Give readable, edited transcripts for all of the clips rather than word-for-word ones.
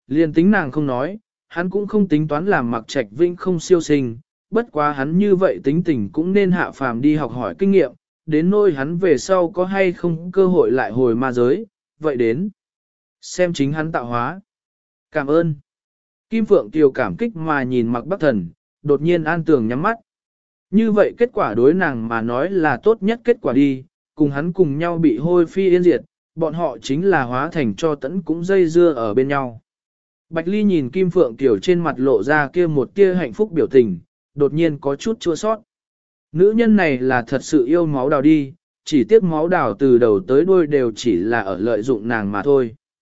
Liên tính nàng không nói, hắn cũng không tính toán làm Mạc Trạch Vĩnh không siêu sinh, bất quá hắn như vậy tính tình cũng nên hạ phàm đi học hỏi kinh nghiệm, đến nỗi hắn về sau có hay không cơ hội lại hồi ma giới, vậy đến xem chính hắn tạo hóa. Cảm ơn. Kim Phượng Kiều cảm kích mà nhìn Mạc Bắc Thần, đột nhiên An Tường nhắm mắt. Như vậy kết quả đối nàng mà nói là tốt nhất kết quả đi, cùng hắn cùng nhau bị hôi phi yên diệt, bọn họ chính là hóa thành cho tẫn cũng dây dưa ở bên nhau. Bạch Ly nhìn Kim Phượng Kiều trên mặt lộ ra kia một tia hạnh phúc biểu tình, đột nhiên có chút chua sót. Nữ nhân này là thật sự yêu máu đào đi, chỉ tiếc máu đào từ đầu tới đuôi đều chỉ là ở lợi dụng nàng mà thôi.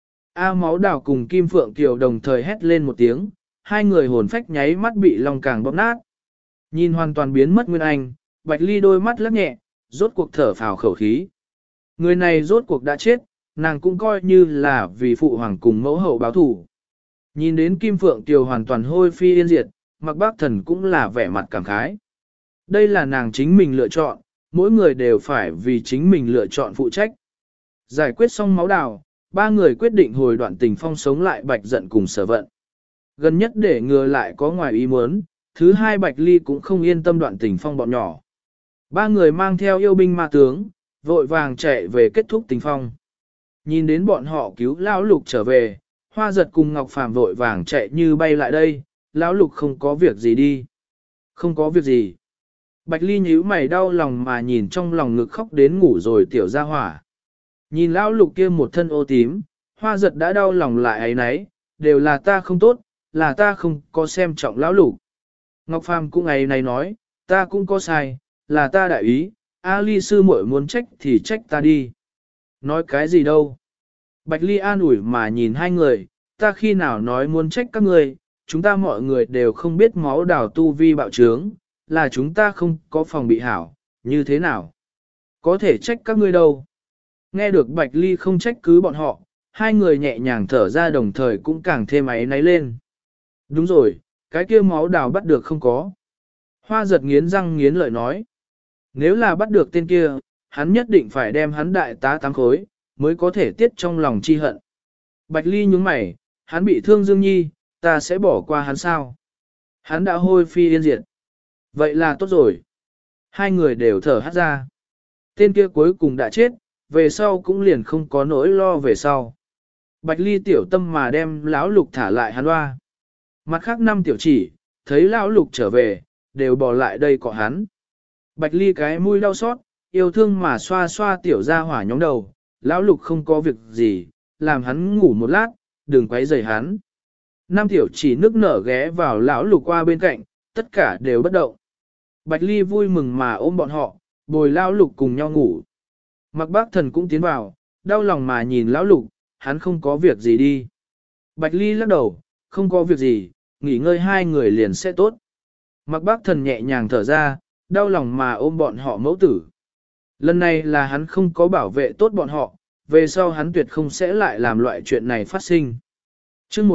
A máu đào cùng Kim Phượng Kiều đồng thời hét lên một tiếng, hai người hồn phách nháy mắt bị long càng bóp nát. Nhìn hoàn toàn biến mất Nguyên Anh, Bạch Ly đôi mắt lắc nhẹ, rốt cuộc thở phào khẩu khí. Người này rốt cuộc đã chết, nàng cũng coi như là vì phụ hoàng cùng mẫu hậu báo thủ. Nhìn đến Kim Phượng Kiều hoàn toàn hôi phi yên diệt, Mạc Bác Thần cũng là vẻ mặt cảm khái. Đây là nàng chính mình lựa chọn, mỗi người đều phải vì chính mình lựa chọn phụ trách. Giải quyết xong máu đào, ba người quyết định hồi đoạn tình phong sống lại Bạch Giận cùng Sở Vận. Gần nhất để ngừa lại có ngoài ý muốn, thứ hai Bạch Ly cũng không yên tâm đoạn tình phong bọn nhỏ. Ba người mang theo yêu binh ma tướng, vội vàng chạy về kết thúc tình phong. Nhìn đến bọn họ cứu Lão Lục trở về, Hoa Giật cùng Ngọc Phàm vội vàng chạy như bay lại đây, Lão Lục không có việc gì đi. Không có việc gì. Bạch Ly nhíu mày đau lòng mà nhìn trong lòng ngực khóc đến ngủ rồi tiểu ra hỏa. Nhìn Lão Lục kia một thân ô tím, Hoa Giật đã đau lòng lại ấy nấy, đều là ta không tốt, là ta không có xem trọng Lão Lục. Ngọc Phàm cũng ấy này nói, ta cũng có sai, là ta đại ý, A Ly sư muội muốn trách thì trách ta đi. Nói cái gì đâu. Bạch Ly an ủi mà nhìn hai người, ta khi nào nói muốn trách các người, chúng ta mọi người đều không biết máu đào tu vi bạo trướng, là chúng ta không có phòng bị hảo, như thế nào? Có thể trách các ngươi đâu. Nghe được Bạch Ly không trách cứ bọn họ, hai người nhẹ nhàng thở ra đồng thời cũng càng thêm áy náy lên. Đúng rồi, cái kia máu đào bắt được không có. Hoa Giật nghiến răng nghiến lợi nói. Nếu là bắt được tên kia, hắn nhất định phải đem hắn đại tá 8 khối, mới có thể tiết trong lòng chi hận. Bạch Ly nhúng mày, hắn bị thương Dương Nhi, ta sẽ bỏ qua hắn sao? Hắn đã hôi phi yên diệt. Vậy là tốt rồi. Hai người đều thở hắt ra. Tên kia cuối cùng đã chết, về sau cũng liền không có nỗi lo về sau. Bạch Ly tiểu tâm mà đem Lão Lục thả lại hắn loa. Mặt khác năm tiểu chỉ, thấy Lão Lục trở về, đều bỏ lại đây cọ hắn. Bạch Ly cái mũi đau xót, yêu thương mà xoa xoa tiểu ra hỏa nhóm đầu, Lão Lục không có việc gì, làm hắn ngủ một lát, đừng quấy rầy hắn. Năm tiểu chỉ nức nở ghé vào Lão Lục qua bên cạnh, tất cả đều bất động. Bạch Ly vui mừng mà ôm bọn họ, bồi Lão Lục cùng nhau ngủ. Mạc Bác Thần cũng tiến vào, đau lòng mà nhìn Lão Lục, hắn không có việc gì đi. Bạch Ly lắc đầu, không có việc gì, nghỉ ngơi hai người liền sẽ tốt. Mạc Bác Thần nhẹ nhàng thở ra, đau lòng mà ôm bọn họ mẫu tử. Lần này là hắn không có bảo vệ tốt bọn họ, về sau hắn tuyệt không sẽ lại làm loại chuyện này phát sinh. chương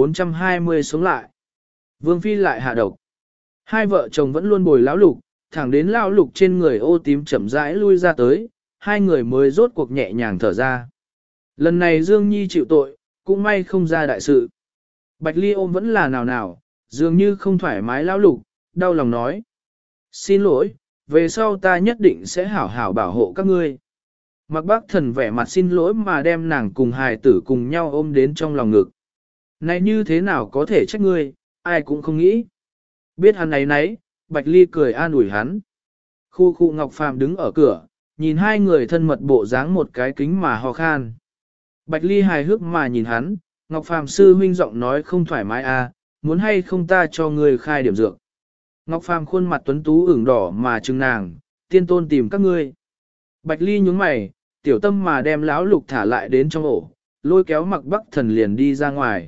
1420 sống lại. Vương Phi lại hạ độc. Hai vợ chồng vẫn luôn bồi Lão Lục, thẳng đến Lão Lục trên người ô tím chậm rãi lui ra tới, hai người mới rốt cuộc nhẹ nhàng thở ra. Lần này Dương Nhi chịu tội, cũng may không ra đại sự. Bạch Ly ôm vẫn là nào nào, dường như không thoải mái Lão Lục, đau lòng nói. Xin lỗi, về sau ta nhất định sẽ hảo hảo bảo hộ các ngươi. Mạc Bác Thần vẻ mặt xin lỗi mà đem nàng cùng hài tử cùng nhau ôm đến trong lòng ngực. Này như thế nào có thể trách ngươi, ai cũng không nghĩ. Biết hắn ấy nấy, Bạch Ly cười an ủi hắn. Khu khu Ngọc Phàm đứng ở cửa, nhìn hai người thân mật bộ dáng một cái kính mà ho khan. Bạch Ly hài hước mà nhìn hắn, Ngọc Phàm sư huynh giọng nói không thoải mái à, muốn hay không ta cho ngươi khai điểm dược. Ngọc Phàm khuôn mặt tuấn tú ửng đỏ mà trừng nàng, tiên tôn tìm các ngươi. Bạch Ly nhúng mày, tiểu tâm mà đem Lão Lục thả lại đến trong ổ, lôi kéo Mạc Bắc Thần liền đi ra ngoài.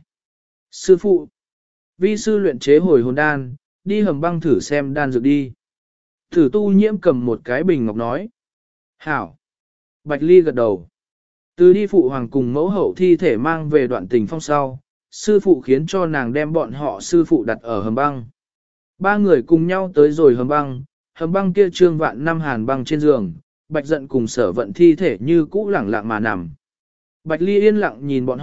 Sư phụ, vi sư luyện chế hồi hồn đan, đi hầm băng thử xem đan dược đi. Thử tu nhiễm cầm một cái bình ngọc nói. Hảo. Bạch Ly gật đầu. Từ đi phụ hoàng cùng mẫu hậu thi thể mang về đoạn tình phong sau, sư phụ khiến cho nàng đem bọn họ sư phụ đặt ở hầm băng. Ba người cùng nhau tới rồi hầm băng kia trương vạn năm hàn băng trên giường, Bạch Giận cùng Sở Vận thi thể như cũ lẳng lặng mà nằm. Bạch Ly yên lặng nhìn bọn họ,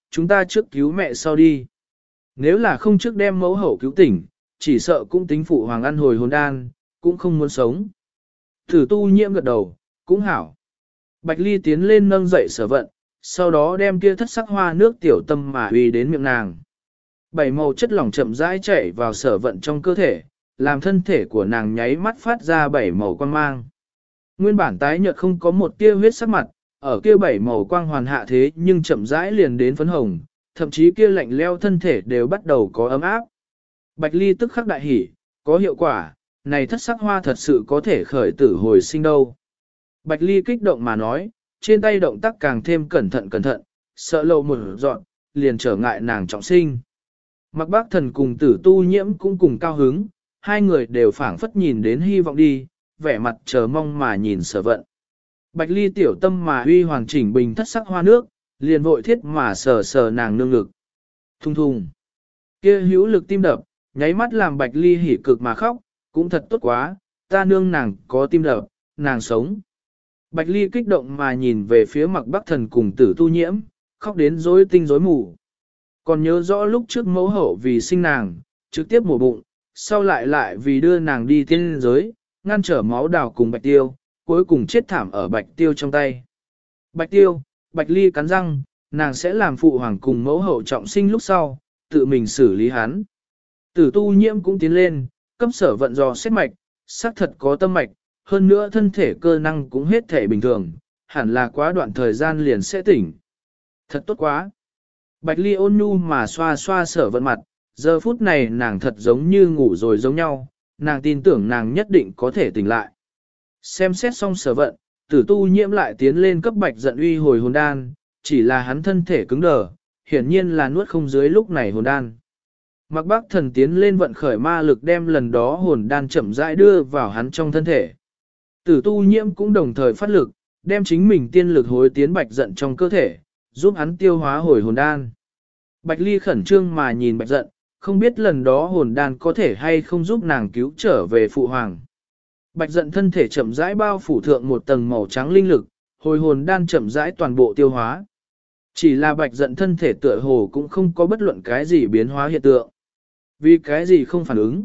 chúng ta trước cứu mẹ sau đi. Nếu là không trước đem mẫu hậu cứu tỉnh, chỉ sợ cũng tính phụ hoàng ăn hồi hồn đan, cũng không muốn sống. Tử tu nhiễm gật đầu, cũng hảo. Bạch Ly tiến lên nâng dậy Sở Vận, sau đó đem kia thất sắc hoa nước tiểu tâm mà uy đến miệng nàng. Bảy màu chất lỏng chậm rãi chảy vào Sở Vận trong cơ thể, làm thân thể của nàng nháy mắt phát ra bảy màu quang mang. Nguyên bản tái nhợt không có một tia huyết sắc mặt, ở kia bảy màu quang hoàn hạ thế nhưng chậm rãi liền đến phấn hồng, thậm chí kia lạnh leo thân thể đều bắt đầu có ấm áp. Bạch Ly tức khắc đại hỉ, có hiệu quả, này thất sắc hoa thật sự có thể khởi tử hồi sinh đâu. Bạch Ly kích động mà nói, trên tay động tác càng thêm cẩn thận, sợ lộ một dọn, liền trở ngại nàng trọng sinh. Mặc Bác Thần cùng Tử Tu Nhiễm cũng cùng cao hứng, hai người đều phảng phất nhìn đến hy vọng đi, vẻ mặt chờ mong mà nhìn Sở Vận. Bạch Ly tiểu tâm mà uy hoàn chỉnh bình thất sắc hoa nước, liền vội thiết mà sờ nàng nương ngực. Thùng thùng. Kia hữu lực tim đập, nháy mắt làm Bạch Ly hỉ cực mà khóc, cũng thật tốt quá, ta nương nàng có tim đập, nàng sống. Bạch Ly kích động mà nhìn về phía Mặc Bắc Thần cùng Tử Tu Nhiễm, khóc đến rối tinh rối mù. Còn nhớ rõ lúc trước mẫu hậu vì sinh nàng, trực tiếp mổ bụng, sau lại vì đưa nàng đi tiên giới, ngăn trở máu đào cùng Bạch Tiêu, cuối cùng chết thảm ở Bạch Tiêu trong tay. Bạch Tiêu, Bạch Ly cắn răng, nàng sẽ làm phụ hoàng cùng mẫu hậu trọng sinh lúc sau, tự mình xử lý hắn. Tử Tu Nhiễm cũng tiến lên, cấp Sở Vận dò xét mạch, xác thật có tâm mạch, hơn nữa thân thể cơ năng cũng hết thể bình thường, hẳn là quá đoạn thời gian liền sẽ tỉnh. Thật tốt quá. Bạch Ly ôn nhu mà xoa xoa Sở Vận mặt, giờ phút này nàng thật giống như ngủ rồi giống nhau, nàng tin tưởng nàng nhất định có thể tỉnh lại. Xem xét xong Sở Vận, Tử Tu Nhiễm lại tiến lên cấp Bạch Dận uy hồi hồn đan, chỉ là hắn thân thể cứng đờ, hiển nhiên là nuốt không dưới lúc này hồn đan. Mặc Bác Thần tiến lên vận khởi ma lực đem lần đó hồn đan chậm rãi đưa vào hắn trong thân thể. Tử Tu Nhiễm cũng đồng thời phát lực, đem chính mình tiên lực hối tiến Bạch Dận trong cơ thể, giúp hắn tiêu hóa hồi hồn đan. Bạch Ly khẩn trương mà nhìn Bạch Dận, không biết lần đó hồn đan có thể hay không giúp nàng cứu trở về phụ hoàng. Bạch Dận thân thể chậm rãi bao phủ thượng một tầng màu trắng linh lực, hồi hồn đan chậm rãi toàn bộ tiêu hóa. Chỉ là Bạch Dận thân thể tựa hồ cũng không có bất luận cái gì biến hóa hiện tượng. Vì cái gì không phản ứng?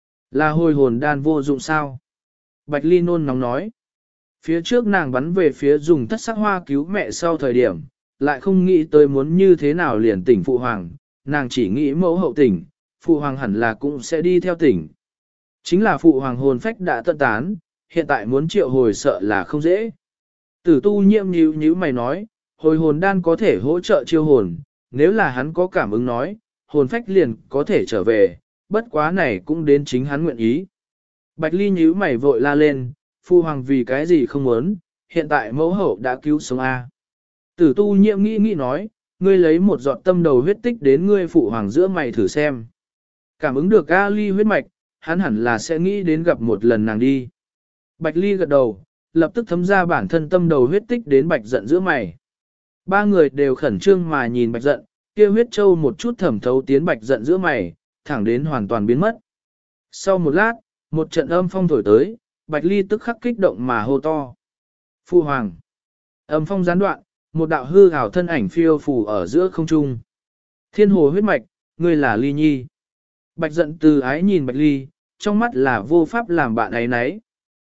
Là hồi hồn đan vô dụng sao? Bạch Ly nôn nóng nói. Phía trước nàng bắn về phía dùng thất sắc hoa cứu mẹ sau thời điểm, lại không nghĩ tới muốn như thế nào liền tỉnh phụ hoàng, nàng chỉ nghĩ mẫu hậu tỉnh, phụ hoàng hẳn là cũng sẽ đi theo tỉnh. Chính là phụ hoàng hồn phách đã tận tán, hiện tại muốn triệu hồi sợ là không dễ. Tử Tu Nhiễm nhíu mày nói, hồi hồn đan có thể hỗ trợ chiêu hồn, nếu là hắn có cảm ứng nói, hồn phách liền có thể trở về, bất quá này cũng đến chính hắn nguyện ý. Bạch Ly nhíu mày vội la lên, phụ hoàng vì cái gì không muốn, hiện tại mẫu hậu đã cứu sống A. Tử Tu Nhiễm nghĩ nói, ngươi lấy một giọt tâm đầu huyết tích đến ngươi phụ hoàng giữa mày thử xem. Cảm ứng được A Ly huyết mạch, hắn hẳn là sẽ nghĩ đến gặp một lần nàng đi. Bạch Ly gật đầu, lập tức thấm ra bản thân tâm đầu huyết tích đến Bạch Dận giữa mày. Ba người đều khẩn trương mà nhìn Bạch Dận, kia huyết châu một chút thẩm thấu tiến Bạch Dận giữa mày, thẳng đến hoàn toàn biến mất. Sau một lát, một trận âm phong thổi tới, Bạch Ly tức khắc kích động mà hô to. Phu hoàng! Âm phong gián đoạn, một đạo hư ảo thân ảnh phiêu phù ở giữa không trung. Thiên hồ huyết mạch, ngươi là Ly Nhi. Bạch Dận từ ái nhìn Bạch Ly, trong mắt là vô pháp làm bạn ấy nấy.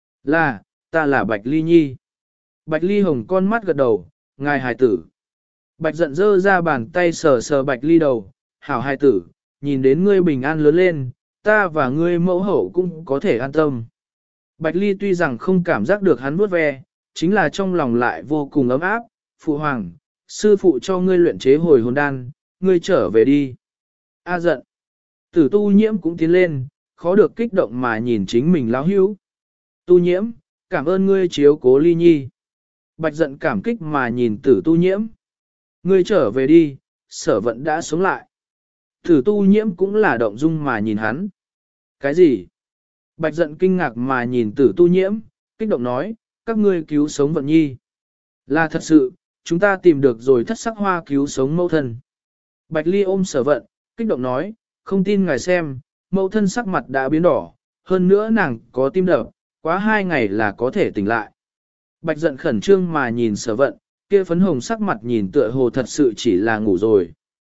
Ta là Bạch Ly Nhi. Bạch Ly hồng con mắt gật đầu, ngài hài tử. Bạch Dận giơ ra bàn tay sờ Bạch Ly đầu, hảo hài tử, nhìn đến ngươi bình an lớn lên, ta và ngươi mẫu hậu cũng có thể an tâm. Bạch Ly tuy rằng không cảm giác được hắn vuốt ve, chính là trong lòng lại vô cùng ấm áp, phụ hoàng, sư phụ cho ngươi luyện chế hồi hồn đan, ngươi trở về đi. A Dận. Tử Tu Nhiễm cũng tiến lên, khó được kích động mà nhìn chính mình lão hữu. Tu Nhiễm, cảm ơn ngươi chiếu cố Ly Nhi. Bạch Dận cảm kích mà nhìn Tử Tu Nhiễm. Ngươi trở về đi, Sở Vận đã sống lại. Tử Tu Nhiễm cũng là động dung mà nhìn hắn. Cái gì? Bạch Dận kinh ngạc mà nhìn Tử Tu Nhiễm, kích động nói, các ngươi cứu sống Vận Nhi. Là thật sự, chúng ta tìm được rồi thất sắc hoa cứu sống mẫu thân. Bạch Ly ôm Sở Vận, kích động nói, không tin ngài xem, mẫu thân sắc mặt đã biến đỏ, hơn nữa nàng có tim đập, quá 2 ngày là có thể tỉnh lại. Bạch Dận khẩn trương mà nhìn Sở Vận, kia phấn hồng sắc mặt nhìn tựa hồ thật sự chỉ là ngủ rồi,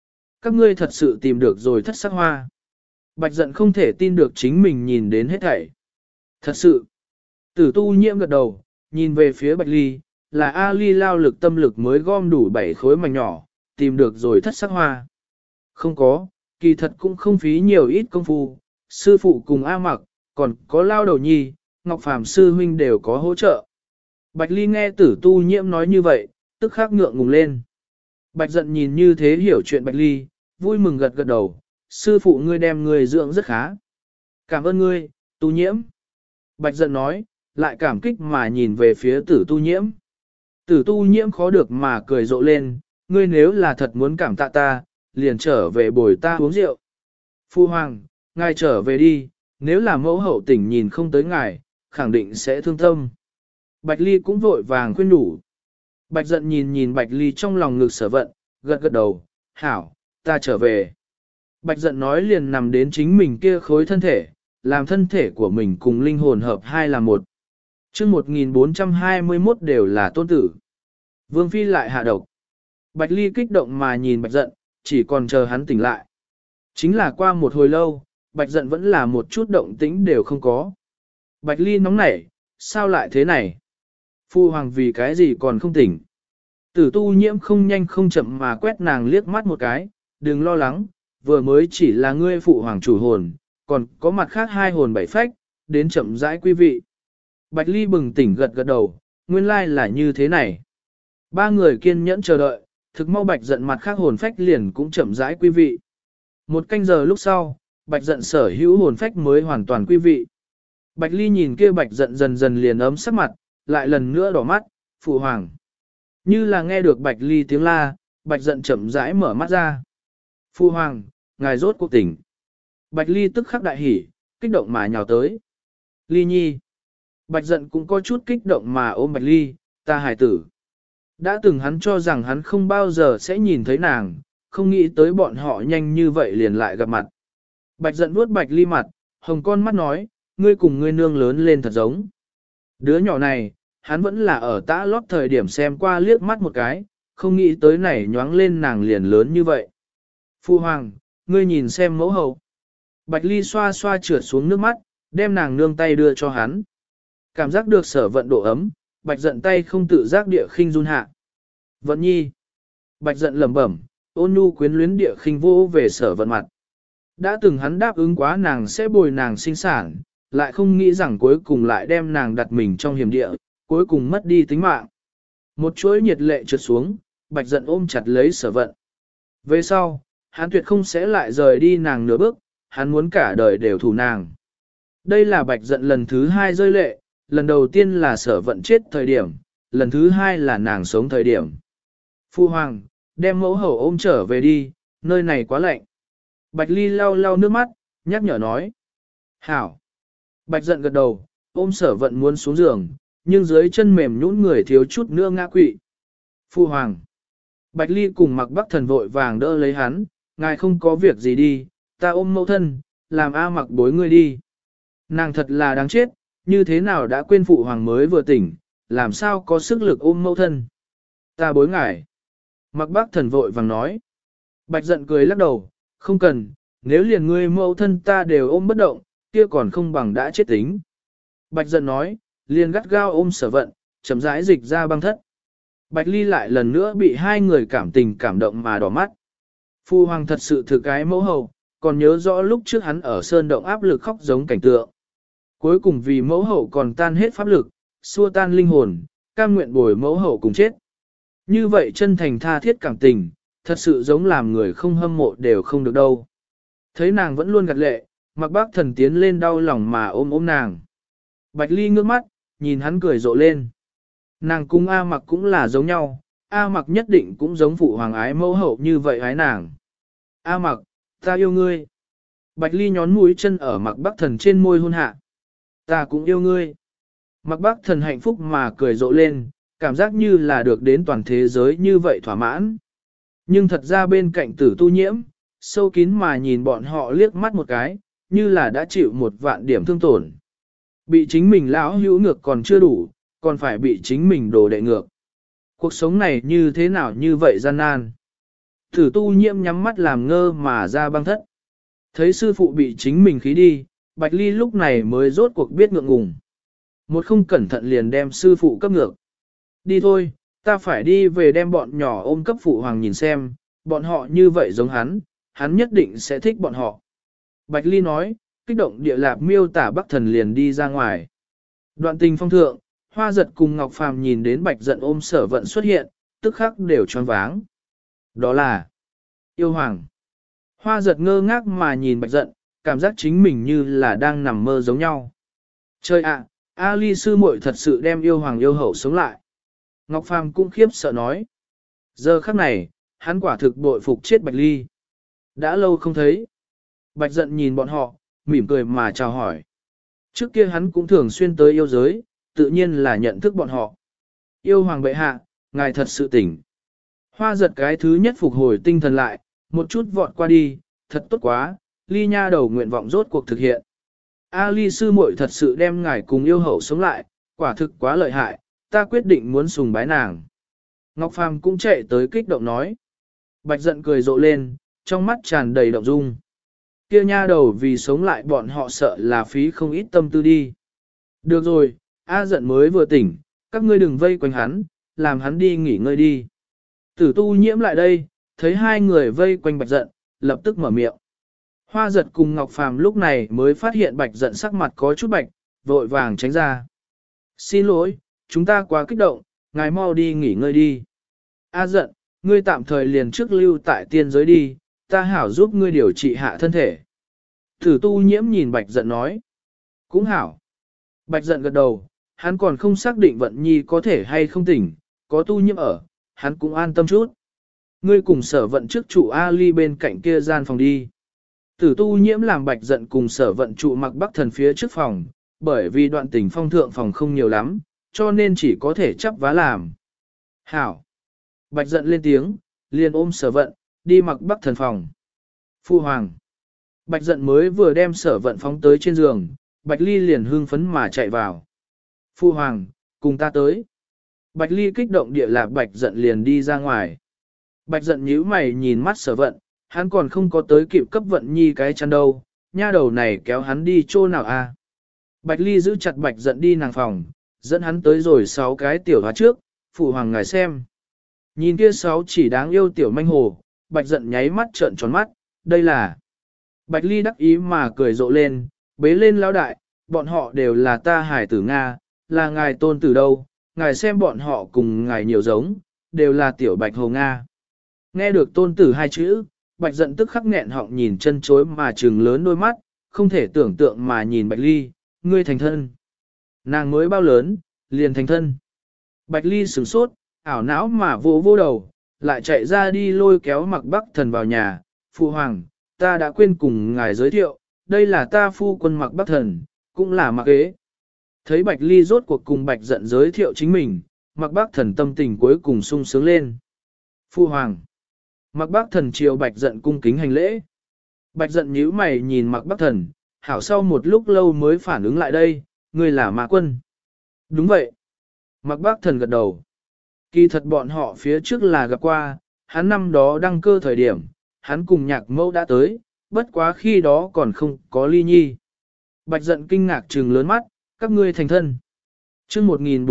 các ngươi thật sự tìm được rồi thất sắc hoa. Bạch giận không thể tin được chính mình nhìn đến hết thảy. Thật sự, Tử Tu Nhiễm gật đầu, nhìn về phía Bạch Ly, là A Ly lao lực tâm lực mới gom đủ 7 khối mảnh nhỏ, tìm được rồi thất sắc hoa. Không có, kỳ thật cũng không phí nhiều ít công phu, sư phụ cùng A Mặc, còn có lao đầu nhi, Ngọc Phàm sư huynh đều có hỗ trợ. Bạch Ly nghe Tử Tu Nhiễm nói như vậy, tức khắc ngượng ngùng lên. Bạch giận nhìn như thế hiểu chuyện Bạch Ly, vui mừng gật gật đầu, sư phụ ngươi đem ngươi dưỡng rất khá. Cảm ơn ngươi, Tu Nhiễm. Bạch giận nói, lại cảm kích mà nhìn về phía Tử Tu Nhiễm. Tử Tu Nhiễm khó được mà cười rộ lên, ngươi nếu là thật muốn cảm tạ ta, liền trở về bồi ta uống rượu. Phu Hoàng, ngài trở về đi, nếu là mẫu hậu tỉnh nhìn không tới ngài, khẳng định sẽ thương tâm. Bạch Ly cũng vội vàng khuyên nhủ. Bạch giận nhìn Bạch Ly trong lòng ngực Sở Vận, gật gật đầu, hảo, ta trở về. Bạch giận nói liền nằm đến chính mình kia khối thân thể, làm thân thể của mình cùng linh hồn hợp hai là một. Chương 1421 đều là tôn tử. Vương Phi lại hạ độc. Bạch Ly kích động mà nhìn Bạch giận, chỉ còn chờ hắn tỉnh lại. Chính là qua một hồi lâu, Bạch giận vẫn là một chút động tĩnh đều không có. Bạch Ly nóng nảy, sao lại thế này? Phu Hoàng vì cái gì còn không tỉnh? Tử Tu Nhiễm không nhanh không chậm mà quét nàng liếc mắt một cái, đừng lo lắng, vừa mới chỉ là ngươi phụ hoàng chủ hồn, còn có mặt khác 2 hồn 7 phách, đến chậm rãi quý vị. Bạch Ly bừng tỉnh gật gật đầu, nguyên lai là như thế này. 3 người kiên nhẫn chờ đợi, thực mau Bạch giận mặt khác hồn phách liền cũng chậm rãi quý vị. 1 canh giờ lúc sau, Bạch giận sở hữu hồn phách mới hoàn toàn quý vị. Bạch Ly nhìn kia Bạch giận dần dần liền ấm sắc mặt, lại lần nữa đỏ mắt, phụ hoàng. Như là nghe được Bạch Ly tiếng la, Bạch giận chậm rãi mở mắt ra. Phụ hoàng, ngài rốt cuộc tỉnh. Bạch Ly tức khắc đại hỉ, kích động mà nhào tới. Ly nhi. Bạch giận cũng có chút kích động mà ôm Bạch Ly, ta hài tử. Đã từng hắn cho rằng hắn không bao giờ sẽ nhìn thấy nàng, không nghĩ tới bọn họ nhanh như vậy liền lại gặp mặt. Bạch giận vuốt Bạch Ly mặt, hồng con mắt nói, ngươi cùng ngươi nương lớn lên thật giống. Đứa nhỏ này, hắn vẫn là ở tã lót thời điểm xem qua liếc mắt một cái, không nghĩ tới này nhoáng lên nàng liền lớn như vậy. Phu hoàng, ngươi nhìn xem mẫu hậu. Bạch Ly xoa xoa trượt xuống nước mắt, đem nàng nương tay đưa cho hắn. Cảm giác được Sở Vận độ ấm, Bạch giận tay không tự giác địa khinh run hạ. Vận nhi. Bạch giận lẩm bẩm, ôn nhu quyến luyến địa khinh vô về Sở Vận mặt. Đã từng hắn đáp ứng quá nàng sẽ bồi nàng sinh sản, lại không nghĩ rằng cuối cùng lại đem nàng đặt mình trong hiểm địa, cuối cùng mất đi tính mạng. Một chuỗi nhiệt lệ trượt xuống, Bạch giận ôm chặt lấy Sở Vận. Về sau, hắn tuyệt không sẽ lại rời đi nàng nửa bước, hắn muốn cả đời đều thủ nàng. Đây là Bạch giận lần thứ 2 rơi lệ, lần đầu tiên là Sở Vận chết thời điểm, lần thứ 2 là nàng sống thời điểm. Phu hoàng, đem mẫu hậu ôm trở về đi, nơi này quá lạnh. Bạch Ly lau lau nước mắt, nhắc nhở nói. Hảo. Bạch giận gật đầu, ôm Sở Vận muốn xuống giường, nhưng dưới chân mềm nhũn người thiếu chút nữa ngã quỵ. Phu hoàng. Bạch Ly cùng Mặc Bắc Thần vội vàng đỡ lấy hắn, ngài không có việc gì đi, ta ôm mẫu thân, làm A Mặc bối ngươi đi. Nàng thật là đáng chết, như thế nào đã quên phụ hoàng mới vừa tỉnh, làm sao có sức lực ôm mẫu thân. Ta bối ngài. Mặc Bắc Thần vội vàng nói. Bạch giận cười lắc đầu, không cần, nếu liền ngươi mẫu thân ta đều ôm bất động, kia còn không bằng đã chết tính. Bạch giận nói, liền gắt gao ôm Sở Vận, chậm rãi dịch ra băng thất. Bạch Ly lại lần nữa bị 2 người cảm tình cảm động mà đỏ mắt. Phu hoàng thật sự thực cái mẫu hậu, còn nhớ rõ lúc trước hắn ở sơn động áp lực khóc giống cảnh tượng. Cuối cùng vì mẫu hậu còn tan hết pháp lực, xua tan linh hồn, cam nguyện bồi mẫu hậu cùng chết. Như vậy chân thành tha thiết cảm tình, thật sự giống làm người không hâm mộ đều không được đâu. Thấy nàng vẫn luôn gật lệ, Mặc Bác Thần tiến lên đau lòng mà ôm nàng. Bạch Ly ngước mắt, nhìn hắn cười rộ lên. Nàng cùng A Mặc cũng là giống nhau, A Mặc nhất định cũng giống phụ hoàng ái mẫu hậu như vậy ái nàng. A Mặc, ta yêu ngươi. Bạch Ly nhón mũi chân ở Mặc Bắc Thần trên môi hôn hạ. Ta cũng yêu ngươi. Mặc Bắc Thần hạnh phúc mà cười rộ lên, cảm giác như là được đến toàn thế giới như vậy thỏa mãn. Nhưng thật ra bên cạnh Tử Tu Nhiễm, sâu kín mà nhìn bọn họ liếc mắt một cái, như là đã chịu 1.000.000 điểm thương tổn. Bị chính mình lão hữu ngược còn chưa đủ, còn phải bị chính mình đồ đệ ngược. Cuộc sống này như thế nào như vậy gian nan. Tử tu nhiễm nhắm mắt làm ngơ mà ra băng thất. Thấy sư phụ bị chính mình khí đi, Bạch Ly lúc này mới rốt cuộc biết ngượng ngùng. Một không cẩn thận liền đem sư phụ cấp ngược. Đi thôi, ta phải đi về đem bọn nhỏ ôm cấp phụ hoàng nhìn xem, bọn họ như vậy giống hắn nhất định sẽ thích bọn họ. Bạch Ly nói, kích động địa lạp miêu tả Bắc Thần liền đi ra ngoài. Đoạn tình phong thượng, Hoa Giật cùng Ngọc Phàm nhìn đến Bạch Giận ôm Sở Vận xuất hiện, tức khắc đều choáng váng. Đó là yêu hoàng. Hoa Giật ngơ ngác mà nhìn Bạch Giận, cảm giác chính mình như là đang nằm mơ giống nhau. Trời ạ, A Ly sư muội thật sự đem yêu hoàng yêu hậu sống lại. Ngọc Phàm cũng khiếp sợ nói. Giờ khắc này, hắn quả thực bội phục chết Bạch Ly. Đã lâu không thấy. Bạch Giận nhìn bọn họ, mỉm cười mà chào hỏi. Trước kia hắn cũng thường xuyên tới yêu giới, tự nhiên là nhận thức bọn họ. Yêu hoàng bệ hạ, ngài thật sự tỉnh. Hoa Giật cái thứ nhất phục hồi tinh thần lại, một chút vọt qua đi, thật tốt quá, Ly nha đầu nguyện vọng rốt cuộc thực hiện. A Ly sư muội thật sự đem ngài cùng yêu hậu sống lại, quả thực quá lợi hại, ta quyết định muốn sùng bái nàng. Ngọc Phàm cũng chạy tới kích động nói. Bạch Giận cười rộ lên, trong mắt tràn đầy động dung. Kia nha đầu vì sống lại bọn họ sợ là phí không ít tâm tư đi. Được rồi, A Giận mới vừa tỉnh, các ngươi đừng vây quanh hắn, làm hắn đi nghỉ ngơi đi. Tử tu nhiễm lại đây, thấy hai người vây quanh Bạch Giận, lập tức mở miệng. Hoa Giật cùng Ngọc Phàm lúc này mới phát hiện Bạch Giận sắc mặt có chút bạch, vội vàng tránh ra. Xin lỗi, chúng ta quá kích động, ngài mau đi nghỉ ngơi đi. A Giận, ngươi tạm thời liền trước lưu tại tiên giới đi, ta hảo giúp ngươi điều trị hạ thân thể. Tử tu nhiễm nhìn Bạch Giận nói. Cũng hảo. Bạch Giận gật đầu, hắn còn không xác định Vận Nhi có thể hay không tỉnh, có tu nhiễm ở, hắn cũng an tâm chút. Ngươi cùng Sở Vận trước trụ A Ly bên cạnh kia gian phòng đi. Tử tu nhiễm làm Bạch Giận cùng Sở Vận trụ Mặc Bắc Thần phía trước phòng, bởi vì đoạn tình phong thượng phòng không nhiều lắm, cho nên chỉ có thể chấp vá làm. Hảo. Bạch Giận lên tiếng, liền ôm Sở Vận, đi Mặc Bắc Thần phòng. Phu hoàng. Bạch Giận mới vừa đem Sở Vận phóng tới trên giường, Bạch Ly liền hưng phấn mà chạy vào. Phu hoàng, cùng ta tới. Bạch Ly kích động địa lạc Bạch Giận liền đi ra ngoài. Bạch Giận nhíu mày nhìn mắt Sở Vận, hắn còn không có tới kịp cấp Vận Nhi cái chăn đâu, nha đầu này kéo hắn đi chỗ nào a? Bạch Ly giữ chặt Bạch Giận đi nàng phòng, dẫn hắn tới rồi 6 cái tiểu hóa trước, phụ hoàng ngài xem. Nhìn kia 6 chỉ đáng yêu tiểu manh hồ, Bạch Giận nháy mắt trợn tròn mắt, đây là. Bạch Ly đắc ý mà cười rộ lên, bế lên lão đại, bọn họ đều là ta hải tử Nga, là ngài tôn tử đâu, ngài xem bọn họ cùng ngài nhiều giống, đều là tiểu Bạch Hồ Nga. Nghe được tôn tử hai chữ, Bạch Giận tức khắc nghẹn họng nhìn chân chối mà trừng lớn đôi mắt, không thể tưởng tượng mà nhìn Bạch Ly, ngươi thành thân. Nàng mới bao lớn, liền thành thân. Bạch Ly sửng sốt, ảo não mà vô vô đầu, lại chạy ra đi lôi kéo Mặc Bắc Thần vào nhà, phụ hoàng, ta đã quên cùng ngài giới thiệu, đây là ta phu quân Mặc Bắc Thần, cũng là Mặc Ế. Thấy Bạch Ly rốt cuộc cùng Bạch Giận giới thiệu chính mình, Mặc Bắc Thần tâm tình cuối cùng sung sướng lên. Phu hoàng. Mặc Bắc Thần chiều Bạch Giận cung kính hành lễ. Bạch Giận nhíu mày nhìn Mặc Bắc Thần, hảo sau một lúc lâu mới phản ứng lại đây, ngươi là Ma Quân. Đúng vậy. Mặc Bắc Thần gật đầu. Kỳ thật bọn họ phía trước là gặp qua, hắn năm đó đăng cơ thời điểm, hắn cùng Nhạc Mẫu đã tới, bất quá khi đó còn không có Ly Nhi. Bạch Giận kinh ngạc trừng lớn mắt, các ngươi thành thân. Chương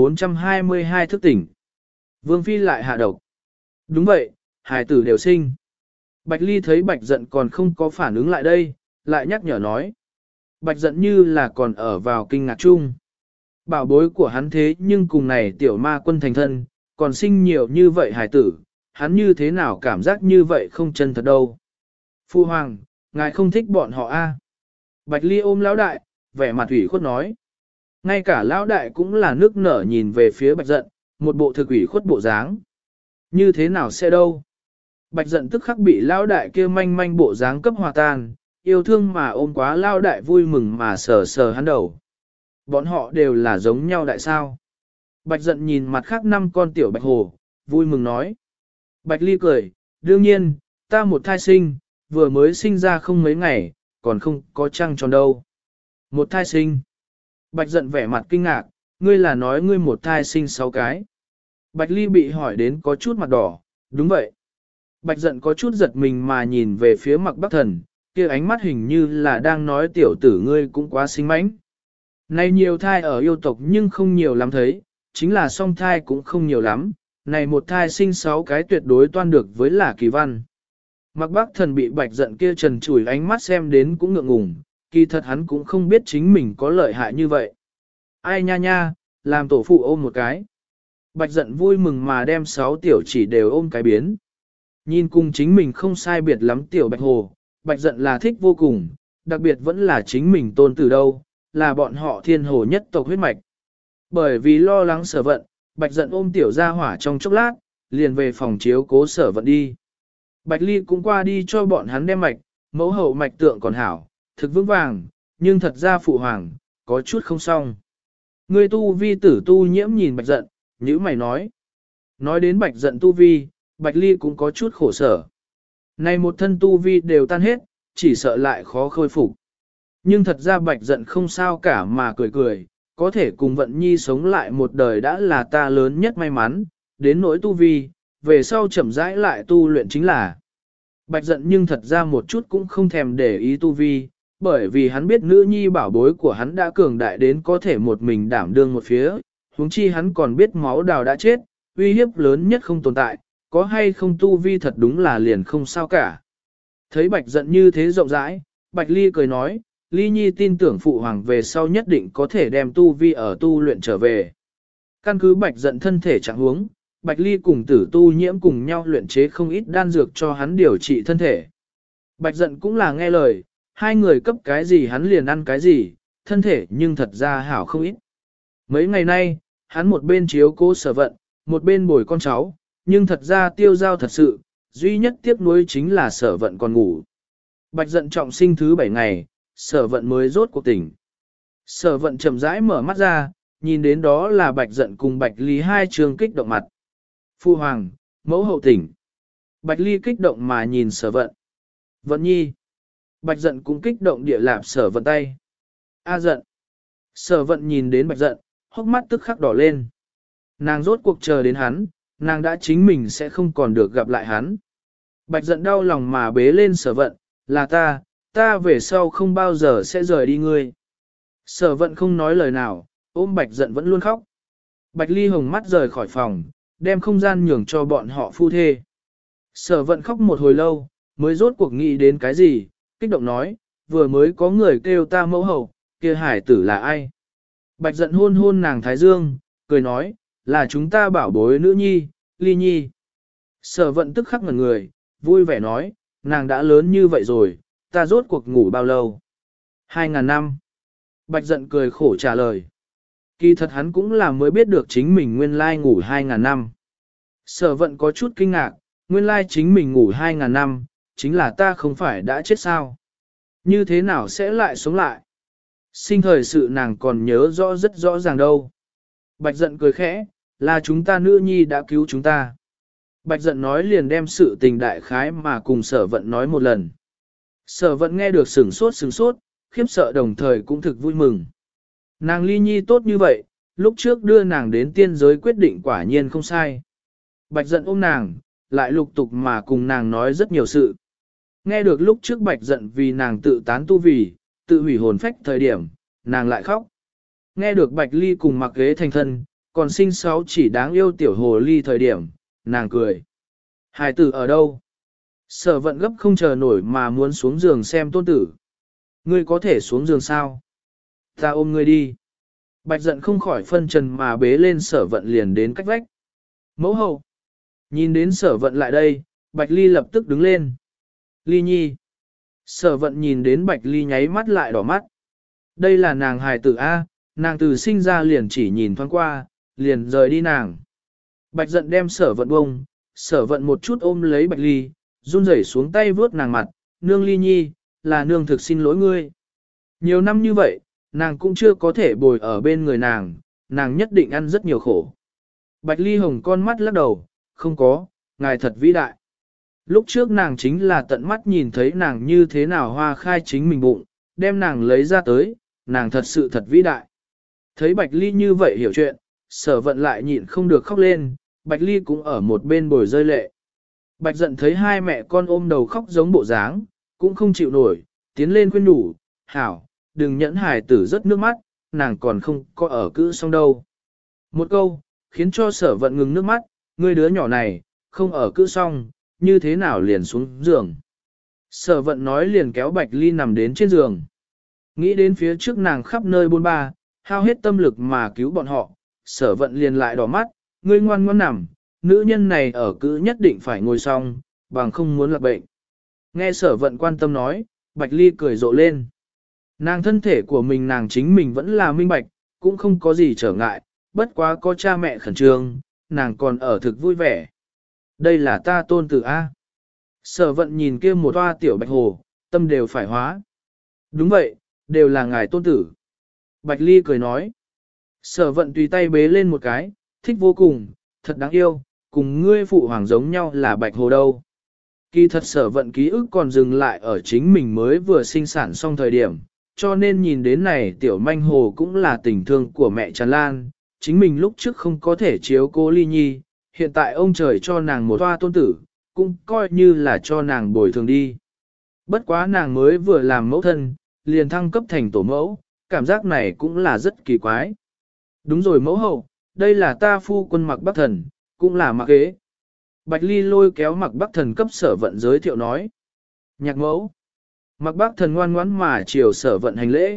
1422 thức tỉnh. Vương Phi lại hạ độc. Đúng vậy, hài tử đều sinh. Bạch Ly thấy Bạch Giận còn không có phản ứng lại đây, lại nhắc nhở nói. Bạch Giận như là còn ở vào kinh ngạc chung. Bảo bối của hắn thế nhưng cùng này tiểu ma quân thành thân, còn sinh nhiều như vậy hài tử, hắn như thế nào cảm giác như vậy không chân thật đâu. Phu hoàng, ngài không thích bọn họ a? Bạch Ly ôm lão đại, vẻ mặt ủy khuất nói. Ngay cả lão đại cũng là nước nở nhìn về phía Bạch Giận, một bộ thực ủy khuất bộ dáng. Như thế nào sẽ đâu? Bạch Giận tức khắc bị lão đại kia manh manh bộ dáng cấp hòa tan, yêu thương mà ôm quá lão đại vui mừng mà sờ sờ hắn đầu. Bọn họ đều là giống nhau đại sao? Bạch Giận nhìn mặt khác 5 con tiểu bạch hồ, vui mừng nói. Bạch Ly cười, đương nhiên, ta một thai sinh, vừa mới sinh ra không mấy ngày, còn không có trăng tròn đâu. Một thai sinh. Bạch Giận vẻ mặt kinh ngạc, ngươi là nói ngươi một thai sinh 6 cái. Bạch Ly bị hỏi đến có chút mặt đỏ, đúng vậy. Bạch giận có chút giật mình mà nhìn về phía Mạc Bắc Thần, kia ánh mắt hình như là đang nói tiểu tử ngươi cũng quá xinh mánh. Này nhiều thai ở yêu tộc nhưng không nhiều lắm thấy, chính là song thai cũng không nhiều lắm, này một thai sinh 6 cái tuyệt đối toan được với là kỳ văn. Mạc Bắc Thần bị Bạch giận kia trần trùi ánh mắt xem đến cũng ngượng ngùng, kỳ thật hắn cũng không biết chính mình có lợi hại như vậy. Ai nha nha, làm tổ phụ ôm một cái. Bạch giận vui mừng mà đem 6 tiểu chỉ đều ôm cái biến. Nhìn cùng chính mình không sai biệt lắm tiểu Bạch Hồ, Bạch giận là thích vô cùng, đặc biệt vẫn là chính mình tôn từ đâu, là bọn họ thiên hồ nhất tộc huyết mạch. Bởi vì lo lắng Sở Vận, Bạch giận ôm tiểu ra hỏa trong chốc lát, liền về phòng chiếu cố Sở Vận đi. Bạch Ly cũng qua đi cho bọn hắn đem mạch, mẫu hậu mạch tượng còn hảo, thực vững vàng, nhưng thật ra phụ hoàng, có chút không xong. Người tu vi tử tu nhiễm nhìn Bạch giận, nhữ mày nói. Nói đến Bạch giận tu vi, Bạch Ly cũng có chút khổ sở. Này một thân tu vi đều tan hết, chỉ sợ lại khó khôi phục. Nhưng thật ra Bạch giận không sao cả mà cười cười, có thể cùng Vận Nhi sống lại một đời đã là ta lớn nhất may mắn, đến nỗi tu vi, về sau chậm rãi lại tu luyện chính là. Bạch giận nhưng thật ra một chút cũng không thèm để ý tu vi, bởi vì hắn biết nữ nhi bảo bối của hắn đã cường đại đến có thể một mình đảm đương một phía, huống chi hắn còn biết máu đào đã chết, uy hiếp lớn nhất không tồn tại, có hay không tu vi thật đúng là liền không sao cả. Thấy Bạch giận như thế rộng rãi, Bạch Ly cười nói, Ly Nhi tin tưởng phụ hoàng về sau nhất định có thể đem tu vi ở tu luyện trở về. Căn cứ Bạch giận thân thể trạng huống, Bạch Ly cùng tử tu nhiễm cùng nhau luyện chế không ít đan dược cho hắn điều trị thân thể. Bạch giận cũng là nghe lời, hai người cấp cái gì hắn liền ăn cái gì, thân thể nhưng thật ra hảo không ít. Mấy ngày nay, hắn một bên chiếu cố Sở Vận, một bên bồi con cháu, nhưng thật ra tiêu giao thật sự, duy nhất tiếc nuối chính là Sở Vận còn ngủ. Bạch giận trọng sinh thứ 7 ngày, Sở Vận mới rốt cuộc tỉnh. Sở Vận chậm rãi mở mắt ra, nhìn đến đó là Bạch giận cùng Bạch Ly hai trường kích động mặt. Phu hoàng, mẫu hậu tỉnh. Bạch Ly kích động mà nhìn Sở Vận. Vận Nhi. Bạch giận cũng kích động địa lạp Sở Vận tay. A giận. Sở Vận nhìn đến Bạch giận, hốc mắt tức khắc đỏ lên. Nàng rốt cuộc chờ đến hắn, nàng đã chính mình sẽ không còn được gặp lại hắn. Bạch giận đau lòng mà bế lên Sở Vận, là ta về sau không bao giờ sẽ rời đi ngươi. Sở Vận không nói lời nào, ôm Bạch giận vẫn luôn khóc. Bạch Ly hồng mắt rời khỏi phòng, đem không gian nhường cho bọn họ phu thê. Sở Vận khóc một hồi lâu, mới rốt cuộc nghĩ đến cái gì, kích động nói, vừa mới có người kêu ta mẫu hậu, kia hải tử là ai? Bạch giận hôn hôn nàng thái dương, cười nói, là chúng ta bảo bối nữ nhi, Ly Nhi. Sở Vận tức khắc ngẩn người, vui vẻ nói, nàng đã lớn như vậy rồi, ta rốt cuộc ngủ bao lâu? 2000 năm. Bạch giận cười khổ trả lời. Kỳ thật hắn cũng là mới biết được chính mình nguyên lai ngủ 2000 năm. Sở Vận có chút kinh ngạc, nguyên lai chính mình ngủ 2000 năm, chính là ta không phải đã chết sao? Như thế nào sẽ lại sống lại? Sinh thời sự nàng còn nhớ rõ rất rõ ràng đâu. Bạch giận cười khẽ, là chúng ta nữ nhi đã cứu chúng ta. Bạch giận nói liền đem sự tình đại khái mà cùng Sở Vận nói một lần. Sở Vận nghe được sửng sốt, khiếp sợ đồng thời cũng thực vui mừng. Nàng Ly Nhi tốt như vậy, lúc trước đưa nàng đến tiên giới quyết định quả nhiên không sai. Bạch giận ôm nàng, lại lục tục mà cùng nàng nói rất nhiều sự. Nghe được lúc trước Bạch giận vì nàng tự tán tu vì, tự hủy hồn phách thời điểm, nàng lại khóc. Nghe được Bạch Ly cùng mặc ghế thành thân, còn sinh 6 chỉ đáng yêu tiểu hồ ly thời điểm, nàng cười. Hài tử ở đâu? Sở Vận gấp không chờ nổi mà muốn xuống giường xem tôn tử. Ngươi có thể xuống giường sao? Ta ôm ngươi đi. Bạch giận không khỏi phân trần mà bế lên Sở Vận liền đến cách vách. Mẫu hậu. Nhìn đến Sở Vận lại đây, Bạch Ly lập tức đứng lên. Ly Nhi. Sở Vận nhìn đến Bạch Ly nháy mắt lại đỏ mắt. Đây là nàng hài tử A, nàng từ sinh ra liền chỉ nhìn thoáng qua, liền rời đi nàng. Bạch giận đem Sở Vận bông, Sở Vận một chút ôm lấy Bạch Ly, run rẩy xuống tay vướt nàng mặt, nương Ly Nhi, là nương thực xin lỗi ngươi. Nhiều năm như vậy, nàng cũng chưa có thể bồi ở bên người nàng nhất định ăn rất nhiều khổ. Bạch Ly hồng con mắt lắc đầu, không có, ngài thật vĩ đại. Lúc trước nàng chính là tận mắt nhìn thấy nàng như thế nào hoa khai chính mình bụng, đem nàng lấy ra tới, nàng thật sự thật vĩ đại. Thấy Bạch Ly như vậy hiểu chuyện, Sở Vận lại nhịn không được khóc lên, Bạch Ly cũng ở một bên bồi rơi lệ. Bạch giận thấy hai mẹ con ôm đầu khóc giống bộ dáng, cũng không chịu nổi, tiến lên khuyên nhủ, hảo, đừng nhẫn hài tử rớt nước mắt, nàng còn không có ở cữ xong đâu. Một câu, khiến cho Sở Vận ngừng nước mắt, ngươi đứa nhỏ này, không ở cữ xong, như thế nào liền xuống giường. Sở Vận nói liền kéo Bạch Ly nằm đến trên giường. Nghĩ đến phía trước nàng khắp nơi bôn ba, hao hết tâm lực mà cứu bọn họ, Sở Vận liền lại đỏ mắt, ngươi ngoan ngoãn nằm, nữ nhân này ở cữ nhất định phải ngồi xong, bằng không muốn lạc bệnh. Nghe Sở Vận quan tâm nói, Bạch Ly cười rộ lên. Nàng thân thể của mình nàng chính mình vẫn là minh bạch, cũng không có gì trở ngại, bất quá có cha mẹ khẩn trương, nàng còn ở thực vui vẻ. Đây là ta tôn tử A. Sở Vận nhìn kia một toa tiểu bạch hồ, tâm đều phải hóa. Đúng vậy, đều là ngài tôn tử. Bạch Ly cười nói. Sở Vận tùy tay bế lên một cái, thích vô cùng, thật đáng yêu, cùng ngươi phụ hoàng giống nhau là bạch hồ đâu. Kỳ thật Sở Vận ký ức còn dừng lại ở chính mình mới vừa sinh sản xong thời điểm, cho nên nhìn đến này tiểu manh hồ cũng là tình thương của mẹ Trần Lan, chính mình lúc trước không có thể chiếu cố Ly Nhi, hiện tại ông trời cho nàng một toa tôn tử, cũng coi như là cho nàng bồi thường đi. Bất quá nàng mới vừa làm mẫu thân, liền thăng cấp thành tổ mẫu, cảm giác này cũng là rất kỳ quái. Đúng rồi mẫu hậu, đây là ta phu quân Mặc Bắc Thần, cũng là Mặc Kế. Bạch Ly lôi kéo Mặc Bắc Thần cấp Sở Vận giới thiệu nói. Nhạc mẫu. Mặc Bắc Thần ngoan ngoãn mà chiều Sở Vận hành lễ.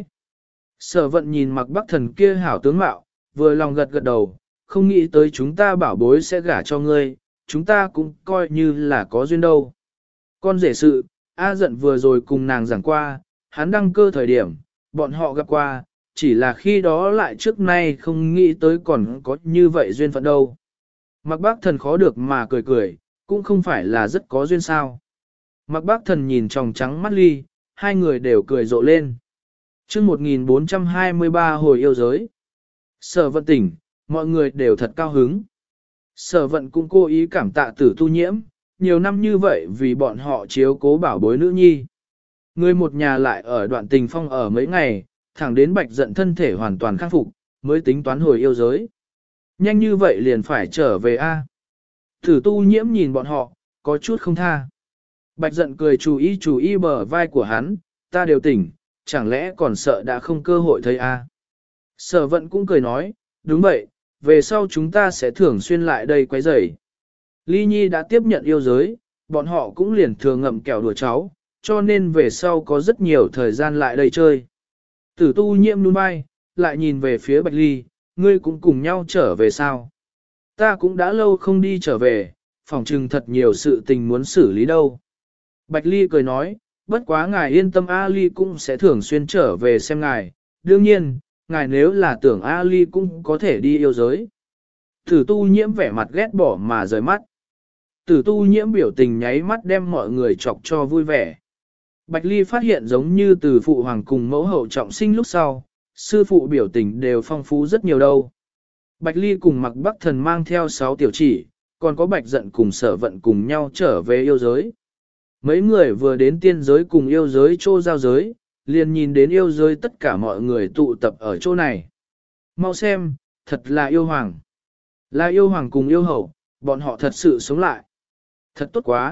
Sở Vận nhìn Mặc Bắc Thần kia hảo tướng mạo, vừa lòng gật gật đầu, không nghĩ tới chúng ta bảo bối sẽ gả cho ngươi, chúng ta cũng coi như là có duyên đâu. Con rể sự, A Giận vừa rồi cùng nàng giảng qua, hắn đăng cơ thời điểm, bọn họ gặp qua, chỉ là khi đó lại trước nay không nghĩ tới còn có như vậy duyên phận đâu. Mặc Bác Thần khó được mà cười cười, cũng không phải là rất có duyên sao. Mặc Bác Thần nhìn tròng trắng mắt Ly, hai người đều cười rộ lên. Chương 1423 hồi yêu giới. Sở Vận tỉnh, mọi người đều thật cao hứng. Sở Vận cũng cố ý cảm tạ Tử Tu Nhiễm, nhiều năm như vậy vì bọn họ chiếu cố bảo bối nữ nhi. Người một nhà lại ở Đoạn Tình Phong ở mấy ngày, thẳng đến Bạch Giận thân thể hoàn toàn khắc phục, mới tính toán hồi yêu giới. Nhanh như vậy liền phải trở về a. Tử Tu Nhiễm nhìn bọn họ, có chút không tha. Bạch Giận cười chú ý bờ vai của hắn, ta đều tỉnh, chẳng lẽ còn sợ đã không cơ hội thấy a? Sở Vận cũng cười nói, đúng vậy, về sau chúng ta sẽ thường xuyên lại đây quấy rầy. Ly Nhi đã tiếp nhận yêu giới, bọn họ cũng liền thường ngậm kẹo đùa cháu, cho nên về sau có rất nhiều thời gian lại đây chơi. Tử Tu Nhiễm nhún vai, lại nhìn về phía Bạch Ly, ngươi cũng cùng nhau trở về sao? Ta cũng đã lâu không đi trở về, phòng trừng thật nhiều sự tình muốn xử lý đâu. Bạch Ly cười nói, bất quá ngài yên tâm A Ly cũng sẽ thường xuyên trở về xem ngài, đương nhiên, ngài nếu là tưởng A Ly cũng có thể đi yêu giới. Tử Tu Nhiễm vẻ mặt ghét bỏ mà rời mắt. Tử Tu Nhiễm biểu tình nháy mắt đem mọi người chọc cho vui vẻ. Bạch Ly phát hiện giống như từ phụ hoàng cùng mẫu hậu trọng sinh lúc sau, sư phụ biểu tình đều phong phú rất nhiều đâu. Bạch Ly cùng Mặc Bắc Thần mang theo 6 tiểu chỉ, còn có Bạch Giận cùng Sở Vận cùng nhau trở về yêu giới. Mấy người vừa đến tiên giới cùng yêu giới chỗ giao giới, liền nhìn đến yêu giới tất cả mọi người tụ tập ở chỗ này. Mau xem, thật là yêu hoàng. Là yêu hoàng cùng yêu hậu, bọn họ thật sự sống lại. Thật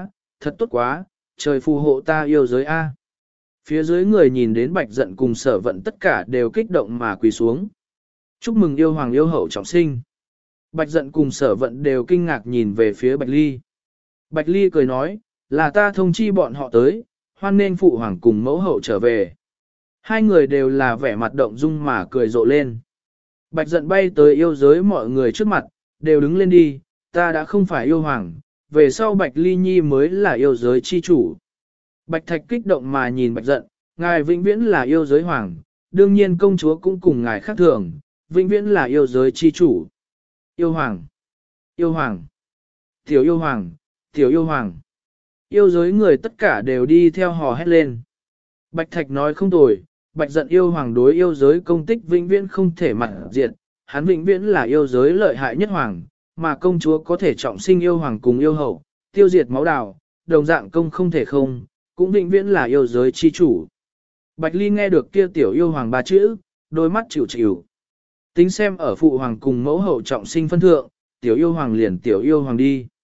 tốt quá, trời phù hộ ta yêu giới A. Phía dưới người nhìn đến Bạch Giận cùng Sở Vận tất cả đều kích động mà quỳ xuống. Chúc mừng yêu hoàng yêu hậu trọng sinh. Bạch Giận cùng Sở Vận đều kinh ngạc nhìn về phía Bạch Ly. Bạch Ly cười nói, là ta thông chi bọn họ tới, hoan nên phụ hoàng cùng mẫu hậu trở về. Hai người đều là vẻ mặt động dung mà cười rộ lên. Bạch Giận bay tới yêu giới mọi người trước mặt, đều đứng lên đi, ta đã không phải yêu hoàng, về sau Bạch Ly Nhi mới là yêu giới chi chủ. Bạch Thạch kích động mà nhìn Bạch Giận, ngài vĩnh viễn là yêu giới hoàng, đương nhiên công chúa cũng cùng ngài khác thường, vĩnh viễn là yêu giới chi chủ. Yêu hoàng, yêu hoàng, tiểu yêu hoàng, tiểu yêu hoàng. Yêu giới người tất cả đều đi theo hò hét lên. Bạch Thạch nói không tồi, Bạch Giận yêu hoàng đối yêu giới công tích vĩnh viễn không thể mặt diệt, hắn vĩnh viễn là yêu giới lợi hại nhất hoàng, mà công chúa có thể trọng sinh yêu hoàng cùng yêu hậu, tiêu diệt máu đào, đồng dạng công không thể không, cũng vĩnh viễn là yêu giới chi chủ. Bạch Ly nghe được kia tiểu yêu hoàng ba chữ, đôi mắt chịu chịu. Tính xem ở phụ hoàng cùng mẫu hậu trọng sinh phân thượng, tiểu yêu hoàng liền tiểu yêu hoàng đi.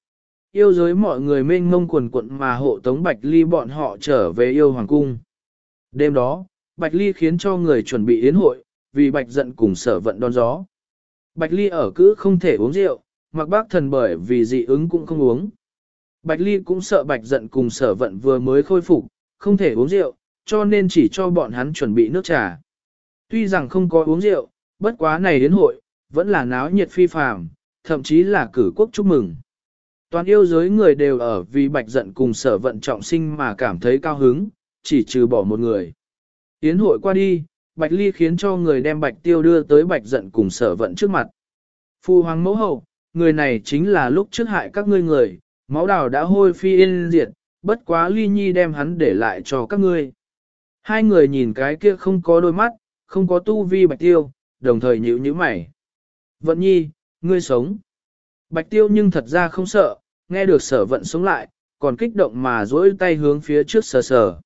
yêu giới mọi người mênh mông quần quận mà hộ tống Bạch Ly bọn họ trở về yêu hoàng cung. Đêm đó, Bạch Ly khiến cho người chuẩn bị yến hội, vì Bạch Dận cùng Sở Vận đón gió. Bạch Ly ở cữ không thể uống rượu, Mặc Bác Thần bởi vì dị ứng cũng không uống. Bạch Ly cũng sợ Bạch Dận cùng Sở Vận vừa mới khôi phục, không thể uống rượu, cho nên chỉ cho bọn hắn chuẩn bị nước trà. Tuy rằng không có uống rượu, bất quá này đến hội, vẫn là náo nhiệt phi phàm, thậm chí là cử quốc chúc mừng. Toàn yêu giới người đều ở vì Bạch Dận cùng Sở Vận trọng sinh mà cảm thấy cao hứng, chỉ trừ bỏ một người. Yến hội qua đi, Bạch Ly khiến cho người đem Bạch Tiêu đưa tới Bạch Dận cùng Sở Vận trước mặt. Phu hoàng mẫu hậu, người này chính là lúc trước hại các ngươi người, máu đào đã hôi phi yên diệt, bất quá Ly Nhi đem hắn để lại cho các ngươi. Hai người nhìn cái kia không có đôi mắt, không có tu vi Bạch Tiêu, đồng thời nhíu nhíu mày. Vận Nhi, ngươi sống. Bạch Tiêu nhưng thật ra không sợ, nghe được Sở Vận sống lại, còn kích động mà duỗi tay hướng phía trước sờ sờ.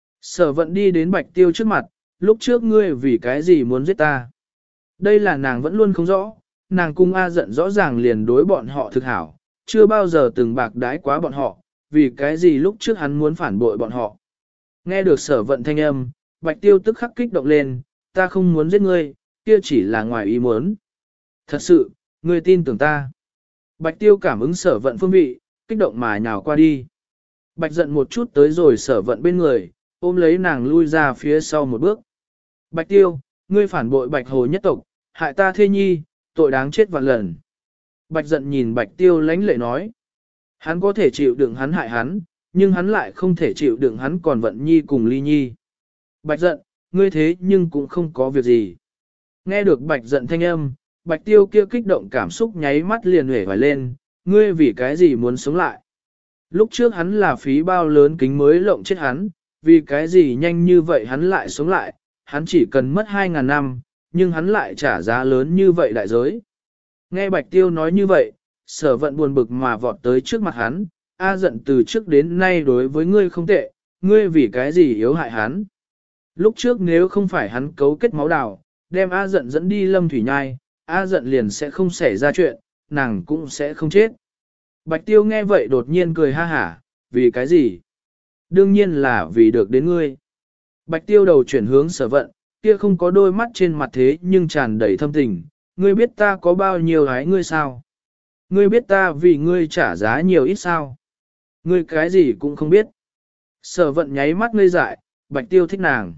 Sở Vận đi đến Bạch Tiêu trước mặt, lúc trước ngươi vì cái gì muốn giết ta? Đây là nàng vẫn luôn không rõ, nàng cung A Dận rõ ràng liền đối bọn họ thực hảo, chưa bao giờ từng bạc đái quá bọn họ, vì cái gì lúc trước hắn muốn phản bội bọn họ. Nghe được Sở Vận thanh âm, Bạch Tiêu tức khắc kích động lên, ta không muốn giết ngươi, kia chỉ là ngoài ý muốn. Thật sự, ngươi tin tưởng ta. Bạch Tiêu cảm ứng Sở Vận phương vị, kích động mà nhào qua đi. Bạch Dận một chút tới rồi Sở Vận bên người, ôm lấy nàng lui ra phía sau một bước. Bạch Tiêu, ngươi phản bội Bạch Hồ nhất tộc, hại ta thê nhi, tội đáng chết vạn lần. Bạch Dận nhìn Bạch Tiêu lãnh lệ nói. Hắn có thể chịu đựng hắn hại hắn, nhưng hắn lại không thể chịu đựng hắn còn Vận Nhi cùng Ly Nhi. Bạch Dận, ngươi thế nhưng cũng không có việc gì. Nghe được Bạch Dận thanh âm, Bạch Tiêu kia kích động cảm xúc nháy mắt liền hể vải lên, ngươi vì cái gì muốn sống lại. Lúc trước hắn là phí bao lớn kính mới lộng chết hắn, vì cái gì nhanh như vậy hắn lại sống lại, hắn chỉ cần mất 2.000 năm, nhưng hắn lại trả giá lớn như vậy đại giới. Nghe Bạch Tiêu nói như vậy, Sở Vận buồn bực mà vọt tới trước mặt hắn, A Dận từ trước đến nay đối với ngươi không tệ, ngươi vì cái gì yếu hại hắn. Lúc trước nếu không phải hắn cấu kết máu đào, đem A Dận dẫn đi Lâm Thủy Nhai, A Dận liền sẽ không xảy ra chuyện, nàng cũng sẽ không chết. Bạch Tiêu nghe vậy đột nhiên cười ha hả, vì cái gì? Đương nhiên là vì được đến ngươi. Bạch Tiêu đầu chuyển hướng Sở Vận, kia không có đôi mắt trên mặt thế nhưng tràn đầy thâm tình, ngươi biết ta có bao nhiêu hái ngươi sao? Ngươi biết ta vì ngươi trả giá nhiều ít sao? Ngươi cái gì cũng không biết. Sở Vận nháy mắt ngây dại, Bạch Tiêu thích nàng.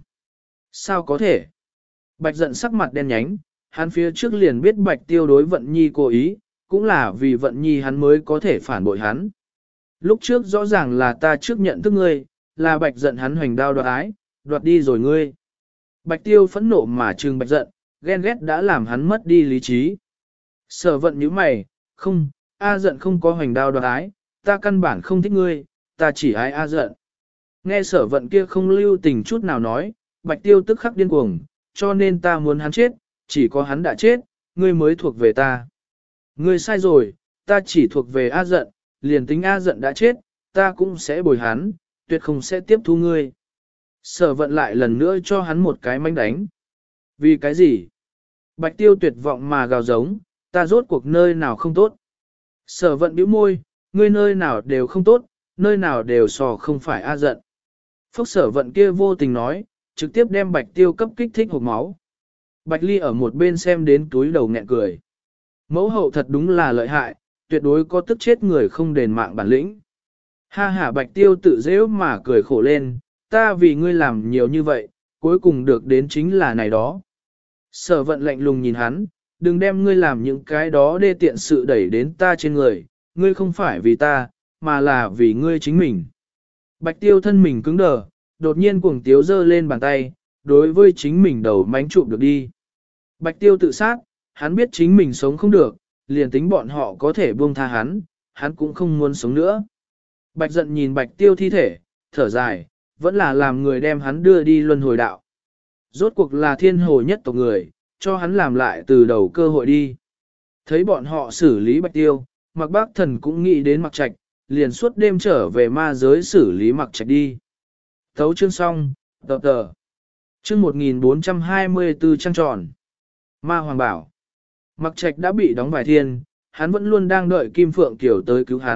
Sao có thể? Bạch Dận sắc mặt đen nhánh, hắn phía trước liền biết Bạch Tiêu đối Vận Nhi cố ý, cũng là vì Vận Nhi hắn mới có thể phản bội hắn. Lúc trước rõ ràng là ta trước nhận thức ngươi, là Bạch Dận hắn hoành đao đoạt ái, đoạt đi rồi ngươi. Bạch Tiêu phẫn nộ mà trừng Bạch Dận, ghen ghét đã làm hắn mất đi lý trí. Sở Vận nhíu mày, không, A Dận không có hoành đao đoạt ái, ta căn bản không thích ngươi, ta chỉ ái A Dận. Nghe Sở Vận kia không lưu tình chút nào nói, Bạch Tiêu tức khắc điên cuồng, cho nên ta muốn hắn chết, chỉ có hắn đã chết, ngươi mới thuộc về ta. Ngươi sai rồi, ta chỉ thuộc về A Dận, liền tính A Dận đã chết, ta cũng sẽ bồi hắn, tuyệt không sẽ tiếp thu ngươi. Sở Vận lại lần nữa cho hắn một cái manh đánh. Vì cái gì? Bạch Tiêu tuyệt vọng mà gào giống, ta rốt cuộc nơi nào không tốt. Sở Vận bĩu môi, ngươi nơi nào đều không tốt, nơi nào đều sò không phải A Dận. Phốc Sở Vận kia vô tình nói, trực tiếp đem Bạch Tiêu cấp kích thích hộc máu. Bạch Ly ở một bên xem đến túi đầu nghẹn cười. Mẫu hậu thật đúng là lợi hại, tuyệt đối có tức chết người không đền mạng bản lĩnh. Ha ha, Bạch Tiêu tự dễ mà cười khổ lên, ta vì ngươi làm nhiều như vậy, cuối cùng được đến chính là này đó. Sở Vận lạnh lùng nhìn hắn, đừng đem ngươi làm những cái đó đê tiện sự đẩy đến ta trên người, ngươi không phải vì ta, mà là vì ngươi chính mình. Bạch Tiêu thân mình cứng đờ, đột nhiên cuồng tiếu giơ lên bàn tay, đối với chính mình đầu mánh chụp được đi. Bạch Tiêu tự sát, hắn biết chính mình sống không được, liền tính bọn họ có thể buông tha hắn, hắn cũng không muốn sống nữa. Bạch Dận nhìn Bạch Tiêu thi thể, thở dài, vẫn là làm người đem hắn đưa đi luân hồi đạo. Rốt cuộc là thiên hồ nhất tộc người, cho hắn làm lại từ đầu cơ hội đi. Thấy bọn họ xử lý Bạch Tiêu, Mặc Bác Thần cũng nghĩ đến Mặc Trạch, liền suốt đêm trở về ma giới xử lý Mặc Trạch đi. Thấu chương xong, tập tờ. Chương 1424 trăng tròn. Ma Hoàng bảo. Mặc Trạch đã bị đóng vài thiên, hắn vẫn luôn đang đợi Kim Phượng Kiều tới cứu hắn,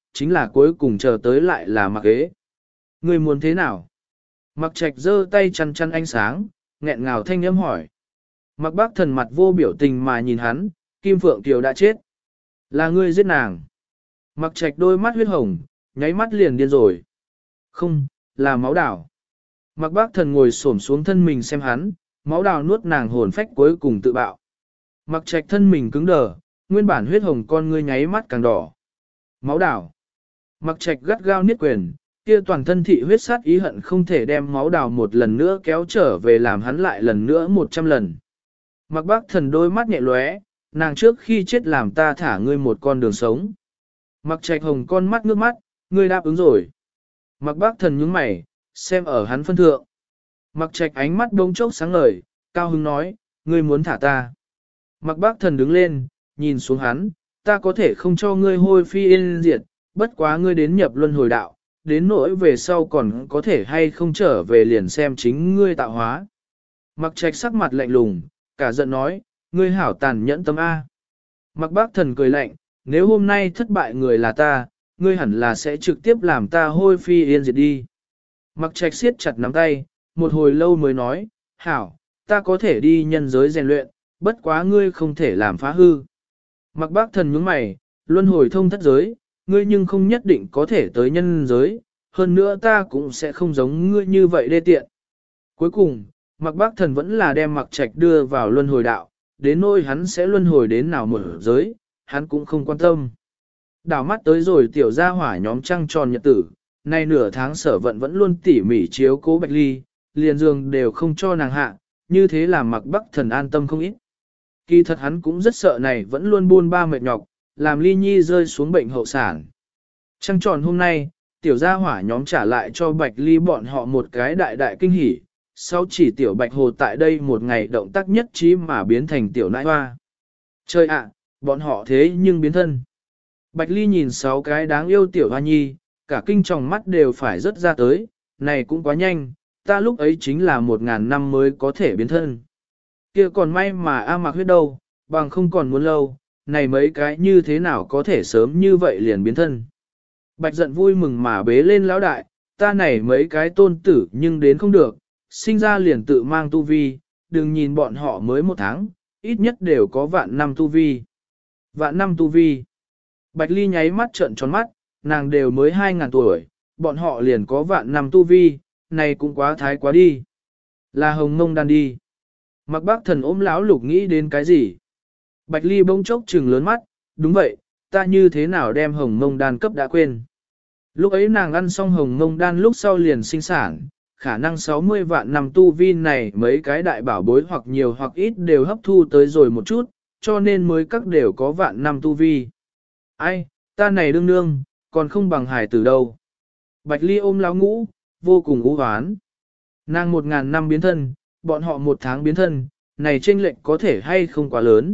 chính là cuối cùng chờ tới lại là Mặc Ế. Ngươi muốn thế nào? Mặc Trạch giơ tay chăn chăn ánh sáng, nghẹn ngào thanh âm hỏi. Mặc Bác Thần mặt vô biểu tình mà nhìn hắn, Kim Phượng Kiều đã chết. Là ngươi giết nàng. Mặc Trạch đôi mắt huyết hồng, nháy mắt liền điên rồi. Không, là máu đảo. Mặc Bác Thần ngồi xổm xuống thân mình xem hắn, máu đào nuốt nàng hồn phách cuối cùng tự bạo. Mặc Trạch thân mình cứng đờ, nguyên bản huyết hồng con ngươi nháy mắt càng đỏ. Máu đào. Mặc Trạch gắt gao niết quyền, kia toàn thân thị huyết sát ý hận không thể đem máu đào một lần nữa kéo trở về làm hắn lại lần nữa 100 lần. Mặc Bác Thần đôi mắt nhẹ lóe, nàng trước khi chết làm ta thả ngươi một con đường sống. Mặc Trạch hồng con mắt nước mắt, ngươi đáp ứng rồi. Mặc Bác Thần nhướng mày, xem ở hắn phân thượng. Mặc Trạch ánh mắt đống chốc sáng ngời, cao hứng nói, ngươi muốn thả ta. Mặc Bác Thần đứng lên, nhìn xuống hắn, ta có thể không cho ngươi hôi phi yên diệt, bất quá ngươi đến nhập luân hồi đạo, đến nỗi về sau còn có thể hay không trở về liền xem chính ngươi tạo hóa. Mặc Trạch sắc mặt lạnh lùng, cả giận nói, ngươi hảo tàn nhẫn tâm A. Mặc Bác Thần cười lạnh, nếu hôm nay thất bại người là ta, ngươi hẳn là sẽ trực tiếp làm ta hôi phi yên diệt đi. Mặc Trạch siết chặt nắm tay, một hồi lâu mới nói, hảo, ta có thể đi nhân giới rèn luyện, bất quá ngươi không thể làm phá hư. Mặc Bác Thần nhướng mày, luân hồi thông thất giới, ngươi nhưng không nhất định có thể tới nhân giới, hơn nữa ta cũng sẽ không giống ngươi như vậy đê tiện. Cuối cùng, Mặc Bác Thần vẫn là đem Mặc Trạch đưa vào luân hồi đạo, đến nỗi hắn sẽ luân hồi đến nào một giới, hắn cũng không quan tâm. Đảo mắt tới rồi tiểu gia hỏa nhóm trăng tròn nhật tử, nay nửa tháng Sở Vận vẫn luôn tỉ mỉ chiếu cố Bạch Ly, liền giường đều không cho nàng hạ, như thế làm Mặc Bác Thần an tâm không ít. Kỳ thật hắn cũng rất sợ này vẫn luôn buôn ba mệt nhọc, làm Ly Nhi rơi xuống bệnh hậu sản. Trăng tròn hôm nay, tiểu gia hỏa nhóm trả lại cho Bạch Ly bọn họ một cái đại đại kinh hỉ, sau chỉ tiểu Bạch Hồ tại đây một ngày động tác nhất trí mà biến thành tiểu nãi hoa. Trời ạ, bọn họ thế nhưng biến thân. Bạch Ly nhìn 6 cái đáng yêu tiểu hoa nhi, cả kinh tròng mắt đều phải rớt ra tới, này cũng quá nhanh, ta lúc ấy chính là 1000 năm mới có thể biến thân. Kia còn may mà A Mặc huyết đâu, bằng không còn muốn lâu, này mấy cái như thế nào có thể sớm như vậy liền biến thân. Bạch Giận vui mừng mà bế lên lão đại, ta này mấy cái tôn tử nhưng đến không được, sinh ra liền tự mang tu vi, đừng nhìn bọn họ mới 1 tháng, ít nhất đều có vạn năm tu vi. Vạn năm tu vi. Bạch Ly nháy mắt trợn tròn mắt, nàng đều mới 2000 tuổi, bọn họ liền có vạn năm tu vi, này cũng quá thái quá đi. Là Hồng Mông Đan đi. Mặc Bác Thần ôm lão lục nghĩ đến cái gì? Bạch Ly bỗng chốc trừng lớn mắt, đúng vậy, ta như thế nào đem Hồng Mông Đan cấp đã quên. Lúc ấy nàng ăn xong Hồng Mông Đan lúc sau liền sinh sản, khả năng 60 vạn năm tu vi này mấy cái đại bảo bối hoặc nhiều hoặc ít đều hấp thu tới rồi một chút, cho nên mới các đều có vạn năm tu vi. Ai, ta này đương nương, còn không bằng hài tử đâu. Bạch Ly ôm lão ngũ, vô cùng u hoán. Nàng 1000 năm biến thân, bọn họ 1 tháng biến thân, này chênh lệch có thể hay không quá lớn.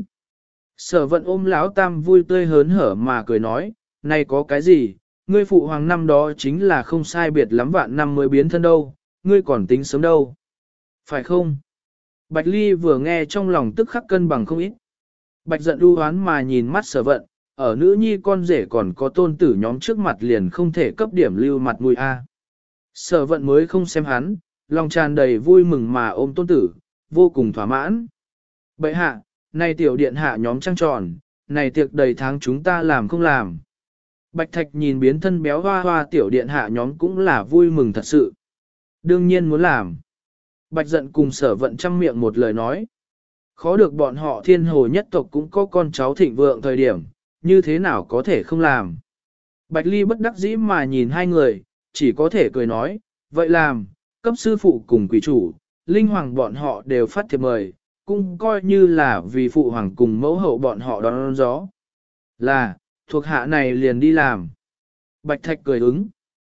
Sở Vận ôm lão tam vui tươi hớn hở mà cười nói, này có cái gì, ngươi phụ hoàng năm đó chính là không sai biệt lắm vạn năm mới biến thân đâu, ngươi còn tính sớm đâu. Phải không? Bạch Ly vừa nghe trong lòng tức khắc cân bằng không ít. Bạch Giận u hoán mà nhìn mắt Sở Vận, ở nữ nhi con rể còn có tôn tử nhóm trước mặt liền không thể cấp điểm lưu mặt mũi a. Sở Vận mới không xem hắn, lòng tràn đầy vui mừng mà ôm tôn tử, vô cùng thỏa mãn. Bệ hạ, này tiểu điện hạ nhóm trăng tròn, này tiệc đầy tháng chúng ta làm không làm. Bạch Thạch nhìn biến thân béo hoa hoa tiểu điện hạ nhóm cũng là vui mừng thật sự. Đương nhiên muốn làm. Bạch Giận cùng Sở Vận trăm miệng một lời nói. Khó được bọn họ thiên hồ nhất tộc cũng có con cháu thịnh vượng thời điểm, như thế nào có thể không làm. Bạch Ly bất đắc dĩ mà nhìn hai người, chỉ có thể cười nói, vậy làm, cấp sư phụ cùng quỷ chủ, linh hoàng bọn họ đều phát thiệp mời, cũng coi như là vì phụ hoàng cùng mẫu hậu bọn họ đón gió. Là, thuộc hạ này liền đi làm. Bạch Thạch cười ứng.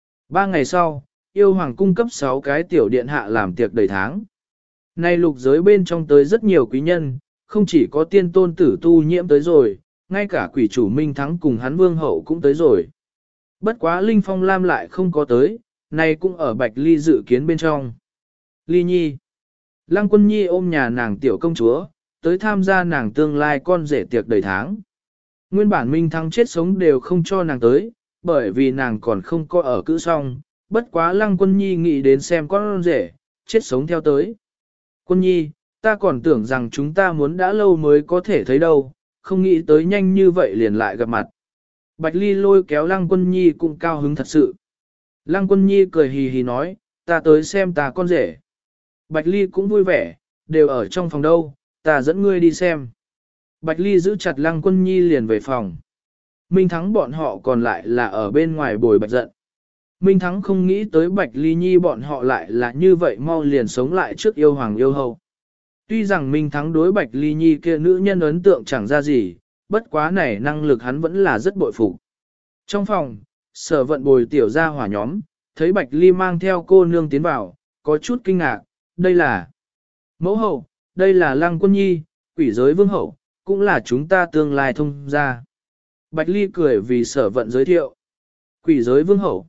3 ngày sau, yêu hoàng cung cấp 6 cái tiểu điện hạ làm tiệc đầy tháng. Nay lục giới bên trong tới rất nhiều quý nhân, không chỉ có tiên tôn tử tu nhiễm tới rồi, ngay cả quỷ chủ Minh Thắng cùng hắn vương hậu cũng tới rồi. Bất quá Linh Phong Lam lại không có tới, nay cũng ở Bạch Ly dự kiến bên trong. Ly Nhi. Lăng Quân Nhi ôm nhà nàng tiểu công chúa, tới tham gia nàng tương lai con rể tiệc đầy tháng. Nguyên bản Minh Thắng chết sống đều không cho nàng tới, bởi vì nàng còn không có ở cữ xong, bất quá Lăng Quân Nhi nghĩ đến xem con rể, chết sống theo tới. Quân Nhi, ta còn tưởng rằng chúng ta muốn đã lâu mới có thể thấy đâu, không nghĩ tới nhanh như vậy liền lại gặp mặt. Bạch Ly lôi kéo Lăng Quân Nhi cũng cao hứng thật sự. Lăng Quân Nhi cười hì hì nói, ta tới xem ta con rể. Bạch Ly cũng vui vẻ, đều ở trong phòng đâu, ta dẫn ngươi đi xem. Bạch Ly giữ chặt Lăng Quân Nhi liền về phòng. Minh Thắng bọn họ còn lại là ở bên ngoài bồi Bạch Giận. Minh Thắng không nghĩ tới Bạch Ly Nhi bọn họ lại là như vậy mau liền sống lại trước yêu hoàng yêu hậu. Tuy rằng Minh Thắng đối Bạch Ly Nhi kia nữ nhân ấn tượng chẳng ra gì, bất quá này năng lực hắn vẫn là rất bội phục. Trong phòng, Sở Vận bồi tiểu ra hỏa nhóm, thấy Bạch Ly mang theo cô nương tiến vào, có chút kinh ngạc, đây là mẫu hậu, đây là Lăng Quân Nhi, quỷ giới vương hậu, cũng là chúng ta tương lai thông gia. Bạch Ly cười vì Sở Vận giới thiệu. Quỷ giới vương hậu.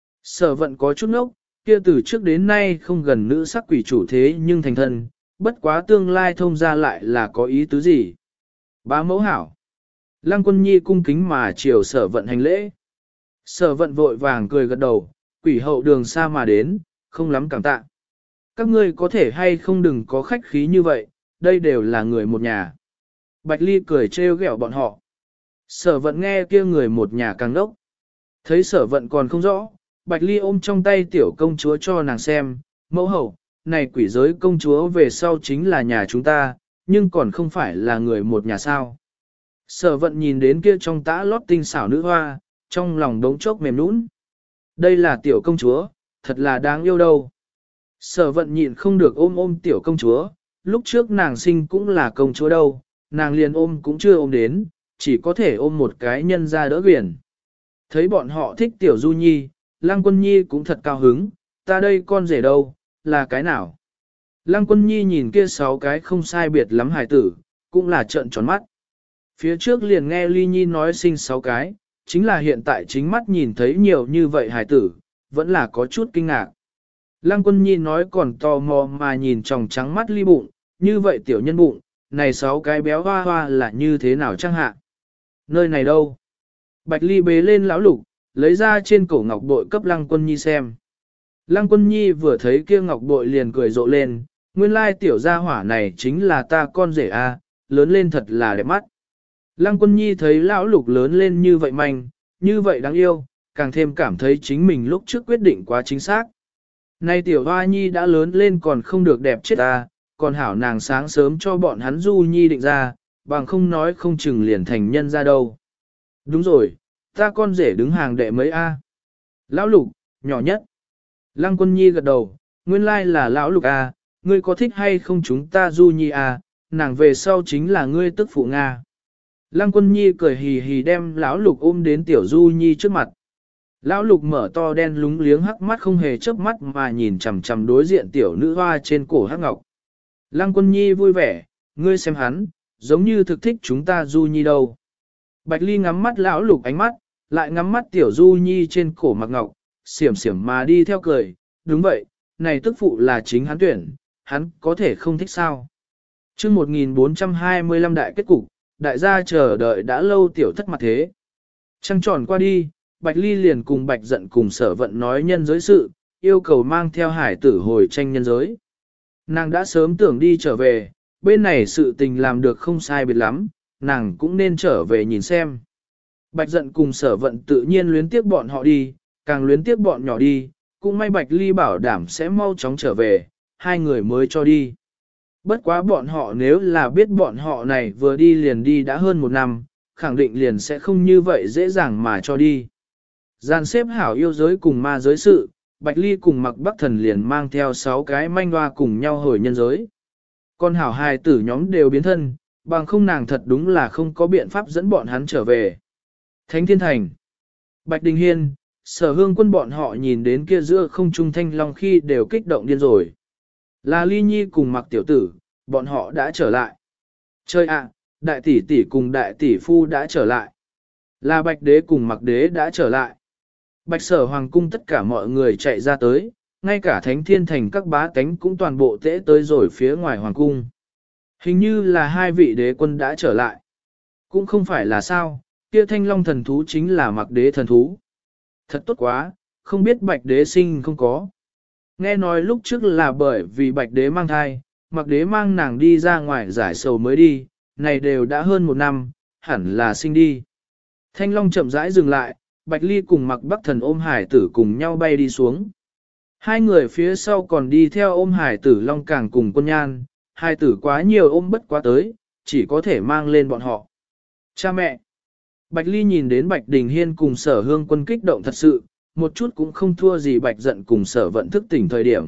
Sở Vận có chút ngốc, kia từ trước đến nay không gần nữ sắc quỷ chủ thế nhưng thành thân, bất quá tương lai thông gia lại là có ý tứ gì. Bá mẫu hảo. Lăng Quân Nhi cung kính mà chiều Sở Vận hành lễ. Sở Vận vội vàng cười gật đầu, quỷ hậu đường xa mà đến, không lắm cảm tạ. Các ngươi có thể hay không đừng có khách khí như vậy, đây đều là người một nhà. Bạch Ly cười trêu ghẹo bọn họ. Sở Vận nghe kia người một nhà càng đốc. Thấy Sở Vận còn không rõ, Bạch Ly ôm trong tay tiểu công chúa cho nàng xem, mẫu hậu, này quỷ giới công chúa về sau chính là nhà chúng ta, nhưng còn không phải là người một nhà sao. Sở Vận nhìn đến kia trong tã lót tinh xảo nữ hoa, trong lòng đống chốc mềm nũng. Đây là tiểu công chúa, thật là đáng yêu đâu. Sở Vận nhịn không được ôm ôm tiểu công chúa, lúc trước nàng sinh cũng là công chúa đâu, nàng liền ôm cũng chưa ôm đến, chỉ có thể ôm một cái nhân ra đỡ biển. Thấy bọn họ thích tiểu Du Nhi, Lăng Quân Nhi cũng thật cao hứng, ta đây con rể đâu, là cái nào? Lăng Quân Nhi nhìn kia 6 cái không sai biệt lắm hài tử, cũng là trợn tròn mắt. Phía trước liền nghe Ly Nhi nói sinh 6 cái, chính là hiện tại chính mắt nhìn thấy nhiều như vậy hài tử, vẫn là có chút kinh ngạc. Lăng Quân Nhi nói còn tò mò mà nhìn tròng trắng mắt Ly bụng, như vậy tiểu nhân bụng, này 6 cái béo hoa hoa là như thế nào chăng hạ? Nơi này đâu? Bạch Ly bế lên lão lục, lấy ra trên cổ ngọc bội cấp Lăng Quân Nhi xem. Lăng Quân Nhi vừa thấy kia ngọc bội liền cười rộ lên, nguyên lai tiểu gia hỏa này chính là ta con rể a, lớn lên thật là đẹp mắt. Lăng Quân Nhi thấy lão lục lớn lên như vậy manh, như vậy đáng yêu, càng thêm cảm thấy chính mình lúc trước quyết định quá chính xác. Nay tiểu hoa nhi đã lớn lên còn không được đẹp chết ta, còn hảo nàng sáng sớm cho bọn hắn Du Nhi định ra, bằng không nói không chừng liền thành nhân ra đâu. Đúng rồi, ta con rể đứng hàng đệ mấy A. Lão lục, nhỏ nhất. Lăng Quân Nhi gật đầu, nguyên lai là lão lục A, ngươi có thích hay không chúng ta Du Nhi A, nàng về sau chính là ngươi tức phụ Nga. Lăng Quân Nhi cười hì hì đem lão lục ôm đến tiểu Du Nhi trước mặt. Lão lục mở to đen lúng liếng hắc mắt không hề chớp mắt mà nhìn chằm chằm đối diện tiểu nữ hoa trên cổ hắc ngọc. Lăng Quân Nhi vui vẻ, ngươi xem hắn, giống như thực thích chúng ta Du Nhi đâu. Bạch Ly ngắm mắt lão lục ánh mắt, lại ngắm mắt tiểu Du Nhi trên cổ mặc ngọc, xiểm xiểm mà đi theo cười, đúng vậy, này tức phụ là chính hắn tuyển, hắn có thể không thích sao. Chương 1425 đại kết cục, đại gia chờ đợi đã lâu tiểu thất mặt thế. Trăng tròn qua đi, Bạch Ly liền cùng Bạch Giận cùng Sở Vận nói nhân giới sự, yêu cầu mang theo hải tử hồi tranh nhân giới. Nàng đã sớm tưởng đi trở về, bên này sự tình làm được không sai biệt lắm, nàng cũng nên trở về nhìn xem. Bạch Giận cùng Sở Vận tự nhiên luyến tiếc bọn họ đi, càng luyến tiếc bọn nhỏ đi, cũng may Bạch Ly bảo đảm sẽ mau chóng trở về, hai người mới cho đi. Bất quá bọn họ nếu là biết bọn họ này vừa đi liền đi đã hơn 1 năm, khẳng định liền sẽ không như vậy dễ dàng mà cho đi. Gian xếp hảo yêu giới cùng ma giới sự, Bạch Ly cùng Mặc Bắc Thần liền mang theo 6 cái manh hoa cùng nhau hồi nhân giới. Con hảo hài tử nhóm đều biến thân, bằng không nàng thật đúng là không có biện pháp dẫn bọn hắn trở về. Thánh Thiên Thành, Bạch Đình Hiên, Sở Hương Quân bọn họ nhìn đến kia giữa không trung thanh long khi đều kích động điên rồi. Là Ly Nhi cùng Mặc tiểu tử, bọn họ đã trở lại. Chơi ạ, đại tỷ tỷ cùng đại tỷ phu đã trở lại. Là Bạch Đế cùng Mặc Đế đã trở lại. Bạch Sở Hoàng cung tất cả mọi người chạy ra tới, ngay cả Thánh Thiên Thành các bá tánh cũng toàn bộ tễ tới rồi phía ngoài Hoàng cung. Hình như là 2 vị đế quân đã trở lại. Cũng không phải là sao, kia thanh long thần thú chính là Mặc Đế thần thú. Thật tốt quá, không biết bạch đế sinh không có. Nghe nói lúc trước là bởi vì bạch đế mang thai, mặc đế mang nàng đi ra ngoài giải sầu mới đi, này đều đã hơn 1 năm, hẳn là sinh đi. Thanh Long chậm rãi dừng lại, Bạch Ly cùng mặc Bắc Thần ôm hải tử cùng nhau bay đi xuống. Hai người phía sau còn đi theo ôm hải tử Long Càng cùng Quân Nhan, hải tử quá nhiều ôm bất quá tới, chỉ có thể mang lên bọn họ. Cha mẹ! Bạch Ly nhìn đến Bạch Đình Hiên cùng Sở Hương Quân kích động thật sự, một chút cũng không thua gì Bạch Giận cùng Sở Vận thức tỉnh thời điểm.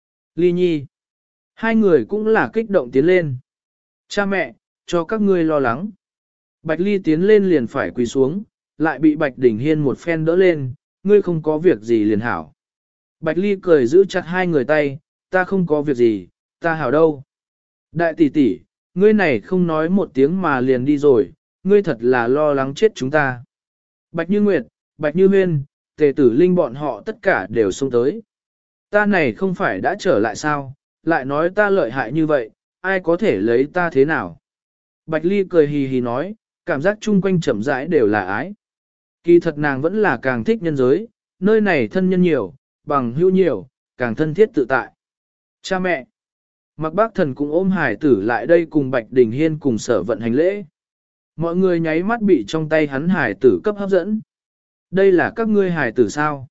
Ly Nhi! Hai người cũng là kích động tiến lên. Cha mẹ, cho các ngươi lo lắng. Bạch Ly tiến lên liền phải quỳ xuống, lại bị Bạch Đình Hiên một phen đỡ lên, ngươi không có việc gì liền hảo. Bạch Ly cười giữ chặt hai người tay, ta không có việc gì, ta hảo đâu. Đại tỷ tỷ, ngươi này không nói một tiếng mà liền đi rồi, ngươi thật là lo lắng chết chúng ta. Bạch Như Nguyệt, Bạch Như Huyên, Tề Tử Linh bọn họ tất cả đều xông tới. Ta này không phải đã trở lại sao, lại nói ta lợi hại như vậy, ai có thể lấy ta thế nào. Bạch Ly cười hì hì nói, cảm giác chung quanh chậm rãi đều là ái. Kỳ thật nàng vẫn là càng thích nhân giới, nơi này thân nhân nhiều, bằng hữu nhiều, càng thân thiết tự tại. Cha mẹ, Mặc Bác Thần cũng ôm hải tử lại đây cùng Bạch Đình Hiên cùng Sở Vận hành lễ. Mọi người nháy mắt bị trong tay hắn hải tử cấp hấp dẫn. Đây là các ngươi hải tử sao?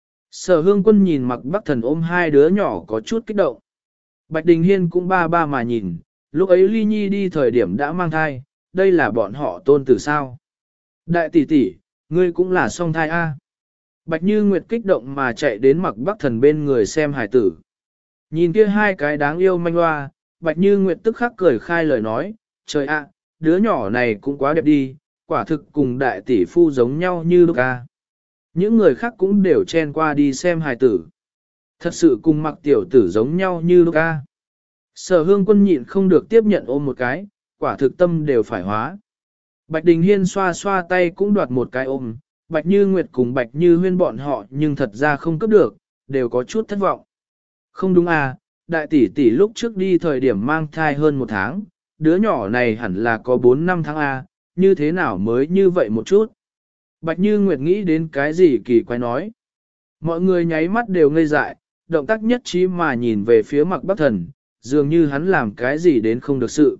Sở Hương Quân nhìn Mặc Bác Thần ôm hai đứa nhỏ có chút kích động. Bạch Đình Hiên cũng ba ba mà nhìn, lúc ấy Ly Nhi đi thời điểm đã mang thai, đây là bọn họ tôn tử sao? Đại tỷ tỷ, ngươi cũng là song thai A. Bạch Như Nguyệt kích động mà chạy đến Mặc Bắc Thần bên người xem hải tử. Nhìn kia hai cái đáng yêu manh hoa, Bạch Như Nguyệt tức khắc cười khai lời nói, trời ạ, đứa nhỏ này cũng quá đẹp đi, quả thực cùng đại tỷ phu giống nhau như lúc A. Những người khác cũng đều chen qua đi xem hải tử. Thật sự cùng Mặc tiểu tử giống nhau như lúc A. Sở Hương Quân nhịn không được tiếp nhận ôm một cái, quả thực tâm đều phải hóa. Bạch Đình Hiên xoa xoa tay cũng đoạt một cái ôm, Bạch Như Nguyệt cùng Bạch Như Huyên bọn họ nhưng thật ra không cấp được, đều có chút thất vọng. Không đúng à, đại tỷ tỷ lúc trước đi thời điểm mang thai hơn 1 tháng, đứa nhỏ này hẳn là có 4-5 tháng à, như thế nào mới như vậy một chút. Bạch Như Nguyệt nghĩ đến cái gì kỳ quái nói. Mọi người nháy mắt đều ngây dại, động tác nhất trí mà nhìn về phía Mặc Bắc Thần, dường như hắn làm cái gì đến không được sự.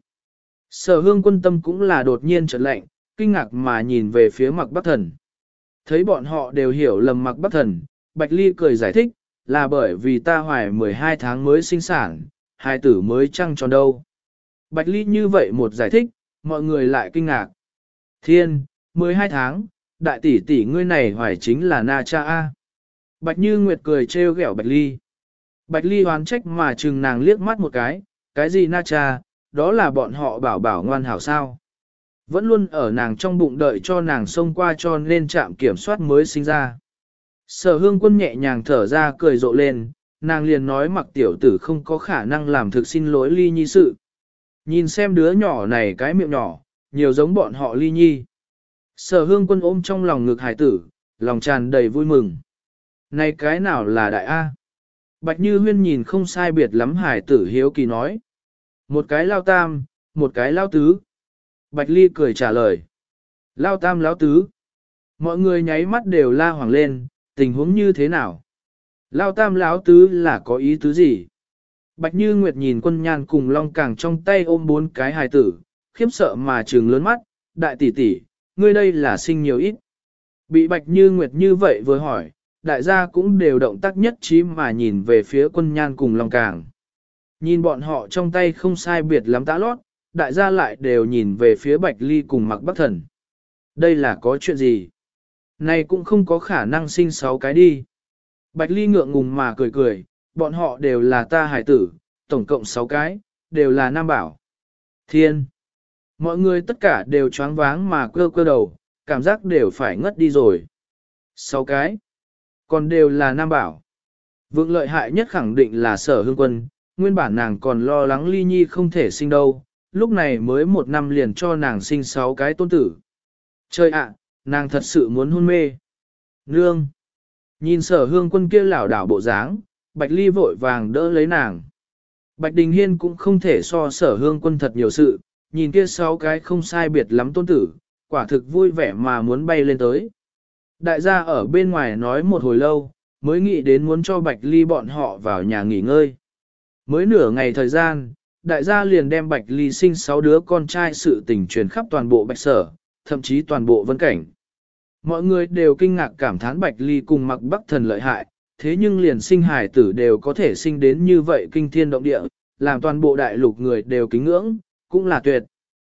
Sở Hương Quân tâm cũng là đột nhiên chợt lạnh, kinh ngạc mà nhìn về phía Mặc Bắc Thần. Thấy bọn họ đều hiểu lầm Mặc Bắc Thần, Bạch Ly cười giải thích, là bởi vì ta hoài 12 tháng mới sinh sản, hai tử mới trăng tròn đâu. Bạch Ly như vậy một giải thích, mọi người lại kinh ngạc. Thiên, 12 tháng, đại tỷ tỷ ngươi này hoài chính là Na Cha A. Bạch Như Nguyệt cười trêu ghẹo Bạch Ly. Bạch Ly oán trách mà chừng nàng liếc mắt một cái gì Na Cha, đó là bọn họ bảo bảo ngoan hảo sao. Vẫn luôn ở nàng trong bụng đợi cho nàng xông qua cho nên trạm kiểm soát mới sinh ra. Sở Hương Quân nhẹ nhàng thở ra cười rộ lên, nàng liền nói Mặc tiểu tử không có khả năng làm thực xin lỗi Ly Nhi sự. Nhìn xem đứa nhỏ này cái miệng nhỏ, nhiều giống bọn họ Ly Nhi. Sở Hương Quân ôm trong lòng ngực hải tử, lòng tràn đầy vui mừng. Này cái nào là đại A? Bạch Như Huyên nhìn không sai biệt lắm hải tử hiếu kỳ nói. Một cái lao tam, một cái lao tứ. Bạch Ly cười trả lời. Lao tam lao tứ. Mọi người nháy mắt đều la hoảng lên, tình huống như thế nào? Lao tam lão tứ là có ý tứ gì? Bạch Như Nguyệt nhìn Quân Nhan cùng Long Càng trong tay ôm 4 cái hài tử, khiếp sợ mà trừng lớn mắt, đại tỷ tỷ, ngươi đây là sinh nhiều ít. Bị Bạch Như Nguyệt như vậy vừa hỏi, đại gia cũng đều động tác nhất trí mà nhìn về phía Quân Nhan cùng Long Càng. Nhìn bọn họ trong tay không sai biệt lắm tã lót, đại gia lại đều nhìn về phía Bạch Ly cùng Mặc Bắc Thần. Đây là có chuyện gì? Này cũng không có khả năng sinh 6 cái đi. Bạch Ly ngượng ngùng mà cười cười, bọn họ đều là ta hải tử, tổng cộng 6 cái, đều là nam bảo. Thiên! Mọi người tất cả đều choáng váng mà cơ cơ đầu, cảm giác đều phải ngất đi rồi. 6 cái, còn đều là nam bảo. Vượng lợi hại nhất khẳng định là Sở Hương Quân, nguyên bản nàng còn lo lắng Ly Nhi không thể sinh đâu, lúc này mới 1 năm liền cho nàng sinh 6 cái tôn tử. Trời ạ, nàng thật sự muốn hôn mê. Nương! Nhìn Sở Hương Quân kia lảo đảo bộ dáng, Bạch Ly vội vàng đỡ lấy nàng. Bạch Đình Hiên cũng không thể so Sở Hương Quân thật nhiều sự, nhìn kia 6 cái không sai biệt lắm tôn tử, quả thực vui vẻ mà muốn bay lên tới. Đại gia ở bên ngoài nói một hồi lâu, mới nghĩ đến muốn cho Bạch Ly bọn họ vào nhà nghỉ ngơi. Mới nửa ngày thời gian, đại gia liền đem Bạch Ly sinh 6 đứa con trai sự tình truyền khắp toàn bộ Bạch Sở, thậm chí toàn bộ Vân Cảnh. Mọi người đều kinh ngạc cảm thán Bạch Ly cùng Mạc Bắc Thần lợi hại, thế nhưng liền sinh hài tử đều có thể sinh đến như vậy kinh thiên động địa, làm toàn bộ đại lục người đều kính ngưỡng, cũng là tuyệt.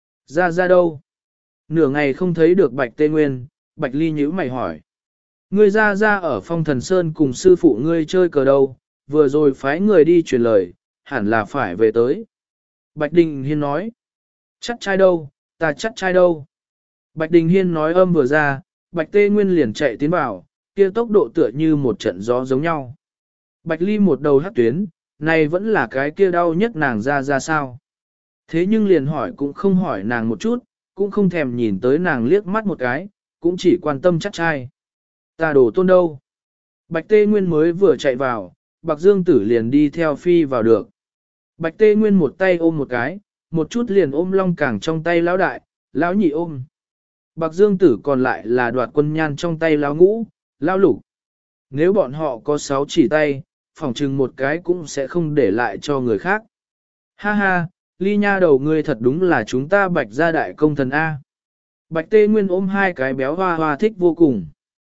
Ra đâu? Nửa ngày không thấy được Bạch Tê Nguyên, Bạch Ly nhíu mày hỏi. Ngươi ra ở Phong Thần Sơn cùng sư phụ ngươi chơi cờ đâu, vừa rồi phái người đi truyền lời, hẳn là phải về tới. Bạch Đình Hiên nói. Chắc trai đâu, ta chắc trai đâu. Bạch Đình Hiên nói âm vừa ra, Bạch Tê Nguyên liền chạy tiến vào, kia tốc độ tựa như một trận gió giống nhau. Bạch Ly một đầu hắc tuyến, này vẫn là cái kia đau nhất nàng ra sao. Thế nhưng liền hỏi cũng không hỏi nàng một chút, cũng không thèm nhìn tới nàng liếc mắt một cái, cũng chỉ quan tâm chắc trai. Ta đổ tôn đâu? Bạch Tê Nguyên mới vừa chạy vào, Bạch Dương Tử liền đi theo phi vào được. Bạch Tê Nguyên một tay ôm một cái, một chút liền ôm Long Cảng trong tay lão đại, lão nhị ôm. Bạch Dương Tử còn lại là đoạt quân nhan trong tay lão ngũ, lão lục. Nếu bọn họ có 6 chỉ tay, phỏng chừng một cái cũng sẽ không để lại cho người khác. Ha ha, Ly nha đầu ngươi thật đúng là chúng ta Bạch gia đại công thần A. Bạch Tê Nguyên ôm 2 cái béo hoa hoa thích vô cùng.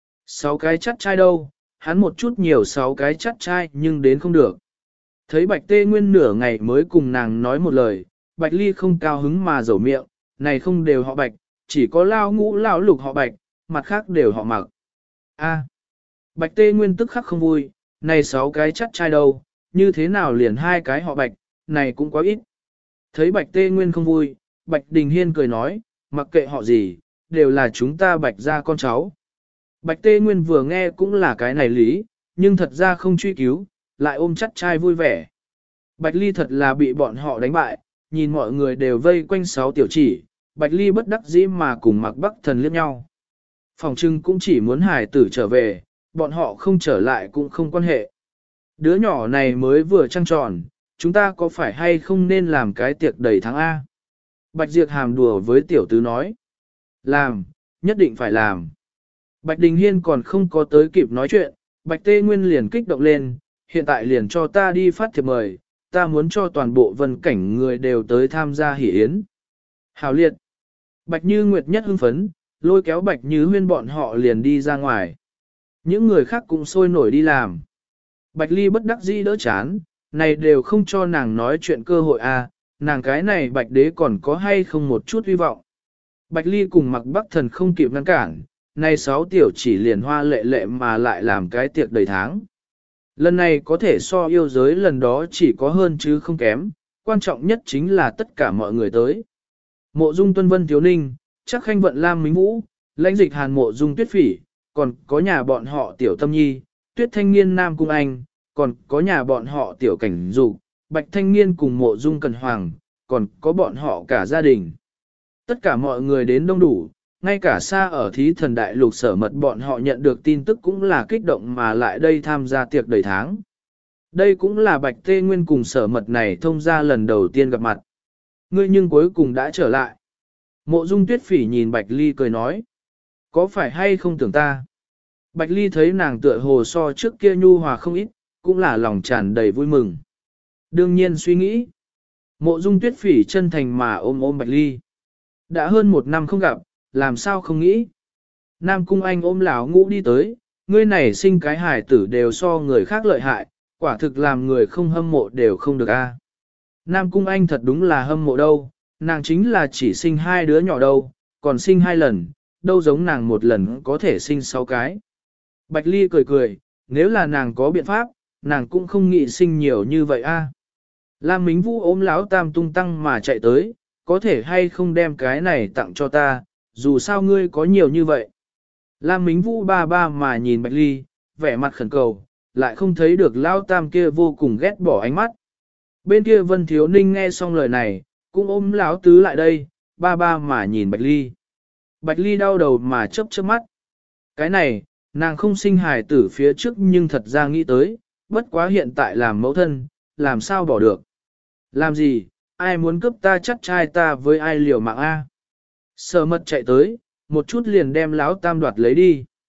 6 cái chắt trai đâu, hắn một chút nhiều 6 cái chắt trai nhưng đến không được. Thấy Bạch Tê Nguyên nửa ngày mới cùng nàng nói một lời, Bạch Ly không cao hứng mà dầu miệng, này không đều họ Bạch, chỉ có lao ngũ lão lục họ Bạch, mặt khác đều họ Mặc. A. Bạch Tê Nguyên tức khắc không vui, này 6 cái chắt trai đâu, như thế nào liền 2 cái họ Bạch, này cũng quá ít. Thấy Bạch Tê Nguyên không vui, Bạch Đình Hiên cười nói, mặc kệ họ gì, đều là chúng ta Bạch gia con cháu. Bạch Tê Nguyên vừa nghe cũng là cái này lý, nhưng thật ra không truy cứu, lại ôm chắt trai vui vẻ. Bạch Ly thật là bị bọn họ đánh bại, nhìn mọi người đều vây quanh 6 tiểu chỉ, Bạch Ly bất đắc dĩ mà cùng Mạc Bắc Thần liếc nhau. Phòng trưng cũng chỉ muốn hải tử trở về, bọn họ không trở lại cũng không quan hệ. Đứa nhỏ này mới vừa trăng tròn, chúng ta có phải hay không nên làm cái tiệc đầy tháng A? Bạch Diệp hàm đùa với tiểu tứ nói. Làm, nhất định phải làm. Bạch Đình Hiên còn không có tới kịp nói chuyện, Bạch Tê Nguyên liền kích động lên, hiện tại liền cho ta đi phát thiệp mời, ta muốn cho toàn bộ Vân Cảnh người đều tới tham gia hỷ yến. Hào liệt. Bạch Như Nguyệt nhất hưng phấn, lôi kéo Bạch Như Huyên bọn họ liền đi ra ngoài. Những người khác cũng sôi nổi đi làm. Bạch Ly bất đắc dĩ đỡ chán, này đều không cho nàng nói chuyện cơ hội à, nàng cái này Bạch Đế còn có hay không một chút hy vọng. Bạch Ly cùng Mạc Bắc Thần không kịp ngăn cản, này 6 tiểu chỉ liền hoa lệ lệ mà lại làm cái tiệc đầy tháng. Lần này có thể so yêu giới lần đó chỉ có hơn chứ không kém, quan trọng nhất chính là tất cả mọi người tới. Mộ Dung Tuân Vân Thiếu Ninh, chắc Khanh Vận Lam Mính Vũ, lãnh dịch Hàn Mộ Dung Tuyết Phỉ, còn có nhà bọn họ Tiểu Tâm Nhi, Tuyết Thanh Niên Nam Cung Anh, còn có nhà bọn họ Tiểu Cảnh Dục, Bạch Thanh Niên cùng Mộ Dung Cần Hoàng, còn có bọn họ cả gia đình. Tất cả mọi người đến đông đủ, ngay cả xa ở thí thần đại lục Sở Mật bọn họ nhận được tin tức cũng là kích động mà lại đây tham gia tiệc đầy tháng. Đây cũng là Bạch Tê Nguyên cùng Sở Mật này thông ra lần đầu tiên gặp mặt. Ngươi nhưng cuối cùng đã trở lại. Mộ Dung Tuyết Phỉ nhìn Bạch Ly cười nói. Có phải hay không tưởng ta? Bạch Ly thấy nàng tựa hồ so trước kia nhu hòa không ít, cũng là lòng tràn đầy vui mừng. Đương nhiên suy nghĩ. Mộ Dung Tuyết Phỉ chân thành mà ôm ôm Bạch Ly. Đã hơn 1 năm không gặp, làm sao không nghĩ. Nam Cung Anh ôm lão ngũ đi tới, ngươi này sinh cái hài tử đều so người khác lợi hại, quả thực làm người không hâm mộ đều không được a. Nam Cung Anh thật đúng là hâm mộ đâu, nàng chính là chỉ sinh 2 đứa nhỏ đâu, còn sinh 2 lần, đâu giống nàng một lần có thể sinh 6 cái. Bạch Ly cười cười, nếu là nàng có biện pháp, nàng cũng không nghĩ sinh nhiều như vậy a. Lam Mính Vũ ôm lão tam tung tăng mà chạy tới, có thể hay không đem cái này tặng cho ta, dù sao ngươi có nhiều như vậy. Lam Mính Vũ ba ba mà nhìn Bạch Ly, vẻ mặt khẩn cầu, lại không thấy được lão tam kia vô cùng ghét bỏ ánh mắt. Bên kia Vân Thiếu Ninh nghe xong lời này, cũng ôm lão tứ lại đây, ba ba mà nhìn Bạch Ly. Bạch Ly đau đầu mà chớp chớp mắt. Cái này, nàng không sinh hài tử phía trước nhưng thật ra nghĩ tới, bất quá hiện tại làm mẫu thân, làm sao bỏ được. Làm gì, ai muốn cướp ta chắc trai ta với ai liều mạng a? Sở Mật chạy tới, một chút liền đem lão tam đoạt lấy đi.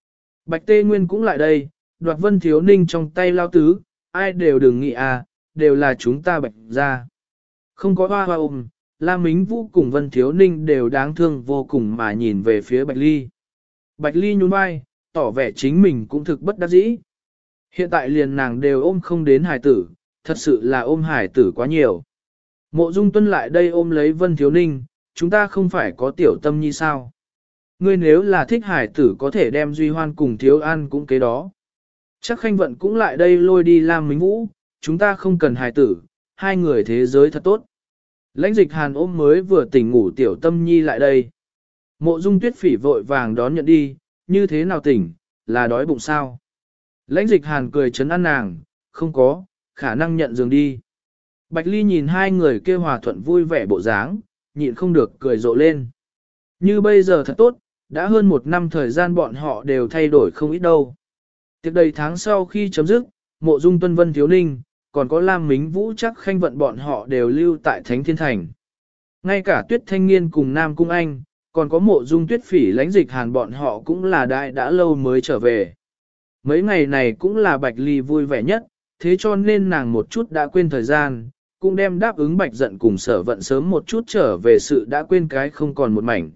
Bạch Tê Nguyên cũng lại đây, đoạt Vân Thiếu Ninh trong tay lao tứ, ai đều đừng nghĩ à, đều là chúng ta Bạch ra. Không có hoa hoa ôm, La Mính Vũ cùng Vân Thiếu Ninh đều đáng thương vô cùng mà nhìn về phía Bạch Ly. Bạch Ly nhún vai, tỏ vẻ chính mình cũng thực bất đắc dĩ. Hiện tại liền nàng đều ôm không đến hải tử, thật sự là ôm hải tử quá nhiều. Mộ Dung Tuân lại đây ôm lấy Vân Thiếu Ninh, chúng ta không phải có tiểu tâm nhi sao. Ngươi nếu là thích hải tử có thể đem Duy Hoan cùng Thiếu An cũng kế đó. Chắc Khanh Vận cũng lại đây lôi đi Lam Mính Vũ, chúng ta không cần hải tử, hai người thế giới thật tốt. Lãnh Dịch Hàn ôm mới vừa tỉnh ngủ tiểu tâm nhi lại đây. Mộ Dung Tuyết Phỉ vội vàng đón nhận đi, như thế nào tỉnh, là đói bụng sao? Lãnh Dịch Hàn cười trấn an nàng, không có, khả năng nhận giường đi. Bạch Ly nhìn hai người kêu hòa thuận vui vẻ bộ dáng, nhịn không được cười rộ lên. Như bây giờ thật tốt, đã hơn một năm thời gian bọn họ đều thay đổi không ít đâu. Tiệc đầy tháng sau khi chấm dứt, Mộ Dung Tuân Vân Thiếu Ninh, còn có Lam Mính Vũ Chắc Khanh Vận bọn họ đều lưu tại Thánh Thiên Thành. Ngay cả Tuyết Thanh Niên cùng Nam Cung Anh, còn có Mộ Dung Tuyết Phỉ Lãnh Dịch Hàn bọn họ cũng là đại đã lâu mới trở về. Mấy ngày này cũng là Bạch Ly vui vẻ nhất, thế cho nên nàng một chút đã quên thời gian, cũng đem đáp ứng Bạch Giận cùng Sở Vận sớm một chút trở về sự đã quên cái không còn một mảnh.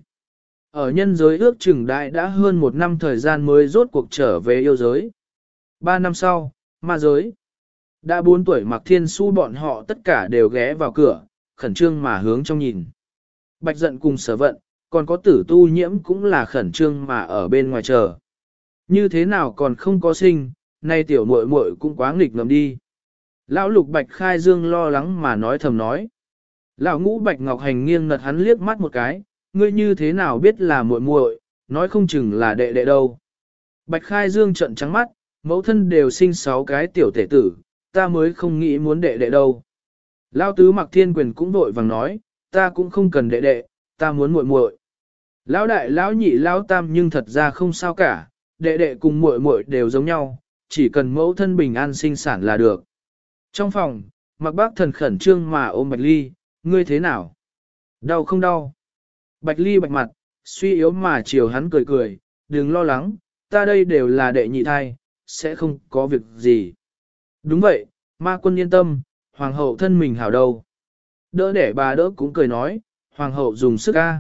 Ở nhân giới ước chừng đại đã hơn một năm thời gian mới rốt cuộc trở về yêu giới. 3 năm sau, ma giới. Đã 4 tuổi Mạc Thiên Su bọn họ tất cả đều ghé vào cửa, khẩn trương mà hướng trong nhìn. Bạch Giận cùng Sở Vận, còn có Tử Tu Nhiễm cũng là khẩn trương mà ở bên ngoài chờ. Như thế nào còn không có sinh, nay tiểu muội muội cũng quá nghịch ngợm đi. Lão Lục Bạch Khai Dương lo lắng mà nói thầm nói. Lão Ngũ Bạch Ngọc Hành nghiêng nật hắn liếc mắt một cái, ngươi như thế nào biết là muội muội, nói không chừng là đệ đệ đâu. Bạch Khai Dương trợn trắng mắt, mẫu thân đều sinh 6 cái tiểu tể tử, ta mới không nghĩ muốn đệ đệ đâu. Lão Tứ Mạc Thiên Quyền cũng vội vàng nói, ta cũng không cần đệ đệ, ta muốn muội muội. Lão Đại, Lão Nhị, Lão Tam nhưng thật ra không sao cả, đệ đệ cùng muội muội đều giống nhau, chỉ cần mẫu thân bình an sinh sản là được. Trong phòng, Mạc Bác Thần khẩn trương mà ôm Bạch Ly, ngươi thế nào? Đau không đau? Bạch Ly bạch mặt, suy yếu mà chiều hắn cười cười, đừng lo lắng, ta đây đều là đệ nhị thai, sẽ không có việc gì. Đúng vậy, ma quân yên tâm, hoàng hậu thân mình hảo đâu. Đỡ để bà đỡ cũng cười nói, hoàng hậu dùng sức A.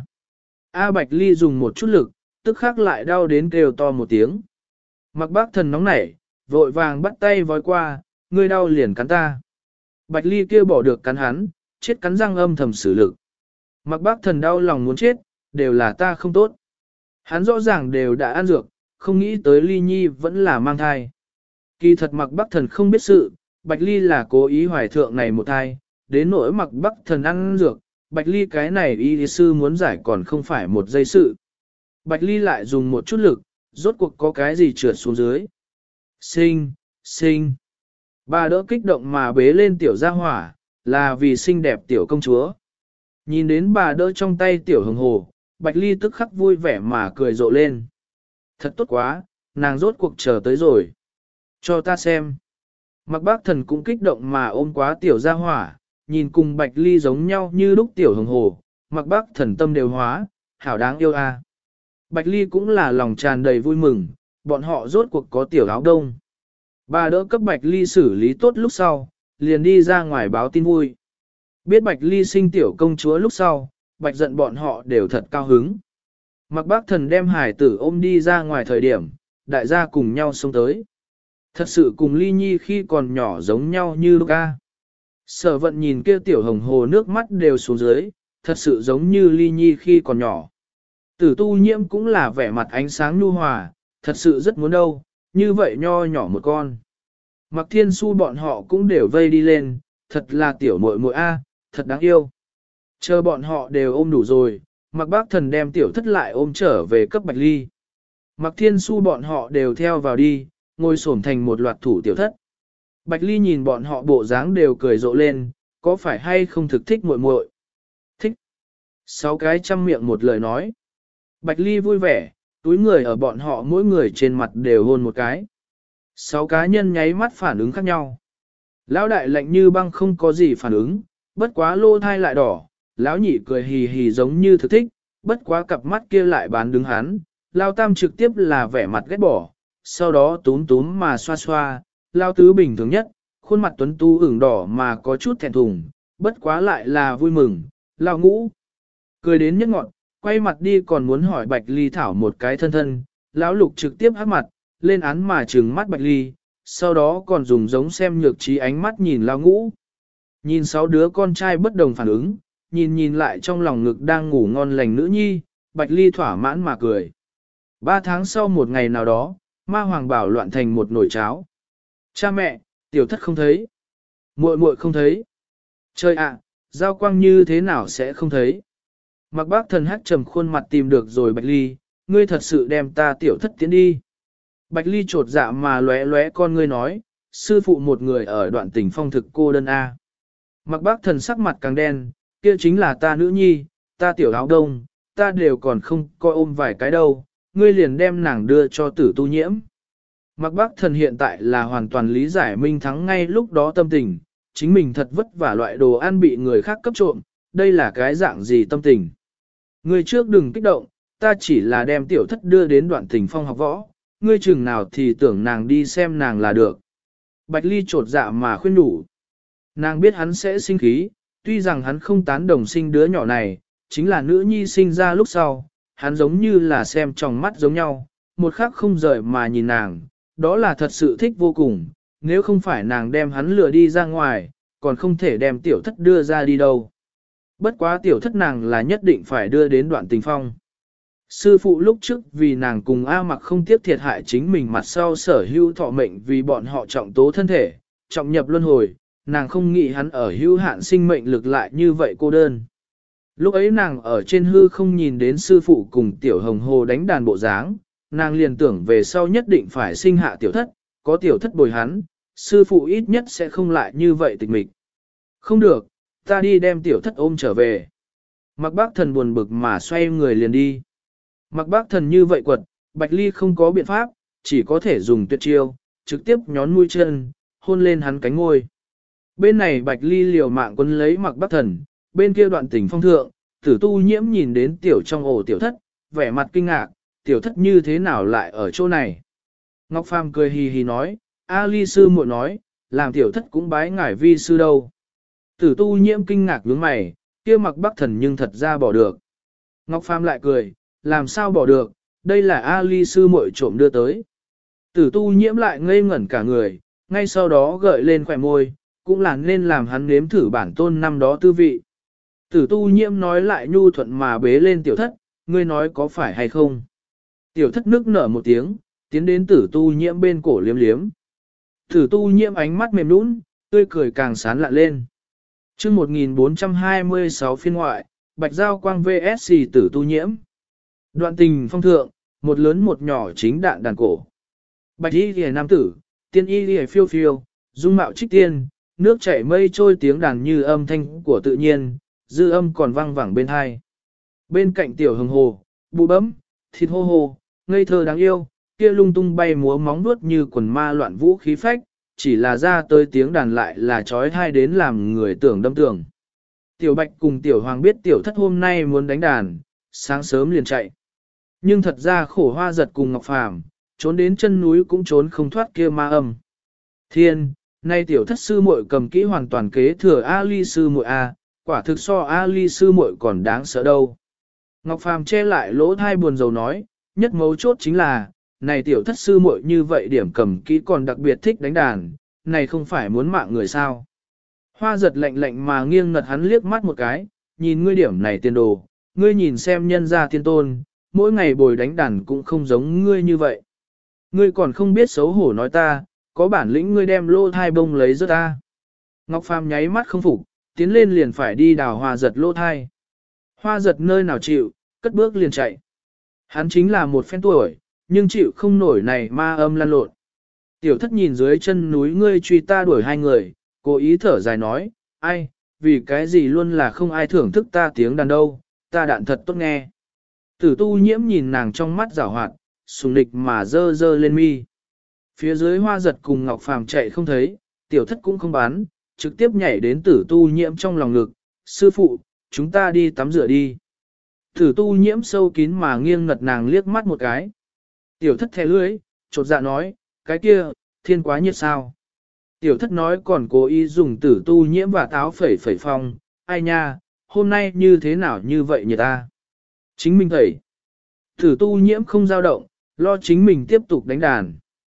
A Bạch Ly dùng một chút lực, tức khắc lại đau đến kêu to một tiếng. Mạc Bác Thần nóng nảy, vội vàng bắt tay vói qua, ngươi đau liền cắn ta. Bạch Ly kia bỏ được cắn hắn, chết cắn răng âm thầm xử lực. Mạc Bác Thần đau lòng muốn chết, đều là ta không tốt. Hắn rõ ràng đều đã ăn dược, không nghĩ tới Ly Nhi vẫn là mang thai. Kỳ thật Mạc Bác Thần không biết sự, Bạch Ly là cố ý hoài thượng này một thai, đến nỗi Mạc Bác Thần ăn dược, Bạch Ly cái này y sư muốn giải còn không phải một giây sự. Bạch Ly lại dùng một chút lực, rốt cuộc có cái gì trượt xuống dưới. Sinh. Bà đỡ kích động mà bế lên tiểu gia hỏa, là vì xinh đẹp tiểu công chúa. Nhìn đến bà đỡ trong tay tiểu hồng hồ, Bạch Ly tức khắc vui vẻ mà cười rộ lên. Thật tốt quá, nàng rốt cuộc chờ tới rồi. Cho ta xem. Mạc Bác Thần cũng kích động mà ôm quá tiểu gia hỏa, nhìn cùng Bạch Ly giống nhau như lúc tiểu hồng hồ, Mạc Bác Thần tâm đều hóa, hảo đáng yêu a. Bạch Ly cũng là lòng tràn đầy vui mừng, bọn họ rốt cuộc có tiểu áo đông. Bà đỡ cấp Bạch Ly xử lý tốt lúc sau, liền đi ra ngoài báo tin vui. Biết Bạch Ly sinh tiểu công chúa lúc sau, Bạch Giận bọn họ đều thật cao hứng. Mạc Bác Thần đem hải tử ôm đi ra ngoài thời điểm, đại gia cùng nhau xông tới. Thật sự cùng Ly Nhi khi còn nhỏ giống nhau như lúc ca. Sở Vận nhìn kia tiểu hồng hồ nước mắt đều xuống dưới, thật sự giống như Ly Nhi khi còn nhỏ. Tử Tu Nhiễm cũng là vẻ mặt ánh sáng nhu hòa, thật sự rất muốn đâu, như vậy nho nhỏ một con. Mạc Thiên Su bọn họ cũng đều vây đi lên, thật là tiểu muội muội a, thật đáng yêu. Chờ bọn họ đều ôm đủ rồi, Mạc Bác Thần đem tiểu thất lại ôm trở về cấp Bạch Ly. Mạc Thiên Su bọn họ đều theo vào đi, ngồi xổm thành một loạt thủ tiểu thất. Bạch Ly nhìn bọn họ bộ dáng đều cười rộ lên, có phải hay không thực thích muội muội? Thích. 6 cái trăm miệng một lời nói. Bạch Ly vui vẻ, túi người ở bọn họ mỗi người trên mặt đều hôn một cái. 6 cá nhân nháy mắt phản ứng khác nhau. Lão đại lạnh như băng không có gì phản ứng, bất quá lô thai lại đỏ, lão nhị cười hì hì giống như thực thích, bất quá cặp mắt kia lại bán đứng hắn, Lão Tam trực tiếp là vẻ mặt ghét bỏ, sau đó túm túm mà xoa xoa, lao tứ bình thường nhất, khuôn mặt tuấn tu ửng đỏ mà có chút thẹn thùng, bất quá lại là vui mừng, lao ngũ. Cười đến nhất ngọn, quay mặt đi còn muốn hỏi Bạch Ly thảo một cái thân thân, lão lục trực tiếp hắc mặt, lên án mà trừng mắt Bạch Ly, sau đó còn dùng giống xem nhược trí ánh mắt nhìn lao ngũ. Nhìn 6 đứa con trai bất đồng phản ứng, nhìn lại trong lòng ngực đang ngủ ngon lành nữ nhi, Bạch Ly thỏa mãn mà cười. 3 tháng sau một ngày nào đó, ma hoàng bảo loạn thành một nồi cháo. Cha mẹ, tiểu thất không thấy. Muội muội không thấy. Trời ạ, giao quang như thế nào sẽ không thấy. Mặc bác thần hắc trầm khuôn mặt tìm được rồi Bạch Ly, ngươi thật sự đem ta tiểu thất tiến đi. Bạch Ly trột dạ mà lóe lóe con ngươi nói, sư phụ một người ở đoạn tình phong thực cô đơn A. Mặc bác thần sắc mặt càng đen, kia chính là ta nữ nhi, ta tiểu áo đông, ta đều còn không coi ôm vài cái đâu, ngươi liền đem nàng đưa cho tử tu nhiễm. Mặc bác thần hiện tại là hoàn toàn lý giải Minh Thắng ngay lúc đó tâm tình, chính mình thật vất vả loại đồ ăn bị người khác cấp trộm, đây là cái dạng gì tâm tình. Ngươi trước đừng kích động, ta chỉ là đem tiểu thất đưa đến đoạn tình phong học võ, ngươi chừng nào thì tưởng nàng đi xem nàng là được. Bạch Ly trột dạ mà khuyên nhủ. Nàng biết hắn sẽ sinh khí, tuy rằng hắn không tán đồng sinh đứa nhỏ này, chính là nữ nhi sinh ra lúc sau, hắn giống như là xem trong mắt giống nhau, một khắc không rời mà nhìn nàng, đó là thật sự thích vô cùng, nếu không phải nàng đem hắn lừa đi ra ngoài, còn không thể đem tiểu thất đưa ra đi đâu. Bất quá tiểu thất nàng là nhất định phải đưa đến đoạn tình phong. Sư phụ lúc trước vì nàng cùng A Mặc không tiếp thiệt hại chính mình mặt sau sở hữu thọ mệnh vì bọn họ trọng tố thân thể, trọng nhập luân hồi, nàng không nghĩ hắn ở hữu hạn sinh mệnh lực lại như vậy cô đơn. Lúc ấy nàng ở trên hư không nhìn đến sư phụ cùng tiểu hồng hồ đánh đàn bộ dáng, nàng liền tưởng về sau nhất định phải sinh hạ tiểu thất, có tiểu thất bồi hắn, sư phụ ít nhất sẽ không lại như vậy tịch mịch. Không được, ta đi đem tiểu thất ôm trở về. Mặc bác thần buồn bực mà xoay người liền đi. Mặc bác thần như vậy quật, Bạch Ly không có biện pháp, chỉ có thể dùng tuyệt chiêu, trực tiếp nhón mũi chân, hôn lên hắn cánh ngôi. Bên này Bạch Ly liều mạng quân lấy mặc bác thần, bên kia đoạn tình phong thượng, tử tu nhiễm nhìn đến tiểu trong ổ tiểu thất, vẻ mặt kinh ngạc, tiểu thất như thế nào lại ở chỗ này. Ngọc Phàm cười hì hì nói, A Ly sư muội nói, làm tiểu thất cũng bái ngải vi sư đâu. Tử tu nhiễm kinh ngạc nhướng mày, kia mặc bác thần nhưng thật ra bỏ được. Ngọc Phàm lại cười, làm sao bỏ được, đây là A Ly sư muội trộm đưa tới. Tử tu nhiễm lại ngây ngẩn cả người, ngay sau đó gợi lên khỏe môi, cũng là nên làm hắn nếm thử bản tôn năm đó tư vị. Tử tu nhiễm nói lại nhu thuận mà bế lên tiểu thất, ngươi nói có phải hay không. Tiểu thất nước nở một tiếng, tiến đến tử tu nhiễm bên cổ liếm liếm. Tử tu nhiễm ánh mắt mềm nũng, tươi cười càng sán lạ lên. Chương 1426 phiên ngoại, Bạch Giao Quang VSC tử tu nhiễm. Đoạn tình phong thượng, một lớn một nhỏ chính đạn đàn cổ. Bạch y lìa nam tử, tiên y lìa phiêu phiêu, dung mạo trích tiên, nước chảy mây trôi tiếng đàn như âm thanh của tự nhiên, dư âm còn vang vẳng bên hai. Bên cạnh tiểu hồng hồ, bụ bấm, thịt hô hồ, ngây thơ đáng yêu, kia lung tung bay múa móng vuốt như quần ma loạn vũ khí phách, chỉ là ra tới tiếng đàn lại là trói thai đến làm người tưởng đâm tưởng. Tiểu Bạch cùng Tiểu Hoàng biết Tiểu Thất hôm nay muốn đánh đàn, sáng sớm liền chạy. Nhưng thật ra khổ hoa giật cùng Ngọc Phàm trốn đến chân núi cũng trốn không thoát kia ma âm. Thiên, nay Tiểu Thất sư muội cầm kỹ hoàn toàn kế thừa A Ly sư muội A, quả thực so A Ly sư muội còn đáng sợ đâu. Ngọc Phàm che lại lỗ thai buồn rầu nói, nhất mấu chốt chính là, này Tiểu Thất sư muội như vậy điểm cầm kỹ còn đặc biệt thích đánh đàn, này không phải muốn mạng người sao. Hoa giật lạnh lạnh mà nghiêng ngật hắn liếc mắt một cái, nhìn ngươi điểm này tiền đồ, ngươi nhìn xem nhân gia tiên tôn, mỗi ngày bồi đánh đàn cũng không giống ngươi như vậy. Ngươi còn không biết xấu hổ nói ta, có bản lĩnh ngươi đem lô thai bông lấy rớt ta. Ngọc Phàm nháy mắt không phục, tiến lên liền phải đi đào hoa giật lô thai. Hoa giật nơi nào chịu, cất bước liền chạy. Hắn chính là một phen tuổi, nhưng chịu không nổi này ma âm lăn lộn. Tiểu Thất nhìn dưới chân núi ngươi truy ta đuổi hai người, cố ý thở dài nói, ai, vì cái gì luôn là không ai thưởng thức ta tiếng đàn đâu, ta đạn thật tốt nghe. Tử tu nhiễm nhìn nàng trong mắt rảo hoạt, sùng nịch mà dơ dơ lên mi. Phía dưới hoa giật cùng Ngọc Phàm chạy không thấy, Tiểu Thất cũng không bán, trực tiếp nhảy đến tử tu nhiễm trong lòng ngực, sư phụ, chúng ta đi tắm rửa đi. Tử tu nhiễm sâu kín mà nghiêng ngật nàng liếc mắt một cái. Tiểu Thất thè lưỡi, chột dạ nói, cái kia, thiên quá nhiệt sao. Tiểu thất nói còn cố ý dùng tử tu nhiễm và táo phẩy phẩy phong, ai nha, hôm nay như thế nào như vậy nhỉ ta? Chính mình tẩy. Tử tu nhiễm không dao động, lo chính mình tiếp tục đánh đàn.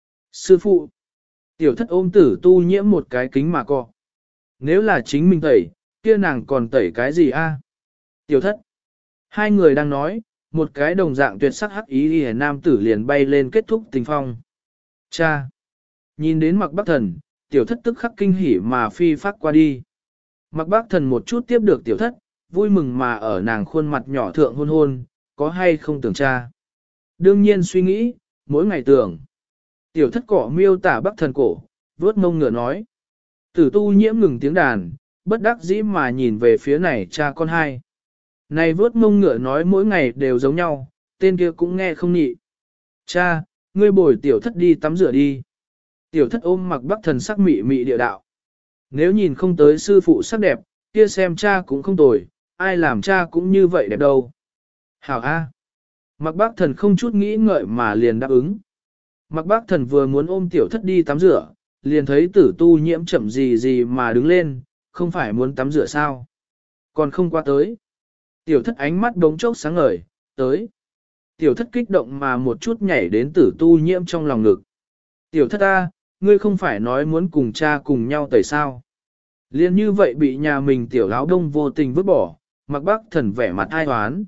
Sư phụ. Tiểu thất ôm tử tu nhiễm một cái kính mà cọ. Nếu là chính mình tẩy, kia nàng còn tẩy cái gì a? Tiểu thất. Hai người đang nói, một cái đồng dạng tuyệt sắc hắc ý hề nam tử liền bay lên kết thúc tình phong. Cha. Nhìn đến Mặc Bắc Thần, tiểu thất tức khắc kinh hỉ mà phi phát qua đi. Mặc Bắc Thần một chút tiếp được tiểu thất, vui mừng mà ở nàng khuôn mặt nhỏ thượng hôn hôn, có hay không tưởng cha. Đương nhiên suy nghĩ, mỗi ngày tưởng. Tiểu thất cỏ miêu tả Bắc Thần cổ, vớt mông ngựa nói. Tử tu nhiễm ngừng tiếng đàn, bất đắc dĩ mà nhìn về phía này cha con hai. Này vớt mông ngựa nói mỗi ngày đều giống nhau, tên kia cũng nghe không nhị. Cha, ngươi bồi tiểu thất đi tắm rửa đi. Tiểu thất ôm Mặc Bắc Thần sắc mị mị địa đạo. Nếu nhìn không tới sư phụ sắc đẹp, kia xem cha cũng không tồi, ai làm cha cũng như vậy đẹp đâu. Hảo A. Mặc Bắc Thần không chút nghĩ ngợi mà liền đáp ứng. Mặc Bắc Thần vừa muốn ôm tiểu thất đi tắm rửa, liền thấy tử tu nhiễm chậm gì gì mà đứng lên, không phải muốn tắm rửa sao. Còn không qua tới. Tiểu thất ánh mắt đống chốc sáng ngời, tới. Tiểu thất kích động mà một chút nhảy đến tử tu nhiễm trong lòng ngực. Tiểu thất A, ngươi không phải nói muốn cùng cha cùng nhau tẩy sao. Liên như vậy bị nhà mình tiểu áo đông vô tình vứt bỏ, Mặc Bắc Thần vẻ mặt ai hoán.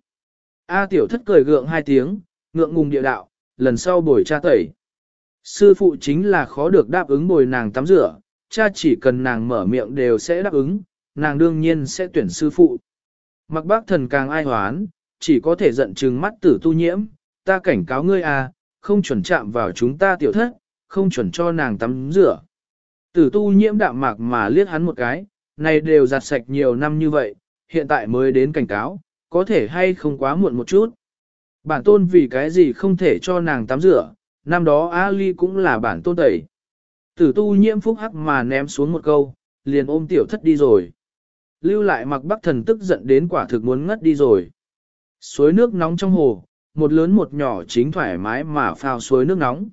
A tiểu thất cười gượng hai tiếng, ngượng ngùng địa đạo, lần sau bồi cha tẩy. Sư phụ chính là khó được đáp ứng bồi nàng tắm rửa, cha chỉ cần nàng mở miệng đều sẽ đáp ứng, nàng đương nhiên sẽ tuyển sư phụ. Mặc Bắc Thần càng ai hoán, chỉ có thể giận trừng mắt tử tu nhiễm, ta cảnh cáo ngươi à, không chuẩn chạm vào chúng ta tiểu thất, không chuẩn cho nàng tắm rửa. Tử tu nhiễm đạm mạc mà liếc hắn một cái, này đều giặt sạch nhiều năm như vậy, hiện tại mới đến cảnh cáo, có thể hay không quá muộn một chút. Bản tôn vì cái gì không thể cho nàng tắm rửa, năm đó Ali cũng là bản tôn tẩy. Tử tu nhiễm phúc hắc mà ném xuống một câu, liền ôm tiểu thất đi rồi. Lưu lại Mặc Bắc Thần tức giận đến quả thực muốn ngất đi rồi. Suối nước nóng trong hồ, một lớn một nhỏ chính thoải mái mà phao suối nước nóng.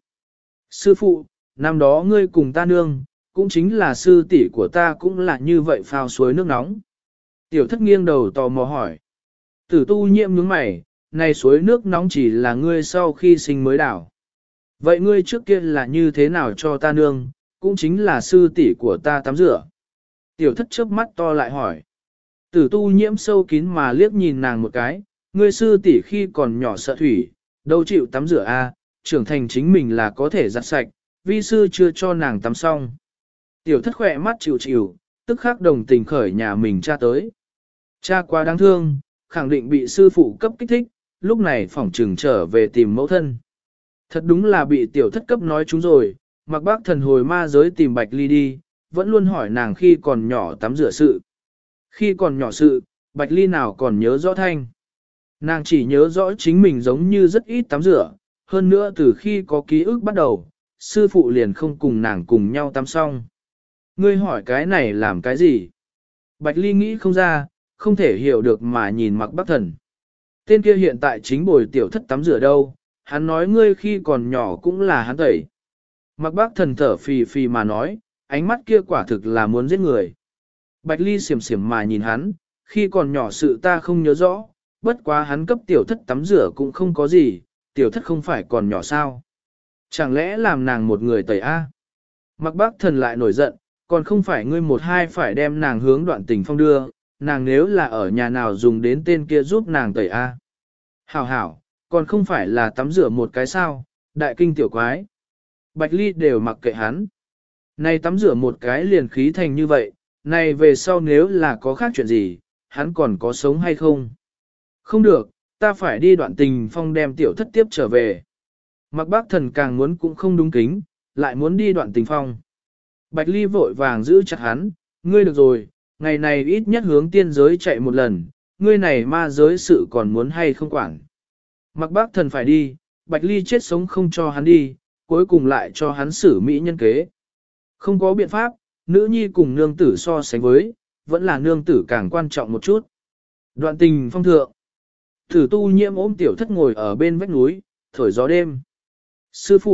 Sư phụ, năm đó ngươi cùng ta nương, cũng chính là sư tỷ của ta cũng là như vậy phao suối nước nóng. Tiểu thất nghiêng đầu tò mò hỏi. Tử tu nhiễm nhướng mày, này suối nước nóng chỉ là ngươi sau khi sinh mới đảo. Vậy ngươi trước kia là như thế nào cho ta nương, cũng chính là sư tỷ của ta tắm rửa. Tiểu thất chớp mắt to lại hỏi. Tử tu nhiễm sâu kín mà liếc nhìn nàng một cái, ngươi sư tỷ khi còn nhỏ sợ thủy, đâu chịu tắm rửa a, trưởng thành chính mình là có thể giặt sạch, vi sư chưa cho nàng tắm xong. Tiểu thất khỏe mắt chịu chịu, tức khắc đồng tình khởi nhà mình cha tới. Cha quá đáng thương, khẳng định bị sư phụ cấp kích thích, lúc này phỏng trừng trở về tìm mẫu thân. Thật đúng là bị tiểu thất cấp nói chúng rồi, Mặc Bắc Thần hồi ma giới tìm Bạch Ly đi, vẫn luôn hỏi nàng khi còn nhỏ tắm rửa sự. Khi còn nhỏ sự, Bạch Ly nào còn nhớ rõ thanh. Nàng chỉ nhớ rõ chính mình giống như rất ít tắm rửa, hơn nữa từ khi có ký ức bắt đầu, sư phụ liền không cùng nàng cùng nhau tắm xong. Ngươi hỏi cái này làm cái gì? Bạch Ly nghĩ không ra, không thể hiểu được mà nhìn Mặc Bắc Thần. Tên kia hiện tại chính bồi tiểu thất tắm rửa đâu, hắn nói ngươi khi còn nhỏ cũng là hắn tẩy. Mặc Bắc Thần thở phì phì mà nói, ánh mắt kia quả thực là muốn giết người. Bạch Ly xiểm xiểm mà nhìn hắn, khi còn nhỏ sự ta không nhớ rõ, bất quá hắn cấp tiểu thất tắm rửa cũng không có gì, tiểu thất không phải còn nhỏ sao. Chẳng lẽ làm nàng một người tẩy A? Mặc Bắc Thần lại nổi giận, còn không phải ngươi một hai phải đem nàng hướng đoạn tình phong đưa, nàng nếu là ở nhà nào dùng đến tên kia giúp nàng tẩy A. Hảo hảo, còn không phải là tắm rửa một cái sao, đại kinh tiểu quái. Bạch Ly đều mặc kệ hắn. Này tắm rửa một cái liền khí thành như vậy, này về sau nếu là có khác chuyện gì, hắn còn có sống hay không? Không được, ta phải đi đoạn tình phong đem tiểu thất tiếp trở về. Mặc Bác Thần càng muốn cũng không đúng kính, lại muốn đi đoạn tình phong. Bạch Ly vội vàng giữ chặt hắn, ngươi được rồi, ngày này ít nhất hướng tiên giới chạy một lần, ngươi này ma giới sự còn muốn hay không quản. Mặc Bác Thần phải đi, Bạch Ly chết sống không cho hắn đi, cuối cùng lại cho hắn xử mỹ nhân kế. Không có biện pháp, nữ nhi cùng nương tử so sánh với, vẫn là nương tử càng quan trọng một chút. Đoạn tình phong thượng. Thử tu nhiễm ôm tiểu thất ngồi ở bên vách núi, thổi gió đêm. Sư phụ,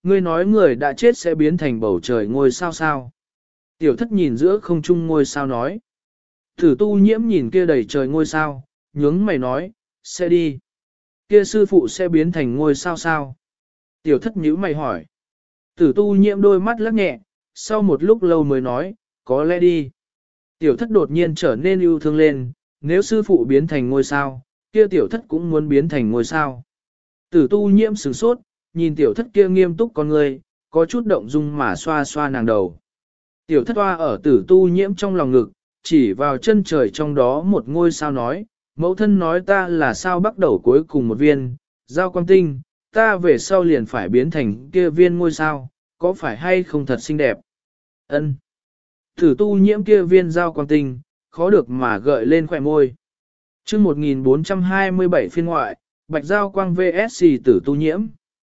ngươi nói người đã chết sẽ biến thành bầu trời ngôi sao sao. Tiểu thất nhìn giữa không trung ngôi sao nói. Tử tu nhiễm nhìn kia đầy trời ngôi sao, nhướng mày nói, sẽ đi. Kia sư phụ sẽ biến thành ngôi sao sao? Tiểu thất nhíu mày hỏi. Tử tu nhiễm đôi mắt lắc nhẹ, sau một lúc lâu mới nói, có lẽ đi. Tiểu thất đột nhiên trở nên yêu thương lên, nếu sư phụ biến thành ngôi sao, kia tiểu thất cũng muốn biến thành ngôi sao. Tử tu nhiễm sửng sốt, nhìn tiểu thất kia nghiêm túc con người, có chút động dung mà xoa xoa nàng đầu. Tiểu thất hoa ở tử tu nhiễm trong lòng ngực, chỉ vào chân trời trong đó một ngôi sao nói, mẫu thân nói ta là sao bắt đầu cuối cùng một viên, giao quang tinh, ta về sau liền phải biến thành kia viên ngôi sao, có phải hay không thật xinh đẹp? Ân. Tử tu nhiễm kia viên giao quang tinh, khó được mà gợi lên khỏe môi. chương 1427 phiên ngoại, bạch giao quang VSC tử tu nhiễm.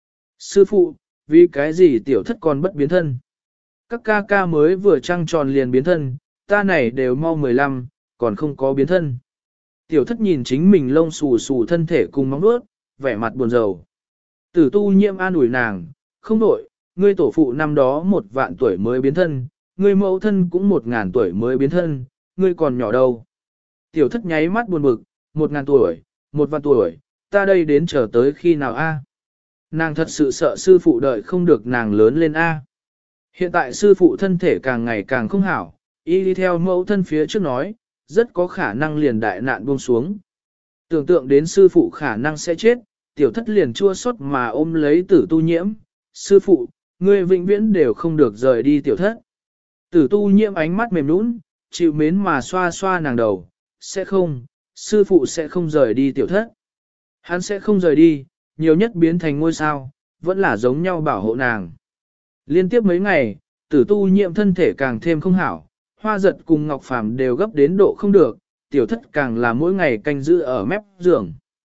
Sư phụ, vì cái gì tiểu thất còn bất biến thân? Các ca ca mới vừa trăng tròn liền biến thân, ta này đều mau 15, còn không có biến thân. Tiểu thất nhìn chính mình lông xù xù thân thể cùng móng vuốt, vẻ mặt buồn rầu. Tử tu nhiễm an ủi nàng, không đổi, ngươi tổ phụ năm đó 1.000.000 tuổi mới biến thân, ngươi mẫu thân cũng 1.000 tuổi mới biến thân, ngươi còn nhỏ đâu. Tiểu thất nháy mắt buồn bực, 1.000 tuổi, 1.000.000 tuổi, ta đây đến chờ tới khi nào a? Nàng thật sự sợ sư phụ đợi không được nàng lớn lên a. Hiện tại sư phụ thân thể càng ngày càng không hảo, y đi theo mẫu thân phía trước nói, rất có khả năng liền đại nạn buông xuống. Tưởng tượng đến sư phụ khả năng sẽ chết, tiểu thất liền chua xót mà ôm lấy tử tu nhiễm, sư phụ, ngươi vĩnh viễn đều không được rời đi tiểu thất. Tử tu nhiễm ánh mắt mềm nũng, chịu mến mà xoa xoa nàng đầu, sẽ không, sư phụ sẽ không rời đi tiểu thất. Hắn sẽ không rời đi, nhiều nhất biến thành ngôi sao, vẫn là giống nhau bảo hộ nàng. Liên tiếp mấy ngày, tử tu nhiễm thân thể càng thêm không hảo, hoa giật cùng Ngọc Phàm đều gấp đến độ không được, tiểu thất càng là mỗi ngày canh giữ ở mép giường.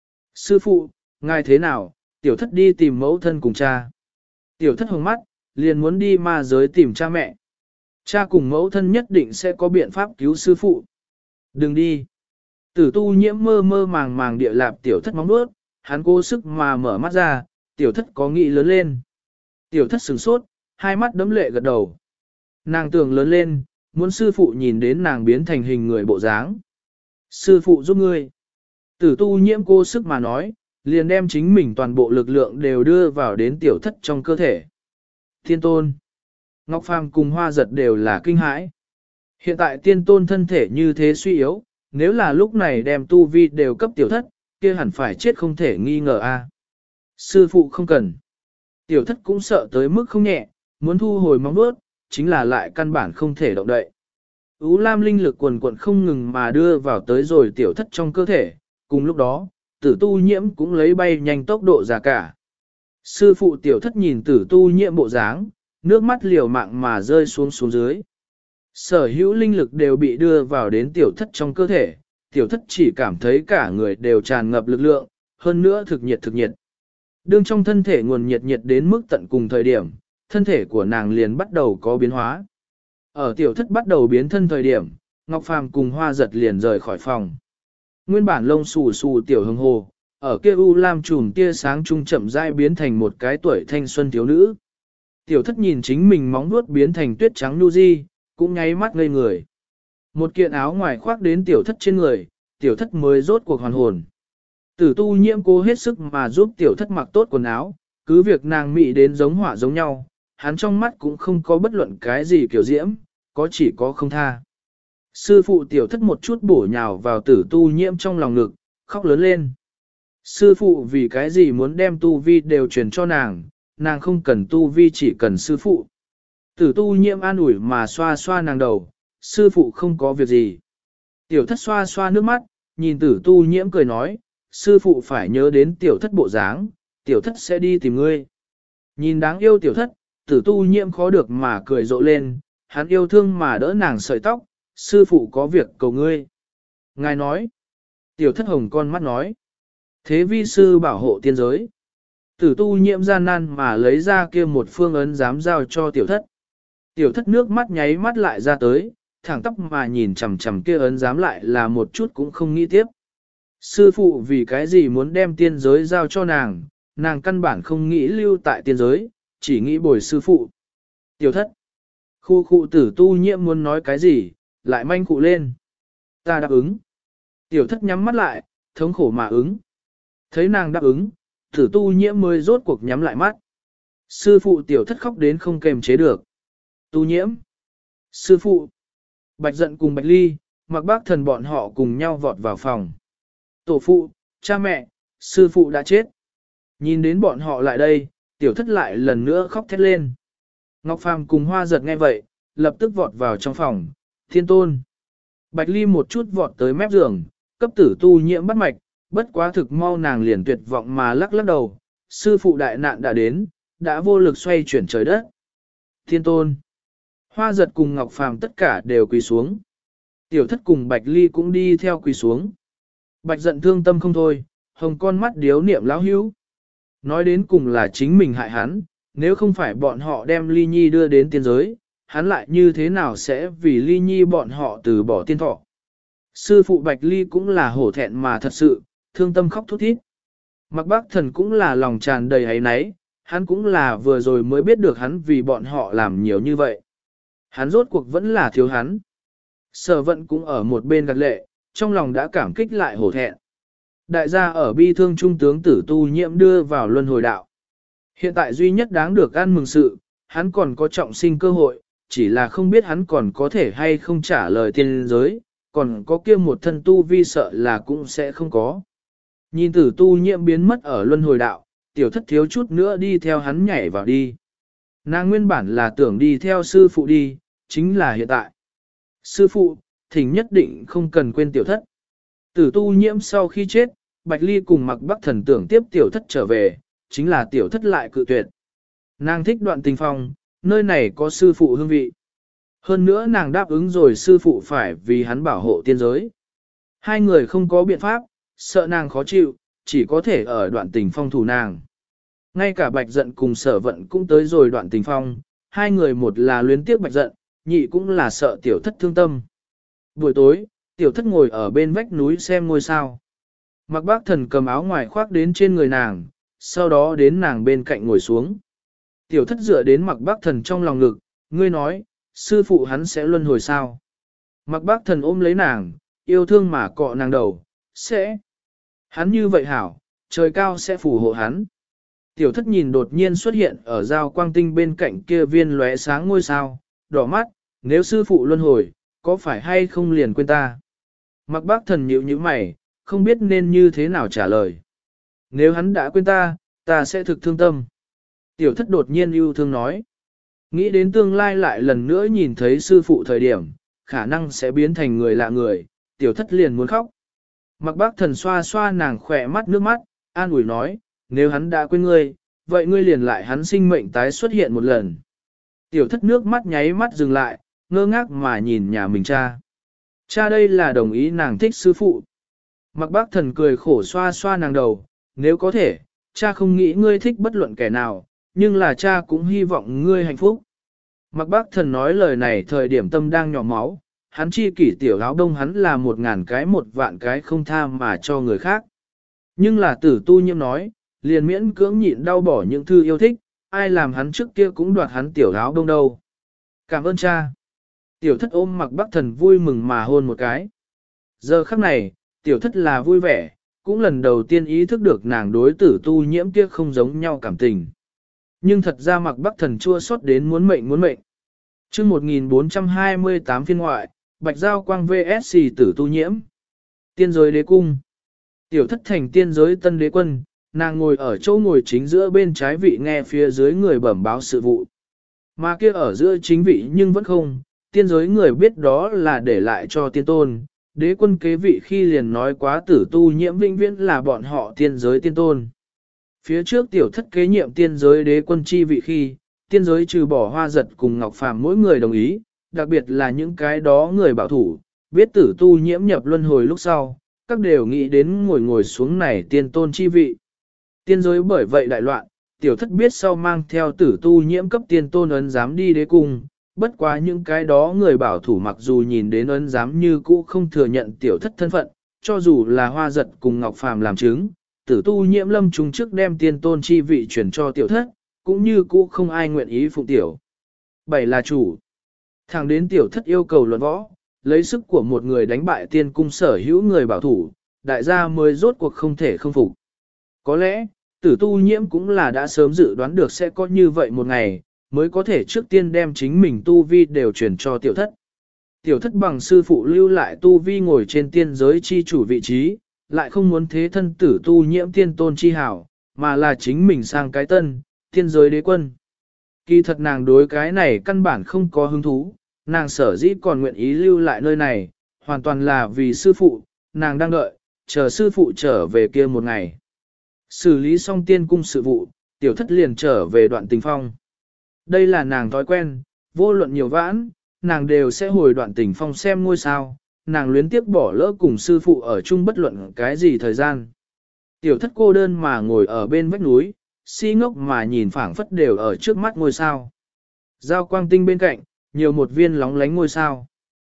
Sư phụ, ngài thế nào, tiểu thất đi tìm mẫu thân cùng cha. Tiểu thất hồng mắt, liền muốn đi ma giới tìm cha mẹ. Cha cùng mẫu thân nhất định sẽ có biện pháp cứu sư phụ. Đừng đi. Tử tu nhiễm mơ mơ màng màng địa lạp tiểu thất móng nuốt, hắn cố sức mà mở mắt ra, tiểu thất có nghĩ lớn lên. Tiểu thất sửng sốt, hai mắt đấm lệ gật đầu. Nàng tưởng lớn lên, muốn sư phụ nhìn đến nàng biến thành hình người bộ dáng. Sư phụ giúp ngươi. Tử tu nhiễm cố sức mà nói, liền đem chính mình toàn bộ lực lượng đều đưa vào đến tiểu thất trong cơ thể. Tiên tôn. Ngọc Phàm cùng hoa giật đều là kinh hãi. Hiện tại tiên tôn thân thể như thế suy yếu, nếu là lúc này đem tu vi đều cấp tiểu thất, kia hẳn phải chết không thể nghi ngờ a. Sư phụ không cần. Tiểu thất cũng sợ tới mức không nhẹ, muốn thu hồi móng vuốt, chính là lại căn bản không thể động đậy. Ú lam linh lực quần quận không ngừng mà đưa vào tới rồi tiểu thất trong cơ thể, cùng lúc đó, tử tu nhiễm cũng lấy bay nhanh tốc độ ra cả. Sư phụ tiểu thất nhìn tử tu nhiễm bộ dáng, nước mắt liều mạng mà rơi xuống xuống dưới. Sở hữu linh lực đều bị đưa vào đến tiểu thất trong cơ thể, tiểu thất chỉ cảm thấy cả người đều tràn ngập lực lượng, hơn nữa thực nhiệt thực nhiệt. Đương trong thân thể nguồn nhiệt nhiệt đến mức tận cùng thời điểm, thân thể của nàng liền bắt đầu có biến hóa. Ở tiểu thất bắt đầu biến thân thời điểm, Ngọc Phàm cùng hoa giật liền rời khỏi phòng. Nguyên bản lông xù xù tiểu hồng hồ, ở kia u lam trùm tia sáng trung chậm rãi biến thành một cái tuổi thanh xuân thiếu nữ. Tiểu thất nhìn chính mình móng vuốt biến thành tuyết trắng nu di, cũng nháy mắt ngây người. Một kiện áo ngoài khoác đến tiểu thất trên người, tiểu thất mới rốt cuộc hoàn hồn. Tử tu nhiễm cố hết sức mà giúp tiểu thất mặc tốt quần áo, cứ việc nàng mị đến giống họa giống nhau, hắn trong mắt cũng không có bất luận cái gì kiểu diễm, có chỉ có không tha. Sư phụ tiểu thất một chút bổ nhào vào tử tu nhiễm trong lòng ngực, khóc lớn lên. Sư phụ vì cái gì muốn đem tu vi đều truyền cho nàng, nàng không cần tu vi chỉ cần sư phụ. Tử tu nhiễm an ủi mà xoa xoa nàng đầu, sư phụ không có việc gì. Tiểu thất xoa xoa nước mắt, nhìn tử tu nhiễm cười nói, sư phụ phải nhớ đến tiểu thất bộ dáng, tiểu thất sẽ đi tìm ngươi. Nhìn đáng yêu tiểu thất, tử tu nhiễm khó được mà cười rộ lên, hắn yêu thương mà đỡ nàng sợi tóc, sư phụ có việc cầu ngươi. Ngài nói, tiểu thất hồng con mắt nói, thế vi sư bảo hộ tiên giới. Tử tu nhiễm gian nan mà lấy ra kia một phương ấn dám giao cho tiểu thất. Tiểu thất nước mắt nháy mắt lại ra tới, thẳng tóc mà nhìn chằm chằm kia ấn dám lại là một chút cũng không nghĩ tiếp. Sư phụ vì cái gì muốn đem tiên giới giao cho nàng, nàng căn bản không nghĩ lưu tại tiên giới, chỉ nghĩ bồi sư phụ. Tiểu thất. Khu khu tử tu nhiễm muốn nói cái gì, lại manh cụ lên. Ta đáp ứng. Tiểu thất nhắm mắt lại, thống khổ mà ứng. Thấy nàng đáp ứng, tử tu nhiễm mới rốt cuộc nhắm lại mắt. Sư phụ tiểu thất khóc đến không kềm chế được. Tu nhiễm. Sư phụ. Bạch giận cùng Bạch Ly, Mặc Bác Thần bọn họ cùng nhau vọt vào phòng. Tổ phụ, cha mẹ, sư phụ đã chết. Nhìn đến bọn họ lại đây, tiểu thất lại lần nữa khóc thét lên. Ngọc Phàm cùng Hoa Giật nghe vậy, lập tức vọt vào trong phòng. Thiên tôn. Bạch Ly một chút vọt tới mép giường, cấp tử tu nhiễm bắt mạch, bất quá thực mau nàng liền tuyệt vọng mà lắc lắc đầu. Sư phụ đại nạn đã đến, đã vô lực xoay chuyển trời đất. Thiên tôn. Hoa Giật cùng Ngọc Phàm tất cả đều quỳ xuống. Tiểu thất cùng Bạch Ly cũng đi theo quỳ xuống. Bạch giận thương tâm không thôi, hồng con mắt điếu niệm lão hữu. Nói đến cùng là chính mình hại hắn, nếu không phải bọn họ đem Ly Nhi đưa đến tiên giới, hắn lại như thế nào sẽ vì Ly Nhi bọn họ từ bỏ tiên thọ. Sư phụ Bạch Ly cũng là hổ thẹn mà thật sự, thương tâm khóc thút thít. Mặc Bác Thần cũng là lòng tràn đầy áy náy, hắn cũng là vừa rồi mới biết được hắn vì bọn họ làm nhiều như vậy. Hắn rốt cuộc vẫn là thiếu hắn. Sở Vận cũng ở một bên gật lệ, trong lòng đã cảm kích lại hổ thẹn. Đại gia ở bi thương trung tướng tử tu nhiễm đưa vào luân hồi đạo. Hiện tại duy nhất đáng được ăn mừng sự, hắn còn có trọng sinh cơ hội, chỉ là không biết hắn còn có thể hay không trả lời tiên giới, còn có kia một thân tu vi sợ là cũng sẽ không có. Nhìn tử tu nhiễm biến mất ở luân hồi đạo, tiểu thất thiếu chút nữa đi theo hắn nhảy vào đi. Nàng nguyên bản là tưởng đi theo sư phụ đi, chính là hiện tại. Sư phụ, thỉnh nhất định không cần quên tiểu thất. Tử tu nhiễm sau khi chết, Bạch Ly cùng Mặc Bắc Thần tưởng tiếp tiểu thất trở về, chính là tiểu thất lại cự tuyệt. Nàng thích Đoạn Tình Phong, nơi này có sư phụ hương vị. Hơn nữa nàng đáp ứng rồi sư phụ phải vì hắn bảo hộ tiên giới. Hai người không có biện pháp, sợ nàng khó chịu, chỉ có thể ở Đoạn Tình Phong thủ nàng. Ngay cả Bạch Giận cùng Sở Vận cũng tới rồi Đoạn Tình Phong, hai người một là luyến tiếc Bạch Giận, nhị cũng là sợ tiểu thất thương tâm. Buổi tối, tiểu thất ngồi ở bên vách núi xem ngôi sao. Mặc Bác Thần cầm áo ngoài khoác đến trên người nàng, sau đó đến nàng bên cạnh ngồi xuống. Tiểu thất dựa đến Mặc Bác Thần trong lòng ngực, ngươi nói, sư phụ hắn sẽ luân hồi sao? Mặc Bác Thần ôm lấy nàng, yêu thương mà cọ nàng đầu, sẽ. Hắn như vậy hảo, trời cao sẽ phù hộ hắn. Tiểu thất nhìn đột nhiên xuất hiện ở giao quang tinh bên cạnh kia viên lóe sáng ngôi sao, đỏ mắt, nếu sư phụ luân hồi, có phải hay không liền quên ta? Mặc Bác Thần nhíu nhíu mày, không biết nên như thế nào trả lời. Nếu hắn đã quên ta, ta sẽ thực thương tâm. Tiểu thất đột nhiên yêu thương nói. Nghĩ đến tương lai lại lần nữa nhìn thấy sư phụ thời điểm, khả năng sẽ biến thành người lạ người, tiểu thất liền muốn khóc. Mặc Bác Thần xoa xoa nàng khỏe mắt nước mắt, an ủi nói, nếu hắn đã quên ngươi, vậy ngươi liền lại hắn sinh mệnh tái xuất hiện một lần. Tiểu thất nước mắt nháy mắt dừng lại, ngơ ngác mà nhìn nhà mình cha. Cha đây là đồng ý nàng thích sư phụ. Mặc Bác Thần cười khổ xoa xoa nàng đầu, nếu có thể, cha không nghĩ ngươi thích bất luận kẻ nào, nhưng là cha cũng hy vọng ngươi hạnh phúc. Mặc Bác Thần nói lời này thời điểm tâm đang nhỏ máu, hắn chi kỷ tiểu áo đông hắn là 1000 cái 1 vạn cái không tha mà cho người khác. Nhưng là tử tu nhiễm nói, liền miễn cưỡng nhịn đau bỏ những thư yêu thích, ai làm hắn trước kia cũng đoạt hắn tiểu áo đông đâu. Cảm ơn cha. Tiểu thất ôm Mặc Bác Thần vui mừng mà hôn một cái. Giờ khắc này, tiểu thất là vui vẻ, cũng lần đầu tiên ý thức được nàng đối tử tu nhiễm kia không giống nhau cảm tình. Nhưng thật ra Mặc Bác Thần chua xót đến muốn mệnh. Chương 1428 phiên ngoại, Bạch Giao Quang VSC tử tu nhiễm. Tiên giới đế cung. Tiểu thất thành tiên giới tân đế quân, nàng ngồi ở chỗ ngồi chính giữa bên trái vị nghe phía dưới người bẩm báo sự vụ. Mà kia ở giữa chính vị nhưng vẫn không, tiên giới người biết đó là để lại cho tiên tôn. Đế quân kế vị khi liền nói quá tử tu nhiễm vĩnh viễn là bọn họ tiên giới tiên tôn. Phía trước tiểu thất kế nhiệm tiên giới đế quân chi vị khi, tiên giới trừ bỏ Hoa Giật cùng Ngọc Phàm mỗi người đồng ý, đặc biệt là những cái đó người bảo thủ, biết tử tu nhiễm nhập luân hồi lúc sau, các đều nghĩ đến ngồi xuống này tiên tôn chi vị. Tiên giới bởi vậy đại loạn, tiểu thất biết sau mang theo tử tu nhiễm cấp tiên tôn ấn giám đi đế cung, bất quá những cái đó người bảo thủ mặc dù nhìn đến ấn giám như cũ không thừa nhận tiểu thất thân phận, cho dù là Hoa Giật cùng Ngọc Phàm làm chứng, tử tu nhiễm lâm trung trước đem tiên tôn chi vị chuyển cho tiểu thất, cũng như cũ không ai nguyện ý phụng tiểu. 7 là chủ. Thẳng đến tiểu thất yêu cầu luận võ, lấy sức của một người đánh bại tiên cung sở hữu người bảo thủ, đại gia mới rốt cuộc không thể không phục. Có lẽ, tử tu nhiễm cũng là đã sớm dự đoán được sẽ có như vậy một ngày, mới có thể trước tiên đem chính mình tu vi đều truyền cho tiểu thất. Tiểu thất bằng sư phụ lưu lại tu vi ngồi trên tiên giới chi chủ vị trí, lại không muốn thế thân tử tu nhiễm tiên tôn chi hảo, mà là chính mình sang cái tân, tiên giới đế quân. Kỳ thật nàng đối cái này căn bản không có hứng thú, nàng sở dĩ còn nguyện ý lưu lại nơi này, hoàn toàn là vì sư phụ, nàng đang đợi, chờ sư phụ trở về kia một ngày. Xử lý xong tiên cung sự vụ, tiểu thất liền trở về đoạn tình phong. Đây là nàng thói quen, vô luận nhiều vãn, nàng đều sẽ hồi đoạn tình phong xem ngôi sao, nàng luyến tiếc bỏ lỡ cùng sư phụ ở chung bất luận cái gì thời gian. Tiểu thất cô đơn mà ngồi ở bên vách núi, si ngốc mà nhìn phảng phất đều ở trước mắt ngôi sao. Giao quang tinh bên cạnh, nhiều một viên lóng lánh ngôi sao.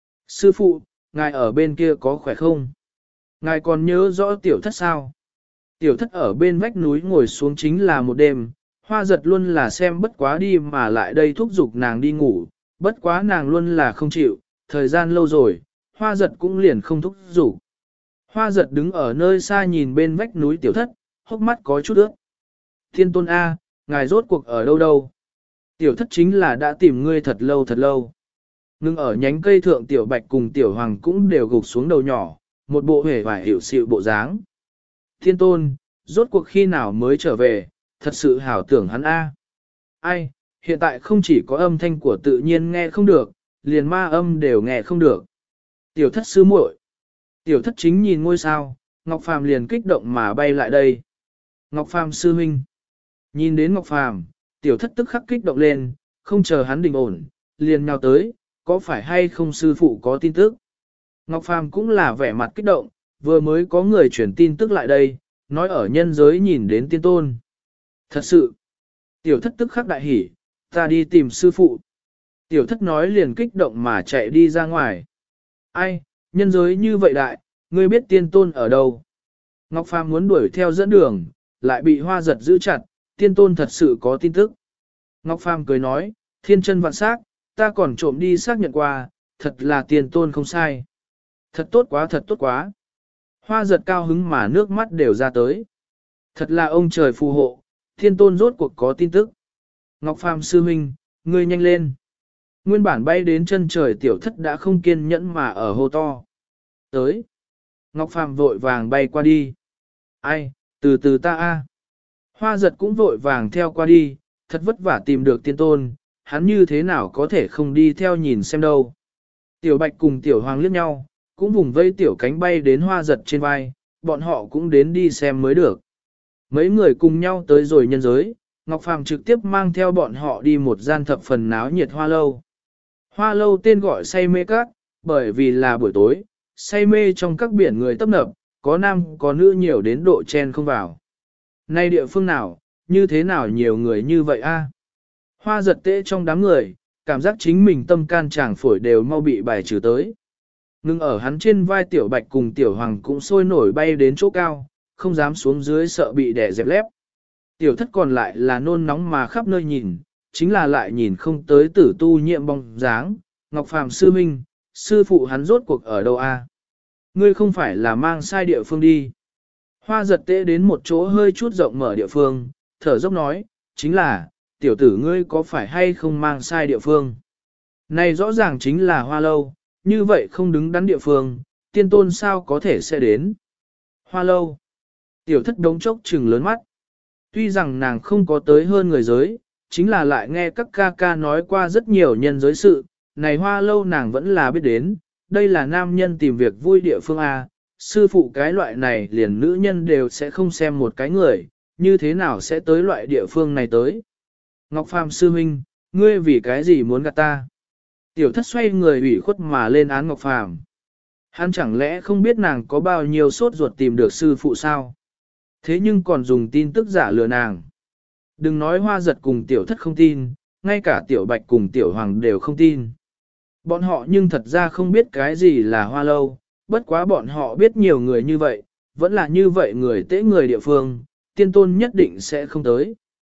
Sư phụ, ngài ở bên kia có khỏe không? Ngài còn nhớ rõ tiểu thất sao? Tiểu thất ở bên vách núi ngồi xuống chính là một đêm, hoa giật luôn là xem bất quá đi mà lại đây thúc giục nàng đi ngủ, bất quá nàng luôn là không chịu, thời gian lâu rồi, hoa giật cũng liền không thúc giục. Hoa giật đứng ở nơi xa nhìn bên vách núi tiểu thất, hốc mắt có chút ướt. Thiên tôn A, ngài rốt cuộc ở đâu đâu? Tiểu thất chính là đã tìm ngươi thật lâu thật lâu. Ngưng ở nhánh cây thượng tiểu bạch cùng tiểu hoàng cũng đều gục xuống đầu nhỏ, một bộ hề vải hiểu xịu bộ dáng. Thiên tôn, rốt cuộc khi nào mới trở về, thật sự hảo tưởng hắn A. Ai, hiện tại không chỉ có âm thanh của tự nhiên nghe không được, liền ma âm đều nghe không được. Tiểu thất sư muội. Tiểu thất chính nhìn ngôi sao, Ngọc Phàm liền kích động mà bay lại đây. Ngọc Phàm sư huynh. Nhìn đến Ngọc Phàm, tiểu thất tức khắc kích động lên, không chờ hắn đình ổn, liền nhào tới, có phải hay không sư phụ có tin tức. Ngọc Phàm cũng là vẻ mặt kích động, vừa mới có người chuyển tin tức lại đây, nói ở nhân giới nhìn đến tiên tôn. Thật sự, tiểu thất tức khắc đại hỉ, ta đi tìm sư phụ. Tiểu thất nói liền kích động mà chạy đi ra ngoài. Ai, nhân giới như vậy đại, ngươi biết tiên tôn ở đâu? Ngọc Phàm muốn đuổi theo dẫn đường, lại bị hoa giật giữ chặt, tiên tôn thật sự có tin tức. Ngọc Phàm cười nói, thiên chân vạn sắc, ta còn trộm đi xác nhận qua, thật là tiên tôn không sai. Thật tốt quá, thật tốt quá. Hoa giật cao hứng mà nước mắt đều ra tới. Thật là ông trời phù hộ, thiên tôn rốt cuộc có tin tức. Ngọc Phàm sư huynh, ngươi nhanh lên. Nguyên bản bay đến chân trời tiểu thất đã không kiên nhẫn mà ở hô to. Tới. Ngọc Phàm vội vàng bay qua đi. Ai, từ từ ta a. Hoa giật cũng vội vàng theo qua đi, thật vất vả tìm được tiên tôn, hắn như thế nào có thể không đi theo nhìn xem đâu. Tiểu bạch cùng tiểu hoàng liếc nhau, cũng vùng vây tiểu cánh bay đến hoa giật trên vai, bọn họ cũng đến đi xem mới được. Mấy người cùng nhau tới rồi nhân giới, Ngọc Phàm trực tiếp mang theo bọn họ đi một gian thập phần náo nhiệt hoa lâu. Hoa lâu tên gọi say mê các, bởi vì là buổi tối, say mê trong các biển người tấp nập, có nam có nữ nhiều đến độ chen không vào. Nay địa phương nào, như thế nào nhiều người như vậy a? Hoa giật tễ trong đám người, cảm giác chính mình tâm can tràng phổi đều mau bị bài trừ tới. Ngưng ở hắn trên vai tiểu bạch cùng tiểu hoàng cũng sôi nổi bay đến chỗ cao, không dám xuống dưới sợ bị đè dẹp lép. Tiểu thất còn lại là nôn nóng mà khắp nơi nhìn, chính là lại nhìn không tới tử tu nhiệm bóng dáng. Ngọc Phàm sư minh, sư phụ hắn rốt cuộc ở đâu a? Ngươi không phải là mang sai địa phương đi. Hoa giật tễ đến một chỗ hơi chút rộng mở địa phương, thở dốc nói, chính là, tiểu tử ngươi có phải hay không mang sai địa phương. Này rõ ràng chính là hoa lâu, như vậy không đứng đắn địa phương, tiên tôn sao có thể sẽ đến. Hoa lâu. Tiểu thất đống chốc trừng lớn mắt. Tuy rằng nàng không có tới hơn người giới, chính là lại nghe các ca ca nói qua rất nhiều nhân giới sự, này hoa lâu nàng vẫn là biết đến, đây là nam nhân tìm việc vui địa phương A, sư phụ cái loại này liền nữ nhân đều sẽ không xem một cái người, như thế nào sẽ tới loại địa phương này tới. Ngọc Phàm sư huynh, ngươi vì cái gì muốn gạt ta? Tiểu thất xoay người ủy khuất mà lên án Ngọc Phàm. Hắn chẳng lẽ không biết nàng có bao nhiêu sốt ruột tìm được sư phụ sao? Thế nhưng còn dùng tin tức giả lừa nàng. Đừng nói hoa giật cùng tiểu thất không tin, ngay cả tiểu bạch cùng tiểu hoàng đều không tin. Bọn họ nhưng thật ra không biết cái gì là hoa lâu, bất quá bọn họ biết nhiều người như vậy, vẫn là như vậy người tế người địa phương, tiên tôn nhất định sẽ không tới.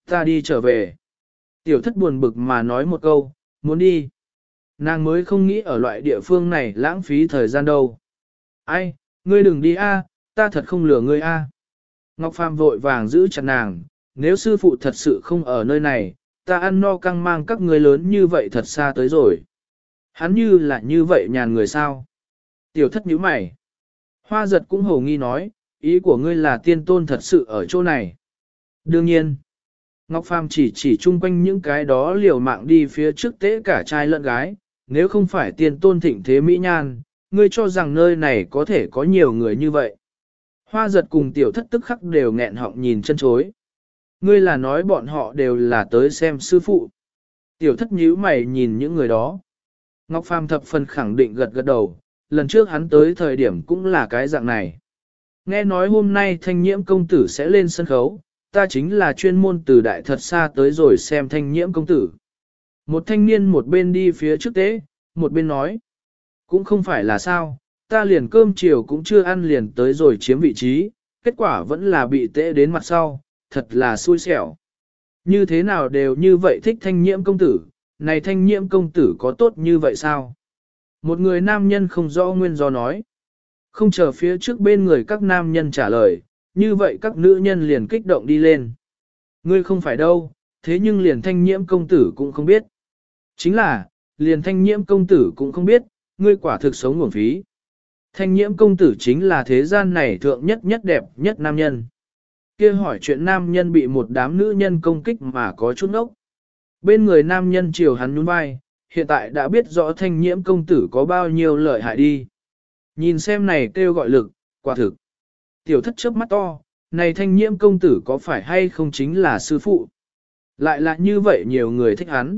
Ta đi trở về. Tiểu thất buồn bực mà nói một câu, muốn đi. Nàng mới không nghĩ ở loại địa phương này lãng phí thời gian đâu. Ai, ngươi đừng đi a, ta thật không lừa ngươi a. Ngọc Phàm vội vàng giữ chặt nàng, nếu sư phụ thật sự không ở nơi này, ta ăn no căng mang các ngươi lớn như vậy thật xa tới rồi. Hắn như là như vậy nhàn người sao? Tiểu thất nhíu mày. Hoa giật cũng hồ nghi nói, ý của ngươi là tiên tôn thật sự ở chỗ này. Đương nhiên, Ngọc Phàm chỉ chung quanh những cái đó liều mạng đi phía trước tế cả trai lẫn gái, nếu không phải tiên tôn thịnh thế mỹ nhan, ngươi cho rằng nơi này có thể có nhiều người như vậy. Hoa giật cùng tiểu thất tức khắc đều nghẹn họng nhìn chân chối. Ngươi là nói bọn họ đều là tới xem sư phụ. Tiểu thất nhíu mày nhìn những người đó. Ngọc Phàm thập phần khẳng định gật gật đầu, lần trước hắn tới thời điểm cũng là cái dạng này. Nghe nói hôm nay thanh nhiễm công tử sẽ lên sân khấu, ta chính là chuyên môn từ đại thật xa tới rồi xem thanh nhiễm công tử. Một thanh niên một bên đi phía trước tế, một bên nói. Cũng không phải là sao, ta liền cơm chiều cũng chưa ăn liền tới rồi chiếm vị trí, kết quả vẫn là bị tễ đến mặt sau, thật là xui xẻo. Như thế nào đều như vậy thích thanh nhiễm công tử, này thanh nhiễm công tử có tốt như vậy sao? Một người nam nhân không rõ nguyên do nói. Không chờ phía trước bên người các nam nhân trả lời, như vậy các nữ nhân liền kích động đi lên. Ngươi không phải đâu, thế nhưng liền thanh nhiễm công tử cũng không biết. Chính là, liền thanh nhiễm công tử cũng không biết, ngươi quả thực sống uổng phí. Thanh nhiễm công tử chính là thế gian này thượng nhất nhất đẹp nhất nam nhân. Kia hỏi chuyện nam nhân bị một đám nữ nhân công kích mà có chút ốc. Bên người nam nhân chiều hắn nhún vai, hiện tại đã biết rõ thanh nhiễm công tử có bao nhiêu lợi hại đi. Nhìn xem này kêu gọi lực, quả thực. Tiểu thất chớp mắt to, này thanh nhiễm công tử có phải hay không chính là sư phụ? Lại là như vậy nhiều người thích hắn.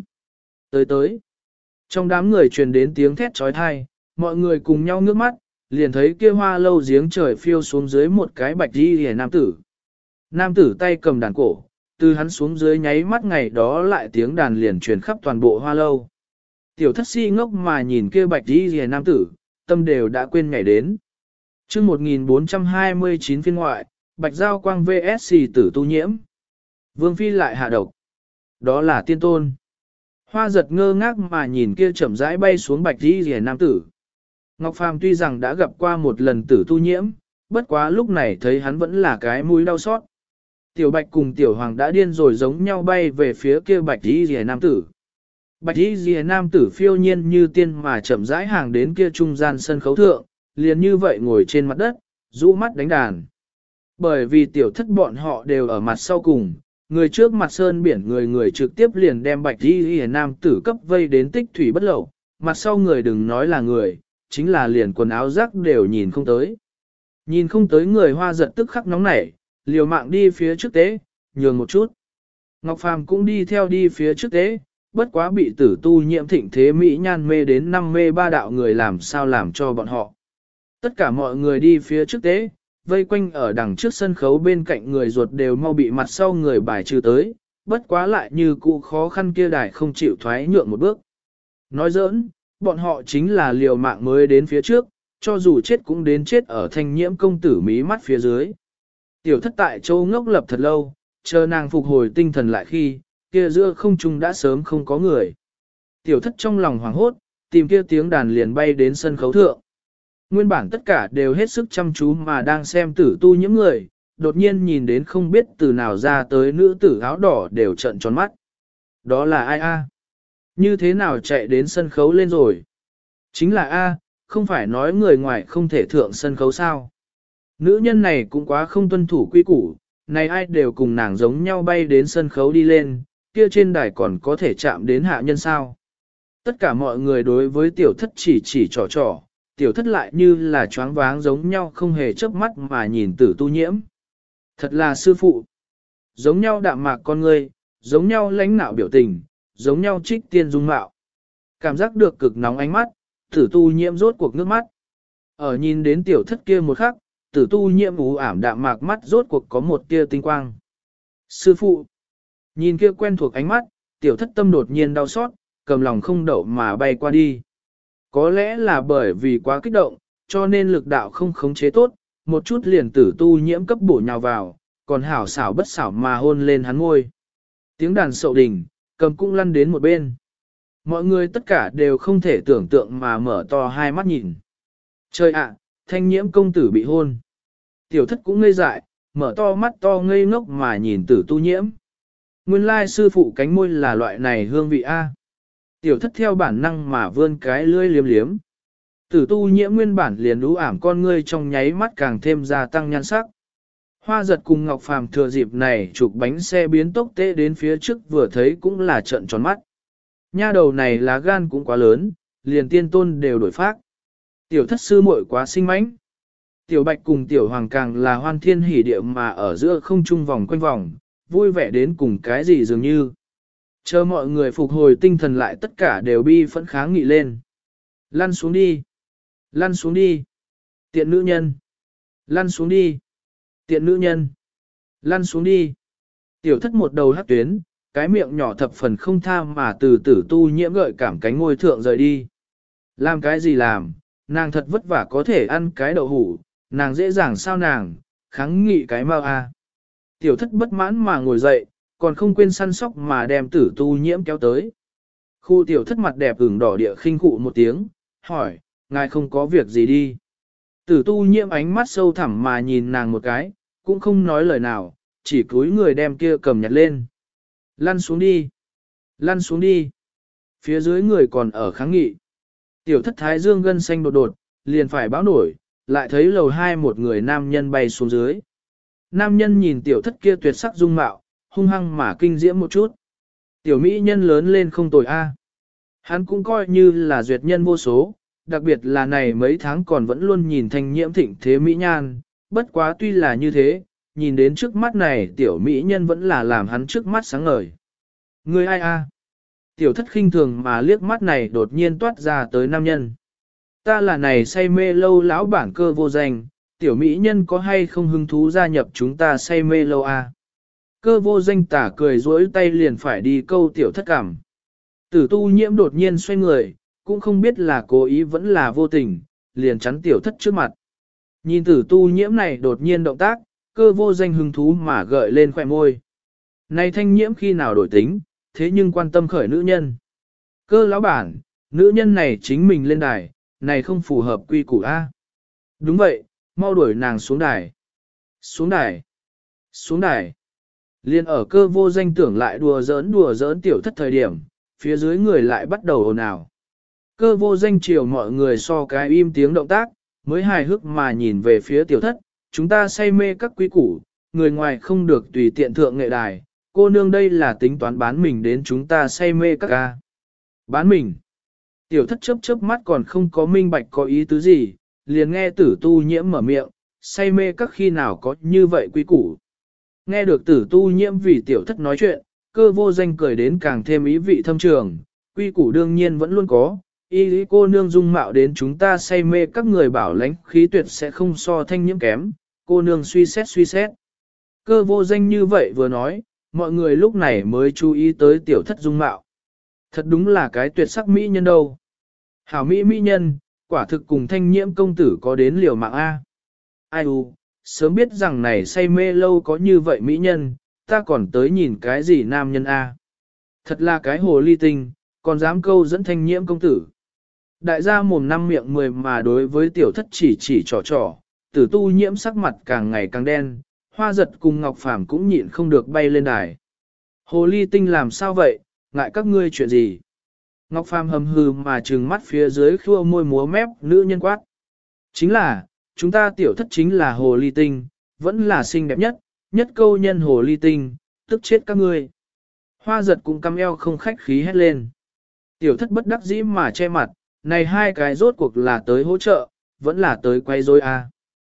Tới. Trong đám người truyền đến tiếng thét trói thai, mọi người cùng nhau ngước mắt, liền thấy kia hoa lâu giếng trời phiêu xuống dưới một cái bạch đi hề nam tử. Nam tử tay cầm đàn cổ, từ hắn xuống dưới nháy mắt ngày đó lại tiếng đàn liền truyền khắp toàn bộ hoa lâu. Tiểu thất si ngốc mà nhìn kia bạch đi hề nam tử, tâm đều đã quên ngày đến. chương 1429 phiên ngoại, bạch giao quang VSC tử tu nhiễm. Vương Phi lại hạ độc. Đó là tiên tôn. Hoa giật ngơ ngác mà nhìn kia chậm rãi bay xuống bạch đi rìa nam tử. Ngọc Phàm tuy rằng đã gặp qua một lần tử tu nhiễm, bất quá lúc này thấy hắn vẫn là cái mũi đau xót. Tiểu bạch cùng tiểu hoàng đã điên rồi giống nhau bay về phía kia bạch đi rìa nam tử. Bạch đi rìa nam tử phiêu nhiên như tiên mà chậm rãi hàng đến kia trung gian sân khấu thượng, liền như vậy ngồi trên mặt đất, rũ mắt đánh đàn. Bởi vì tiểu thất bọn họ đều ở mặt sau cùng, người trước mặt sơn biển người trực tiếp liền đem bạch đi nam tử cấp vây đến tích thủy bất lậu, mặt sau người đừng nói là người, chính là liền quần áo rác đều nhìn không tới. Nhìn không tới người hoa giật tức khắc nóng nảy, liều mạng đi phía trước tế, nhường một chút. Ngọc Phàm cũng đi theo đi phía trước tế, bất quá bị tử tu nhiễm thịnh thế mỹ nhan mê đến năm mê ba đạo người làm sao làm cho bọn họ. Tất cả mọi người đi phía trước tế, vây quanh ở đằng trước sân khấu bên cạnh người ruột đều mau bị mặt sau người bài trừ tới, bất quá lại như cụ khó khăn kia đài không chịu thoái nhượng một bước. Nói giỡn, bọn họ chính là liều mạng mới đến phía trước, cho dù chết cũng đến chết ở thanh nhiễm công tử mí mắt phía dưới. Tiểu thất tại châu ngốc lập thật lâu, chờ nàng phục hồi tinh thần lại khi, kia giữa không trung đã sớm không có người. Tiểu thất trong lòng hoảng hốt, tìm kia tiếng đàn liền bay đến sân khấu thượng. Nguyên bản tất cả đều hết sức chăm chú mà đang xem tử tu nhiễm người, đột nhiên nhìn đến không biết từ nào ra tới nữ tử áo đỏ đều trợn tròn mắt. Đó là ai a? Như thế nào chạy đến sân khấu lên rồi? Chính là a, không phải nói người ngoài không thể thượng sân khấu sao? Nữ nhân này cũng quá không tuân thủ quy củ, này ai đều cùng nàng giống nhau bay đến sân khấu đi lên, kia trên đài còn có thể chạm đến hạ nhân sao? Tất cả mọi người đối với tiểu thất chỉ trò, tiểu thất lại như là choáng váng giống nhau không hề chớp mắt mà nhìn tử tu nhiễm. Thật là sư phụ. Giống nhau đạm mạc con người, giống nhau lãnh nạo biểu tình, giống nhau trích tiên dung mạo. Cảm giác được cực nóng ánh mắt, tử tu nhiễm rốt cuộc nước mắt. Ở nhìn đến tiểu thất kia một khắc, tử tu nhiễm ú ảm đạm mạc mắt rốt cuộc có một tia tinh quang. Sư phụ. Nhìn kia quen thuộc ánh mắt, tiểu thất tâm đột nhiên đau xót, cầm lòng không đậu mà bay qua đi. Có lẽ là bởi vì quá kích động, cho nên lực đạo không khống chế tốt, một chút liền tử tu nhiễm cấp bổ nhào vào, còn hảo xảo bất xảo mà hôn lên hắn môi. Tiếng đàn sậu đình, cầm cũng lăn đến một bên. Mọi người tất cả đều không thể tưởng tượng mà mở to hai mắt nhìn. Trời ạ, thanh nhiễm công tử bị hôn. Tiểu thất cũng ngây dại, mở to mắt to ngây ngốc mà nhìn tử tu nhiễm. Nguyên lai sư phụ cánh môi là loại này hương vị A. Tiểu thất theo bản năng mà vươn cái lưỡi liếm liếm. Tử tu nhiễm nguyên bản liền ú ảm con ngươi trong nháy mắt càng thêm gia tăng nhan sắc. Hoa giật cùng Ngọc Phàm thừa dịp này chụp bánh xe biến tốc tê đến phía trước vừa thấy cũng là trợn tròn mắt. Nha đầu này lá gan cũng quá lớn, liền tiên tôn đều đổi phác. Tiểu thất sư muội quá xinh mãnh. Tiểu bạch cùng tiểu hoàng càng là hoan thiên hỉ địa mà ở giữa không trung vòng quanh vòng, vui vẻ đến cùng cái gì dường như. Chờ mọi người phục hồi tinh thần lại tất cả đều bi phẫn kháng nghị lên. Lăn xuống đi. Lăn xuống đi. Tiện nữ nhân. Lăn xuống đi. Tiện nữ nhân. Lăn xuống đi. Tiểu thất một đầu hắc tuyến, cái miệng nhỏ thập phần không tha mà từ tử tu nhiễm gợi cảm cánh ngôi thượng rời đi. Làm cái gì làm, nàng thật vất vả có thể ăn cái đậu hủ, nàng dễ dàng sao nàng, kháng nghị cái mau a. Tiểu thất bất mãn mà ngồi dậy, còn không quên săn sóc mà đem tử tu nhiễm kéo tới. Khu tiểu thất mặt đẹp ửng đỏ địa khinh khụ một tiếng, hỏi, ngài không có việc gì đi. Tử tu nhiễm ánh mắt sâu thẳm mà nhìn nàng một cái, cũng không nói lời nào, chỉ cúi người đem kia cầm nhặt lên. Lăn xuống đi. Lăn xuống đi. Phía dưới người còn ở kháng nghị. Tiểu thất thái dương gân xanh đột đột, liền phải báo nổi, lại thấy lầu hai một người nam nhân bay xuống dưới. Nam nhân nhìn tiểu thất kia tuyệt sắc dung mạo, hung hăng mà kinh diễm một chút. Tiểu mỹ nhân lớn lên không tồi a. Hắn cũng coi như là duyệt nhân vô số, đặc biệt là này mấy tháng còn vẫn luôn nhìn thanh nhiễm thịnh thế mỹ nhan, bất quá tuy là như thế, nhìn đến trước mắt này tiểu mỹ nhân vẫn là làm hắn trước mắt sáng ngời. Người ai a? Tiểu thất khinh thường mà liếc mắt này đột nhiên toát ra tới nam nhân. Ta là này say mê lâu lão bản Cơ Vô Danh, tiểu mỹ nhân có hay không hứng thú gia nhập chúng ta say mê lâu a? Cơ Vô Danh tả cười duỗi tay liền phải đi câu tiểu thất cảm. Tử tu nhiễm đột nhiên xoay người, cũng không biết là cố ý vẫn là vô tình, liền chắn tiểu thất trước mặt. Nhìn tử tu nhiễm này đột nhiên động tác, Cơ Vô Danh hứng thú mà gợi lên khỏe môi. Này thanh nhiễm khi nào đổi tính, thế nhưng quan tâm khởi nữ nhân. Cơ lão bản, nữ nhân này chính mình lên đài, này không phù hợp quy củ A. Đúng vậy, mau đuổi nàng xuống đài. Xuống đài. Xuống đài. Liên ở Cơ Vô Danh tưởng lại đùa giỡn tiểu thất thời điểm, phía dưới người lại bắt đầu ồn ào. Cơ Vô Danh chiều mọi người so cái im tiếng động tác, mới hài hước mà nhìn về phía tiểu thất, chúng ta say mê các quý củ, người ngoài không được tùy tiện thượng nghệ đài, cô nương đây là tính toán bán mình đến chúng ta say mê các ca. Bán mình. Tiểu thất chớp mắt còn không có minh bạch có ý tứ gì, liền nghe tử tu nhiễm mở miệng, say mê các khi nào có như vậy quý củ. Nghe được tử tu nhiễm vì tiểu thất nói chuyện, Cơ Vô Danh cười đến càng thêm ý vị thâm trường, quy củ đương nhiên vẫn luôn có, y lý cô nương dung mạo đến chúng ta say mê các người bảo lãnh khí tuyệt sẽ không so thanh nhiễm kém, cô nương suy xét. Cơ Vô Danh như vậy vừa nói, mọi người lúc này mới chú ý tới tiểu thất dung mạo. Thật đúng là cái tuyệt sắc mỹ nhân đâu. Hảo mỹ nhân, quả thực cùng thanh nhiễm công tử có đến liều mạng A. Ai u, sớm biết rằng này say mê lâu có như vậy mỹ nhân, ta còn tới nhìn cái gì nam nhân A. Thật là cái hồ ly tinh, còn dám câu dẫn thanh nhiễm công tử. Đại gia mồm năm miệng 10 mà đối với tiểu thất chỉ trò, tử tu nhiễm sắc mặt càng ngày càng đen, Hoa Giật cùng Ngọc Phàm cũng nhịn không được bay lên đài. Hồ ly tinh làm sao vậy, ngại các ngươi chuyện gì? Ngọc Phàm hầm hừ mà trừng mắt phía dưới khua môi múa mép nữ nhân quát. Chính là, chúng ta tiểu thất chính là hồ ly tinh, vẫn là xinh đẹp nhất câu nhân hồ ly tinh, tức chết các ngươi. Hoa Giật cũng căm eo không khách khí hét lên. Tiểu thất bất đắc dĩ mà che mặt, này hai cái rốt cuộc là tới hỗ trợ, vẫn là tới quay rối à.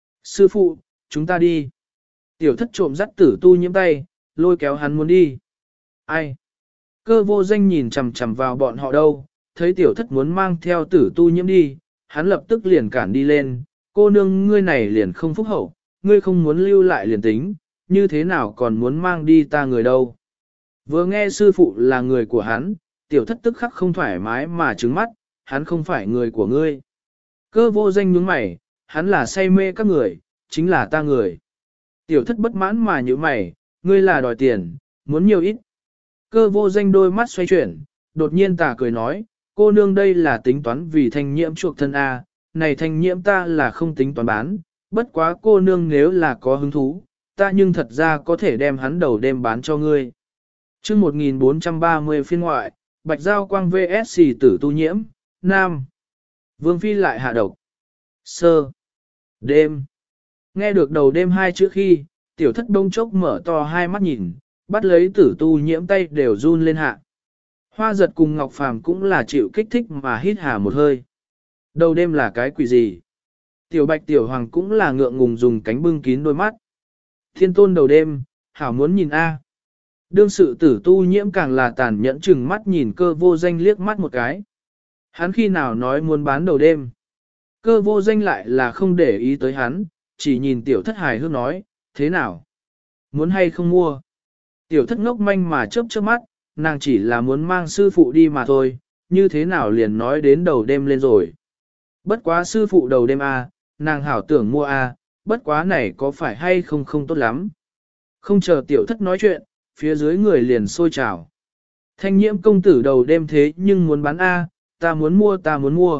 Sư phụ, chúng ta đi. Tiểu thất trộm dắt tử tu nhiễm tay, lôi kéo hắn muốn đi. Ai? Cơ Vô Danh nhìn chằm chằm vào bọn họ đâu, thấy tiểu thất muốn mang theo tử tu nhiễm đi, hắn lập tức liền cản đi lên, cô nương ngươi này liền không phúc hậu, ngươi không muốn lưu lại liền tính, như thế nào còn muốn mang đi ta người đâu. Vừa nghe sư phụ là người của hắn, tiểu thất tức khắc không thoải mái mà trừng mắt, hắn không phải người của ngươi. Cơ Vô Danh nhướng mày, hắn là say mê các người, chính là ta người. Tiểu thất bất mãn mà như mày, ngươi là đòi tiền, muốn nhiều ít. Cơ vô danh đôi mắt xoay chuyển, đột nhiên tà cười nói, cô nương đây là tính toán vì thanh nhiễm chuộc thân A, này thanh nhiễm ta là không tính toán bán, bất quá cô nương nếu là có hứng thú, ta nhưng thật ra có thể đem hắn đầu đêm bán cho ngươi. chương 1430 phiên ngoại, Bạch Giao Quang VS Tử Tu Nhiễm, Nam. Vương Phi lại hạ độc. Sơ. Đêm. Nghe được đầu đêm hai chữ khi, tiểu thất đông chốc mở to hai mắt nhìn, bắt lấy Tử Tu Nhiễm tay đều run lên hạ. Hoa giật cùng Ngọc Phàm cũng là chịu kích thích mà hít hà một hơi. Đầu đêm là cái quỷ gì? Tiểu Bạch Tiểu Hoàng cũng là ngượng ngùng dùng cánh bưng kín đôi mắt. Thiên tôn đầu đêm, hảo muốn nhìn A. Đương sự Tử Tu Nhiễm càng là tàn nhẫn chừng mắt nhìn Cơ Vô Danh liếc mắt một cái. Hắn khi nào nói muốn bán đầu đêm? Cơ Vô Danh lại là không để ý tới hắn, chỉ nhìn tiểu thất hài hước nói, thế nào? Muốn hay không mua? Tiểu thất ngốc manh mà chớp chớp mắt, nàng chỉ là muốn mang sư phụ đi mà thôi, như thế nào liền nói đến đầu đêm lên rồi. Bất quá sư phụ đầu đêm A, nàng hảo tưởng mua A, bất quá này có phải hay không không tốt lắm. Không chờ tiểu thất nói chuyện, phía dưới người liền sôi trào. Thanh nhiễm công tử đầu đêm thế nhưng muốn bán A, ta muốn mua ta muốn mua.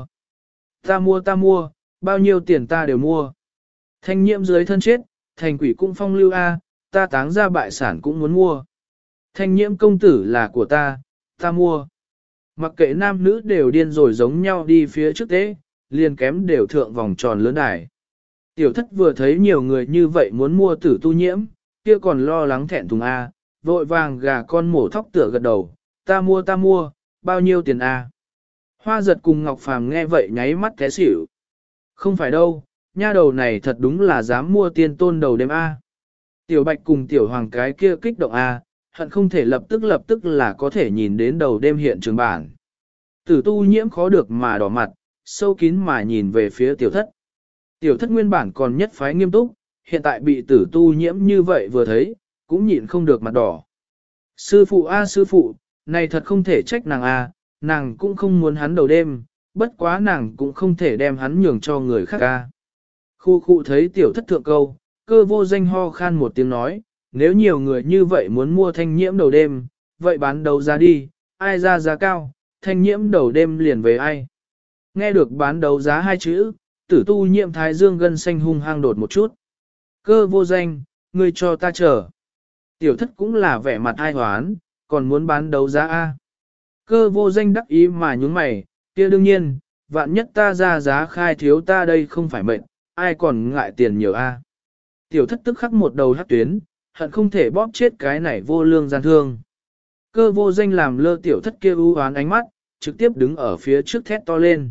Ta mua, bao nhiêu tiền ta đều mua. Thanh nhiễm dưới thân chết, thành quỷ cũng phong lưu A, ta táng ra bại sản cũng muốn mua. Thanh nhiễm công tử là của ta mua. Mặc kệ nam nữ đều điên rồi giống nhau đi phía trước tế, liền kém đều thượng vòng tròn lớn đài. Tiểu thất vừa thấy nhiều người như vậy muốn mua Tử Tu Nhiễm, kia còn lo lắng thẹn thùng A, vội vàng gà con mổ thóc tựa gật đầu, ta mua, bao nhiêu tiền A. Hoa giật cùng Ngọc Phàm nghe vậy nháy mắt té xỉu. Không phải đâu, nha đầu này thật đúng là dám mua tiên tôn đầu đêm A. Tiểu Bạch cùng Tiểu Hoàng cái kia kích động A, hận không thể lập tức là có thể nhìn đến đầu đêm hiện trường bản. Tử Tu Nhiễm khó được mà đỏ mặt, sâu kín mà nhìn về phía tiểu thất. Tiểu thất nguyên bản còn nhất phái nghiêm túc, hiện tại bị Tử Tu Nhiễm như vậy vừa thấy, cũng nhịn không được mặt đỏ. Sư phụ a sư phụ, này thật không thể trách nàng a, nàng cũng không muốn hắn đầu đêm, bất quá nàng cũng không thể đem hắn nhường cho người khác a. Khu khu thấy tiểu thất thượng câu, Cơ Vô Danh ho khan một tiếng nói, nếu nhiều người như vậy muốn mua thanh nhiễm đầu đêm, vậy bán đấu giá đi, ai ra giá cao, thanh nhiễm đầu đêm liền về ai. Nghe được bán đấu giá hai chữ, Tử Tu Nhiễm thái dương gân xanh hung hăng đột một chút. Cơ Vô Danh, ngươi cho ta chờ. Tiểu thất cũng là vẻ mặt ai hoán, còn muốn bán đấu giá A. Cơ Vô Danh đắc ý mà nhúng mày, kia đương nhiên, vạn nhất ta ra giá khai thiếu ta đây không phải mệnh, ai còn ngại tiền nhiều A. Tiểu thất tức khắc một đầu hắc tuyến, hận không thể bóp chết cái này vô lương gian thương. Cơ Vô Danh làm lơ tiểu thất kia u hoán ánh mắt, trực tiếp đứng ở phía trước thét to lên.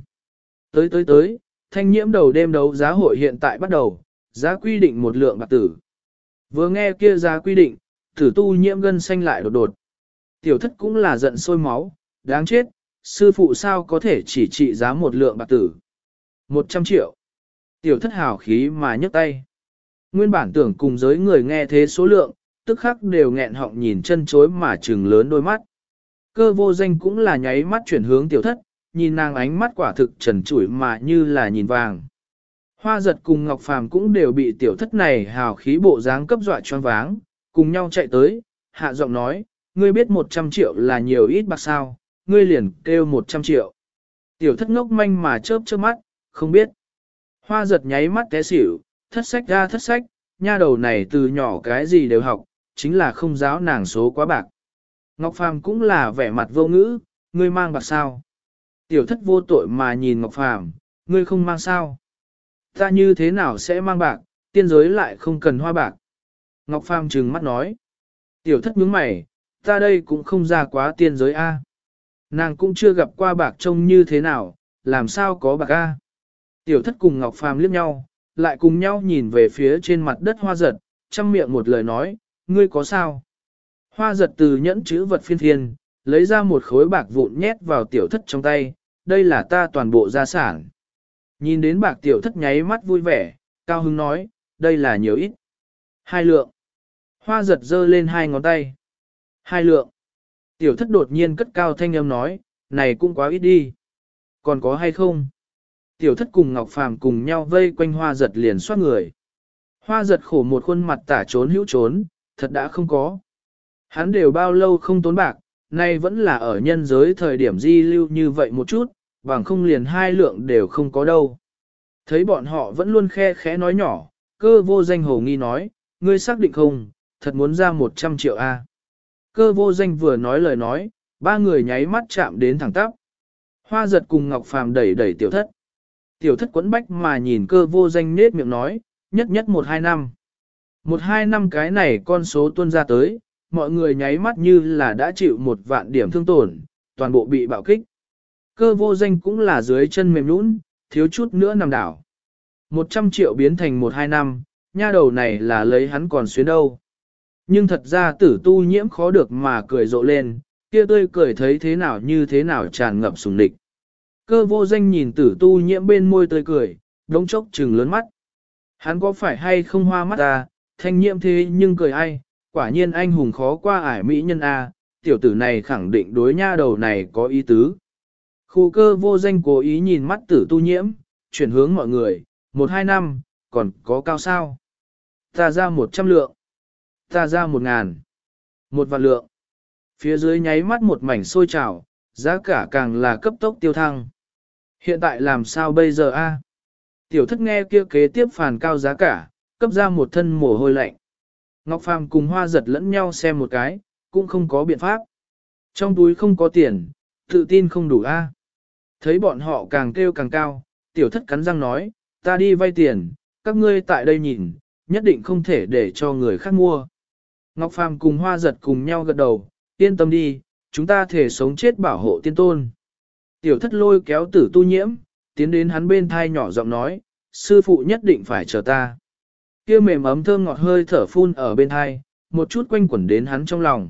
Tới, thanh nhiễm đầu đêm đấu giá hội hiện tại bắt đầu, giá quy định 1 lượng bạc tử. Vừa nghe kia giá quy định, Tử Tu Nhiễm gân xanh lại đột đột. Tiểu thất cũng là giận sôi máu, đáng chết, sư phụ sao có thể chỉ trị giá 1 lượng bạc tử. 100 triệu. Tiểu thất hào khí mà nhấc tay. Nguyên bản tưởng cùng giới người nghe thế số lượng, tức khắc đều nghẹn họng nhìn chân chối mà trừng lớn đôi mắt. Cơ Vô Danh cũng là nháy mắt chuyển hướng tiểu thất, nhìn nàng ánh mắt quả thực trần trụi mà như là nhìn vàng. Hoa giật cùng Ngọc Phàm cũng đều bị tiểu thất này hào khí bộ dáng cấp dọa choáng váng, cùng nhau chạy tới, hạ giọng nói, ngươi biết 100 triệu là nhiều ít bạc sao, ngươi liền kêu 100 triệu. Tiểu thất ngốc manh mà chớp chớp mắt, không biết. Hoa giật nháy mắt té xỉu, thất sách, nha đầu này từ nhỏ cái gì đều học, chính là không giáo nàng số quá bạc. Ngọc Phàm cũng là vẻ mặt vô ngữ, ngươi mang bạc sao? Tiểu thất vô tội mà nhìn Ngọc Phàm, ngươi không mang sao? Ta như thế nào sẽ mang bạc, tiên giới lại không cần hoa bạc. Ngọc Phàm trừng mắt nói. Tiểu thất nhướng mày, ta đây cũng không ra quá tiên giới A. Nàng cũng chưa gặp qua bạc trông như thế nào, làm sao có bạc A. Tiểu thất cùng Ngọc Phàm liếc nhau, lại cùng nhau nhìn về phía trên mặt đất Hoa giật, chăm miệng một lời nói, ngươi có sao? Hoa giật từ nhẫn chữ vật phiên phiên, lấy ra một khối bạc vụn nhét vào tiểu thất trong tay, đây là ta toàn bộ gia sản. Nhìn đến bạc tiểu thất nháy mắt vui vẻ, cao hứng nói, đây là nhiều ít. 2 lượng. Hoa giật giơ lên 2 ngón tay. 2 lượng. Tiểu thất đột nhiên cất cao thanh âm nói, này cũng quá ít đi. Còn có hay không? Tiểu thất cùng Ngọc Phàm cùng nhau vây quanh hoa giật liền xoát người. Hoa giật khổ một khuôn mặt tả trốn hữu trốn, thật đã không có. Hắn đều bao lâu không tốn bạc, nay vẫn là ở nhân giới thời điểm di lưu như vậy một chút, bằng không liền hai lượng đều không có đâu. Thấy bọn họ vẫn luôn khe khẽ nói nhỏ, Cơ Vô Danh hồ nghi nói, ngươi xác định không, thật muốn ra 100 triệu a? Cơ Vô Danh vừa nói lời nói, ba người nháy mắt chạm đến thẳng tắp. Hoa Giật cùng Ngọc Phàm đẩy đẩy tiểu thất. Tiểu thất quấn bách mà nhìn Cơ Vô Danh nết miệng nói, nhất nhất 1-2 năm. 1-2 năm cái này con số tuôn ra tới, mọi người nháy mắt như là đã chịu 1 vạn điểm thương tổn, toàn bộ bị bạo kích. Cơ Vô Danh cũng là dưới chân mềm nhũn, thiếu chút nữa nằm đảo. 100 triệu biến thành 1-2 năm, nha đầu này là lấy hắn còn xuyến đâu. Nhưng thật ra Tử Tu Nhiễm khó được mà cười rộ lên, kia tươi cười thấy thế nào như thế nào tràn ngập sùng địch. Cơ Vô Danh nhìn Tử Tu Nhiễm bên môi tươi cười, đống chốc trừng lớn mắt. Hắn có phải hay không hoa mắt ta, Thanh Nhiễm thế nhưng cười ai, quả nhiên anh hùng khó qua ải mỹ nhân a, tiểu tử này khẳng định đối nha đầu này có ý tứ. Khu Cơ Vô Danh cố ý nhìn mắt Tử Tu Nhiễm, chuyển hướng mọi người, 1-2 năm, còn có cao sao? Ta ra 100 lượng. Ta ra 1.000. 1 vạn lượng. Phía dưới nháy mắt một mảnh sôi trào, giá cả càng là cấp tốc tiêu thăng. Hiện tại làm sao bây giờ a? Tiểu thất nghe kia kế tiếp phàn cao giá cả, cấp ra một thân mồ hôi lạnh. Ngọc Phàm cùng Hoa Giật lẫn nhau xem một cái, cũng không có biện pháp. Trong túi không có tiền, tự tin không đủ a. Thấy bọn họ càng kêu càng cao, tiểu thất cắn răng nói, ta đi vay tiền, các ngươi tại đây nhìn, nhất định không thể để cho người khác mua. Ngọc Phàm cùng Hoa Giật cùng nhau gật đầu, yên tâm đi, chúng ta thể sống chết bảo hộ tiên tôn. Tiểu thất lôi kéo Tử Tu Nhiễm, tiến đến hắn bên thai nhỏ giọng nói, sư phụ nhất định phải chờ ta. Kia mềm ấm thơm ngọt hơi thở phun ở bên thai, một chút quanh quẩn đến hắn trong lòng.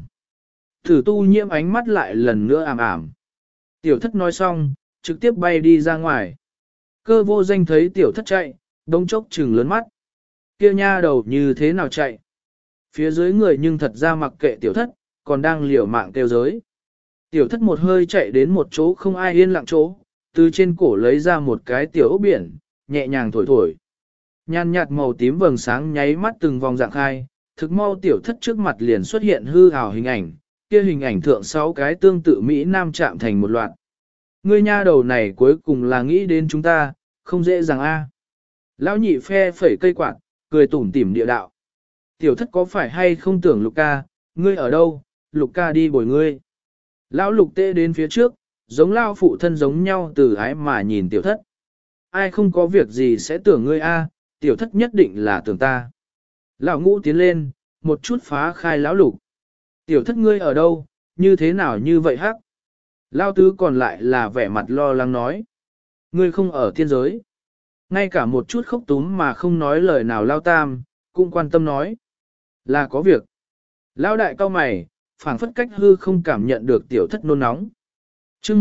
Tử Tu Nhiễm ánh mắt lại lần nữa ảm ảm. Tiểu thất nói xong, trực tiếp bay đi ra ngoài. Cơ Vô Danh thấy tiểu thất chạy, đống chốc trừng lớn mắt. Kia nha đầu như thế nào chạy? Phía dưới người nhưng thật ra mặc kệ tiểu thất, còn đang liều mạng kêu giới. Tiểu thất một hơi chạy đến một chỗ không ai yên lặng chỗ, từ trên cổ lấy ra một cái tiểu ốc biển, nhẹ nhàng thổi thổi. Nhan nhạt màu tím vầng sáng nháy mắt từng vòng dạng khai, thực mau tiểu thất trước mặt liền xuất hiện hư ảo hình ảnh, kia hình ảnh thượng 6 cái tương tự Mỹ Nam chạm thành một loạt. Ngươi nha đầu này cuối cùng là nghĩ đến chúng ta, không dễ dàng a. Lão nhị phe phẩy cây quạt, cười tủm tỉm địa đạo. Tiểu thất có phải hay không tưởng Lục ca, ngươi ở đâu, Lục ca đi bồi ngươi. Lão Lục tê đến phía trước, giống lao phụ thân giống nhau từ ái mà nhìn tiểu thất. Ai không có việc gì sẽ tưởng ngươi a, tiểu thất nhất định là tưởng ta. Lão Ngũ tiến lên, một chút phá khai lão Lục. Tiểu thất ngươi ở đâu, như thế nào như vậy hắc? Lao Tứ còn lại là vẻ mặt lo lắng nói. Ngươi không ở thiên giới. Ngay cả một chút khóc túm mà không nói lời nào Lao Tam, cũng quan tâm nói. Là có việc. Lao Đại cao mày, phảng phất cách hư không cảm nhận được tiểu thất nôn nóng. chương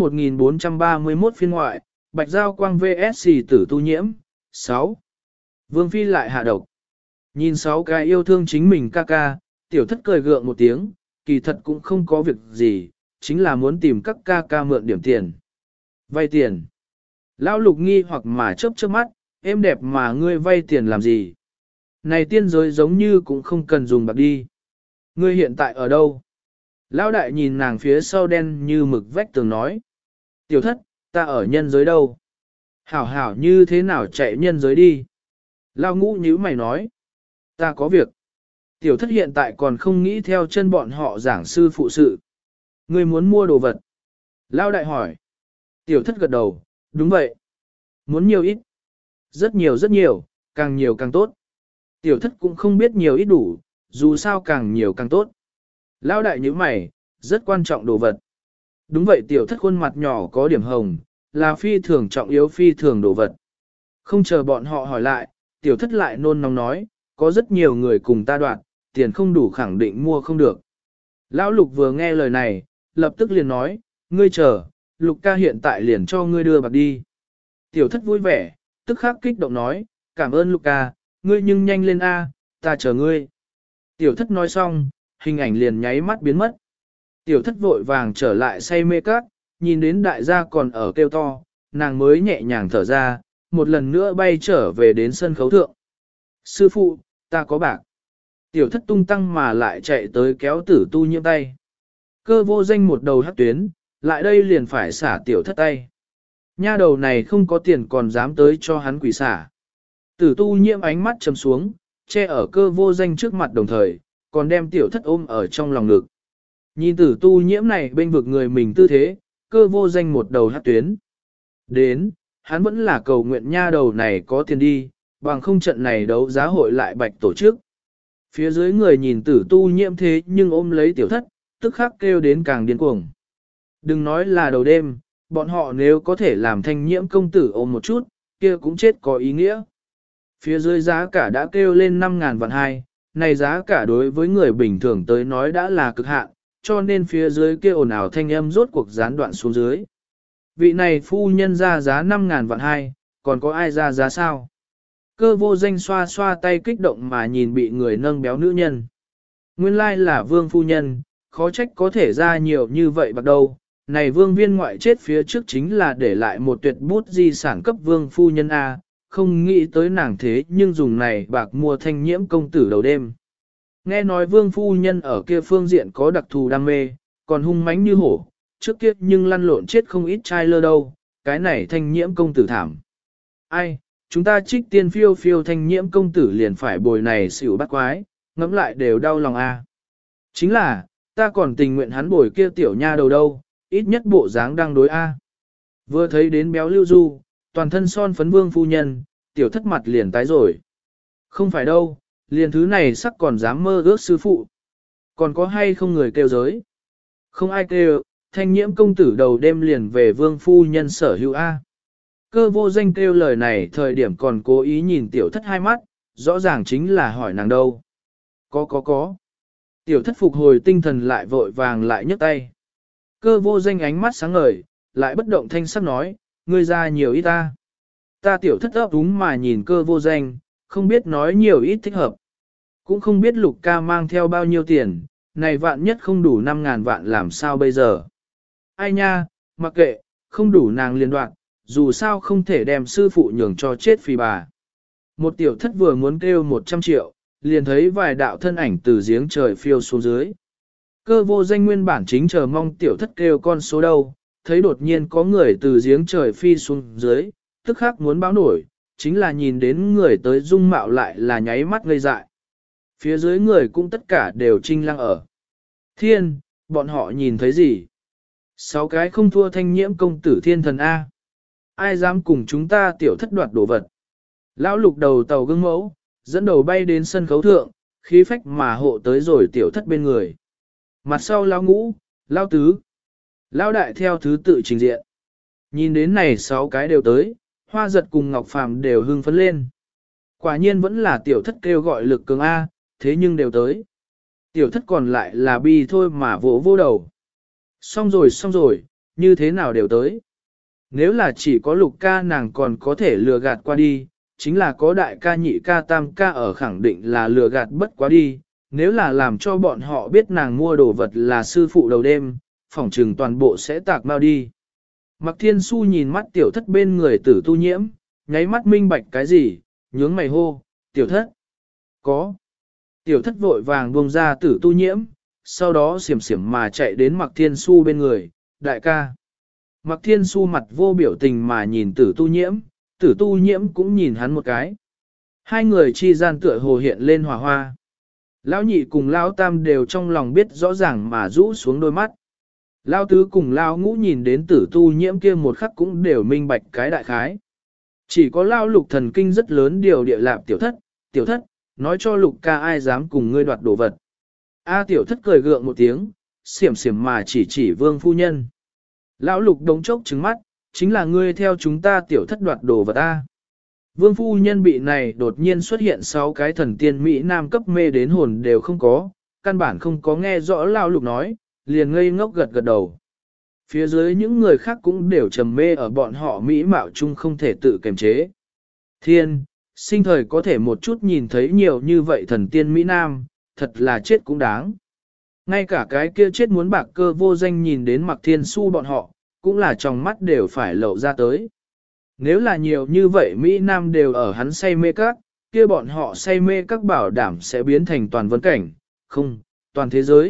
1431 phiên ngoại, Bạch Giao Quang VSC Tử Tu Nhiễm, 6. Vương Phi lại hạ độc. Nhìn 6 cái yêu thương chính mình ca ca, tiểu thất cười gượng một tiếng, kỳ thật cũng không có việc gì, chính là muốn tìm các ca ca mượn điểm tiền. Vay tiền. Lão Lục nghi hoặc mà chớp chớp mắt, em đẹp mà ngươi vay tiền làm gì? Này tiên giới giống như cũng không cần dùng bạc đi. Ngươi hiện tại ở đâu? Lão Đại nhìn nàng phía sau đen như mực vách tường nói. Tiểu thất, ta ở nhân giới đâu? Hảo hảo như thế nào chạy nhân giới đi? Lão Ngũ nhíu mày nói. Ta có việc. Tiểu thất hiện tại còn không nghĩ theo chân bọn họ giảng sư phụ sự. Ngươi muốn mua đồ vật? Lão Đại hỏi. Tiểu thất gật đầu, đúng vậy. Muốn nhiều ít? Rất nhiều, càng nhiều càng tốt. Tiểu thất cũng không biết nhiều ít đủ, dù sao càng nhiều càng tốt. Lão Đại nhíu mày, rất quan trọng đồ vật. Đúng vậy, tiểu thất khuôn mặt nhỏ có điểm hồng, là phi thường trọng yếu phi thường đồ vật. Không chờ bọn họ hỏi lại, tiểu thất lại nôn nóng nói, có rất nhiều người cùng ta đoạn, tiền không đủ khẳng định mua không được. Lão Lục vừa nghe lời này, lập tức liền nói, ngươi chờ, Lục ca hiện tại liền cho ngươi đưa bạc đi. Tiểu thất vui vẻ, tức khắc kích động nói, cảm ơn Lục ca, ngươi nhưng nhanh lên a, ta chờ ngươi. Tiểu thất nói xong, hình ảnh liền nháy mắt biến mất. Tiểu thất vội vàng trở lại say mê cát, nhìn đến đại gia còn ở kêu to, nàng mới nhẹ nhàng thở ra, một lần nữa bay trở về đến sân khấu thượng. Sư phụ, ta có bạc. Tiểu thất tung tăng mà lại chạy tới kéo Tử Tu Nhiễm tay. Cơ vô danh một đầu hắc tuyến, lại đây liền phải xả tiểu thất tay. Nha đầu này không có tiền còn dám tới cho hắn quỷ xả. Tử tu nhiễm ánh mắt trầm xuống, che ở cơ vô danh trước mặt đồng thời, còn đem tiểu thất ôm ở trong lòng ngực. Nhìn tử tu nhiễm này bên vực người mình tư thế, cơ vô danh một đầu hắc tuyến. Đến, hắn vẫn là cầu nguyện nha đầu này có tiền đi, bằng không trận này đấu giá hội lại bạch tổ chức. Phía dưới người nhìn tử tu nhiễm thế nhưng ôm lấy tiểu thất, tức khắc kêu đến càng điên cuồng. Đừng nói là đầu đêm, bọn họ nếu có thể làm thanh nhiễm công tử ôm một chút, kia cũng chết có ý nghĩa. Phía dưới giá cả đã kêu lên 5.000 vạn hai, này giá cả đối với người bình thường tới nói đã là cực hạn, cho nên phía dưới kia ồn ào thanh âm rốt cuộc gián đoạn xuống dưới. Vị này phu nhân ra giá 5.000 vạn hai, còn có ai ra giá sao? Cơ vô danh xoa xoa tay kích động mà nhìn bị người nâng béo nữ nhân. Nguyên lai là vương phu nhân, khó trách có thể ra nhiều như vậy bắt đầu. Này vương viên ngoại chết phía trước chính là để lại một tuyệt bút di sản cấp vương phu nhân A, không nghĩ tới nàng thế nhưng dùng này bạc mua thanh nhiễm công tử đầu đêm. Nghe nói vương phu nhân ở kia phương diện có đặc thù đam mê, còn hung mãnh như hổ, trước kia nhưng lăn lộn chết không ít trai lơ đâu, cái này thanh nhiễm công tử thảm. Ai, chúng ta trích tiên phiêu phiêu thanh nhiễm công tử liền phải bồi này xỉu bắt quái, ngẫm lại đều đau lòng A. Chính là, ta còn tình nguyện hắn bồi kia tiểu nha đầu đâu, ít nhất bộ dáng đang đối A. Vừa thấy đến béo lưu du, toàn thân son phấn vương phu nhân, tiểu thất mặt liền tái rồi. Không phải đâu, liền thứ này sắc còn dám mơ ước sư phụ. Còn có hay không người kêu giới? Không ai kêu, thanh nhiễm công tử đầu đêm liền về vương phu nhân sở hữu A. Cơ vô danh kêu lời này thời điểm còn cố ý nhìn tiểu thất hai mắt, rõ ràng chính là hỏi nàng đâu. Có. Tiểu thất phục hồi tinh thần lại vội vàng lại nhấc tay. Cơ vô danh ánh mắt sáng ngời, lại bất động thanh sắc nói, ngươi ra nhiều ít ta. Ta tiểu thất ấp đúng mà nhìn cơ vô danh, không biết nói nhiều ít thích hợp. Cũng không biết lục ca mang theo bao nhiêu tiền, này vạn nhất không đủ 5.000 vạn làm sao bây giờ. Ai nha, mặc kệ, không đủ nàng liên đoạn, dù sao không thể đem sư phụ nhường cho chết phì bà. Một tiểu thất vừa muốn kêu 100 triệu, liền thấy vài đạo thân ảnh từ giếng trời phiêu xuống dưới. Cơ vô danh nguyên bản chính chờ mong tiểu thất kêu con số đâu, thấy đột nhiên có người từ giếng trời phi xuống dưới, tức khắc muốn báo nổi, chính là nhìn đến người tới dung mạo lại là nháy mắt ngây dại. Phía dưới người cũng tất cả đều trinh lăng ở. Thiên, bọn họ nhìn thấy gì? 6 cái không thua thanh nhiễm công tử thiên thần A. Ai dám cùng chúng ta tiểu thất đoạt đồ vật? Lão lục đầu tàu gương mẫu, dẫn đầu bay đến sân khấu thượng, khí phách mà hộ tới rồi tiểu thất bên người. Mặt sau lão ngũ, lão tứ, lão đại theo thứ tự trình diện. Nhìn đến này 6 cái đều tới, Hoa Giật cùng Ngọc Phàm đều hưng phấn lên. Quả nhiên vẫn là tiểu thất kêu gọi lực cường A, thế nhưng đều tới. Tiểu thất còn lại là bi thôi mà vỗ vô đầu. Xong rồi, như thế nào đều tới. Nếu là chỉ có lục ca nàng còn có thể lừa gạt qua đi, chính là có đại ca nhị ca tam ca ở khẳng định là lừa gạt bất quá đi. Nếu là làm cho bọn họ biết nàng mua đồ vật là sư phụ đầu đêm, phỏng trừng toàn bộ sẽ tạc mau đi. Mạc Thiên Su nhìn mắt tiểu thất bên người tử tu nhiễm, nháy mắt minh bạch cái gì, nhướng mày hô, tiểu thất. Có. Tiểu thất vội vàng buông ra tử tu nhiễm, sau đó xiểm xiểm mà chạy đến Mạc Thiên Su bên người, đại ca. Mạc Thiên Su mặt vô biểu tình mà nhìn tử tu nhiễm cũng nhìn hắn một cái. Hai người chi gian tựa hồ hiện lên hòa hoa. Lão nhị cùng lão tam đều trong lòng biết rõ ràng mà rũ xuống đôi mắt. Lão tứ cùng lão ngũ nhìn đến tử tu nhiễm kia một khắc cũng đều minh bạch cái đại khái. Chỉ có lão lục thần kinh rất lớn điều địa lạp tiểu thất, nói cho lục ca ai dám cùng ngươi đoạt đồ vật. A tiểu thất cười gượng một tiếng, xiểm xiểm mà chỉ vương phu nhân. Lão lục đống chốc trứng mắt, chính là ngươi theo chúng ta tiểu thất đoạt đồ vật A. Vương phu nhân bị này đột nhiên xuất hiện 6 cái thần tiên Mỹ Nam cấp mê đến hồn đều không có, căn bản không có nghe rõ lão lục nói, liền ngây ngốc gật gật đầu. Phía dưới những người khác cũng đều trầm mê ở bọn họ Mỹ mạo chung không thể tự kiềm chế. Thiên, sinh thời có thể một chút nhìn thấy nhiều như vậy thần tiên Mỹ Nam, thật là chết cũng đáng. Ngay cả cái kia chết muốn bạc cơ vô danh nhìn đến Mạc Thiên Su bọn họ, cũng là trong mắt đều phải lộ ra tới. Nếu là nhiều như vậy Mỹ Nam đều ở hắn say mê các, kia bọn họ say mê các bảo đảm sẽ biến thành toàn vân cảnh, không, toàn thế giới,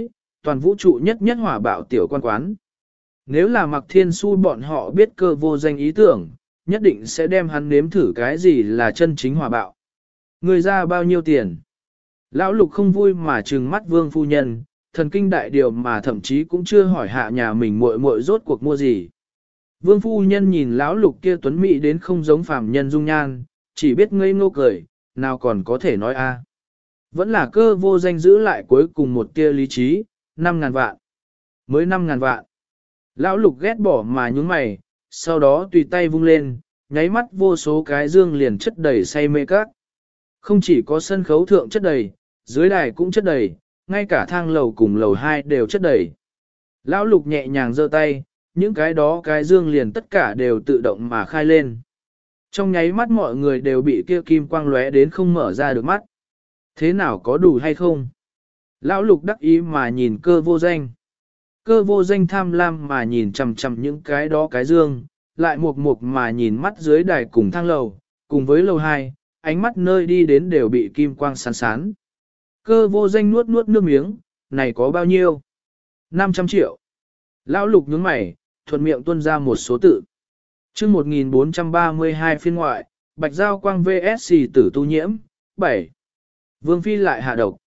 toàn vũ trụ nhất nhất hỏa bạo tiểu quan quán. Nếu là Mạc Thiên Su bọn họ biết Cơ Vô Danh ý tưởng, nhất định sẽ đem hắn nếm thử cái gì là chân chính hỏa bạo. Người ra bao nhiêu tiền? Lão Lục không vui mà trừng mắt Vương phu nhân, thần kinh đại điều mà thậm chí cũng chưa hỏi hạ nhà mình muội muội rốt cuộc mua gì. Vương phu nhân nhìn lão Lục kia tuấn mỹ đến không giống phàm nhân dung nhan, chỉ biết ngây ngô cười, nào còn có thể nói a. Vẫn là Cơ Vô Danh giữ lại cuối cùng một tia lý trí, 5.000 vạn. Mới 5.000 vạn. Lão Lục ghét bỏ mà nhúng mày, sau đó tùy tay vung lên, nháy mắt vô số cái dương liền chất đầy say mê các. Không chỉ có sân khấu thượng chất đầy, dưới đài cũng chất đầy, ngay cả thang lầu cùng lầu 2 đều chất đầy. Lão Lục nhẹ nhàng giơ tay, những cái đó cái dương liền tất cả đều tự động mà khai lên. Trong nháy mắt mọi người đều bị kia kim quang lóe đến không mở ra được mắt. Thế nào có đủ hay không? Lão Lục đắc ý mà nhìn Cơ Vô Danh. Cơ Vô Danh tham lam mà nhìn chằm chằm những cái đó cái dương, lại mục mục mà nhìn mắt dưới đài cùng thang lầu, cùng với lầu 2, ánh mắt nơi đi đến đều bị kim quang sán sán. Cơ Vô Danh nuốt nuốt nước miếng, này có bao nhiêu? 500 triệu. Lão Lục nhướng mày, thuận miệng tuôn ra một số tự. Chương 1432 phiên ngoại, Bạch Giao Quang VSC Tử Tu Nhiễm, 7. Vương Phi lại hạ độc.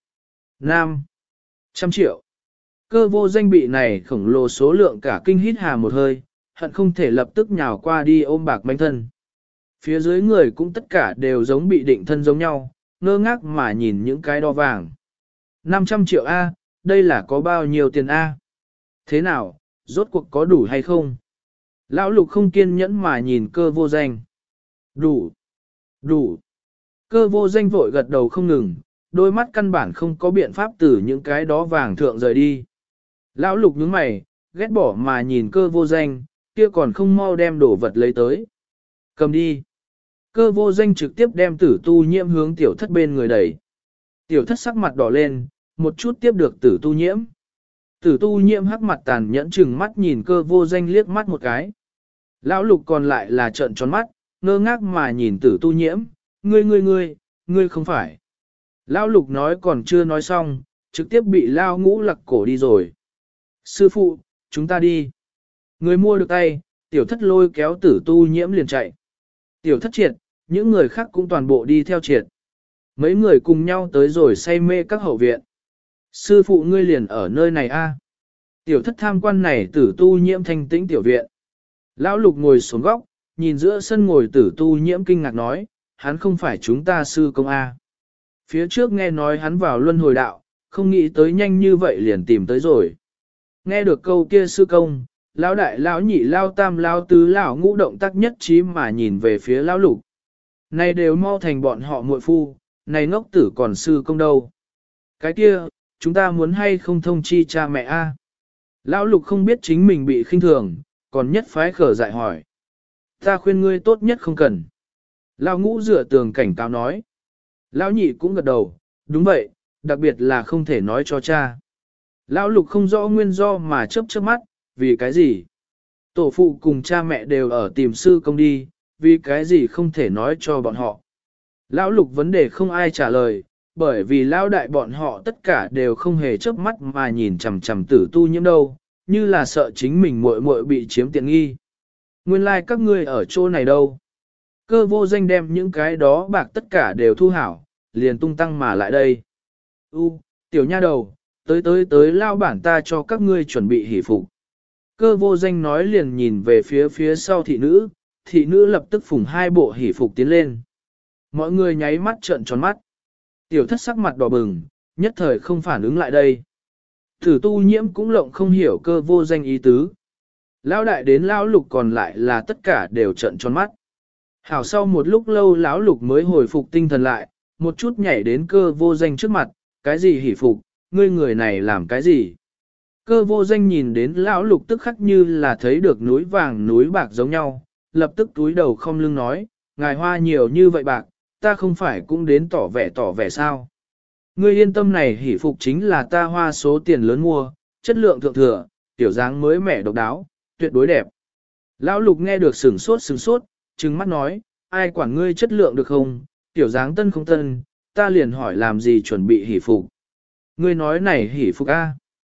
500 triệu. Cơ Vô Danh bị này khổng lồ số lượng cả kinh hít hà một hơi, hận không thể lập tức nhào qua đi ôm bạc bánh thân. Phía dưới người cũng tất cả đều giống bị định thân giống nhau, ngơ ngác mà nhìn những cái đo vàng. 500 triệu A, đây là có bao nhiêu tiền A? Thế nào, rốt cuộc có đủ hay không? Lão Lục không kiên nhẫn mà nhìn Cơ Vô Danh. Đủ, đủ. Cơ Vô Danh vội gật đầu không ngừng, đôi mắt căn bản không có biện pháp từ những cái đó vàng thượng rời đi. Lão Lục nhướng mày, ghét bỏ mà nhìn Cơ Vô Danh, kia còn không mau đem đồ vật lấy tới. Cầm đi. Cơ Vô Danh trực tiếp đem Tử Tu Nhiễm hướng tiểu thất bên người đẩy. Tiểu thất sắc mặt đỏ lên, một chút tiếp được Tử Tu Nhiễm. Tử Tu Nhiễm hắc mặt tàn nhẫn chừng mắt nhìn Cơ Vô Danh liếc mắt một cái. Lão Lục còn lại là trợn tròn mắt, ngơ ngác mà nhìn Tử Tu Nhiễm, ngươi không phải. Lão Lục nói còn chưa nói xong, trực tiếp bị Lao Ngũ lặc cổ đi rồi. Sư phụ, chúng ta đi. Người mua được tay, tiểu thất lôi kéo Tử Tu Nhiễm liền chạy. Tiểu thất triệt, những người khác cũng toàn bộ đi theo triệt. Mấy người cùng nhau tới rồi say mê các hậu viện. Sư phụ ngươi liền ở nơi này a. Tiểu thất tham quan này Tử Tu Nhiễm thanh tĩnh tiểu viện. Lão Lục ngồi xuống góc, nhìn giữa sân ngồi Tử Tu Nhiễm kinh ngạc nói, hắn không phải chúng ta sư công a. Phía trước nghe nói hắn vào luân hồi đạo, không nghĩ tới nhanh như vậy liền tìm tới rồi. Nghe được câu kia sư công, lão đại lão nhị lão tam lão tứ lão ngũ động tác nhất trí mà nhìn về phía lão Lục. Này đều mau thành bọn họ muội phu, này ngốc tử còn sư công đâu. Cái kia, chúng ta muốn hay không thông chi cha mẹ a? Lão Lục không biết chính mình bị khinh thường, còn nhất phái khở dại hỏi. Ta khuyên ngươi tốt nhất không cần. Lão Ngũ dựa tường cảnh cáo nói. Lão nhị cũng gật đầu, đúng vậy, đặc biệt là không thể nói cho cha. Lão Lục không rõ nguyên do mà chớp chớp mắt, vì cái gì? Tổ phụ cùng cha mẹ đều ở tìm sư công đi, vì cái gì không thể nói cho bọn họ. Lão Lục vấn đề không ai trả lời, bởi vì lão đại bọn họ tất cả đều không hề chớp mắt mà nhìn chằm chằm Tử Tu Nhiễm đâu, như là sợ chính mình muội muội bị chiếm tiện nghi. Nguyên lai like các ngươi ở chỗ này đâu? Cơ Vô Danh đem những cái đó bạc tất cả đều thu hảo, liền tung tăng mà lại đây. Tiểu nha đầu, tới lao bản ta cho các ngươi chuẩn bị hỷ phục. Cơ Vô Danh nói liền nhìn về phía sau thị nữ lập tức phủng hai bộ hỷ phục tiến lên. Mọi người nháy mắt trợn tròn mắt. Tiểu thất sắc mặt đỏ bừng, nhất thời không phản ứng lại đây. Tử Tu Nhiễm cũng lộng không hiểu Cơ Vô Danh ý tứ. Lão đại đến lão Lục còn lại là tất cả đều trợn tròn mắt. Hảo sau một lúc lâu lão Lục mới hồi phục tinh thần lại, một chút nhảy đến Cơ Vô Danh trước mặt, cái gì hỉ phục, ngươi người này làm cái gì? Cơ Vô Danh nhìn đến lão Lục tức khắc như là thấy được núi vàng núi bạc giống nhau, lập tức túi đầu không lưng nói, ngài hoa nhiều như vậy bạc, ta không phải cũng đến tỏ vẻ sao? Ngươi yên tâm này hỉ phục chính là ta hoa số tiền lớn mua, chất lượng thượng thừa, tiểu dáng mới mẻ độc đáo, tuyệt đối đẹp. Lão Lục nghe được sửng sốt, trừng mắt nói, ai quản ngươi chất lượng được không, tiểu dáng tân không tân, ta liền hỏi làm gì chuẩn bị hỉ phục. Ngươi nói này hỉ phục a?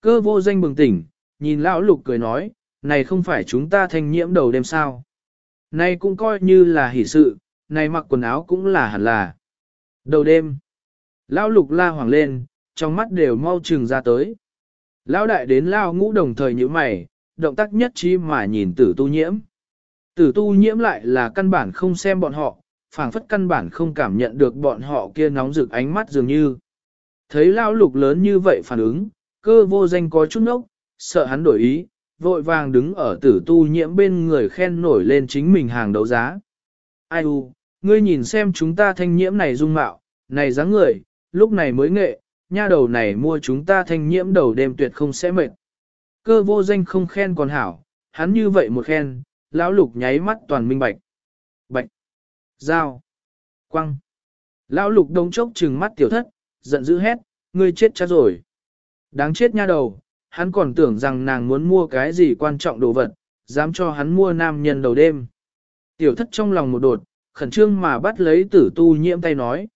Cơ vô danh bừng tỉnh, nhìn lão lục cười nói, này không phải chúng ta thanh nhiễm đầu đêm sao. Này cũng coi như là hỷ sự, này mặc quần áo cũng là hẳn là. Đầu đêm, lão lục la hoảng lên, trong mắt đều mau trừng ra tới. Lão đại đến lao ngũ đồng thời như mày, động tác nhất trí mà nhìn tử tu nhiễm. Tử tu nhiễm lại là căn bản không xem bọn họ, phảng phất căn bản không cảm nhận được bọn họ kia nóng rực ánh mắt dường như. Thấy lao lục lớn như vậy phản ứng, cơ vô danh có chút nốc, sợ hắn đổi ý, vội vàng đứng ở tử tu nhiễm bên người khen nổi lên chính mình hàng đấu giá. Ai u, ngươi nhìn xem chúng ta thanh nhiễm này dung mạo, này dáng người, lúc này mới nghệ, nha đầu này mua chúng ta thanh nhiễm đầu đêm tuyệt không sẽ mệt. Cơ vô danh không khen còn hảo, hắn như vậy một khen, lão lục nháy mắt toàn minh bạch. Bạch, dao, quăng. Lão lục đông chốc trừng mắt tiểu thất, giận dữ hét, ngươi chết chắc rồi. Đáng chết nha đầu, hắn còn tưởng rằng nàng muốn mua cái gì quan trọng đồ vật, dám cho hắn mua nam nhân đầu đêm. Tiểu thất trong lòng một đột, khẩn trương mà bắt lấy tử tu nhiễm tay nói,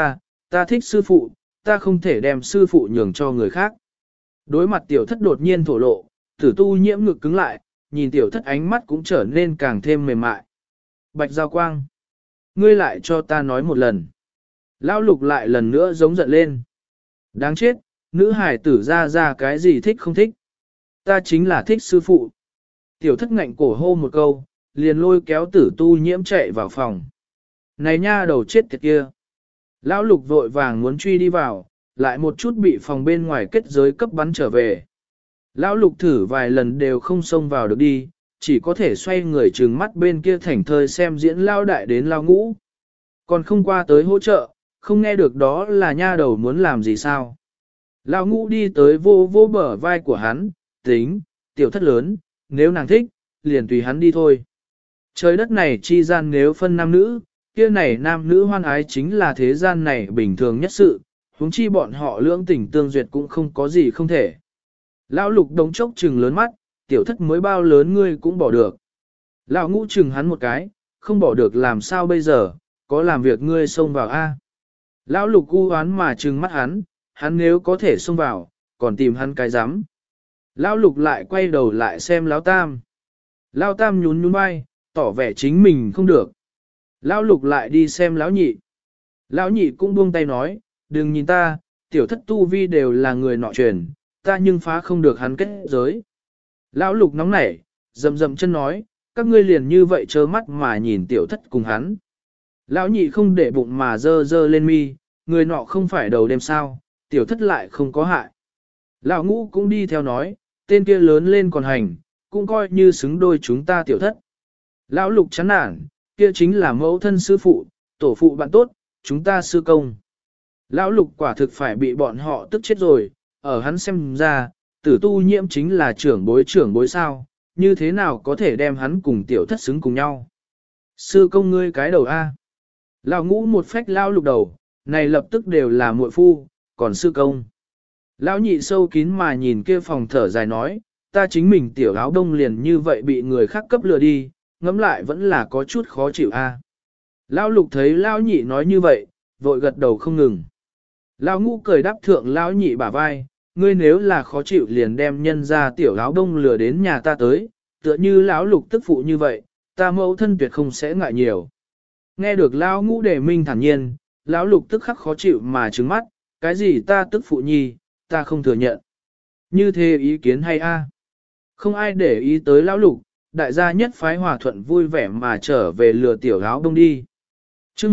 ta thích sư phụ, ta không thể đem sư phụ nhường cho người khác. Đối mặt tiểu thất đột nhiên thổ lộ, tử tu nhiễm ngực cứng lại, nhìn tiểu thất ánh mắt cũng trở nên càng thêm mềm mại. Bạch Giao Quang, ngươi lại cho ta nói một lần. Lão lục lại lần nữa giống giận lên. Đáng chết, nữ hải tử ra cái gì thích không thích. Ta chính là thích sư phụ. Tiểu thất ngạnh cổ hô một câu, liền lôi kéo tử tu nhiễm chạy vào phòng. Này nha đầu chết tiệt kia. Lão lục vội vàng muốn truy đi vào, lại một chút bị phòng bên ngoài kết giới cấp bắn trở về. Lão lục thử vài lần đều không xông vào được đi, chỉ có thể xoay người trừng mắt bên kia thảnh thơi xem diễn lao đại đến lao ngũ. Còn không qua tới hỗ trợ, không nghe được đó là nha đầu muốn làm gì sao. Lao ngũ đi tới vô vô bờ vai của hắn, tính, tiểu thất lớn, nếu nàng thích, liền tùy hắn đi thôi. Trời đất này chi gian nếu phân nam nữ, kia này nam nữ hoan ái chính là thế gian này bình thường nhất sự, huống chi bọn họ lưỡng tình tương duyệt cũng không có gì không thể. Lão lục đống chốc trừng lớn mắt, tiểu thất mới bao lớn ngươi cũng bỏ được. Lão ngũ trừng hắn một cái, không bỏ được làm sao bây giờ, có làm việc ngươi xông vào a? Lão lục u oán mà trừng mắt hắn nếu có thể xông vào, còn tìm hắn cái rắm. Lão lục lại quay đầu lại xem lão tam. Lão tam nhún nhún vai, tỏ vẻ chính mình không được. Lão lục lại đi xem lão nhị. Lão nhị cũng buông tay nói, đừng nhìn ta, tiểu thất tu vi đều là người nọ truyền, ta nhưng phá không được hắn kết giới. Lão lục nóng nảy, rầm rầm chân nói, các ngươi liền như vậy trơ mắt mà nhìn tiểu thất cùng hắn. Lão nhị không để bụng mà dơ dơ lên mi, người nọ không phải đầu đêm sao, tiểu thất lại không có hại. Lão ngũ cũng đi theo nói, tên kia lớn lên còn hành, cũng coi như xứng đôi chúng ta tiểu thất. Lão lục chán nản, kia chính là mẫu thân sư phụ, tổ phụ bạn tốt, chúng ta sư công. Lão lục quả thực phải bị bọn họ tức chết rồi, ở hắn xem ra, tử tu nhiễm chính là trưởng bối sao, như thế nào có thể đem hắn cùng tiểu thất xứng cùng nhau. Sư công ngươi cái đầu A. Lão ngũ một phách lão lục đầu, này lập tức đều là muội phu, còn sư công. Lão nhị sâu kín mà nhìn kia phòng thở dài nói, ta chính mình tiểu áo đông liền như vậy bị người khác cấp lừa đi, ngẫm lại vẫn là có chút khó chịu a. Lão lục thấy lão nhị nói như vậy, vội gật đầu không ngừng. Lão ngũ cười đáp thượng lão nhị bả vai, ngươi nếu là khó chịu liền đem nhân ra tiểu áo đông lừa đến nhà ta tới, tựa như lão lục tức phụ như vậy, ta mẫu thân tuyệt không sẽ ngại nhiều. Nghe được lão ngũ đề minh thản nhiên, lão lục tức khắc khó chịu mà trừng mắt, cái gì ta tức phụ nhi, ta không thừa nhận. Như thế ý kiến hay a? Không ai để ý tới lão lục, đại gia nhất phái hòa thuận vui vẻ mà trở về lừa tiểu áo đông đi. chương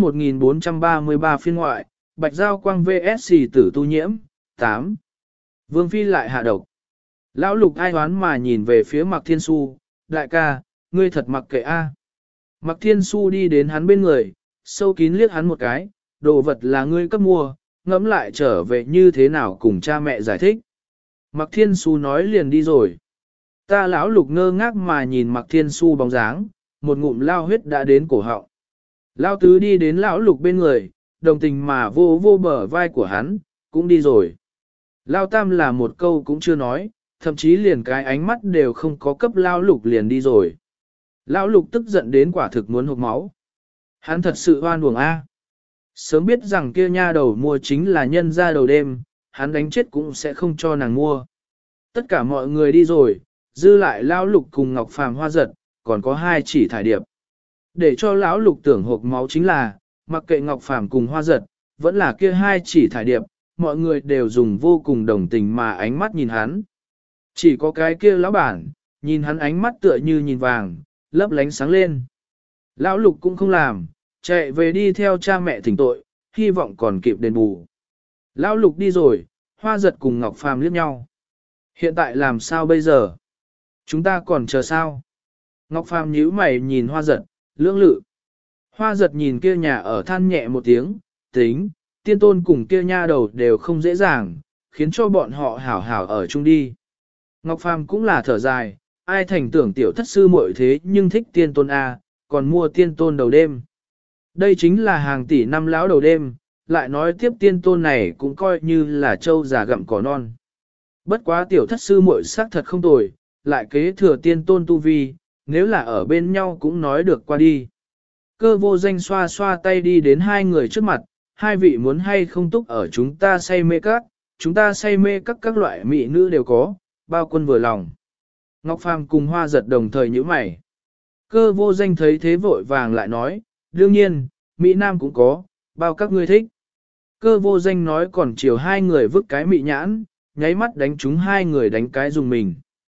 1433 phiên ngoại, Bạch Giao Quang VS tử tu nhiễm, 8. Vương Phi lại hạ độc. Lão lục ai hoán mà nhìn về phía Mạc Thiên Xu, đại ca, ngươi thật mặc kệ a. Mạc Thiên Xu đi đến hắn bên người, sâu kín liếc hắn một cái, đồ vật là ngươi cấp mua, ngẫm lại trở về như thế nào cùng cha mẹ giải thích. Mạc Thiên Xu nói liền đi rồi. Ta lão lục ngơ ngác mà nhìn Mạc Thiên Xu bóng dáng, một ngụm lao huyết đã đến cổ họng. Lao tứ đi đến lão lục bên người, đồng tình mà vô vô bờ vai của hắn, cũng đi rồi. Lao tam là một câu cũng chưa nói, thậm chí liền cái ánh mắt đều không có cấp lao lục liền đi rồi. Lão lục tức giận đến quả thực muốn hộc máu. Hắn thật sự hoan uổng a. Sớm biết rằng kia nha đầu mua chính là nhân ra đầu đêm, hắn đánh chết cũng sẽ không cho nàng mua. Tất cả mọi người đi rồi, dư lại lão lục cùng Ngọc Phàm Hoa Giật, còn có 2 chỉ thải điệp. Để cho lão lục tưởng hộp máu chính là, mặc kệ Ngọc Phàm cùng Hoa Giật, vẫn là kia 2 chỉ thải điệp, mọi người đều dùng vô cùng đồng tình mà ánh mắt nhìn hắn. Chỉ có cái kia lão bản, nhìn hắn ánh mắt tựa như nhìn vàng, lấp lánh sáng lên. Lão lục cũng không làm, chạy về đi theo cha mẹ thỉnh tội, hy vọng còn kịp đền bù. Lão lục đi rồi, Hoa Giật cùng Ngọc Phàm liếc nhau. Hiện tại làm sao bây giờ? Chúng ta còn chờ sao? Ngọc Phàm nhíu mày nhìn Hoa Giật, lưỡng lự. Hoa Giật nhìn kia nhà ở than nhẹ một tiếng, tính, tiên tôn cùng kia nha đầu đều không dễ dàng, khiến cho bọn họ hảo hảo ở chung đi. Ngọc Phàm cũng là thở dài, ai thành tưởng tiểu thất sư muội thế nhưng thích tiên tôn A, còn mua tiên tôn đầu đêm. Đây chính là hàng tỷ năm lão đầu đêm, lại nói tiếp tiên tôn này cũng coi như là trâu già gặm cỏ non. Bất quá tiểu thất sư muội xác thật không tồi, lại kế thừa tiên tôn tu vi, nếu là ở bên nhau cũng nói được qua đi. Cơ vô danh xoa xoa tay đi đến 2 người trước mặt, 2 vị muốn hay không túc ở chúng ta say mê chúng ta say mê các loại mỹ nữ đều có, bao quân vừa lòng. Ngọc Phàm cùng Hoa Giật đồng thời nhíu mày. Cơ vô danh thấy thế vội vàng lại nói, đương nhiên, Mỹ Nam cũng có, bao các ngươi thích. Cơ vô danh nói còn chiều 2 người vứt cái mị nhãn, nháy mắt đánh chúng 2 người đánh cái dùng mình.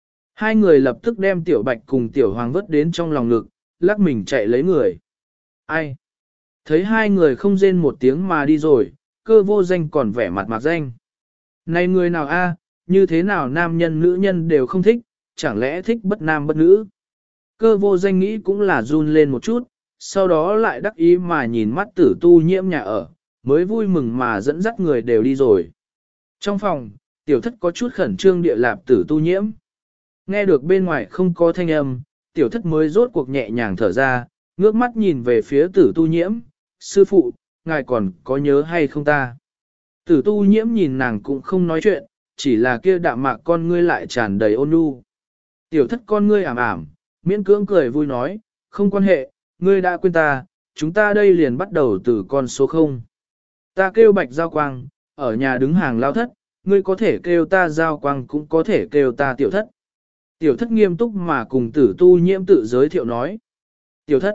2 người lập tức đem tiểu bạch cùng tiểu hoàng vứt đến trong lòng ngực, lắc mình chạy lấy người. Ai? Thấy 2 người không rên một tiếng mà đi rồi, cơ vô danh còn vẻ mặt mạc danh. Này người nào a, như thế nào nam nhân nữ nhân đều không thích, chẳng lẽ thích bất nam bất nữ? Cơ vô danh nghĩ cũng là run lên một chút, sau đó lại đắc ý mà nhìn mắt Tử Tu Nhiễm nhà ở, mới vui mừng mà dẫn dắt người đều đi rồi. Trong phòng, tiểu thất có chút khẩn trương địa lạp Tử Tu Nhiễm. Nghe được bên ngoài không có thanh âm, tiểu thất mới rốt cuộc nhẹ nhàng thở ra, ngước mắt nhìn về phía Tử Tu Nhiễm, sư phụ, ngài còn có nhớ hay không ta? Tử Tu Nhiễm nhìn nàng cũng không nói chuyện, chỉ là kia đạm mạc con ngươi lại tràn đầy ôn nhu. Tiểu thất con ngươi ảm ảm, miễn cưỡng cười vui nói, không quan hệ, ngươi đã quên ta, chúng ta đây liền bắt đầu từ con số 0. Ta kêu Bạch Giao Quang, ở nhà đứng hàng lao thất, ngươi có thể kêu ta Giao Quang cũng có thể kêu ta tiểu thất. Tiểu thất nghiêm túc mà cùng Tử Tu Nhiễm tự giới thiệu nói. Tiểu thất.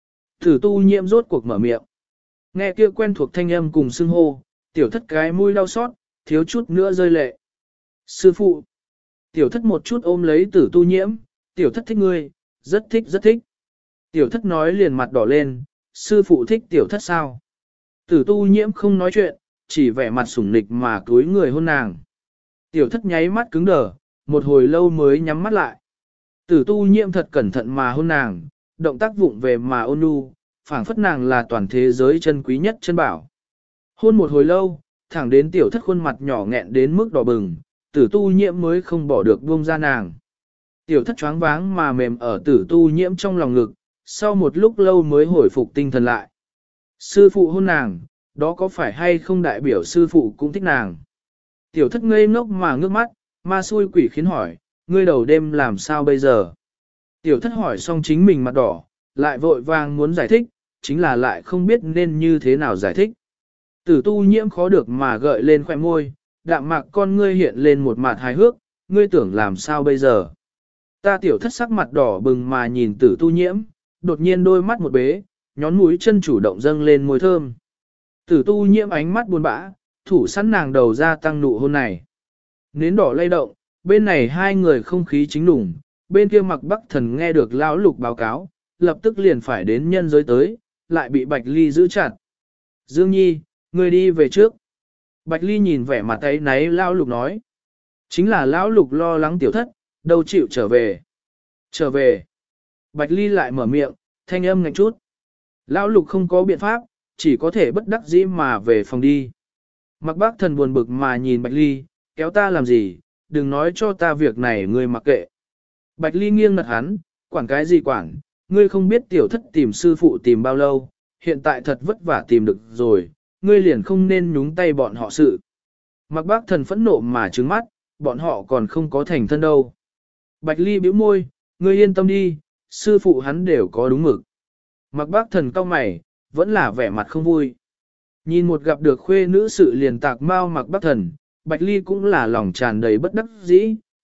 Tử Tu Nhiễm rốt cuộc mở miệng. Nghe kia quen thuộc thanh âm cùng xưng hô, tiểu thất cái mũi đau xót, thiếu chút nữa rơi lệ. Sư phụ. Tiểu thất một chút ôm lấy Tử Tu Nhiễm, tiểu thất thích ngươi, rất thích rất thích. Tiểu thất nói liền mặt đỏ lên, sư phụ thích tiểu thất sao? Tử Tu Nhiễm không nói chuyện, chỉ vẻ mặt sủng nịch mà cúi người hôn nàng. Tiểu thất nháy mắt cứng đờ, một hồi lâu mới nhắm mắt lại. Tử Tu Nhiễm thật cẩn thận mà hôn nàng, động tác vụng về mà ôn nhu, phảng phất nàng là toàn thế giới chân quý nhất chân bảo. Hôn một hồi lâu, thẳng đến tiểu thất khuôn mặt nhỏ nghẹn đến mức đỏ bừng, Tử Tu Nhiễm mới không bỏ được buông ra nàng. Tiểu thất choáng váng mà mềm ở Tử Tu Nhiễm trong lòng ngực, sau một lúc lâu mới hồi phục tinh thần lại. Sư phụ hôn nàng, đó có phải hay không đại biểu sư phụ cũng thích nàng? Tiểu thất ngây ngốc mà ngước mắt, ma xui quỷ khiến hỏi, ngươi đầu đêm làm sao bây giờ? Tiểu thất hỏi xong chính mình mặt đỏ, lại vội vàng muốn giải thích, chính là lại không biết nên như thế nào giải thích. Tử Tu Nhiễm khó được mà gợi lên khóe môi, đạm mạc con ngươi hiện lên một mặt hài hước, ngươi tưởng làm sao bây giờ? Ta tiểu thất sắc mặt đỏ bừng mà nhìn Tử Tu Nhiễm, đột nhiên đôi mắt một bế, nhón mũi chân chủ động dâng lên môi thơm. Tử Tu Nhiễm ánh mắt buồn bã, thủ sẵn nàng đầu ra tăng nụ hôn này. Nến đỏ lay động, bên này 2 người không khí chính đủng, bên kia Mặc Bắc Thần nghe được lão lục báo cáo, lập tức liền phải đến nhân giới tới, lại bị Bạch Ly giữ chặt. Dương Nhi, ngươi đi về trước. Bạch Ly nhìn vẻ mặt ấy náy lão lục nói. Chính là lão lục lo lắng tiểu thất, đâu chịu trở về. Trở về. Bạch Ly lại mở miệng, thanh âm ngạnh chút. Lão lục không có biện pháp, chỉ có thể bất đắc dĩ mà về phòng đi. Mặc Bác Thần buồn bực mà nhìn Bạch Ly, kéo ta làm gì, đừng nói cho ta việc này ngươi mặc kệ. Bạch Ly nghiêng nật hắn, quản cái gì quản, ngươi không biết tiểu thất tìm sư phụ tìm bao lâu, hiện tại thật vất vả tìm được rồi, ngươi liền không nên nhúng tay bọn họ sự. Mặc Bác Thần phẫn nộ mà trừng mắt, bọn họ còn không có thành thân đâu. Bạch Ly bĩu môi, ngươi yên tâm đi, sư phụ hắn đều có đúng mực. Mặc Bác Thần cau mày, vẫn là vẻ mặt không vui. Nhìn một gặp được khuê nữ sự liền tạc mau Mặc Bác Thần, Bạch Ly cũng là lòng tràn đầy bất đắc dĩ,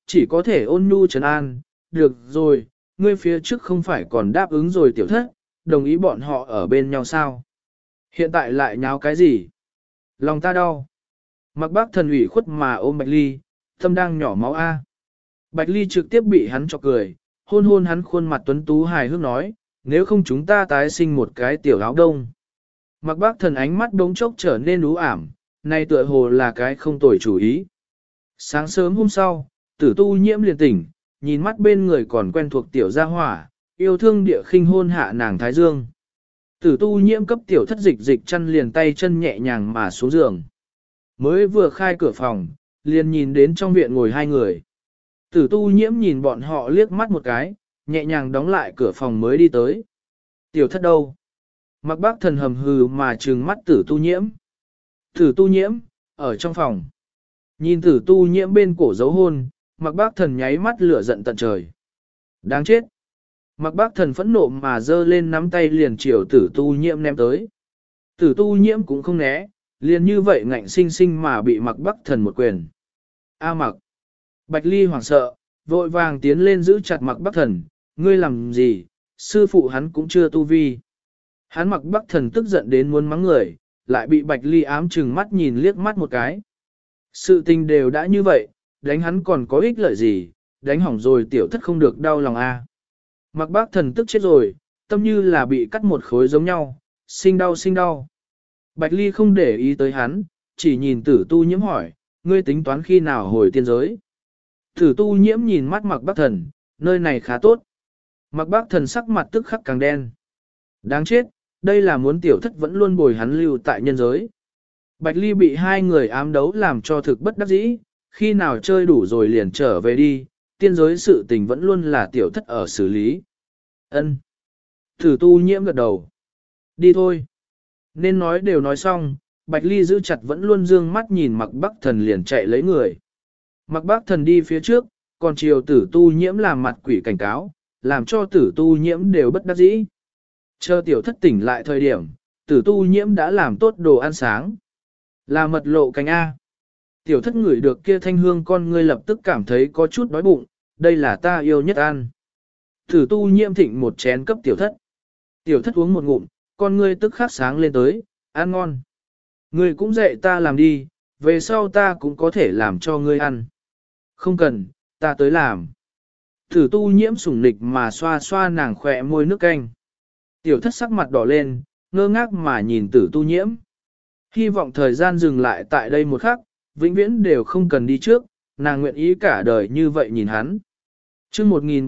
chỉ có thể ôn nhu trấn an, được rồi, ngươi phía trước không phải còn đáp ứng rồi tiểu thất, đồng ý bọn họ ở bên nhau sao? Hiện tại lại nháo cái gì? Lòng ta đau. Mặc bác thần ủy khuất mà ôm Bạch Ly, tâm đang nhỏ máu A. Bạch Ly trực tiếp bị hắn chọc cười, hôn hôn hắn khuôn mặt tuấn tú hài hước nói, nếu không chúng ta tái sinh một cái tiểu áo đông. Mặc bác thần ánh mắt đống chốc trở nên u ảm, nay tựa hồ là cái không tồi chủ ý. Sáng sớm hôm sau, Tử Tu Nhiễm liền tỉnh, nhìn mắt bên người còn quen thuộc tiểu gia hỏa, yêu thương địa khinh hôn hạ nàng thái dương. Tử Tu Nhiễm cấp tiểu thất dịch dịch chăn liền tay chân nhẹ nhàng mà xuống giường. Mới vừa khai cửa phòng, liền nhìn đến trong viện ngồi hai người. Tử Tu Nhiễm nhìn bọn họ liếc mắt một cái, nhẹ nhàng đóng lại cửa phòng mới đi tới. Tiểu thất đâu? Mặc bác thần hầm hừ mà trừng mắt Tử Tu Nhiễm. Tử Tu Nhiễm, ở trong phòng. Nhìn Tử Tu Nhiễm bên cổ dấu hôn, Mặc bác thần nháy mắt lửa giận tận trời. Đáng chết. Mặc bác thần phẫn nộ mà giơ lên nắm tay liền chiều Tử Tu Nhiễm ném tới. Tử Tu Nhiễm cũng không né, liền như vậy ngạnh sinh sinh mà bị Mặc bác thần một quyền. A Mặc. Bạch Ly hoảng sợ, vội vàng tiến lên giữ chặt Mặc bác thần, ngươi làm gì, sư phụ hắn cũng chưa tu vi. Hắn Mặc bác thần tức giận đến muốn mắng người, lại bị Bạch Ly ám chừng mắt nhìn liếc mắt một cái. Sự tình đều đã như vậy, đánh hắn còn có ích lợi gì, đánh hỏng rồi tiểu thất không được đau lòng a. Mặc bác thần tức chết rồi, tâm như là bị cắt một khối giống nhau, sinh đau sinh đau. Bạch Ly không để ý tới hắn, chỉ nhìn Tử Tu Nhiễm hỏi, ngươi tính toán khi nào hồi tiên giới. Tử Tu Nhiễm nhìn mắt Mặc bác thần, nơi này khá tốt. Mặc bác thần sắc mặt tức khắc càng đen. Đáng chết, đây là muốn tiểu thất vẫn luôn bồi hắn lưu tại nhân giới. Bạch Ly bị hai người ám đấu làm cho thực bất đắc dĩ, khi nào chơi đủ rồi liền trở về đi, tiên giới sự tình vẫn luôn là tiểu thất ở xử lý. Ân. Tử Tu Nhiễm gật đầu. Đi thôi. Nên nói đều nói xong, Bạch Ly giữ chặt vẫn luôn dương mắt nhìn Mặc bác thần liền chạy lấy người. Mặc bác thần đi phía trước, còn chiều Tử Tu Nhiễm làm mặt quỷ cảnh cáo, làm cho Tử Tu Nhiễm đều bất đắc dĩ. Chờ tiểu thất tỉnh lại thời điểm, Tử Tu Nhiễm đã làm tốt đồ ăn sáng. Là mật lộ cánh A. Tiểu thất ngửi được kia thanh hương con ngươi lập tức cảm thấy có chút đói bụng, đây là ta yêu nhất ăn. Tử Tu Nhiễm thịnh một chén cấp tiểu thất. Tiểu thất uống một ngụm, con ngươi tức khắc sáng lên tới, ăn ngon. Ngươi cũng dạy ta làm đi, về sau ta cũng có thể làm cho ngươi ăn. Không cần, ta tới làm. Tử Tu Nhiễm sủng nịch mà xoa xoa nàng khỏe môi nước canh. Tiểu thất sắc mặt đỏ lên, ngơ ngác mà nhìn Tử Tu Nhiễm. Hy vọng thời gian dừng lại tại đây một khắc, vĩnh viễn đều không cần đi trước, nàng nguyện ý cả đời như vậy nhìn hắn. Chương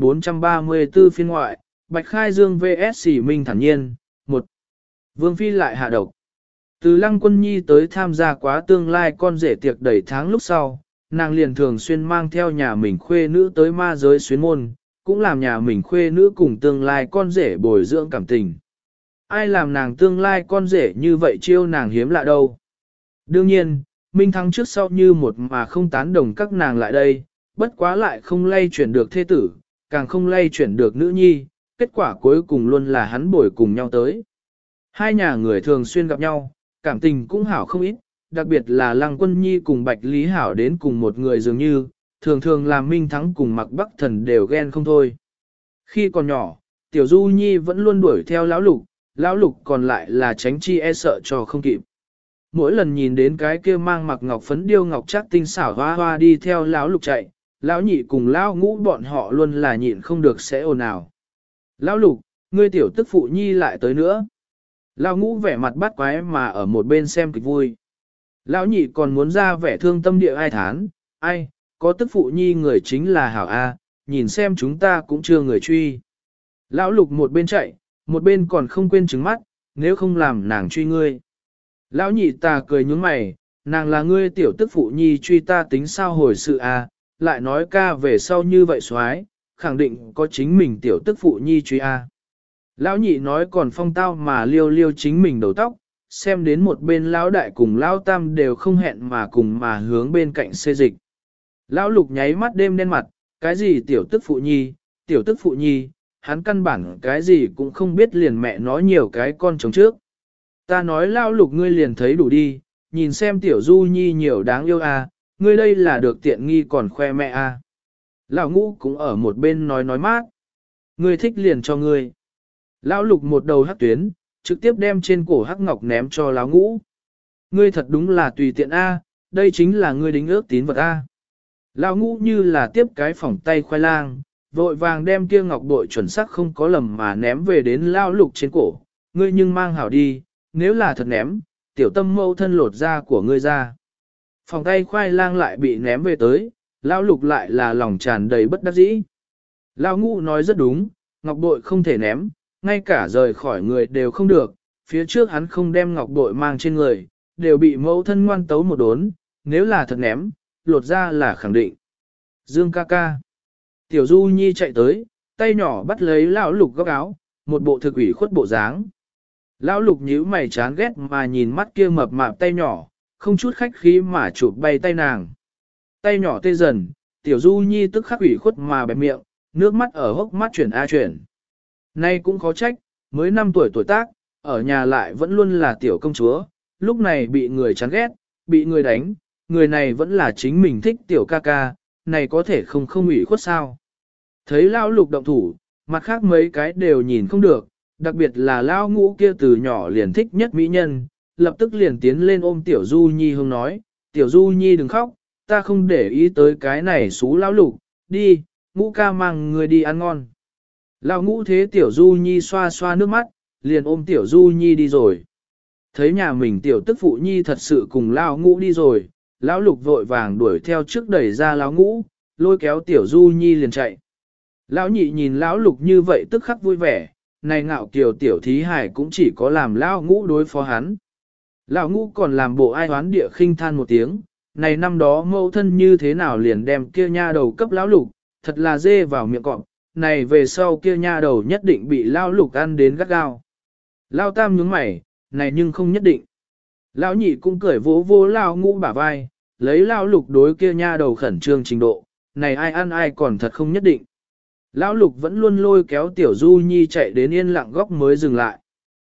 1434 phiên ngoại, Bạch Khai Dương vs Minh thản nhiên, 1. Vương Phi lại hạ độc. Từ Lăng Quân Nhi tới tham gia quá tương lai con rể tiệc đầy tháng lúc sau, nàng liền thường xuyên mang theo nhà mình khuê nữ tới ma giới xuyến môn, cũng làm nhà mình khuê nữ cùng tương lai con rể bồi dưỡng cảm tình. Ai làm nàng tương lai con rể như vậy chiêu nàng hiếm lạ đâu. Đương nhiên, Minh Thắng trước sau như một mà không tán đồng các nàng lại đây, bất quá lại không lay chuyển được thê tử, càng không lay chuyển được nữ nhi, kết quả cuối cùng luôn là hắn bồi cùng nhau tới. Hai nhà người thường xuyên gặp nhau, cảm tình cũng hảo không ít, đặc biệt là Lăng Quân Nhi cùng Bạch Lý Hảo đến cùng một người dường như, thường thường làm Minh Thắng cùng Mặc Bắc Thần đều ghen không thôi. Khi còn nhỏ, Tiểu Du Nhi vẫn luôn đuổi theo Lão Lục còn lại là tránh chi e sợ cho không kịp. Mỗi lần nhìn đến cái kia mang mặc ngọc phấn điêu ngọc chắc tinh xảo hoa hoa đi theo Lão Lục chạy, Lão Nhị cùng Lão Ngũ bọn họ luôn là nhịn không được sẽ ồn ào. Lão Lục, ngươi tiểu tức phụ nhi lại tới nữa. Lão Ngũ vẻ mặt bắt quái mà ở một bên xem kịch vui. Lão Nhị còn muốn ra vẻ thương tâm địa ai thán, ai, có tức phụ nhi người chính là hảo A, nhìn xem chúng ta cũng chưa người truy. Lão Lục một bên chạy, một bên còn không quên trừng mắt, nếu không làm nàng truy ngươi. Lão Nhị ta cười nhướng mày, nàng là ngươi tiểu tức phụ nhi truy ta tính sao hồi sự A, lại nói ca về sau như vậy xoái, khẳng định có chính mình tiểu tức phụ nhi truy A. Lão Nhị nói còn phong tao mà liêu liêu chính mình đầu tóc, xem đến một bên Lão Đại cùng Lão Tam đều không hẹn mà cùng mà hướng bên cạnh xê dịch. Lão Lục nháy mắt đêm đen mặt, cái gì tiểu tức phụ nhi, hắn căn bản cái gì cũng không biết liền mẹ nói nhiều cái con trống trước. Ta nói Lão Lục ngươi liền thấy đủ đi, nhìn xem tiểu Du Nhi nhiều đáng yêu à, ngươi đây là được tiện nghi còn khoe mẹ à. Lão ngũ cũng ở một bên nói mát. Ngươi thích liền cho ngươi. Lão lục một đầu hắc tuyến, trực tiếp đem trên cổ hắc ngọc ném cho lão ngũ. Ngươi thật đúng là tùy tiện A, đây chính là ngươi đính ước tín vật A. Lão ngũ như là tiếp cái phỏng tay khoai lang, vội vàng đem kia ngọc bội chuẩn xác không có lầm mà ném về đến lão lục trên cổ. Ngươi nhưng mang hảo đi, nếu là thật ném, tiểu tâm mâu thân lột da của ngươi ra. Phỏng tay khoai lang lại bị ném về tới, lão lục lại là lòng tràn đầy bất đắc dĩ. Lão ngũ nói rất đúng, ngọc bội không thể ném, ngay cả rời khỏi người đều không được, phía trước hắn không đem ngọc bội mang trên người, đều bị mẫu thân ngoan tấu một đốn, nếu là thật ném, lột ra là khẳng định. Dương ca ca. Tiểu Du Nhi chạy tới, tay nhỏ bắt lấy lão lục góc áo, một bộ thực ủy khuất bộ dáng. Lão lục nhíu mày chán ghét mà nhìn mắt kia mập mạp tay nhỏ, không chút khách khí mà chụp bay tay nàng. Tay nhỏ tê dần, Tiểu Du Nhi tức khắc ủy khuất mà bẹp miệng, nước mắt ở hốc mắt chuyển a chuyển. Nay cũng khó trách, mới 5 tuổi tuổi tác, ở nhà lại vẫn luôn là tiểu công chúa, lúc này bị người chán ghét, bị người đánh, người này vẫn là chính mình thích tiểu ca ca, này có thể không ủy khuất sao. Thấy lão lục động thủ, mặt khác mấy cái đều nhìn không được, đặc biệt là lão ngũ kia từ nhỏ liền thích nhất mỹ nhân, lập tức liền tiến lên ôm tiểu Du Nhi hông nói, tiểu Du Nhi đừng khóc, ta không để ý tới cái này xú lão lục, đi, ngũ ca mang người đi ăn ngon. Lão ngũ thế tiểu Du Nhi xoa xoa nước mắt, liền ôm tiểu Du Nhi đi rồi. Thấy nhà mình tiểu tức phụ nhi thật sự cùng lão ngũ đi rồi, lão lục vội vàng đuổi theo trước đẩy ra lão ngũ, lôi kéo tiểu Du Nhi liền chạy. Lão nhị nhìn lão lục như vậy tức khắc vui vẻ, này ngạo kiều tiểu thí hải cũng chỉ có làm lão ngũ đối phó hắn. Lão ngũ còn làm bộ ai hoán địa khinh than một tiếng, này năm đó mẫu thân như thế nào liền đem kia nha đầu cấp lão lục, thật là dê vào miệng cọp, này về sau kia nha đầu nhất định bị lão lục ăn đến gắt gao. Lão tam nhướng mày, này nhưng không nhất định. Lão nhị cũng cười vỗ vỗ lão ngũ bả vai, lấy lão lục đối kia nha đầu khẩn trương trình độ, này ai ăn ai còn thật không nhất định. Lão lục vẫn luôn lôi kéo tiểu Du Nhi chạy đến yên lặng góc mới dừng lại.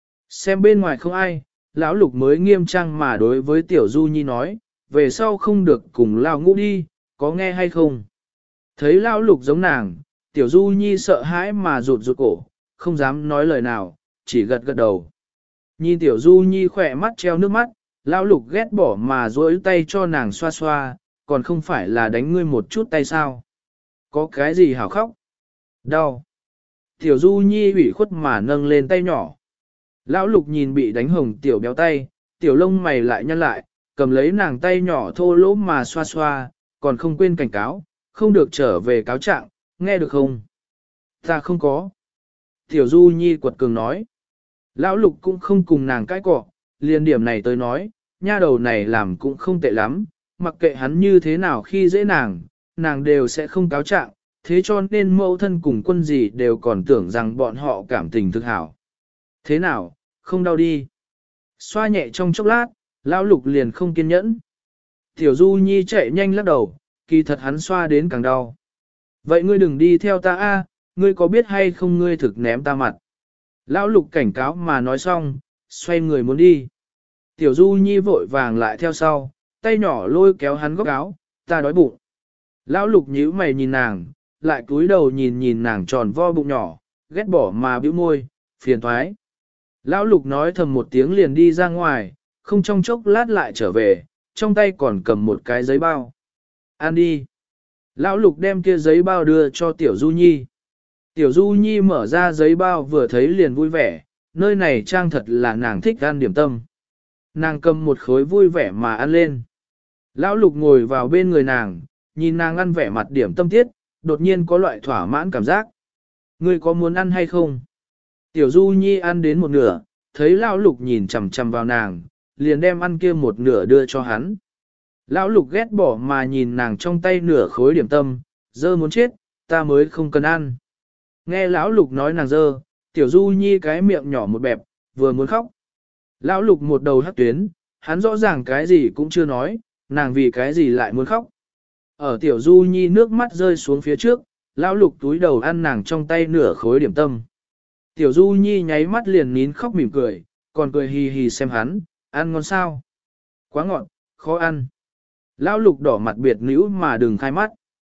Xem bên ngoài không ai, lão lục mới nghiêm trang mà đối với tiểu Du Nhi nói, về sau không được cùng lão ngũ đi, có nghe hay không? Thấy lão lục giống nàng, tiểu Du Nhi sợ hãi mà rụt rụt cổ, không dám nói lời nào, chỉ gật gật đầu. Nhìn tiểu Du Nhi khỏe mắt treo nước mắt, lão lục ghét bỏ mà duỗi tay cho nàng xoa xoa, còn không phải là đánh ngươi một chút tay sao? Có cái gì hảo khóc? Đau. Tiểu Du Nhi ủy khuất mà nâng lên tay nhỏ. Lão lục nhìn bị đánh hồng tiểu béo tay, tiểu lông mày lại nhăn lại, cầm lấy nàng tay nhỏ thô lỗ mà xoa xoa, còn không quên cảnh cáo, không được trở về cáo trạng, nghe được không? Ta không có. Tiểu Du Nhi quật cường nói. Lão lục cũng không cùng nàng cãi cọ, liền điểm này tới nói, nha đầu này làm cũng không tệ lắm, mặc kệ hắn như thế nào khi dễ nàng, nàng đều sẽ không cáo trạng, thế cho nên mẫu thân cùng quân gì đều còn tưởng rằng bọn họ cảm tình thực hảo. Thế nào, không đau đi. Xoa nhẹ trong chốc lát, lão lục liền không kiên nhẫn. Tiểu Du Nhi chạy nhanh lắc đầu, kỳ thật hắn xoa đến càng đau. Vậy ngươi đừng đi theo ta a, ngươi có biết hay không ngươi thực ném ta mặt. Lão lục cảnh cáo mà nói xong, xoay người muốn đi. Tiểu Du Nhi vội vàng lại theo sau, tay nhỏ lôi kéo hắn góc áo, ta đói bụng. Lão lục nhíu mày nhìn nàng, lại cúi đầu nhìn nhìn nàng tròn vo bụng nhỏ, ghét bỏ mà bĩu môi, phiền thoái. Lão lục nói thầm một tiếng liền đi ra ngoài, không trong chốc lát lại trở về, trong tay còn cầm một cái giấy bao. Ăn đi. Lão lục đem kia giấy bao đưa cho Tiểu Du Nhi. Tiểu Du Nhi mở ra giấy bao vừa thấy liền vui vẻ, nơi này trang thật là nàng thích ăn điểm tâm. Nàng cầm một khối vui vẻ mà ăn lên. Lão lục ngồi vào bên người nàng, nhìn nàng ăn vẻ mặt điểm tâm tiết, đột nhiên có loại thỏa mãn cảm giác. Ngươi có muốn ăn hay không? Tiểu Du Nhi ăn đến một nửa, thấy lão lục nhìn chằm chằm vào nàng, liền đem ăn kia một nửa đưa cho hắn. Lão lục ghét bỏ mà nhìn nàng trong tay nửa khối điểm tâm, dơ muốn chết, ta mới không cần ăn. Nghe lão lục nói nàng dơ, Tiểu Du Nhi cái miệng nhỏ một bẹp, vừa muốn khóc. Lão lục một đầu hắc tuyến, hắn rõ ràng cái gì cũng chưa nói, nàng vì cái gì lại muốn khóc. Ở Tiểu Du Nhi nước mắt rơi xuống phía trước, lão lục túi đầu ăn nàng trong tay nửa khối điểm tâm. Tiểu Du Nhi nháy mắt liền nín khóc mỉm cười, còn cười hì hì xem hắn, ăn ngon sao? Quá ngọt, khó ăn. Lão lục đỏ mặt biệt nữ mà đừng khai mắt.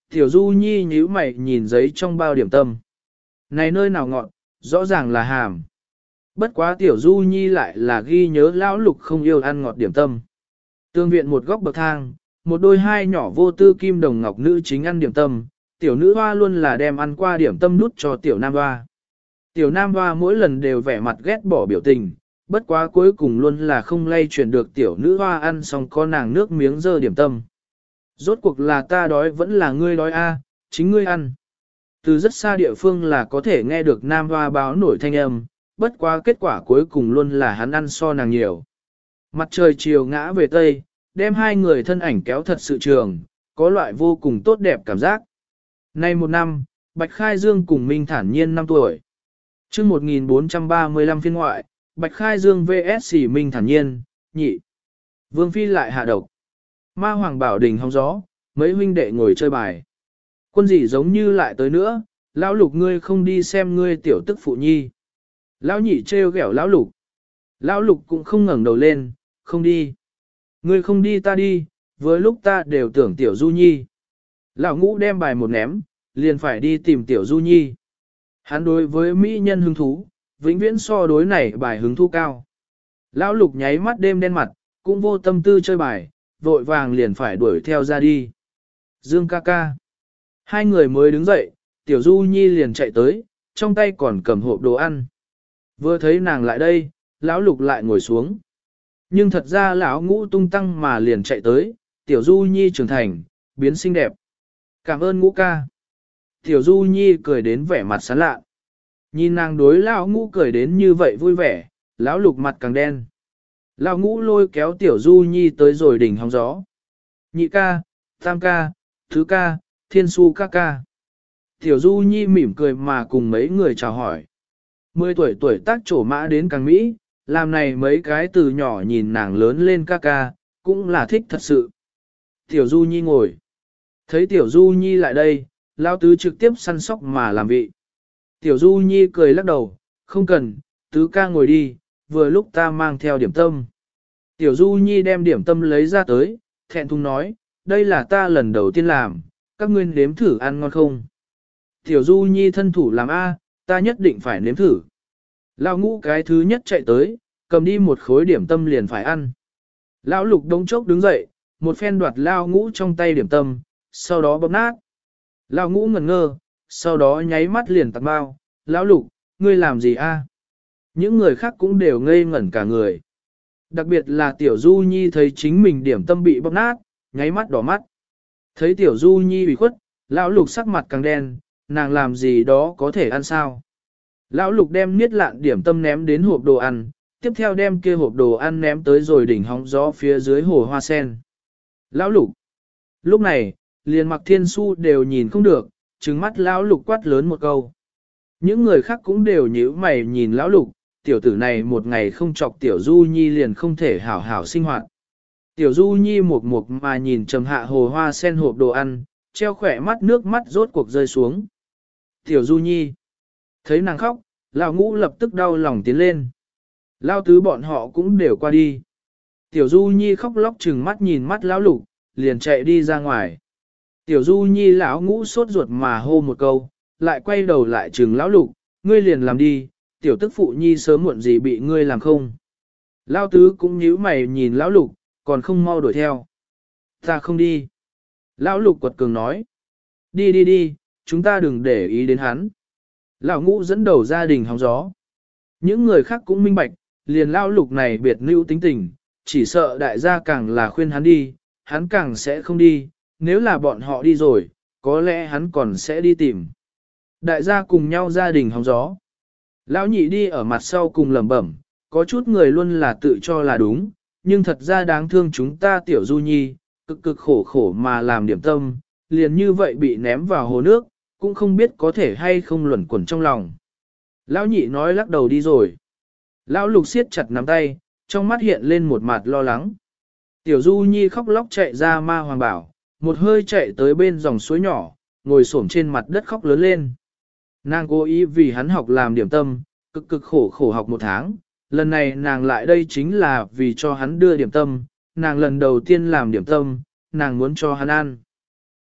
Tiểu Du Nhi nhíu mày nhìn giấy trong bao điểm tâm. Này nơi nào ngọn, rõ ràng là hàm. Bất quá Tiểu Du Nhi lại là ghi nhớ lão lục không yêu ăn ngọt điểm tâm. Tương viện một góc bậc thang, một đôi hai nhỏ vô tư kim đồng ngọc nữ chính ăn điểm tâm, tiểu nữ hoa luôn là đem ăn qua điểm tâm nút cho tiểu nam hoa. Tiểu nam hoa mỗi lần đều vẻ mặt ghét bỏ biểu tình, bất quá cuối cùng luôn là không lay chuyển được tiểu nữ hoa ăn xong có nàng nước miếng dơ điểm tâm. Rốt cuộc là ta đói vẫn là ngươi đói a, chính ngươi ăn. Từ rất xa địa phương là có thể nghe được nam hoa báo nổi thanh âm, bất quá kết quả cuối cùng luôn là hắn ăn so nàng nhiều. Mặt trời chiều ngã về tây, đem hai người thân ảnh kéo thật sự trường, có loại vô cùng tốt đẹp cảm giác. Nay một năm, Bạch Khai Dương cùng Minh Thản Nhiên 5 tuổi. chương 1435 phiên ngoại, Bạch Khai Dương vs Minh Thản Nhiên, nhị. Vương Phi lại hạ độc. Ma Hoàng Bảo Đình hóng gió, mấy huynh đệ ngồi chơi bài. Quân dị giống như lại tới nữa, lão lục ngươi không đi xem ngươi tiểu tức phụ nhi. Lão nhị trêu ghẹo lão lục. Lão lục cũng không ngẩng đầu lên, không đi. Ngươi không đi ta đi, với lúc ta đều tưởng tiểu Du Nhi. Lão ngũ đem bài một ném, liền phải đi tìm tiểu Du Nhi. Hắn đối với mỹ nhân hứng thú, vĩnh viễn so đối này bài hứng thú cao. Lão lục nháy mắt đêm đen mặt, cũng vô tâm tư chơi bài, vội vàng liền phải đuổi theo ra đi. Dương ca ca. Hai người mới đứng dậy, tiểu Du Nhi liền chạy tới, trong tay còn cầm hộp đồ ăn. Vừa thấy nàng lại đây, lão lục lại ngồi xuống. Nhưng thật ra lão ngũ tung tăng mà liền chạy tới, tiểu Du Nhi trưởng thành, biến xinh đẹp. Cảm ơn ngũ ca. Tiểu Du Nhi cười đến vẻ mặt sán lạ. Nhìn nàng đối lão ngũ cười đến như vậy vui vẻ, lão lục mặt càng đen. Lão ngũ lôi kéo tiểu Du Nhi tới rồi đỉnh hóng gió. Nhị ca, tam ca, thứ ca, thiên su ca ca. Tiểu Du Nhi mỉm cười mà cùng mấy người chào hỏi. 10 tuổi tác trổ mã đến càng Mỹ, làm này mấy cái từ nhỏ nhìn nàng lớn lên ca ca, cũng là thích thật sự. Tiểu Du Nhi ngồi. Thấy Tiểu Du Nhi lại đây, Lão tứ trực tiếp săn sóc mà làm vị. Tiểu Du Nhi cười lắc đầu, không cần, tứ ca ngồi đi, vừa lúc ta mang theo điểm tâm. Tiểu Du Nhi đem điểm tâm lấy ra tới, thẹn thùng nói, đây là ta lần đầu tiên làm, các ngươi nếm thử ăn ngon không? Tiểu Du Nhi thân thủ làm A, ta nhất định phải nếm thử. Lão ngũ cái thứ nhất chạy tới, cầm đi một khối điểm tâm liền phải ăn. Lão lục đống chốc đứng dậy, một phen đoạt lão ngũ trong tay điểm tâm, sau đó bóp nát. Lão ngũ ngẩn ngơ, sau đó nháy mắt liền tặng bao, lão lục, ngươi làm gì a? Những người khác cũng đều ngây ngẩn cả người. Đặc biệt là tiểu Du Nhi thấy chính mình điểm tâm bị bóp nát, nháy mắt đỏ mắt. Thấy tiểu Du Nhi bị khuất, lão lục sắc mặt càng đen, nàng làm gì đó có thể ăn sao? Lão lục đem niết lạn điểm tâm ném đến hộp đồ ăn, tiếp theo đem kia hộp đồ ăn ném tới rồi đỉnh hóng gió phía dưới hồ hoa sen. Lão lục. Lúc này, liền Mặc Thiên Su đều nhìn không được, trừng mắt lão lục quát lớn một câu. Những người khác cũng đều nhíu mày nhìn lão lục, tiểu tử này một ngày không chọc tiểu Du Nhi liền không thể hảo hảo sinh hoạt. Tiểu Du Nhi mục mục mà nhìn trầm hạ hồ hoa sen hộp đồ ăn, treo khỏe mắt nước mắt rốt cuộc rơi xuống. Tiểu Du Nhi. Thấy nàng khóc, lão ngũ lập tức đau lòng tiến lên. Lão tứ bọn họ cũng đều qua đi. Tiểu Du Nhi khóc lóc trừng mắt nhìn mắt lão lục, liền chạy đi ra ngoài. Tiểu Du Nhi lão ngũ sốt ruột mà hô một câu, lại quay đầu lại trừng lão lục, ngươi liền làm đi, tiểu tức phụ nhi sớm muộn gì bị ngươi làm không. Lão tứ cũng nhíu mày nhìn lão lục, còn không mau đuổi theo. Ta không đi. Lão lục quật cường nói. Đi đi đi, chúng ta đừng để ý đến hắn. Lão ngũ dẫn đầu gia đình hóng gió. Những người khác cũng minh bạch, liền lão lục này biệt nữ tính tình, chỉ sợ đại gia càng là khuyên hắn đi, hắn càng sẽ không đi, nếu là bọn họ đi rồi, có lẽ hắn còn sẽ đi tìm. Đại gia cùng nhau gia đình hóng gió. Lão nhị đi ở mặt sau cùng lẩm bẩm, có chút người luôn là tự cho là đúng, nhưng thật ra đáng thương chúng ta tiểu Du Nhi, cực cực khổ khổ mà làm điểm tâm, liền như vậy bị ném vào hồ nước, cũng không biết có thể hay không luẩn quẩn trong lòng. Lão nhị nói lắc đầu đi rồi. Lão lục siết chặt nắm tay, trong mắt hiện lên một mặt lo lắng. Tiểu Du Nhi khóc lóc chạy ra Ma Hoàng Bảo, một hơi chạy tới bên dòng suối nhỏ, ngồi xổm trên mặt đất khóc lớn lên. Nàng cố ý vì hắn học làm điểm tâm, cực cực khổ khổ học 1 tháng, lần này nàng lại đây chính là vì cho hắn đưa điểm tâm, nàng lần đầu tiên làm điểm tâm, nàng muốn cho hắn ăn.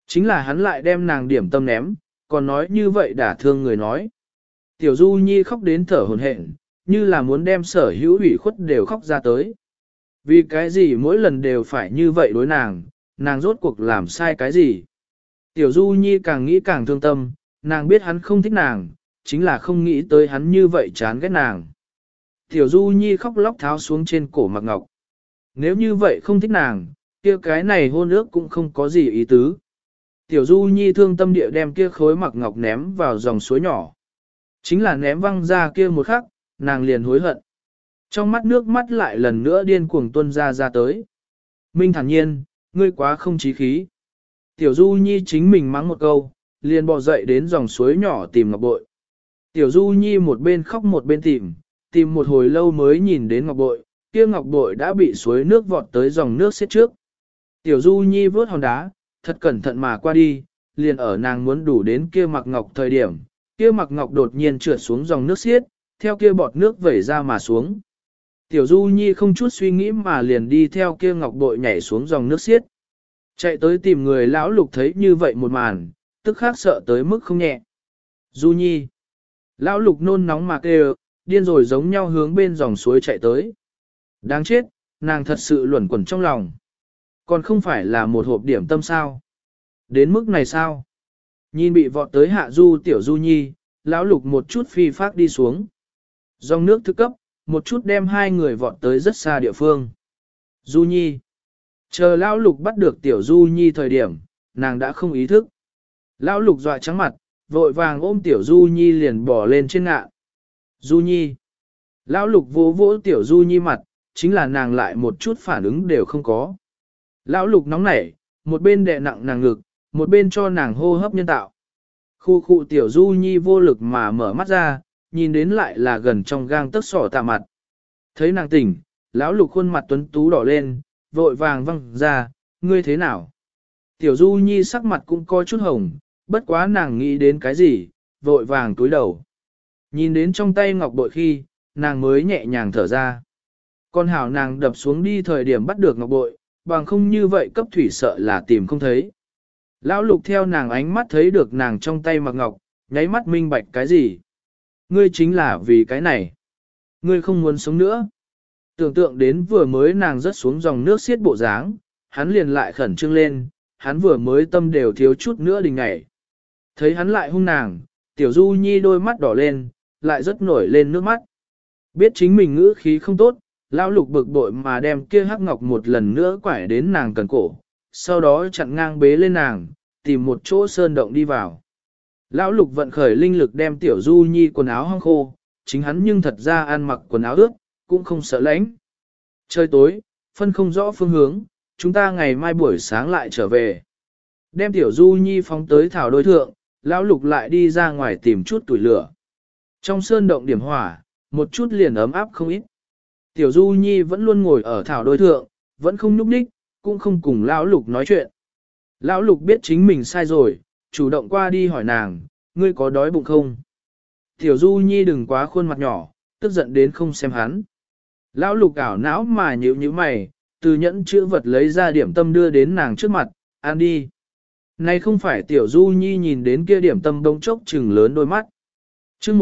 Chính là hắn lại đem nàng điểm tâm ném, còn nói như vậy đả thương người nói. Tiểu Du Nhi khóc đến thở hổn hển, như là muốn đem sở hữu ủy khuất đều khóc ra tới. Vì cái gì mỗi lần đều phải như vậy đối nàng rốt cuộc làm sai cái gì. Tiểu Du Nhi càng nghĩ càng thương tâm, nàng biết hắn không thích nàng, chính là không nghĩ tới hắn như vậy chán ghét nàng. Tiểu Du Nhi khóc lóc tháo xuống trên cổ Mạc Ngọc. Nếu như vậy không thích nàng, kia cái này hôn ước cũng không có gì ý tứ. Tiểu Du Nhi thương tâm địa đem kia khối Mạc Ngọc ném vào dòng suối nhỏ. Chính là ném văng ra kia một khắc, nàng liền hối hận. Trong mắt nước mắt lại lần nữa điên cuồng tuôn ra tới. Minh thản nhiên, ngươi quá không chí khí. Tiểu Du Nhi chính mình mắng một câu, liền bò dậy đến dòng suối nhỏ tìm Ngọc Bội. Tiểu Du Nhi một bên khóc một bên tìm một hồi lâu mới nhìn đến Ngọc Bội, kia Ngọc Bội đã bị suối nước vọt tới dòng nước xiết trước. Tiểu Du Nhi vớt hòn đá, thật cẩn thận mà qua đi, liền ở nàng muốn đủ đến kia Mạc Ngọc thời điểm, kia Mạc Ngọc đột nhiên trượt xuống dòng nước xiết, theo kia bọt nước vẩy ra mà xuống. Tiểu Du Nhi không chút suy nghĩ mà liền đi theo kia Ngọc Bội nhảy xuống dòng nước xiết. Chạy tới tìm người lão Lục thấy như vậy một màn, tức khắc sợ tới mức không nhẹ. Du Nhi. Lão Lục nôn nóng mà kêu, điên rồi giống nhau hướng bên dòng suối chạy tới. Đáng chết, nàng thật sự luẩn quẩn trong lòng. Còn không phải là một hộp điểm tâm sao? Đến mức này sao? Nhìn bị vọt tới hạ du tiểu Du Nhi, lão Lục một chút phi phát đi xuống. Dòng nước thức cấp, một chút đem hai người vọt tới rất xa địa phương. Du Nhi. Chờ lão Lục bắt được tiểu Du Nhi thời điểm, nàng đã không ý thức. Lão Lục dọa trắng mặt, vội vàng ôm tiểu Du Nhi liền bỏ lên trên ngạ. Du Nhi. Lão Lục vỗ vỗ tiểu Du Nhi mặt, chính là nàng lại một chút phản ứng đều không có. Lão Lục nóng nảy, một bên đè nặng nàng ngực, một bên cho nàng hô hấp nhân tạo. Khu khu tiểu Du Nhi vô lực mà mở mắt ra, nhìn đến lại là gần trong gang tấc sỏ tạ mặt. Thấy nàng tỉnh, lão Lục khuôn mặt tuấn tú đỏ lên, vội vàng văng ra, ngươi thế nào? Tiểu Du Nhi sắc mặt cũng có chút hồng, bất quá nàng nghĩ đến cái gì, vội vàng túi đầu. Nhìn đến trong tay ngọc bội khi, nàng mới nhẹ nhàng thở ra. Con hảo nàng đập xuống đi thời điểm bắt được ngọc bội, bằng không như vậy cấp thủy sợ là tìm không thấy. Lão Lục theo nàng ánh mắt thấy được nàng trong tay mặc ngọc, nháy mắt minh bạch cái gì. Ngươi chính là vì cái này. Ngươi không muốn sống nữa. Tưởng tượng đến vừa mới nàng rớt xuống dòng nước xiết bộ dáng, hắn liền lại khẩn trương lên, hắn vừa mới tâm đều thiếu chút nữa đình ngảy. Thấy hắn lại hung nàng, tiểu Du Nhi đôi mắt đỏ lên, lại rất nổi lên nước mắt. Biết chính mình ngữ khí không tốt, lão Lục bực bội mà đem kia hắc ngọc một lần nữa quải đến nàng cần cổ, sau đó chặn ngang bế lên nàng, tìm một chỗ sơn động đi vào. Lão Lục vận khởi linh lực đem tiểu Du Nhi quần áo hong khô, chính hắn nhưng thật ra ăn mặc quần áo ướt, cũng không sợ lạnh. Trời tối, phân không rõ phương hướng, chúng ta ngày mai buổi sáng lại trở về. Đem tiểu Du Nhi phóng tới thảo đôi thượng, lão Lục lại đi ra ngoài tìm chút tuổi lửa. Trong sơn động điểm hỏa, một chút liền ấm áp không ít. Tiểu Du Nhi vẫn luôn ngồi ở thảo đôi thượng, vẫn không nhúc nhích, cũng không cùng lão Lục nói chuyện. Lão Lục biết chính mình sai rồi, chủ động qua đi hỏi nàng, ngươi có đói bụng không? Tiểu Du Nhi đừng quá khuôn mặt nhỏ, tức giận đến không xem hắn. Lão Lục ảo não mà nhíu mày, từ nhẫn chữ vật lấy ra điểm tâm đưa đến nàng trước mặt, ăn đi. Này không phải Tiểu Du Nhi nhìn đến kia điểm tâm đông chốc trừng lớn đôi mắt. Chương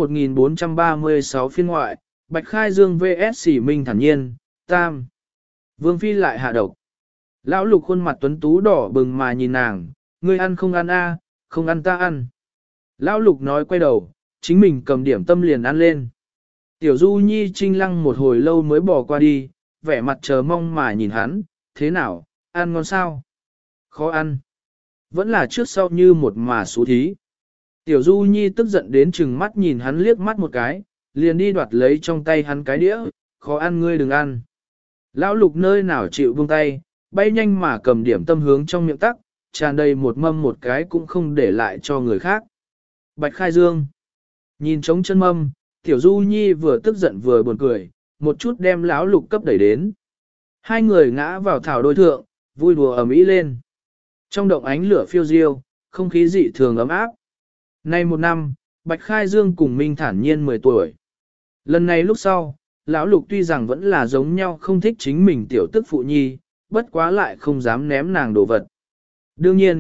1436 phiên ngoại, Bạch Khai Dương vs Minh thản nhiên, tam. Vương Phi lại hạ độc. Lão Lục khuôn mặt tuấn tú đỏ bừng mà nhìn nàng, ngươi ăn không ăn a, không ăn ta ăn. Lão Lục nói quay đầu, chính mình cầm điểm tâm liền ăn lên. Tiểu Du Nhi trinh lăng một hồi lâu mới bỏ qua đi, vẻ mặt chờ mong mà nhìn hắn, thế nào, ăn ngon sao? Khó ăn. Vẫn là trước sau như một mà xú thí. Tiểu Du Nhi tức giận đến chừng mắt nhìn hắn liếc mắt một cái, liền đi đoạt lấy trong tay hắn cái đĩa, khó ăn ngươi đừng ăn. Lão Lục nơi nào chịu buông tay, bay nhanh mà cầm điểm tâm hướng trong miệng tắc, tràn đầy một mâm một cái cũng không để lại cho người khác. Bạch Khai Dương. Nhìn trống chân mâm, Tiểu Du Nhi vừa tức giận vừa buồn cười, một chút đem lão Lục cấp đẩy đến. Hai người ngã vào thảo đôi thượng, vui đùa ầm ĩ lên. Trong động ánh lửa phiêu diêu, không khí dị thường ấm áp. Nay một năm, Bạch Khai Dương cùng Minh thản nhiên 10 tuổi. Lần này lúc sau, lão Lục tuy rằng vẫn là giống nhau không thích chính mình tiểu tức phụ nhi, bất quá lại không dám ném nàng đồ vật. Đương nhiên,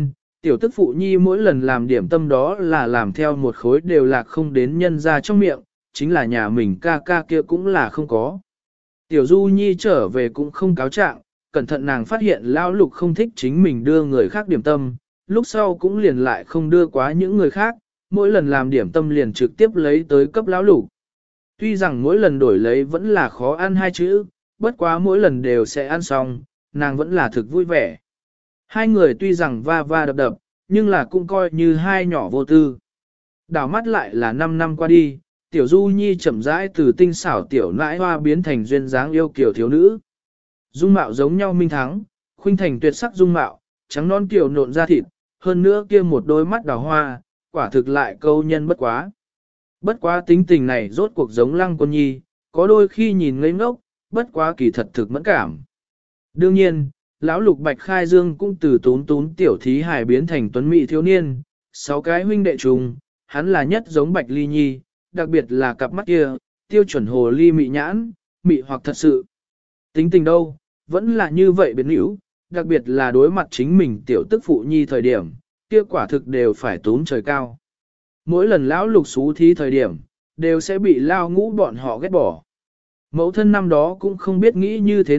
Tiểu tức phụ nhi mỗi lần làm điểm tâm đó là làm theo một khối đều lạc không đến nhân ra trong miệng, chính là nhà mình ca ca kia cũng là không có. Tiểu du nhi trở về cũng không cáo trạng, cẩn thận nàng phát hiện lão lục không thích chính mình đưa người khác điểm tâm, lúc sau cũng liền lại không đưa quá những người khác, mỗi lần làm điểm tâm liền trực tiếp lấy tới cấp lão lục. Tuy rằng mỗi lần đổi lấy vẫn là khó ăn hai chữ, bất quá mỗi lần đều sẽ ăn xong, nàng vẫn là thực vui vẻ. Hai người tuy rằng va va đập đập, nhưng là cũng coi như hai nhỏ vô tư. Đảo mắt lại là 5 năm qua đi, tiểu du nhi chậm rãi từ tinh xảo tiểu nãi hoa biến thành duyên dáng yêu kiều thiếu nữ. Dung mạo giống nhau minh thắng, khuynh thành tuyệt sắc dung mạo, trắng non kiều nộn da thịt, hơn nữa kia một đôi mắt đào hoa, quả thực lại câu nhân bất quá. Bất quá tính tình này rốt cuộc giống Lăng Quân Nhi, có đôi khi nhìn ngây ngốc, bất quá kỳ thật thực mẫn cảm. Đương nhiên, lão Lục Bạch Khai Dương cũng từ tún tún tiểu thí hài biến thành tuấn mỹ thiếu niên, 6 cái huynh đệ trùng, hắn là nhất giống Bạch Ly Nhi, đặc biệt là cặp mắt kia, tiêu chuẩn hồ ly mị nhãn, mị hoặc thật sự. Tính tình đâu, vẫn là như vậy biến hữu, đặc biệt là đối mặt chính mình tiểu tức phụ nhi thời điểm, kia quả thực đều phải tún trời cao. Mỗi lần lão Lục xú thí thời điểm, đều sẽ bị lao ngũ bọn họ ghét bỏ. Mẫu thân năm đó cũng không biết nghĩ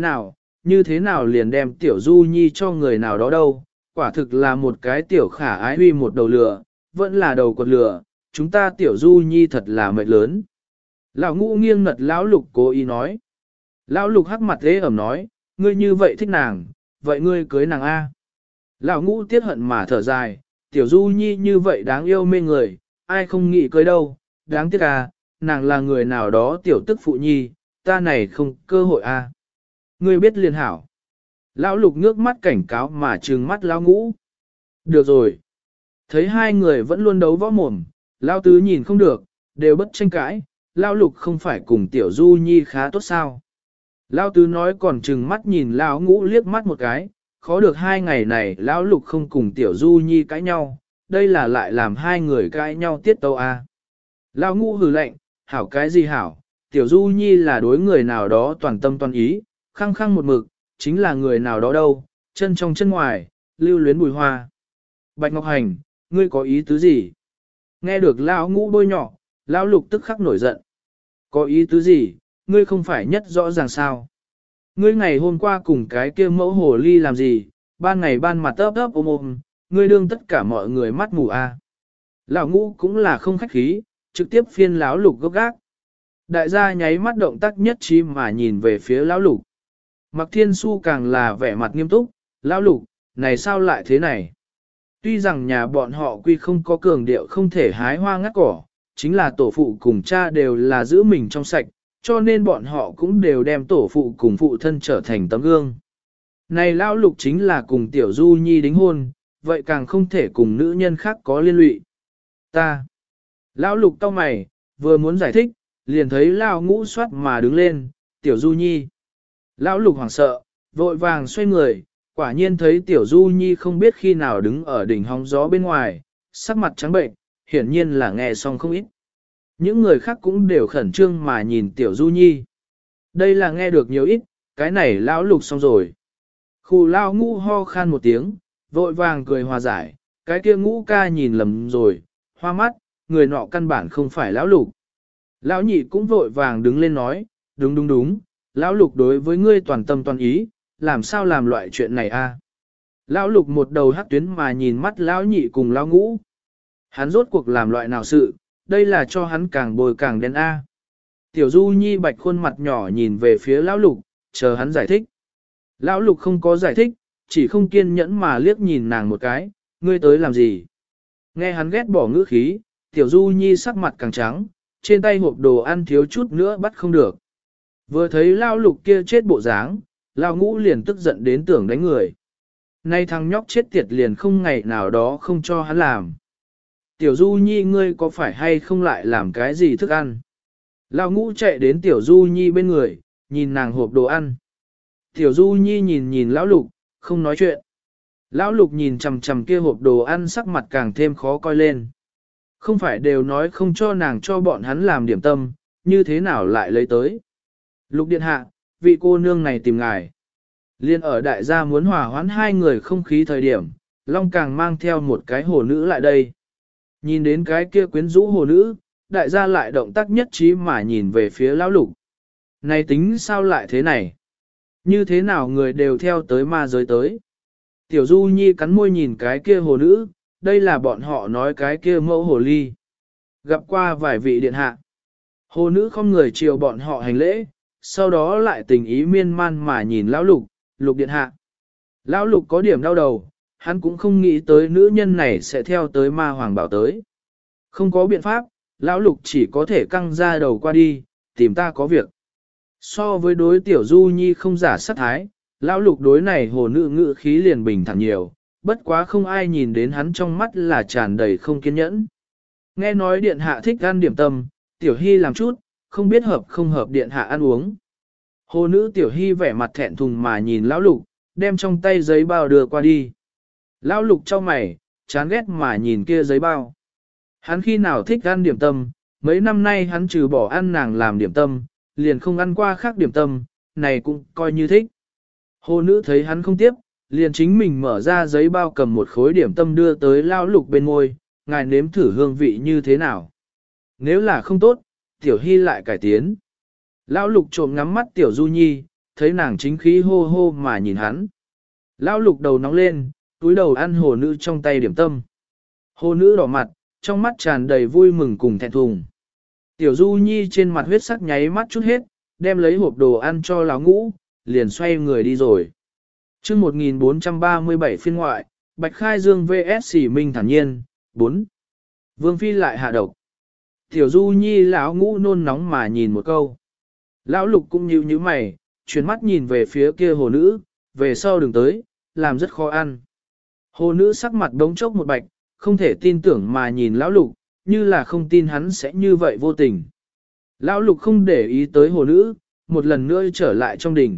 như thế nào liền đem tiểu du nhi cho người nào đó đâu, quả thực là một cái tiểu khả ái huy một đầu lửa, vẫn là đầu quật lửa, chúng ta tiểu du nhi thật là mệt lớn. Lão ngũ nghiêng ngật lão Lục cố ý nói. Lão Lục hắc mặt ghế ẩm nói, ngươi như vậy thích nàng, vậy ngươi cưới nàng A. Lão ngũ tiếc hận mà thở dài, tiểu du nhi như vậy đáng yêu mê người, ai không nghĩ cưới đâu, đáng tiếc à, nàng là người nào đó tiểu tức phụ nhi, ta này không cơ hội à. Ngươi biết liền hảo. Lão Lục ngước mắt cảnh cáo mà trừng mắt lão ngũ. Được rồi. Thấy hai người vẫn luôn đấu võ mồm, lão tứ nhìn không được, đều bất tranh cãi, lão Lục không phải cùng tiểu du nhi khá tốt sao. Lão tứ nói còn trừng mắt nhìn lão ngũ liếc mắt một cái, khó được 2 ngày này lão Lục không cùng tiểu du nhi cãi nhau, đây là lại làm hai người cãi nhau tiết tâu à. Lão ngũ hừ lạnh, hảo cái gì hảo, tiểu du nhi là đối người nào đó toàn tâm toàn ý, khăng khăng một mực, chính là người nào đó đâu, chân trong chân ngoài, lưu luyến bùi hoa. Bạch Ngọc Hành, ngươi có ý tứ gì? Nghe được lão ngũ bôi nhỏ, lão Lục tức khắc nổi giận. Có ý tứ gì, ngươi không phải nhất rõ ràng sao? Ngươi ngày hôm qua cùng cái kia mẫu hồ ly làm gì, ban ngày ban mặt ấp ấp ôm ôm, ngươi đương tất cả mọi người mắt mù à. Lão ngũ cũng là không khách khí, trực tiếp phiên lão Lục gốc gác. Đại gia nháy mắt động tác nhất trí mà nhìn về phía lão Lục. Mạc Thiên Xu càng là vẻ mặt nghiêm túc, lão Lục, này sao lại thế này? Tuy rằng nhà bọn họ quy không có cường điệu không thể hái hoa ngắt cỏ, chính là tổ phụ cùng cha đều là giữ mình trong sạch, cho nên bọn họ cũng đều đem tổ phụ cùng phụ thân trở thành tấm gương. Này lão Lục chính là cùng tiểu Du Nhi đính hôn, vậy càng không thể cùng nữ nhân khác có liên lụy. Ta. Lão Lục cau mày, vừa muốn giải thích, liền thấy lão ngũ xoát mà đứng lên, tiểu Du Nhi. Lão Lục hoảng sợ, vội vàng xoay người, quả nhiên thấy tiểu Du Nhi không biết khi nào đứng ở đỉnh hóng gió bên ngoài, sắc mặt trắng bệnh, hiển nhiên là nghe xong không ít. Những người khác cũng đều khẩn trương mà nhìn tiểu Du Nhi. Đây là nghe được nhiều ít, cái này lão Lục xong rồi. Khu lão ngũ ho khan một tiếng, vội vàng cười hòa giải, cái kia ngũ ca nhìn lầm rồi, hoa mắt, người nọ căn bản không phải lão Lục. Lão nhị cũng vội vàng đứng lên nói, đúng đúng đúng, lão Lục đối với ngươi toàn tâm toàn ý, làm sao làm loại chuyện này a? Lão Lục một đầu hắc tuyến mà nhìn mắt lão nhị cùng lão ngũ. Hắn rốt cuộc làm loại nào sự, đây là cho hắn càng bồi càng đen a. Tiểu Du Nhi bạch khuôn mặt nhỏ nhìn về phía lão Lục, chờ hắn giải thích. Lão Lục không có giải thích, chỉ không kiên nhẫn mà liếc nhìn nàng một cái, ngươi tới làm gì? Nghe hắn ghét bỏ ngữ khí, Tiểu Du Nhi sắc mặt càng trắng, trên tay hộp đồ ăn thiếu chút nữa bắt không được. Vừa thấy lão Lục kia chết bộ dáng, lão ngũ liền tức giận đến tưởng đánh người. Nay thằng nhóc chết tiệt liền không ngày nào đó không cho hắn làm. Tiểu Du Nhi ngươi có phải hay không lại làm cái gì thức ăn? Lão ngũ chạy đến Tiểu Du Nhi bên người, nhìn nàng hộp đồ ăn. Tiểu Du Nhi nhìn nhìn lão Lục, không nói chuyện. Lão Lục nhìn chằm chằm kia hộp đồ ăn sắc mặt càng thêm khó coi lên. Không phải đều nói không cho nàng cho bọn hắn làm điểm tâm, như thế nào lại lấy tới. Lục điện hạ, vị cô nương này tìm ngài. Liên ở đại gia muốn hòa hoãn hai người không khí thời điểm, Long càng mang theo một cái hồ nữ lại đây. Nhìn đến cái kia quyến rũ hồ nữ, đại gia lại động tác nhất trí mà nhìn về phía lão lục. Này tính sao lại thế này? Như thế nào người đều theo tới ma giới tới? Tiểu Du Nhi cắn môi nhìn cái kia hồ nữ, đây là bọn họ nói cái kia mẫu hồ ly. Gặp qua vài vị điện hạ. Hồ nữ không người chiều bọn họ hành lễ, sau đó lại tình ý miên man mà nhìn lão lục, lục điện hạ. Lão lục có điểm đau đầu, hắn cũng không nghĩ tới nữ nhân này sẽ theo tới ma hoàng bảo tới. Không có biện pháp, lão lục chỉ có thể căng ra đầu qua đi, tìm ta có việc. So với đối tiểu Du Nhi không giả sát thái, lão lục đối này hồ nữ ngự khí liền bình thản nhiều, bất quá không ai nhìn đến hắn trong mắt là tràn đầy không kiên nhẫn. Nghe nói điện hạ thích ăn điểm tâm, tiểu hy làm chút, không biết hợp không hợp điện hạ ăn uống. Hồ nữ tiểu hy vẻ mặt thẹn thùng mà nhìn lão lục, đem trong tay giấy bao đưa qua đi. Lão lục cho mày, chán ghét mà nhìn kia giấy bao. Hắn khi nào thích ăn điểm tâm, mấy năm nay hắn trừ bỏ ăn nàng làm điểm tâm, liền không ăn qua khác điểm tâm, này cũng coi như thích. Hồ nữ thấy hắn không tiếp, liền chính mình mở ra giấy bao cầm một khối điểm tâm đưa tới lão lục bên môi, ngài nếm thử hương vị như thế nào. Nếu là không tốt, tiểu hy lại cải tiến. Lão lục trộm ngắm mắt tiểu Du Nhi, thấy nàng chính khí hô hô mà nhìn hắn. Lão lục đầu nóng lên, túi đầu ăn hồ nữ trong tay điểm tâm. Hồ nữ đỏ mặt, trong mắt tràn đầy vui mừng cùng thẹn thùng. Tiểu Du Nhi trên mặt huyết sắc nháy mắt chút hết, đem lấy hộp đồ ăn cho lão ngũ, liền xoay người đi rồi. Chương 1437 phiên ngoại, Bạch Khai Dương vs Minh thản nhiên, 4. Vương Phi lại hạ độc. Tiểu Du Nhi lão ngũ nôn nóng mà nhìn một câu. Lão lục cũng nhíu nhíu mày, chuyển mắt nhìn về phía kia hồ nữ, về sau đừng tới, làm rất khó ăn. Hồ nữ sắc mặt đống chốc một bạch, không thể tin tưởng mà nhìn lão lục, như là không tin hắn sẽ như vậy vô tình. Lão lục không để ý tới hồ nữ, một lần nữa trở lại trong đình.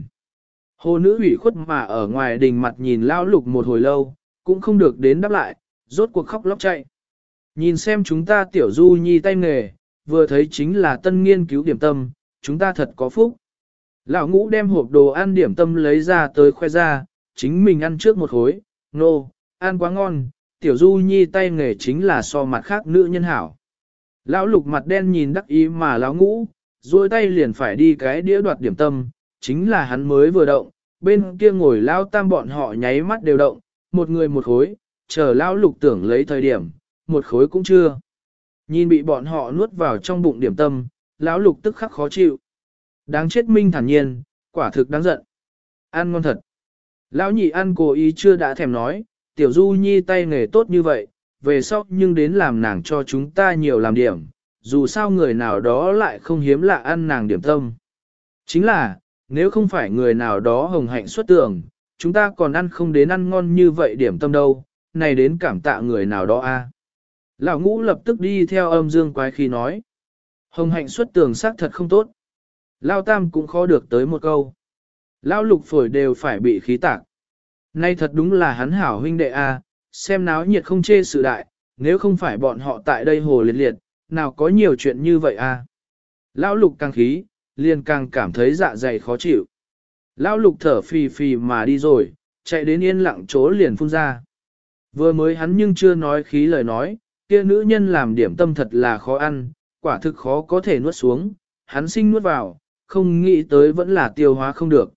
Hồ nữ ủy khuất mà ở ngoài đình mặt nhìn lão lục một hồi lâu, cũng không được đến đáp lại, rốt cuộc khóc lóc chạy. Nhìn xem chúng ta tiểu Du Nhi tay nghề, vừa thấy chính là tân nghiên cứu điểm tâm, chúng ta thật có phúc. Lão ngũ đem hộp đồ ăn điểm tâm lấy ra tới khoe ra, chính mình ăn trước một khối, nô, ăn quá ngon, tiểu Du Nhi tay nghề chính là so mặt khác nữ nhân hảo. Lão lục mặt đen nhìn đắc ý mà lão ngũ, duỗi tay liền phải đi cái đĩa đoạt điểm tâm, chính là hắn mới vừa động, bên kia ngồi lão tam bọn họ nháy mắt đều động, một người một khối, chờ lão lục tưởng lấy thời điểm, một khối cũng chưa. Nhìn bị bọn họ nuốt vào trong bụng điểm tâm, lão lục tức khắc khó chịu. Đáng chết Minh thản nhiên, quả thực đáng giận. Ăn ngon thật. Lão nhị ăn cố ý chưa đã thèm nói, tiểu Du Nhi tay nghề tốt như vậy, về sau nhưng đến làm nàng cho chúng ta nhiều làm điểm, dù sao người nào đó lại không hiếm lạ ăn nàng điểm tâm. Chính là, nếu không phải người nào đó hồng hạnh xuất tưởng, chúng ta còn ăn không đến ăn ngon như vậy điểm tâm đâu, này đến cảm tạ người nào đó a. Lão ngũ lập tức đi theo âm dương quái khí nói. Hồng hạnh xuất tường xác thật không tốt. Lão tam cũng khó được tới một câu. Lão lục phổi đều phải bị khí tạc. Nay thật đúng là hắn hảo huynh đệ a, xem náo nhiệt không chê sự đại, nếu không phải bọn họ tại đây hồ liệt liệt, nào có nhiều chuyện như vậy a. Lão lục càng khí, liền càng cảm thấy dạ dày khó chịu. Lão lục thở phì phì mà đi rồi, chạy đến yên lặng chỗ liền phun ra. Vừa mới hắn nhưng chưa nói khí lời nói, kia nữ nhân làm điểm tâm thật là khó ăn, quả thực khó có thể nuốt xuống, hắn sinh nuốt vào, không nghĩ tới vẫn là tiêu hóa không được.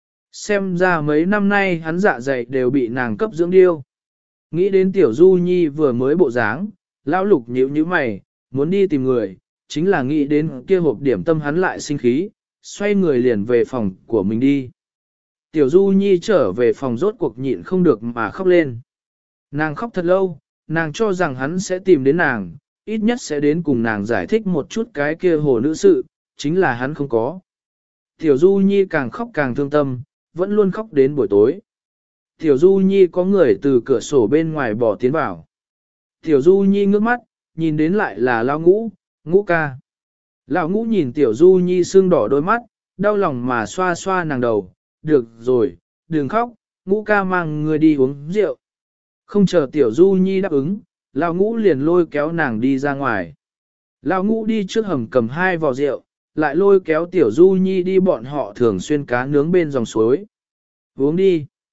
Xem ra mấy năm nay hắn dạ dày đều bị nàng cấp dưỡng điêu. Nghĩ đến tiểu Du Nhi vừa mới bộ dáng, lão lục nhíu nhíu mày, muốn đi tìm người, chính là nghĩ đến kia hộp điểm tâm hắn lại sinh khí, xoay người liền về phòng của mình đi. Tiểu Du Nhi trở về phòng rốt cuộc nhịn không được mà khóc lên. Nàng khóc thật lâu, nàng cho rằng hắn sẽ tìm đến nàng, ít nhất sẽ đến cùng nàng giải thích một chút cái kia hồ nữ sự, chính là hắn không có. Tiểu Du Nhi càng khóc càng thương tâm, vẫn luôn khóc đến buổi tối. Tiểu Du Nhi có người từ cửa sổ bên ngoài bỏ tiến vào. Tiểu Du Nhi ngước mắt, nhìn đến lại là Lão ngũ, ngũ ca. Lão ngũ nhìn Tiểu Du Nhi sưng đỏ đôi mắt, đau lòng mà xoa xoa nàng đầu, được rồi, đừng khóc, ngũ ca mang người đi uống rượu. Không chờ Tiểu Du Nhi đáp ứng, Lão ngũ liền lôi kéo nàng đi ra ngoài. Lão ngũ đi trước hầm cầm 2 vò rượu, lại lôi kéo Tiểu Du Nhi đi bọn họ thường xuyên cá nướng bên dòng suối. Uống đi.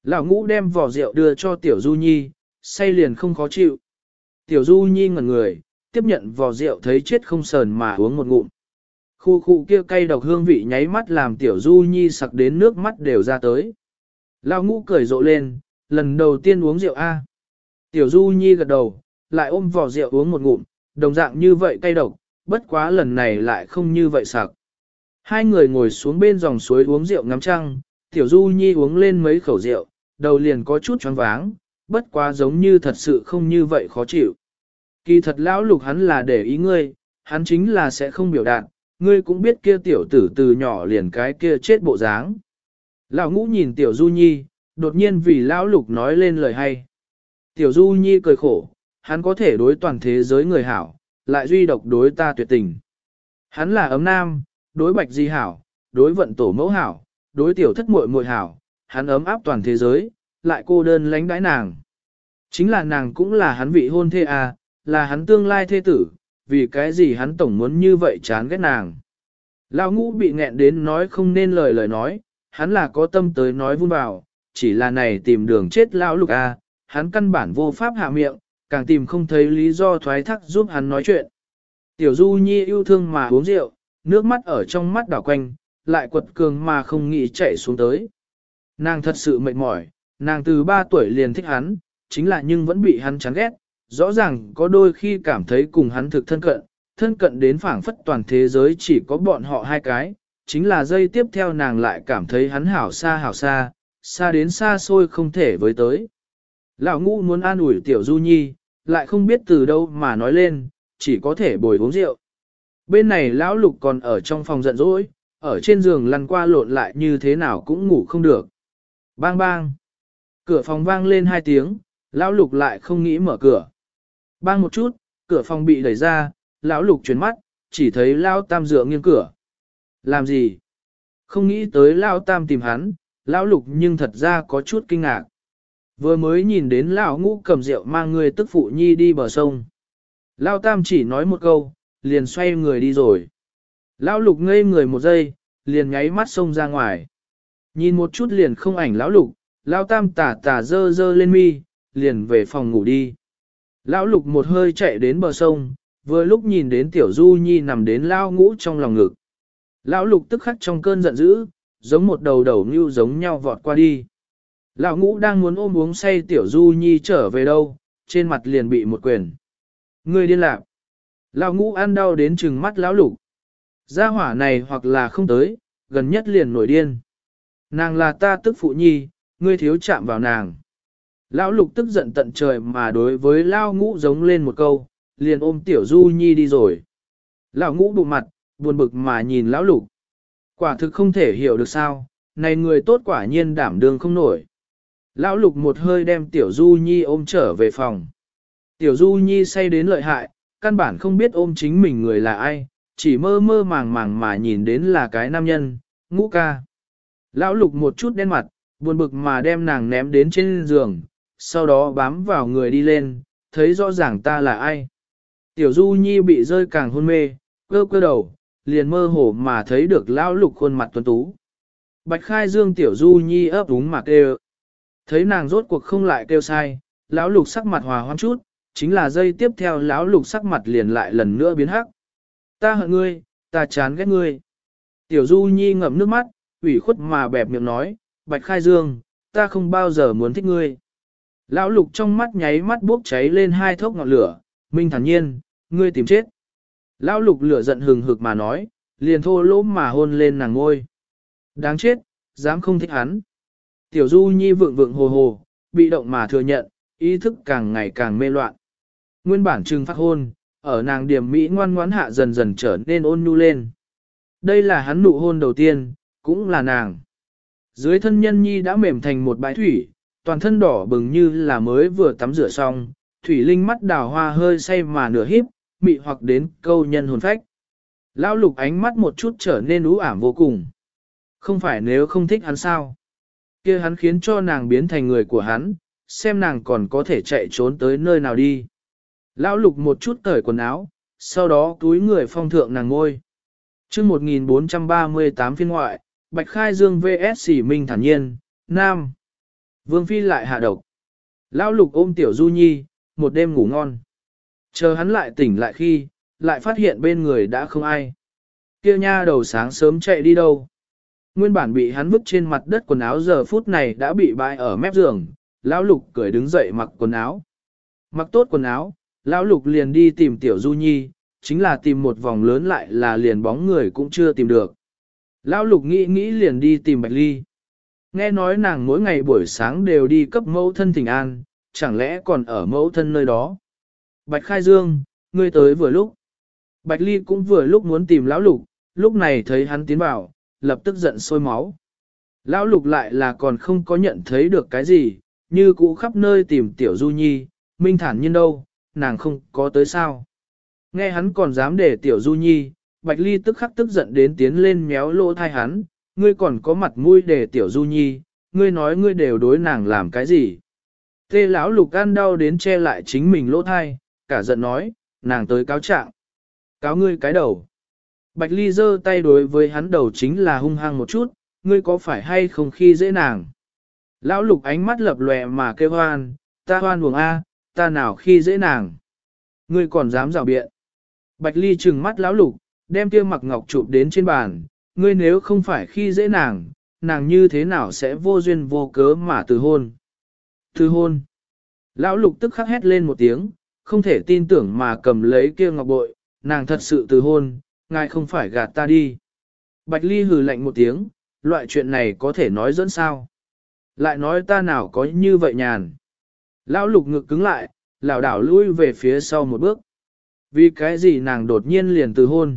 Lão ngũ đem vỏ rượu đưa cho Tiểu Du Nhi, say liền không khó chịu. Tiểu Du Nhi ngẩn người, tiếp nhận vỏ rượu thấy chết không sờn mà uống một ngụm. Khu khu kia cay độc hương vị nháy mắt làm Tiểu Du Nhi sặc đến nước mắt đều ra tới. Lão ngũ cười rộ lên, lần đầu tiên uống rượu A. Tiểu Du Nhi gật đầu, lại ôm vỏ rượu uống một ngụm, đồng dạng như vậy cay độc, bất quá lần này lại không như vậy sặc. Hai người ngồi xuống bên dòng suối uống rượu ngắm trăng, Tiểu Du Nhi uống lên mấy khẩu rượu, đầu liền có chút choáng váng, bất quá giống như thật sự không như vậy khó chịu. Kỳ thật lão lục hắn là để ý ngươi, hắn chính là sẽ không biểu đạt, ngươi cũng biết kia tiểu tử từ nhỏ liền cái kia chết bộ dáng. Lão ngũ nhìn Tiểu Du Nhi, đột nhiên vì lão lục nói lên lời hay. Tiểu Du Nhi cười khổ, hắn có thể đối toàn thế giới người hảo, lại duy độc đối ta tuyệt tình. Hắn là ấm nam, đối bạch di hảo, đối vận tổ mẫu hảo, đối tiểu thất muội muội hảo, hắn ấm áp toàn thế giới, lại cô đơn lánh đãi nàng. Chính là nàng cũng là hắn vị hôn thê à, là hắn tương lai thê tử, vì cái gì hắn tổng muốn như vậy chán ghét nàng. Lão ngũ bị nghẹn đến nói không nên lời nói, hắn là có tâm tới nói vun vào, chỉ là này tìm đường chết lão lục à, hắn căn bản vô pháp hạ miệng, càng tìm không thấy lý do thoái thác giúp hắn nói chuyện. Tiểu Du Nhi yêu thương mà uống rượu, nước mắt ở trong mắt đảo quanh, lại quật cường mà không nghĩ chạy xuống tới. Nàng thật sự mệt mỏi, nàng từ 3 tuổi liền thích hắn, chính là nhưng vẫn bị hắn chán ghét, rõ ràng có đôi khi cảm thấy cùng hắn thực thân cận đến phảng phất toàn thế giới chỉ có bọn họ hai cái, chính là giây tiếp theo nàng lại cảm thấy hắn hảo xa, xa đến xa xôi không thể với tới. Lão ngũ muốn an ủi Tiểu Du Nhi, lại không biết từ đâu mà nói lên, chỉ có thể bồi uống rượu. Bên này lão lục còn ở trong phòng giận dỗi, ở trên giường lăn qua lộn lại như thế nào cũng ngủ không được. Bang bang. Cửa phòng vang lên 2 tiếng, lão lục lại không nghĩ mở cửa. Bang một chút, cửa phòng bị đẩy ra, lão lục chuyển mắt, chỉ thấy lão tam dựa nghiêng cửa. Làm gì? Không nghĩ tới lão tam tìm hắn, lão lục nhưng thật ra có chút kinh ngạc. Vừa mới nhìn đến lão ngũ cầm rượu mang người tức phụ nhi đi bờ sông. Lão tam chỉ nói một câu, liền xoay người đi rồi. Lão lục ngây người một giây, liền nháy mắt xông ra ngoài. Nhìn một chút liền không ảnh lão lục, lão tam tà dơ lên mi, liền về phòng ngủ đi. Lão lục một hơi chạy đến bờ sông, vừa lúc nhìn đến Tiểu Du Nhi nằm đến lão ngũ trong lòng ngực. Lão lục tức khắc trong cơn giận dữ, giống một đầu đầu như giống nhau vọt qua đi. Lão ngũ đang muốn ôm uống say Tiểu Du Nhi trở về đâu, trên mặt liền bị một quyền. Người điên lạc. Lão ngũ ăn đau đến trừng mắt lão lục. Gia hỏa này hoặc là không tới, gần nhất liền nổi điên. Nàng là ta tức phụ nhi, ngươi thiếu chạm vào nàng. Lão lục tức giận tận trời mà đối với lão ngũ giống lên một câu, liền ôm Tiểu Du Nhi đi rồi. Lão ngũ bụng mặt, buồn bực mà nhìn lão lục. Quả thực không thể hiểu được sao, này người tốt quả nhiên đảm đương không nổi. Lão lục một hơi đem Tiểu Du Nhi ôm trở về phòng. Tiểu Du Nhi say đến lợi hại, căn bản không biết ôm chính mình người là ai, chỉ mơ mơ màng màng mà nhìn đến là cái nam nhân, Ngũ ca. Lão lục một chút đen mặt, buồn bực mà đem nàng ném đến trên giường, sau đó bám vào người đi lên, thấy rõ ràng ta là ai. Tiểu Du Nhi bị rơi càng hôn mê, cơ đầu, liền mơ hồ mà thấy được lão lục khuôn mặt tuấn tú. Bạch Khai Dương Tiểu Du Nhi ấp úng mà kêu. Thấy nàng rốt cuộc không lại kêu sai, lão lục sắc mặt hòa hoãn chút, chính là giây tiếp theo lão lục sắc mặt liền lại lần nữa biến hắc. Ta hận ngươi, ta chán ghét ngươi. Tiểu Du Nhi ngậm nước mắt, ủy khuất mà bẹp miệng nói, Bạch Khai Dương, ta không bao giờ muốn thích ngươi. Lão lục trong mắt nháy mắt bốc cháy lên 2 thốc ngọn lửa, minh thản nhiên, ngươi tìm chết. Lão lục lửa giận hừng hực mà nói, liền thô lỗ mà hôn lên nàng ngôi. Đáng chết, dám không thích hắn. Tiểu Du Nhi vượng vượng hồ hồ, bị động mà thừa nhận, ý thức càng ngày càng mê loạn. Nguyên bản trừng phát hôn, ở nàng điểm mỹ ngoan ngoãn hạ dần dần trở nên ôn nhu lên. Đây là hắn nụ hôn đầu tiên, cũng là nàng. Dưới thân nhân nhi đã mềm thành một bãi thủy, toàn thân đỏ bừng như là mới vừa tắm rửa xong, thủy linh mắt đào hoa hơi say mà nửa híp, mị hoặc đến câu nhân hồn phách. Lão lục ánh mắt một chút trở nên u ảm vô cùng. Không phải nếu không thích hắn sao? Kia hắn khiến cho nàng biến thành người của hắn, xem nàng còn có thể chạy trốn tới nơi nào đi. Lão lục một chút cởi quần áo, sau đó túi người phong thượng nàng ngôi. Chương 1438 phiên ngoại, Bạch Khai Dương vs Minh thản nhiên, Nam. Vương Phi lại hạ độc. Lão Lục ôm Tiểu Du Nhi, một đêm ngủ ngon. Chờ hắn lại tỉnh lại khi, lại phát hiện bên người đã không ai. Kia nha đầu sáng sớm chạy đi đâu. Nguyên bản bị hắn vứt trên mặt đất quần áo giờ phút này đã bị bãi ở mép giường. Lão Lục cười đứng dậy mặc quần áo. Mặc tốt quần áo, Lão Lục liền đi tìm Tiểu Du Nhi, chính là tìm một vòng lớn lại là liền bóng người cũng chưa tìm được. Lão Lục nghĩ liền đi tìm Bạch Ly. Nghe nói nàng mỗi ngày buổi sáng đều đi cấp mẫu thân thỉnh an, chẳng lẽ còn ở mẫu thân nơi đó. Bạch Khai Dương, ngươi tới vừa lúc. Bạch Ly cũng vừa lúc muốn tìm Lão Lục, lúc này thấy hắn tiến vào, lập tức giận sôi máu. Lão Lục lại là còn không có nhận thấy được cái gì, như cũ khắp nơi tìm Tiểu Du Nhi, Minh thản nhiên đâu, nàng không có tới sao. Nghe hắn còn dám để Tiểu Du Nhi, Bạch Ly tức khắc tức giận đến tiến lên méo lỗ thai hắn, ngươi còn có mặt mũi để Tiểu Du Nhi, ngươi nói ngươi đều đối nàng làm cái gì. Tê Lão Lục ăn đau đến che lại chính mình lỗ thai, cả giận nói, nàng tới cáo trạng. Cáo ngươi cái đầu. Bạch Ly giơ tay đối với hắn đầu chính là hung hăng một chút, ngươi có phải hay không khi dễ nàng. Lão Lục ánh mắt lập lòe mà kêu hoan, ta hoan buồng A, ta nào khi dễ nàng. Ngươi còn dám rào biện. Bạch Ly trừng mắt Lão Lục, đem kia mặc ngọc chụp đến trên bàn, ngươi nếu không phải khi dễ nàng, nàng như thế nào sẽ vô duyên vô cớ mà từ hôn. Từ hôn. Lão Lục tức khắc hét lên một tiếng, không thể tin tưởng mà cầm lấy kia ngọc bội, nàng thật sự từ hôn, ngài không phải gạt ta đi. Bạch Ly hừ lạnh một tiếng, loại chuyện này có thể nói dẫn sao. Lại nói ta nào có như vậy nhàn. Lão Lục ngực cứng lại, lảo đảo lui về phía sau một bước. Vì cái gì nàng đột nhiên liền từ hôn?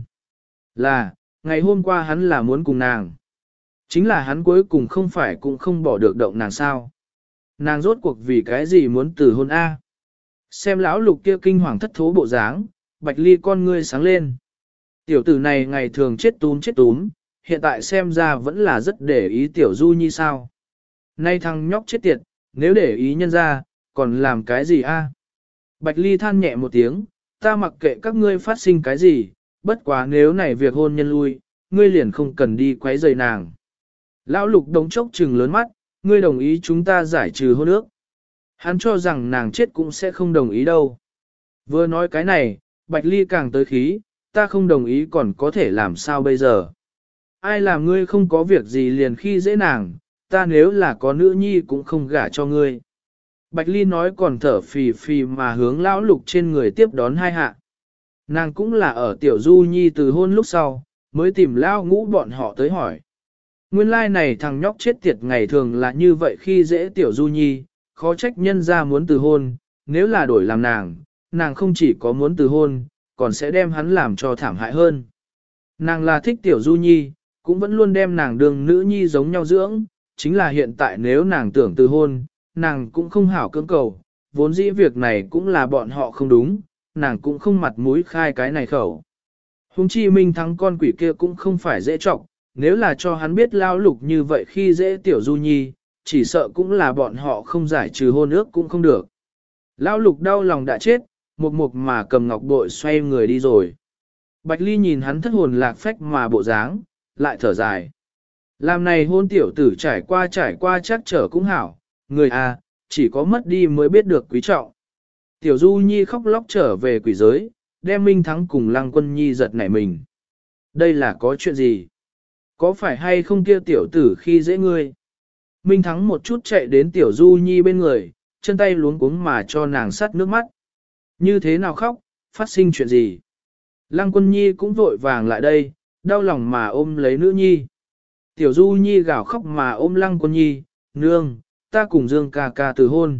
Là, ngày hôm qua hắn là muốn cùng nàng. Chính là hắn cuối cùng không phải cũng không bỏ được động nàng sao. Nàng rốt cuộc vì cái gì muốn từ hôn A. Xem Lão Lục kia kinh hoàng thất thố bộ dáng, Bạch Ly con ngươi sáng lên. Tiểu tử này ngày thường chết túm, hiện tại xem ra vẫn là rất để ý Tiểu Du Nhi sao. Nay thằng nhóc chết tiệt, nếu để ý nhân ra, còn làm cái gì a? Bạch Ly than nhẹ một tiếng, ta mặc kệ các ngươi phát sinh cái gì, bất quá nếu này việc hôn nhân lui, ngươi liền không cần đi quấy rầy nàng. Lão Lục đống chốc trừng lớn mắt, ngươi đồng ý chúng ta giải trừ hôn ước. Hắn cho rằng nàng chết cũng sẽ không đồng ý đâu. Vừa nói cái này, Bạch Ly càng tới khí, ta không đồng ý còn có thể làm sao bây giờ. Ai làm ngươi không có việc gì liền khi dễ nàng, ta nếu là có nữ nhi cũng không gả cho ngươi. Bạch Ly nói còn thở phì phì mà hướng Lão Lục trên người tiếp đón hai hạ. Nàng cũng là ở Tiểu Du Nhi từ hôn lúc sau, mới tìm Lão Ngũ bọn họ tới hỏi. Nguyên lai này thằng nhóc chết tiệt ngày thường là như vậy khi dễ Tiểu Du Nhi, khó trách nhân ra muốn từ hôn, nếu là đổi làm nàng không chỉ có muốn từ hôn, còn sẽ đem hắn làm cho thảm hại hơn. Nàng là thích Tiểu Du Nhi, cũng vẫn luôn đem nàng đương nữ nhi giống nhau dưỡng, chính là hiện tại nếu nàng tưởng từ hôn, nàng cũng không hảo cưỡng cầu, vốn dĩ việc này cũng là bọn họ không đúng, nàng cũng không mặt mũi khai cái này khẩu. Hùng chi Minh Thắng con quỷ kia cũng không phải dễ trọng, nếu là cho hắn biết Lão Lục như vậy khi dễ Tiểu Du Nhi, chỉ sợ cũng là bọn họ không giải trừ hôn ước cũng không được. Lão Lục đau lòng đã chết, một mà cầm ngọc bội xoay người đi rồi. Bạch Ly nhìn hắn thất hồn lạc phách mà bộ dáng, lại thở dài. Làm này hôn tiểu tử trải qua chắc trở cũng hảo, người à, chỉ có mất đi mới biết được quý trọng. Tiểu Du Nhi khóc lóc trở về quỷ giới, đem Minh Thắng cùng Lăng Quân Nhi giật nảy mình. Đây là có chuyện gì? Có phải hay không kia tiểu tử khi dễ ngươi? Minh Thắng một chút chạy đến Tiểu Du Nhi bên người, chân tay luống cuống mà cho nàng sắt nước mắt. Như thế nào khóc, phát sinh chuyện gì? Lăng Quân Nhi cũng vội vàng lại đây, đau lòng mà ôm lấy nữ nhi. Tiểu Du Nhi gào khóc mà ôm Lăng Quân Nhi, nương, ta cùng Dương ca ca từ hôn.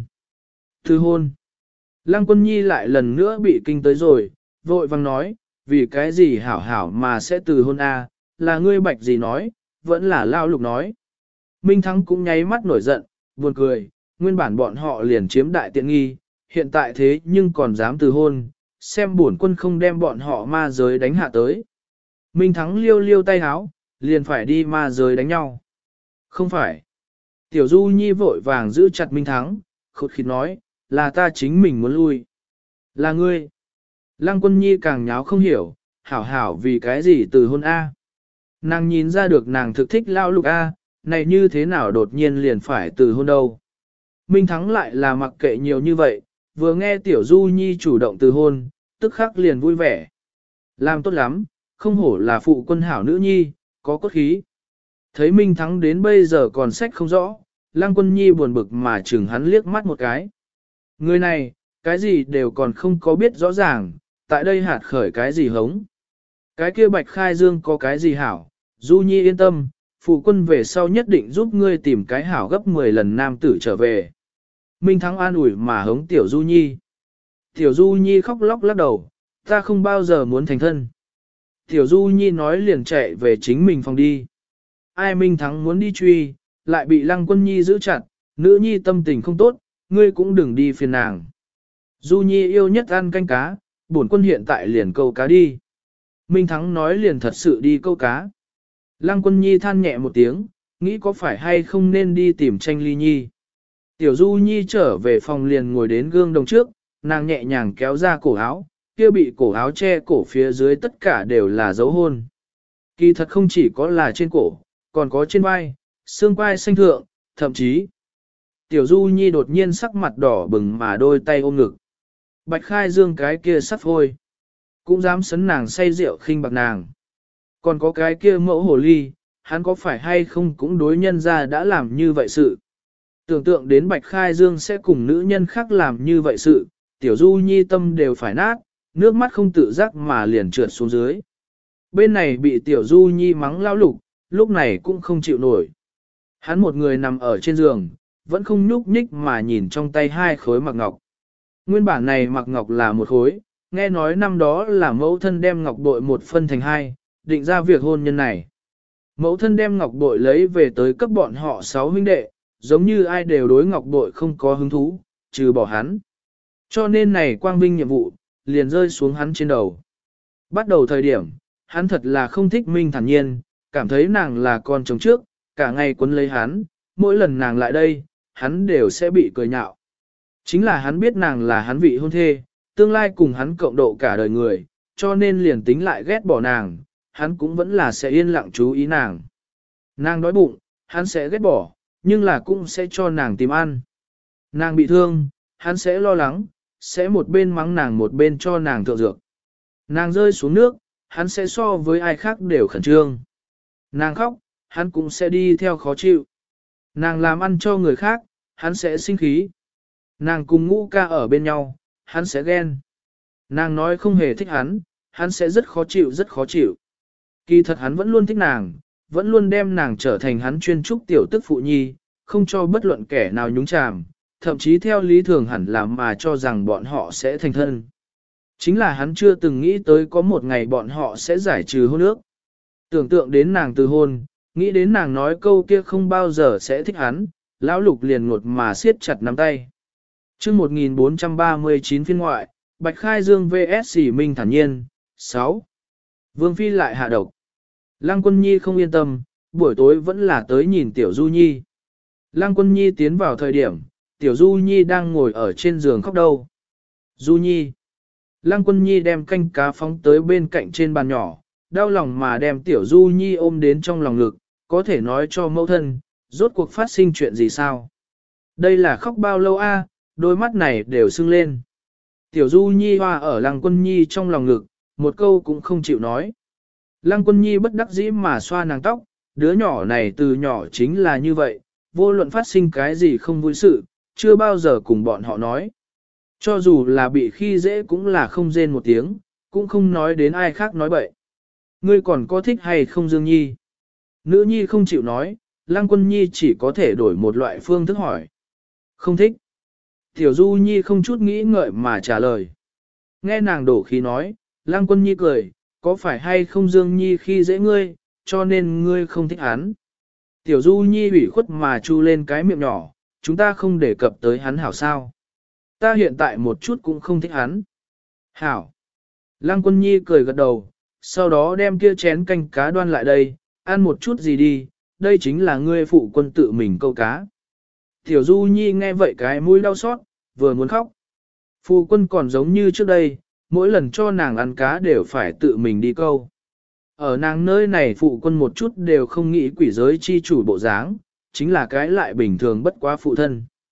Từ hôn. Lăng Quân Nhi lại lần nữa bị kinh tới rồi, vội vàng nói, vì cái gì hảo hảo mà sẽ từ hôn a? Là ngươi Bạch gì nói, vẫn là Lão Lục nói. Minh Thắng cũng nháy mắt nổi giận, buồn cười, nguyên bản bọn họ liền chiếm đại tiện nghi, hiện tại thế nhưng còn dám từ hôn, xem bổn quân không đem bọn họ ma giới đánh hạ tới. Minh Thắng liêu liêu tay háo, liền phải đi ma giới đánh nhau. Không phải. Tiểu Du Nhi vội vàng giữ chặt Minh Thắng, khột khịt nói, là ta chính mình muốn lui. Là ngươi. Lăng Quân Nhi càng nháo không hiểu, hảo hảo vì cái gì từ hôn A. Nàng nhìn ra được nàng thực thích Lão Lục A, này như thế nào đột nhiên liền phải từ hôn đâu. Minh Thắng lại là mặc kệ nhiều như vậy, vừa nghe Tiểu Du Nhi chủ động từ hôn, tức khắc liền vui vẻ. Làm tốt lắm, không hổ là phụ quân hảo nữ nhi, có cốt khí. Thấy Minh Thắng đến bây giờ còn sách không rõ, Lăng Quân Nhi buồn bực mà chừng hắn liếc mắt một cái. Người này, cái gì đều còn không có biết rõ ràng, tại đây hạt khởi cái gì hống. Cái kia Bạch Khai Dương có cái gì hảo, Du Nhi yên tâm, phụ quân về sau nhất định giúp ngươi tìm cái hảo gấp 10 lần nam tử trở về. Minh Thắng an ủi mà hống Tiểu Du Nhi. Tiểu Du Nhi khóc lóc lắc đầu, ta không bao giờ muốn thành thân. Tiểu Du Nhi nói liền chạy về chính mình phòng đi. Ai Minh Thắng muốn đi truy, lại bị Lăng Quân Nhi giữ chặt, nữ nhi tâm tình không tốt, ngươi cũng đừng đi phiền nàng. Du Nhi yêu nhất ăn canh cá, bổn quân hiện tại liền câu cá đi. Minh Thắng nói liền thật sự đi câu cá. Lăng Quân Nhi than nhẹ một tiếng, nghĩ có phải hay không nên đi tìm Tranh Ly Nhi. Tiểu Du Nhi trở về phòng liền ngồi đến gương đồng trước, nàng nhẹ nhàng kéo ra cổ áo, kia bị cổ áo che cổ phía dưới tất cả đều là dấu hôn. Kỳ thật không chỉ có là trên cổ, còn có trên vai, xương vai xanh thượng, thậm chí. Tiểu Du Nhi đột nhiên sắc mặt đỏ bừng mà đôi tay ôm ngực. Bạch Khai Dương cái kia sắp hôi. Cũng dám sấn nàng say rượu khinh bạc nàng. Còn có cái kia mẫu hồ ly, hắn có phải hay không cũng đối nhân ra đã làm như vậy sự. Tưởng tượng đến Bạch Khai Dương sẽ cùng nữ nhân khác làm như vậy sự, Tiểu Du Nhi tâm đều phải nát, nước mắt không tự giác mà liền trượt xuống dưới. Bên này bị Tiểu Du Nhi mắng lao lục, lúc này cũng không chịu nổi. Hắn một người nằm ở trên giường, vẫn không nhúc nhích mà nhìn trong tay hai khối mặc ngọc. Nguyên bản này mặc ngọc là một khối, nghe nói năm đó là mẫu thân đem ngọc bội một phân thành hai, định ra việc hôn nhân này. Mẫu thân đem ngọc bội lấy về tới cấp bọn họ 6 huynh đệ, giống như ai đều đối ngọc bội không có hứng thú, trừ bỏ hắn. Cho nên này quang vinh nhiệm vụ, liền rơi xuống hắn trên đầu. Bắt đầu thời điểm, hắn thật là không thích Minh Thản Nhiên, cảm thấy nàng là con chồng trước, cả ngày quấn lấy hắn, mỗi lần nàng lại đây, hắn đều sẽ bị cười nhạo. Chính là hắn biết nàng là hắn vị hôn thê, tương lai cùng hắn cộng độ cả đời người, cho nên liền tính lại ghét bỏ nàng, hắn cũng vẫn là sẽ yên lặng chú ý nàng. Nàng đói bụng, hắn sẽ ghét bỏ, nhưng là cũng sẽ cho nàng tìm ăn. Nàng bị thương, hắn sẽ lo lắng, sẽ một bên mắng nàng một bên cho nàng thượng dược. Nàng rơi xuống nước, hắn sẽ so với ai khác đều khẩn trương. Nàng khóc, hắn cũng sẽ đi theo khó chịu. Nàng làm ăn cho người khác, hắn sẽ sinh khí. Nàng cùng Ngũ Ca ở bên nhau, hắn sẽ ghen. Nàng nói không hề thích hắn sẽ rất khó chịu rất khó chịu. Kỳ thật hắn vẫn luôn thích nàng, vẫn luôn đem nàng trở thành hắn chuyên trúc tiểu tức phụ nhi, không cho bất luận kẻ nào nhúng chàm, thậm chí theo lý thường hẳn là mà cho rằng bọn họ sẽ thành thân. Chính là hắn chưa từng nghĩ tới có một ngày bọn họ sẽ giải trừ hôn ước. Tưởng tượng đến nàng từ hôn, nghĩ đến nàng nói câu kia không bao giờ sẽ thích hắn, lão lục liền ngột mà siết chặt nắm tay. Chương 1439 phiên ngoại, Bạch Khai Dương vs Minh Thản Nhiên, 6. Vương Phi lại hạ độc. Lăng Quân Nhi không yên tâm, buổi tối vẫn là tới nhìn Tiểu Du Nhi. Lăng Quân Nhi tiến vào thời điểm, Tiểu Du Nhi đang ngồi ở trên giường khóc đâu. Du Nhi. Lăng Quân Nhi đem canh cá phóng tới bên cạnh trên bàn nhỏ, đau lòng mà đem Tiểu Du Nhi ôm đến trong lòng ngực, có thể nói cho mẫu thân, rốt cuộc phát sinh chuyện gì sao. Đây là khóc bao lâu a, đôi mắt này đều sưng lên. Tiểu Du Nhi hoa ở Lăng Quân Nhi trong lòng ngực, một câu cũng không chịu nói. Lăng Quân Nhi bất đắc dĩ mà xoa nàng tóc, đứa nhỏ này từ nhỏ chính là như vậy, vô luận phát sinh cái gì không vui sự, chưa bao giờ cùng bọn họ nói. Cho dù là bị khi dễ cũng là không rên một tiếng, cũng không nói đến ai khác nói bậy. Ngươi còn có thích hay không Dương Nhi? Nữ Nhi không chịu nói, Lăng Quân Nhi chỉ có thể đổi một loại phương thức hỏi. Không thích. Tiểu Du Nhi không chút nghĩ ngợi mà trả lời. Nghe nàng đổ khí nói, Lăng Quân Nhi cười, có phải hay không Dương Nhi khi dễ ngươi, cho nên ngươi không thích hắn. Tiểu Du Nhi ủy khuất mà chu lên cái miệng nhỏ, chúng ta không đề cập tới hắn hảo sao. Ta hiện tại một chút cũng không thích hắn. Hảo. Lăng Quân Nhi cười gật đầu, sau đó đem kia chén canh cá đoan lại đây, ăn một chút gì đi, đây chính là ngươi phụ quân tự mình câu cá. Tiểu Du Nhi nghe vậy cái mũi đau xót, vừa muốn khóc. Phụ quân còn giống như trước đây, mỗi lần cho nàng ăn cá đều phải tự mình đi câu. Ở nàng nơi này phụ quân một chút đều không nghĩ quỷ giới chi chủ bộ dáng, chính là cái lại bình thường bất quá phụ thân.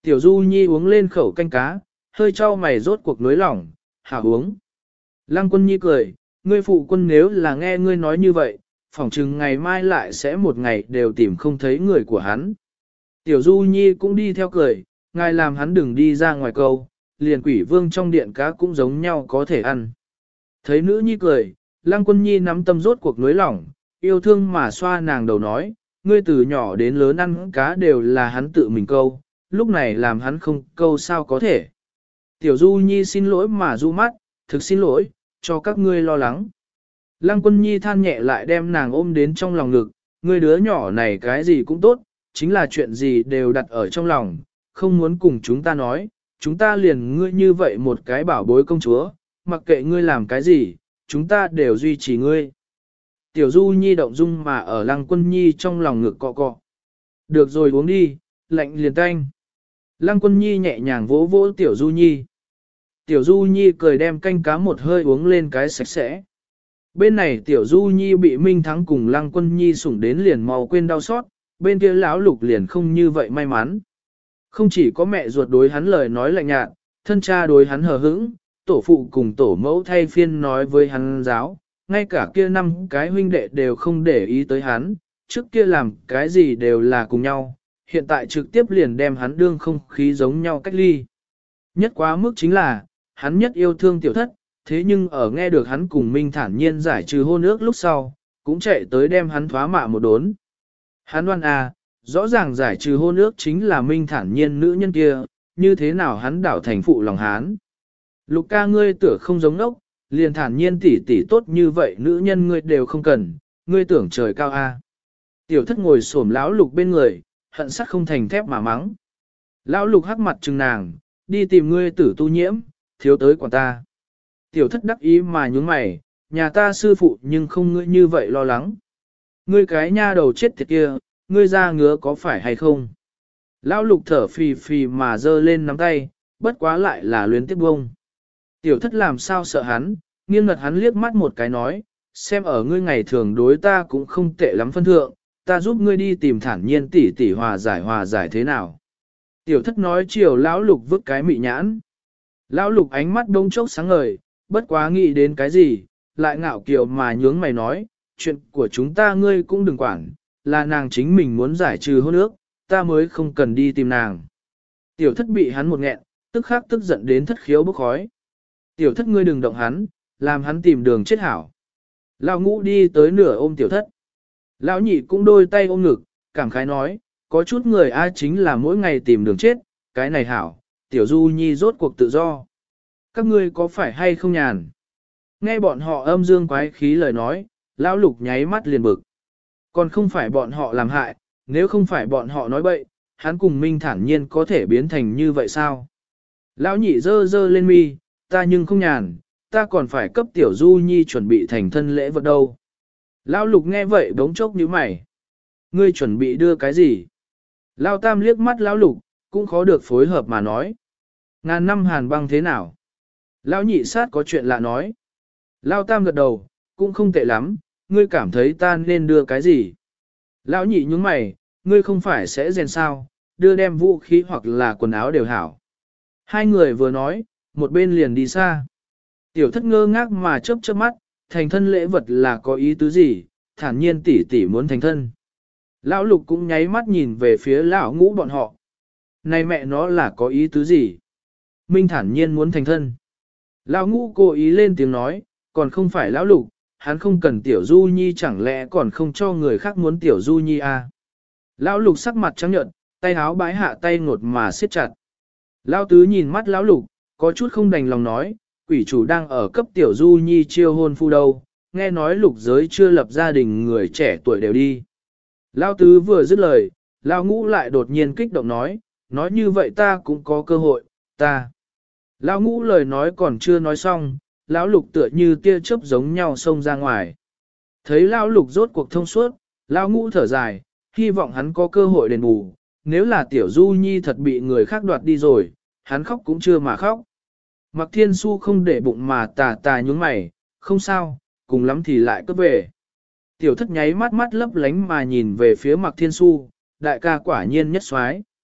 Tiểu Du Nhi uống lên khẩu canh cá, hơi trao mày rốt cuộc nối lỏng, hảo uống. Lăng Quân Nhi cười, ngươi phụ quân nếu là nghe ngươi nói như vậy, phỏng chừng ngày mai lại sẽ một ngày đều tìm không thấy người của hắn. Tiểu Du Nhi cũng đi theo cười, ngài làm hắn đừng đi ra ngoài câu, liền quỷ vương trong điện cá cũng giống nhau có thể ăn. Thấy nữ nhi cười, Lăng Quân Nhi nắm tâm rốt cuộc nối lỏng, yêu thương mà xoa nàng đầu nói, ngươi từ nhỏ đến lớn ăn cá đều là hắn tự mình câu, lúc này làm hắn không câu sao có thể. Tiểu Du Nhi xin lỗi mà du mắt, thực xin lỗi, cho các ngươi lo lắng. Lăng Quân Nhi than nhẹ lại đem nàng ôm đến trong lòng ngực, ngươi đứa nhỏ này cái gì cũng tốt, chính là chuyện gì đều đặt ở trong lòng, không muốn cùng chúng ta nói, chúng ta liền ngươi như vậy một cái bảo bối công chúa, mặc kệ ngươi làm cái gì, chúng ta đều duy trì ngươi. Tiểu Du Nhi động dung mà ở Lăng Quân Nhi trong lòng ngực cọ cọ. Được rồi uống đi, lạnh liền canh. Lăng Quân Nhi nhẹ nhàng vỗ vỗ Tiểu Du Nhi. Tiểu Du Nhi cười đem canh cá một hơi uống lên cái sạch sẽ. Bên này Tiểu Du Nhi bị Minh Thắng cùng Lăng Quân Nhi sủng đến liền mau quên đau xót, bên kia lão Lục liền không như vậy may mắn. Không chỉ có mẹ ruột đối hắn lời nói lạnh nhạt, thân cha đối hắn hờ hững, tổ phụ cùng tổ mẫu thay phiên nói với hắn giáo, ngay cả kia 5 cái huynh đệ đều không để ý tới hắn, trước kia làm cái gì đều là cùng nhau, hiện tại trực tiếp liền đem hắn đương không khí giống nhau cách ly. Nhất quá mức chính là, hắn nhất yêu thương tiểu thất, thế nhưng ở nghe được hắn cùng Minh thản nhiên giải trừ hôn ước lúc sau, cũng chạy tới đem hắn thoá mạ một đốn. Hắn đoan à, rõ ràng giải trừ hôn ước chính là Minh thản nhiên nữ nhân kia, như thế nào hắn đảo thành phụ lòng hắn. Lục ca ngươi tưởng không giống ốc, liền thản nhiên tỷ tỷ tốt như vậy nữ nhân ngươi đều không cần, ngươi tưởng trời cao a. Tiểu thất ngồi xổm lão Lục bên người, hận sắt không thành thép mà mắng. Lão Lục hắc mặt trừng nàng, đi tìm ngươi tử tu nhiễm, thiếu tới quản ta. Tiểu thất đắc ý mà nhún mày, nhà ta sư phụ nhưng không ngươi như vậy lo lắng. Ngươi cái nha đầu chết tiệt kia, ngươi ra ngứa có phải hay không? Lão Lục thở phì phì mà giơ lên nắm tay, bất quá lại là luyến tiếp bông. Tiểu thất làm sao sợ hắn, nghiêng ngật hắn liếc mắt một cái nói, xem ở ngươi ngày thường đối ta cũng không tệ lắm phân thượng, ta giúp ngươi đi tìm thản nhiên tỷ tỷ hòa giải thế nào. Tiểu thất nói chiều lão Lục vứt cái mị nhãn. Lão Lục ánh mắt đông chốc sáng ngời, bất quá nghĩ đến cái gì, lại ngạo kiều mà nhướng mày nói, chuyện của chúng ta ngươi cũng đừng quản, là nàng chính mình muốn giải trừ hôn ước, ta mới không cần đi tìm nàng. Tiểu thất bị hắn một nghẹn, tức khắc tức giận đến thất khiếu bốc khói. Tiểu thất ngươi đừng động hắn, làm hắn tìm đường chết hảo. Lão Ngũ đi tới nửa ôm tiểu thất. Lão Nhị cũng đôi tay ôm ngực, cảm khái nói, có chút người ai chính là mỗi ngày tìm đường chết, cái này hảo, tiểu Du Nhi rốt cuộc tự do. Các ngươi có phải hay không nhàn? Nghe bọn họ âm dương quái khí lời nói, Lão Lục nháy mắt liền bực. Còn không phải bọn họ làm hại, nếu không phải bọn họ nói bậy, hắn cùng Minh thản nhiên có thể biến thành như vậy sao? Lão Nhị dơ dơ lên mi, ta nhưng không nhàn, ta còn phải cấp tiểu Du Nhi chuẩn bị thành thân lễ vật đâu. Lão Lục nghe vậy bỗng chốc nhíu mày. Ngươi chuẩn bị đưa cái gì? Lão Tam liếc mắt Lão Lục, cũng khó được phối hợp mà nói. Ngàn năm hàn băng thế nào? Lão Nhị sát có chuyện lạ nói. Lão Tam gật đầu, cũng không tệ lắm, ngươi cảm thấy ta nên đưa cái gì? Lão Nhị nhướng mày, ngươi không phải sẽ rèn sao, đưa đem vũ khí hoặc là quần áo đều hảo. Hai người vừa nói, một bên liền đi xa. Tiểu thất ngơ ngác mà chớp chớp mắt, thành thân lễ vật là có ý tứ gì, thản nhiên tỷ tỷ muốn thành thân. Lão Lục cũng nháy mắt nhìn về phía lão Ngũ bọn họ. Này mẹ nó là có ý tứ gì? Minh thản nhiên muốn thành thân. Lão Ngũ cố ý lên tiếng nói, còn không phải lão Lục, hắn không cần tiểu Du Nhi chẳng lẽ còn không cho người khác muốn tiểu Du Nhi à? Lão Lục sắc mặt trắng nhợt, tay háo bái hạ tay ngột mà siết chặt. Lão Tứ nhìn mắt lão Lục, có chút không đành lòng nói, quỷ chủ đang ở cấp tiểu Du Nhi chiêu hôn phu đâu, nghe nói Lục giới chưa lập gia đình người trẻ tuổi đều đi. Lão Tứ vừa dứt lời, Lão Ngũ lại đột nhiên kích động nói như vậy ta cũng có cơ hội, ta. Lão Ngũ lời nói còn chưa nói xong, Lão Lục tựa như tia chớp giống nhau xông ra ngoài. Thấy Lão Lục rốt cuộc thông suốt, Lão Ngũ thở dài, hy vọng hắn có cơ hội đền bù, nếu là tiểu Du Nhi thật bị người khác đoạt đi rồi, hắn khóc cũng chưa mà khóc. Mạc Thiên Su không để bụng mà tà nhúng mày, không sao, cùng lắm thì lại cướp về. Tiểu thất nháy mắt mắt lấp lánh mà nhìn về phía Mạc Thiên Su, đại ca quả nhiên nhất soái.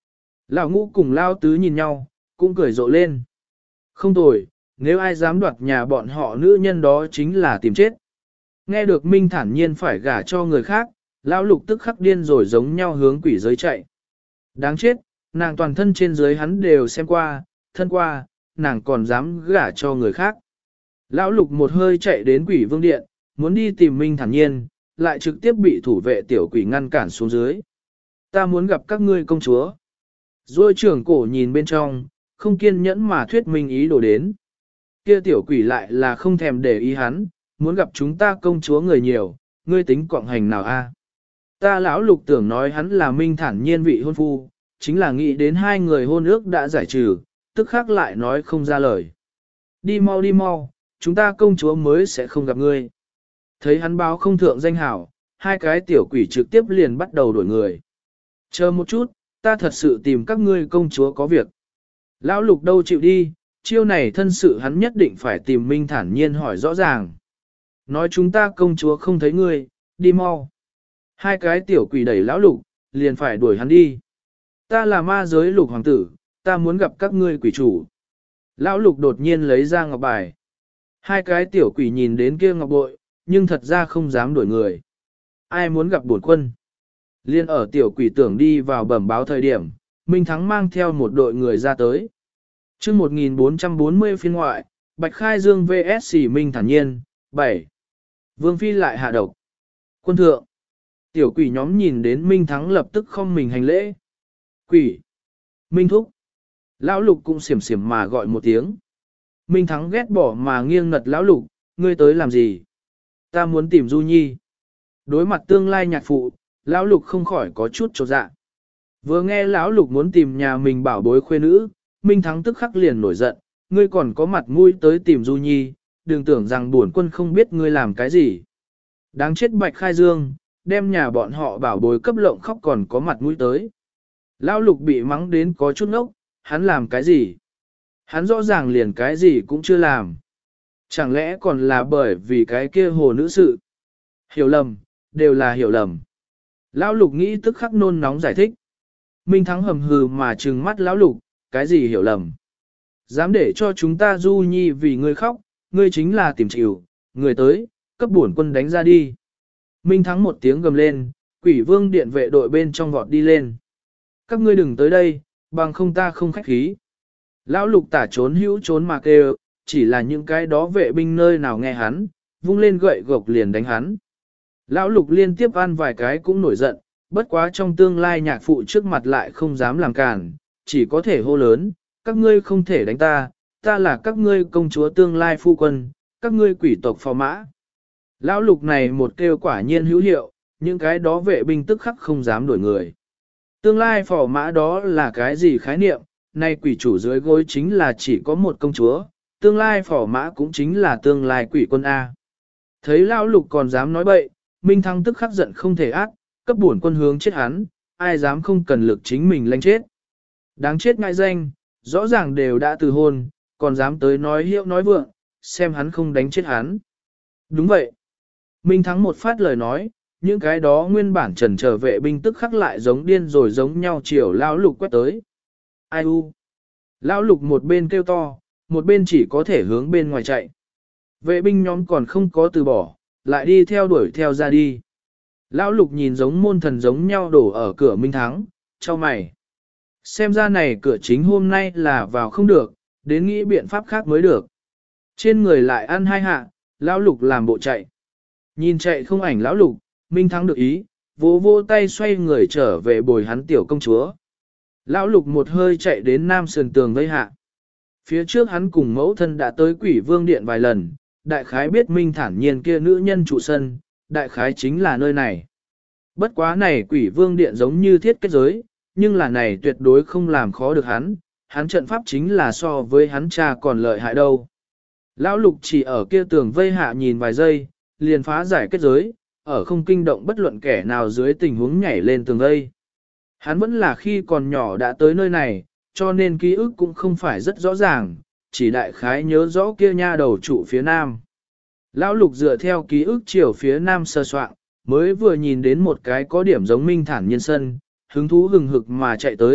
Lão ngũ cùng Lão tứ nhìn nhau, cũng cười rộ lên. Không tồi, nếu ai dám đoạt nhà bọn họ nữ nhân đó chính là tìm chết. Nghe được Minh thản nhiên phải gả cho người khác, Lão lục tức khắc điên rồi giống nhau hướng quỷ giới chạy. Đáng chết, nàng toàn thân trên dưới hắn đều xem qua, thân qua, nàng còn dám gả cho người khác. Lão lục một hơi chạy đến quỷ vương điện, muốn đi tìm Minh thản nhiên, lại trực tiếp bị thủ vệ tiểu quỷ ngăn cản xuống dưới. Ta muốn gặp các ngươi công chúa. Rồi trưởng cổ nhìn bên trong, không kiên nhẫn mà thuyết minh ý đồ đến. Kia tiểu quỷ lại là không thèm để ý hắn, muốn gặp chúng ta công chúa người nhiều, ngươi tính quọng hành nào a? Ta lão lục tưởng nói hắn là Minh thản nhiên vị hôn phu, chính là nghĩ đến hai người hôn ước đã giải trừ, tức khắc lại nói không ra lời. Đi mau, chúng ta công chúa mới sẽ không gặp ngươi. Thấy hắn báo không thượng danh hảo, hai cái tiểu quỷ trực tiếp liền bắt đầu đuổi người. Chờ một chút, ta thật sự tìm các ngươi công chúa có việc. Lão lục đâu chịu đi, chiêu này thân sự hắn nhất định phải tìm Minh thản nhiên hỏi rõ ràng. Nói chúng ta công chúa không thấy ngươi, đi mau. Hai cái tiểu quỷ đẩy lão lục, liền phải đuổi hắn đi. Ta là ma giới lục hoàng tử, ta muốn gặp các ngươi quỷ chủ. Lão lục đột nhiên lấy ra ngọc bài. Hai cái tiểu quỷ nhìn đến kia ngọc bội, nhưng thật ra không dám đuổi người. Ai muốn gặp bổn quân? Liên ở tiểu quỷ tưởng đi vào bẩm báo thời điểm, Minh Thắng mang theo một đội người ra tới. Chương 1440 phiên ngoại, Bạch Khai Dương vs Minh thản nhiên, 7. Vương Phi lại hạ độc. Quân thượng. Tiểu quỷ nhóm nhìn đến Minh Thắng lập tức không mình hành lễ. Quỷ. Minh Thúc. Lão Lục cũng xiểm xiểm mà gọi một tiếng. Minh Thắng ghét bỏ mà nghiêng ngật Lão Lục, ngươi tới làm gì? Ta muốn tìm Du Nhi. Đối mặt tương lai nhạc phụ, Lão Lục không khỏi có chút chột dạ. Vừa nghe Lão Lục muốn tìm nhà mình bảo bối khuê nữ, Minh Thắng tức khắc liền nổi giận, ngươi còn có mặt mũi tới tìm Du Nhi, đừng tưởng rằng bổn quân không biết ngươi làm cái gì. Đáng chết Bạch Khai Dương, đem nhà bọn họ bảo bối cấp lộng khóc còn có mặt mũi tới. Lão Lục bị mắng đến có chút ngốc, hắn làm cái gì? Hắn rõ ràng liền cái gì cũng chưa làm. Chẳng lẽ còn là bởi vì cái kia hồ nữ sự? Hiểu lầm, đều là hiểu lầm. Lão Lục nghĩ tức khắc nôn nóng giải thích. Minh Thắng hầm hừ mà trừng mắt Lão Lục, cái gì hiểu lầm? Dám để cho chúng ta Du Nhi vì ngươi khóc, ngươi chính là tìm chịu, người tới, cấp bổn quân đánh ra đi. Minh Thắng một tiếng gầm lên, quỷ vương điện vệ đội bên trong vọt đi lên. Các ngươi đừng tới đây, bằng không ta không khách khí. Lão Lục tả trốn hữu trốn mà kêu, chỉ là những cái đó vệ binh nơi nào nghe hắn, vung lên gậy gộc liền đánh hắn. Lão Lục liên tiếp ăn vài cái cũng nổi giận, bất quá trong tương lai nhạc phụ trước mặt lại không dám làm cản, chỉ có thể hô lớn, các ngươi không thể đánh ta, ta là các ngươi công chúa tương lai phu quân, các ngươi quỷ tộc phò mã. Lão Lục này một kêu quả nhiên hữu hiệu, những cái đó vệ binh tức khắc không dám đuổi người. Tương lai phò mã đó là cái gì khái niệm, nay quỷ chủ dưới gối chính là chỉ có một công chúa, tương lai phò mã cũng chính là tương lai quỷ quân A. Thấy Lão Lục còn dám nói bậy, Minh Thắng tức khắc giận không thể ác, cấp bổn quân hướng chết hắn, ai dám không cần lực chính mình lanh chết. Đáng chết ngại danh, rõ ràng đều đã từ hôn, còn dám tới nói hiệu nói vượng, xem hắn không đánh chết hắn. Đúng vậy. Minh Thắng một phát lời nói, những cái đó nguyên bản trần trở vệ binh tức khắc lại giống điên rồi giống nhau chiều Lão Lục quét tới. Ai u? Lão Lục một bên kêu to, một bên chỉ có thể hướng bên ngoài chạy. Vệ binh nhóm còn không có từ bỏ, lại đi theo đuổi theo ra đi. Lão Lục nhìn giống môn thần giống nhau đổ ở cửa Minh Thắng, cho mày. Xem ra này cửa chính hôm nay là vào không được, đến nghĩ biện pháp khác mới được. Trên người lại ăn hai hạ, Lão Lục làm bộ chạy. Nhìn chạy không ảnh Lão Lục, Minh Thắng được ý, vỗ vỗ tay xoay người trở về bồi hắn tiểu công chúa. Lão Lục một hơi chạy đến nam sườn tường vây hạ. Phía trước hắn cùng mẫu thân đã tới quỷ vương điện vài lần, đại khái biết Minh thản nhiên kia nữ nhân trụ sân, đại khái chính là nơi này. Bất quá này quỷ vương điện giống như thiết kết giới, nhưng là này tuyệt đối không làm khó được hắn trận pháp chính là so với hắn cha còn lợi hại đâu. Lão Lục chỉ ở kia tường vây hạ nhìn vài giây, liền phá giải kết giới, ở không kinh động bất luận kẻ nào dưới tình huống nhảy lên tường vây. Hắn vẫn là khi còn nhỏ đã tới nơi này, cho nên ký ức cũng không phải rất rõ ràng, chỉ đại khái nhớ rõ kia nha đầu trụ phía nam. Lão Lục dựa theo ký ức chiều phía nam sơ soạn, mới vừa nhìn đến một cái có điểm giống Minh thản nhiên sân, hứng thú hừng hực mà chạy tới,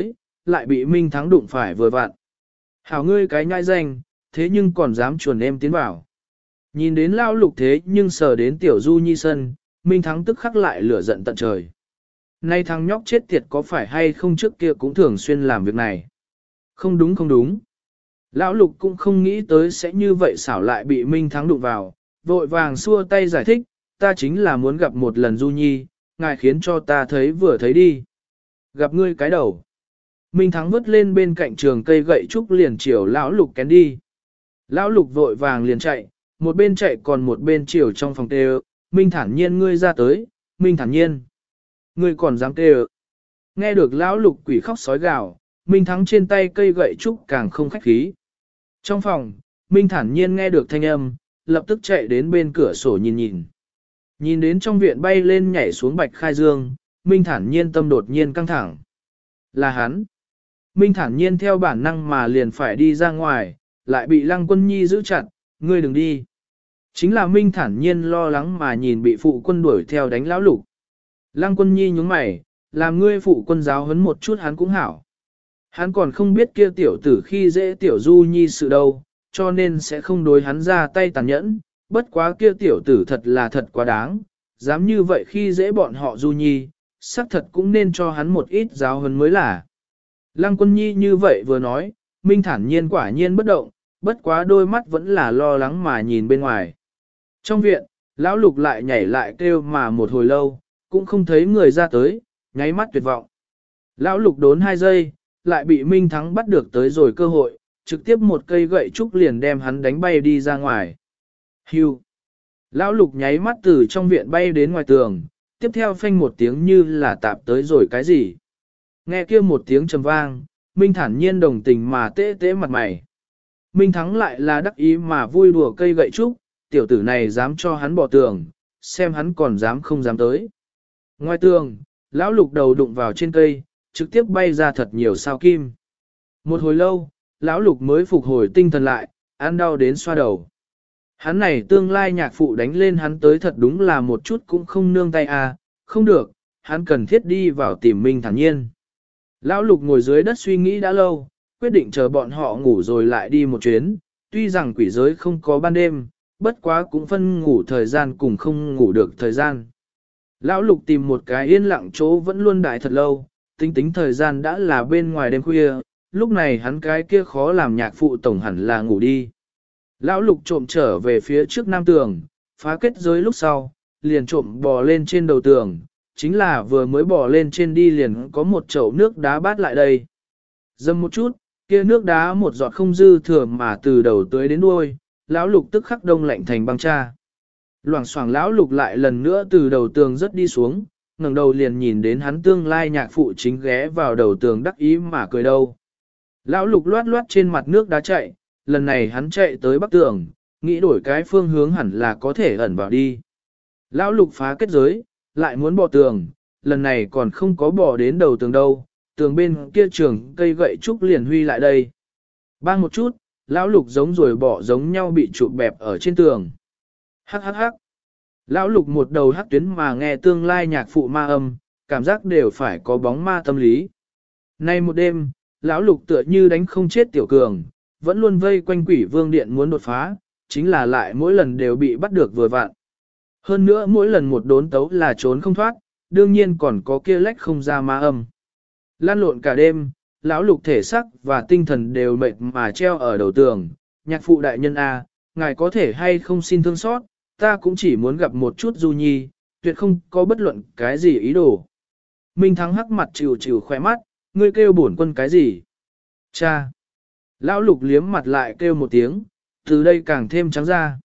lại bị Minh Thắng đụng phải vừa vặn. Hảo ngươi cái nhãi danh, thế nhưng còn dám chuồn em tiến vào. Nhìn đến Lão Lục thế nhưng sờ đến Tiểu Du Nhi sân, Minh Thắng tức khắc lại lửa giận tận trời. Nay thằng nhóc chết tiệt có phải hay không trước kia cũng thường xuyên làm việc này. Không đúng không đúng. Lão Lục cũng không nghĩ tới sẽ như vậy xảo lại bị Minh Thắng đụng vào, vội vàng xua tay giải thích, ta chính là muốn gặp một lần Du Nhi, ngài khiến cho ta thấy vừa thấy đi. Gặp ngươi cái đầu. Minh Thắng vứt lên bên cạnh trường cây gậy trúc liền chiều Lão Lục kén đi. Lão Lục vội vàng liền chạy, một bên chạy còn một bên chiều trong phòng tê. Minh thản nhiên ngươi ra tới, Minh thản nhiên. Ngươi còn dám tê. Nghe được Lão Lục quỷ khóc sói gào, Minh Thắng trên tay cây gậy trúc càng không khách khí. Trong phòng, Minh thản nhiên nghe được thanh âm, lập tức chạy đến bên cửa sổ nhìn nhìn. Nhìn đến trong viện bay lên nhảy xuống Bạch Khai Dương, Minh thản nhiên tâm đột nhiên căng thẳng. Là hắn. Minh thản nhiên theo bản năng mà liền phải đi ra ngoài, lại bị Lăng Quân Nhi giữ chặt, ngươi đừng đi. Chính là Minh thản nhiên lo lắng mà nhìn bị phụ quân đuổi theo đánh Lão Lục. Lăng Quân Nhi nhướng mày, làm ngươi phụ quân giáo huấn một chút hắn cũng hảo. Hắn còn không biết kia tiểu tử khi dễ tiểu Du Nhi sự đâu, cho nên sẽ không đối hắn ra tay tàn nhẫn, bất quá kia tiểu tử thật là thật quá đáng, dám như vậy khi dễ bọn họ Du Nhi, xác thật cũng nên cho hắn một ít giáo huấn mới là. Lăng Quân Nhi như vậy vừa nói, Minh thản nhiên quả nhiên bất động, bất quá đôi mắt vẫn là lo lắng mà nhìn bên ngoài. Trong viện, Lão Lục lại nhảy lại kêu mà một hồi lâu, cũng không thấy người ra tới, nháy mắt tuyệt vọng. Lão Lục đốn 2 giây, lại bị Minh Thắng bắt được tới rồi cơ hội, trực tiếp một cây gậy trúc liền đem hắn đánh bay đi ra ngoài. Hưu. Lão Lục nháy mắt từ trong viện bay đến ngoài tường, tiếp theo phanh một tiếng như là tạp tới rồi cái gì. Nghe kia một tiếng trầm vang, Minh thản nhiên đồng tình mà tê tê mặt mày. Minh Thắng lại là đắc ý mà vui đùa cây gậy trúc, tiểu tử này dám cho hắn bỏ tường, xem hắn còn dám không dám tới. Ngoài tường, Lão Lục đầu đụng vào trên cây, trực tiếp bay ra thật nhiều sao kim. Một hồi lâu, Lão Lục mới phục hồi tinh thần lại, ăn đau đến xoa đầu. Hắn này tương lai nhạc phụ đánh lên hắn tới thật đúng là một chút cũng không nương tay à, không được, hắn cần thiết đi vào tìm Minh thản nhiên. Lão Lục ngồi dưới đất suy nghĩ đã lâu, quyết định chờ bọn họ ngủ rồi lại đi một chuyến, tuy rằng quỷ giới không có ban đêm, bất quá cũng phân ngủ thời gian cùng không ngủ được thời gian. Lão Lục tìm một cái yên lặng chỗ vẫn luôn đại thật lâu, tính tính thời gian đã là bên ngoài đêm khuya, lúc này hắn cái kia khó làm nhạc phụ tổng hẳn là ngủ đi. Lão Lục trộm trở về phía trước nam tường, phá kết giới lúc sau, liền trộm bò lên trên đầu tường, chính là vừa mới bò lên trên đi liền có một chậu nước đá bát lại đây. Dâm một chút, kia nước đá một giọt không dư thừa mà từ đầu tới đến đuôi, Lão Lục tức khắc đông lạnh thành băng cha. Loảng xoảng Lão Lục lại lần nữa từ đầu tường rất đi xuống, ngẩng đầu liền nhìn đến hắn tương lai nhạc phụ chính ghé vào đầu tường đắc ý mà cười đâu. Lão Lục loát loát trên mặt nước đá chạy, lần này hắn chạy tới bắc tường, nghĩ đổi cái phương hướng hẳn là có thể ẩn vào đi. Lão Lục phá kết giới, lại muốn bò tường, lần này còn không có bò đến đầu tường đâu, tường bên kia trường cây gậy trúc liền huy lại đây. Bang một chút, Lão Lục giống rồi bỏ giống nhau bị trụ bẹp ở trên tường. Hắc hắc hắc. Lão Lục một đầu hắc tuyến mà nghe tương lai nhạc phụ ma âm, cảm giác đều phải có bóng ma tâm lý. Nay một đêm, Lão Lục tựa như đánh không chết tiểu cường, vẫn luôn vây quanh quỷ vương điện muốn đột phá, chính là lại mỗi lần đều bị bắt được vừa vặn. Hơn nữa mỗi lần một đốn tấu là trốn không thoát, đương nhiên còn có kia lách không ra ma âm. Lan lộn cả đêm, Lão Lục thể xác và tinh thần đều mệt mà treo ở đầu tường, nhạc phụ đại nhân A, ngài có thể hay không xin thương xót, ta cũng chỉ muốn gặp một chút Du Nhi, tuyệt không có bất luận cái gì ý đồ. Minh Thắng hắc mặt chịu chịu khỏe mắt, ngươi kêu bổn quân cái gì? Cha! Lão Lục liếm mặt lại kêu một tiếng, từ đây càng thêm trắng ra.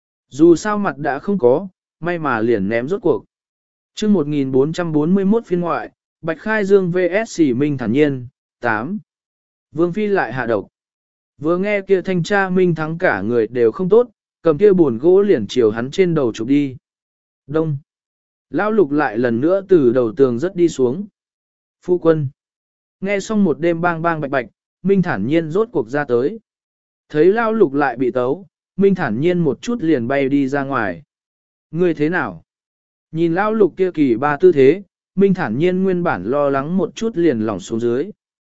Dù sao mặt đã không có, may mà liền ném rốt cuộc. Chương 1441 phiên ngoại, Bạch Khai Dương vs Minh thản nhiên, 8. Vương Phi lại hạ độc. Vừa nghe kia thanh tra Minh Thắng cả người đều không tốt, cầm kia buồn gỗ liền chiều hắn trên đầu chụp đi. Đông. Lão Lục lại lần nữa từ đầu tường rất đi xuống. Phu quân. Nghe xong một đêm bang bang bạch bạch, Minh thản nhiên rốt cuộc ra tới. Thấy Lão Lục lại bị tấu, Minh thản nhiên một chút liền bay đi ra ngoài. Ngươi thế nào? Nhìn Lão Lục kia kỳ ba tư thế, Minh thản nhiên nguyên bản lo lắng một chút liền lỏng xuống dưới.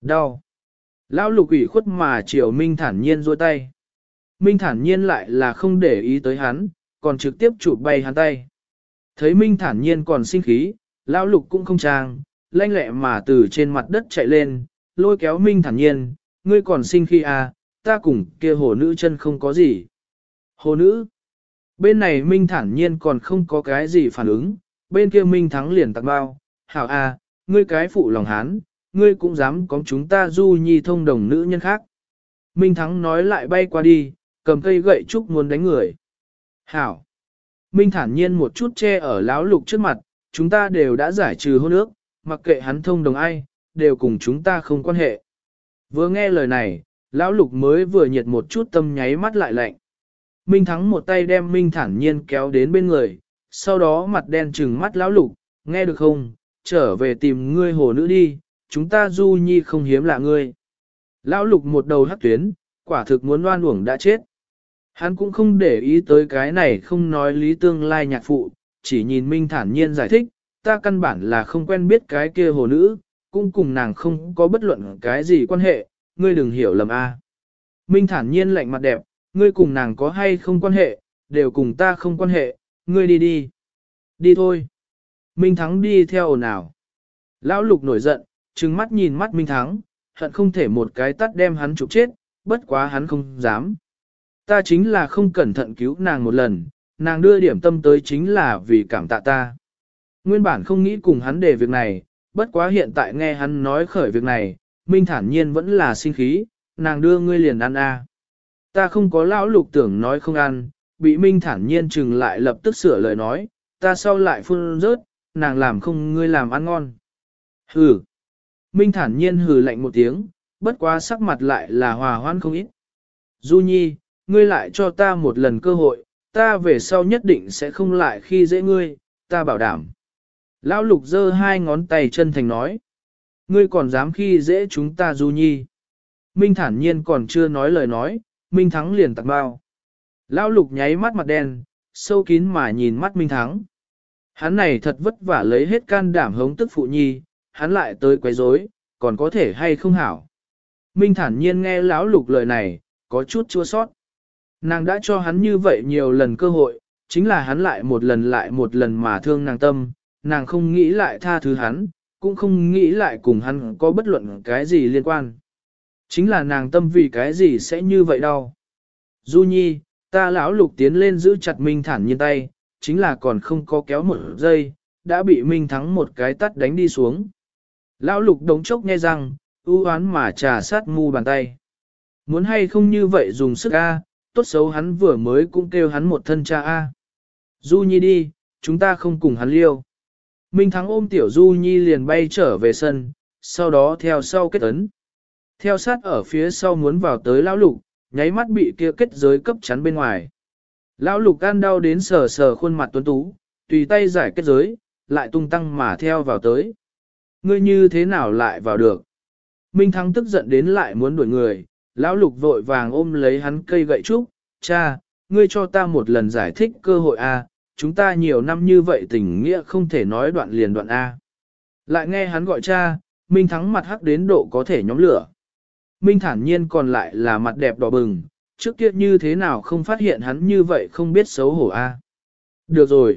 Đau. Lão Lục ủy khuất mà chiều Minh Thản Nhiên giơ tay. Minh Thản Nhiên lại là không để ý tới hắn, còn trực tiếp chụp bay hắn tay. Thấy Minh Thản Nhiên còn sinh khí, Lão Lục cũng không trang, lanh lẹ mà từ trên mặt đất chạy lên, lôi kéo Minh Thản Nhiên, ngươi còn sinh khí à, ta cùng kia hồ nữ chân không có gì. Hồ nữ. Bên này Minh Thản Nhiên còn không có cái gì phản ứng, bên kia Minh Thắng liền tặng bao, hảo à, ngươi cái phụ lòng hán, ngươi cũng dám có chúng ta Du Nhi thông đồng nữ nhân khác. Minh Thắng nói lại bay qua đi, cầm cây gậy trúc muốn đánh người. Hảo. Minh Thản Nhiên một chút che ở Lão Lục trước mặt, chúng ta đều đã giải trừ hôn ước, mặc kệ hắn thông đồng ai, đều cùng chúng ta không quan hệ. Vừa nghe lời này, Lão Lục mới vừa nhiệt một chút tâm nháy mắt lại lạnh. Minh Thắng một tay đem Minh Thản Nhiên kéo đến bên người, sau đó mặt đen trừng mắt Lão Lục, nghe được không, trở về tìm ngươi hồ nữ đi, chúng ta Du Nhi không hiếm lạ ngươi. Lão Lục một đầu hắc tuyến, quả thực muốn oan uổng đã chết. Hắn cũng không để ý tới cái này không nói lý tương lai nhạc phụ, chỉ nhìn Minh Thản Nhiên giải thích, ta căn bản là không quen biết cái kia hồ nữ, cũng cùng nàng không có bất luận cái gì quan hệ, ngươi đừng hiểu lầm a. Minh Thản Nhiên lạnh mặt đẹp, ngươi cùng nàng có hay không quan hệ, đều cùng ta không quan hệ, ngươi đi đi. Đi thôi. Minh Thắng đi theo ồn ào. Lão Lục nổi giận, trừng mắt nhìn mắt Minh Thắng, hận không thể một cái tắt đem hắn chụp chết, bất quá hắn không dám. Ta chính là không cẩn thận cứu nàng một lần, nàng đưa điểm tâm tới chính là vì cảm tạ ta. Nguyên bản không nghĩ cùng hắn để việc này, bất quá hiện tại nghe hắn nói khởi việc này, Minh Thản Nhiên vẫn là sinh khí, nàng đưa ngươi liền ăn à. Ta không có. Lão Lục tưởng nói không ăn, bị Minh Thản Nhiên chừng lại lập tức sửa lời nói, ta sau lại phun rớt, nàng làm không ngươi làm ăn ngon. Hừ. Minh Thản Nhiên hừ lạnh một tiếng, bất quá sắc mặt lại là hòa hoãn không ít. Du Nhi, ngươi lại cho ta một lần cơ hội, ta về sau nhất định sẽ không lại khi dễ ngươi, ta bảo đảm. Lão Lục giơ hai ngón tay chân thành nói. Ngươi còn dám khi dễ chúng ta Du Nhi. Minh Thản Nhiên còn chưa nói lời nói, Minh Thắng liền tặng bao. Lão Lục nháy mắt mặt đen, sâu kín mà nhìn mắt Minh Thắng. Hắn này thật vất vả lấy hết can đảm hống tức phụ nhi, hắn lại tới quấy rối, còn có thể hay không hảo. Minh Thản Nhiên nghe Lão Lục lời này, có chút chua sót. Nàng đã cho hắn như vậy nhiều lần cơ hội, chính là hắn lại một lần mà thương nàng tâm, nàng không nghĩ lại tha thứ hắn, cũng không nghĩ lại cùng hắn có bất luận cái gì liên quan. Chính là nàng tâm vì cái gì sẽ như vậy đâu. Du Nhi, ta Lão Lục tiến lên giữ chặt Minh Thản Nhiên tay, chính là còn không có kéo một giây, đã bị Minh Thắng một cái tắt đánh đi xuống. Lão Lục đống chốc nghe răng, ưu oán mà trà sát mu bàn tay. Muốn hay không như vậy dùng sức a, tốt xấu hắn vừa mới cũng kêu hắn một thân cha a. Du Nhi đi, chúng ta không cùng hắn liêu. Minh Thắng ôm tiểu Du Nhi liền bay trở về sân, sau đó theo sau kết ấn. Theo sát ở phía sau muốn vào tới Lão Lục, nháy mắt bị kia kết giới cấp chắn bên ngoài. Lão Lục gan đau đến sờ sờ khuôn mặt tuấn tú, tùy tay giải kết giới, lại tung tăng mà theo vào tới. Ngươi như thế nào lại vào được? Minh Thắng tức giận đến lại muốn đuổi người, Lão Lục vội vàng ôm lấy hắn cây gậy trúc, cha, ngươi cho ta một lần giải thích cơ hội a, chúng ta nhiều năm như vậy tình nghĩa không thể nói đoạn liền đoạn a. Lại nghe hắn gọi cha, Minh Thắng mặt hắc đến độ có thể nhóm lửa. Minh Thản Nhiên còn lại là mặt đẹp đỏ bừng, trước kia như thế nào không phát hiện hắn như vậy không biết xấu hổ a. Được rồi.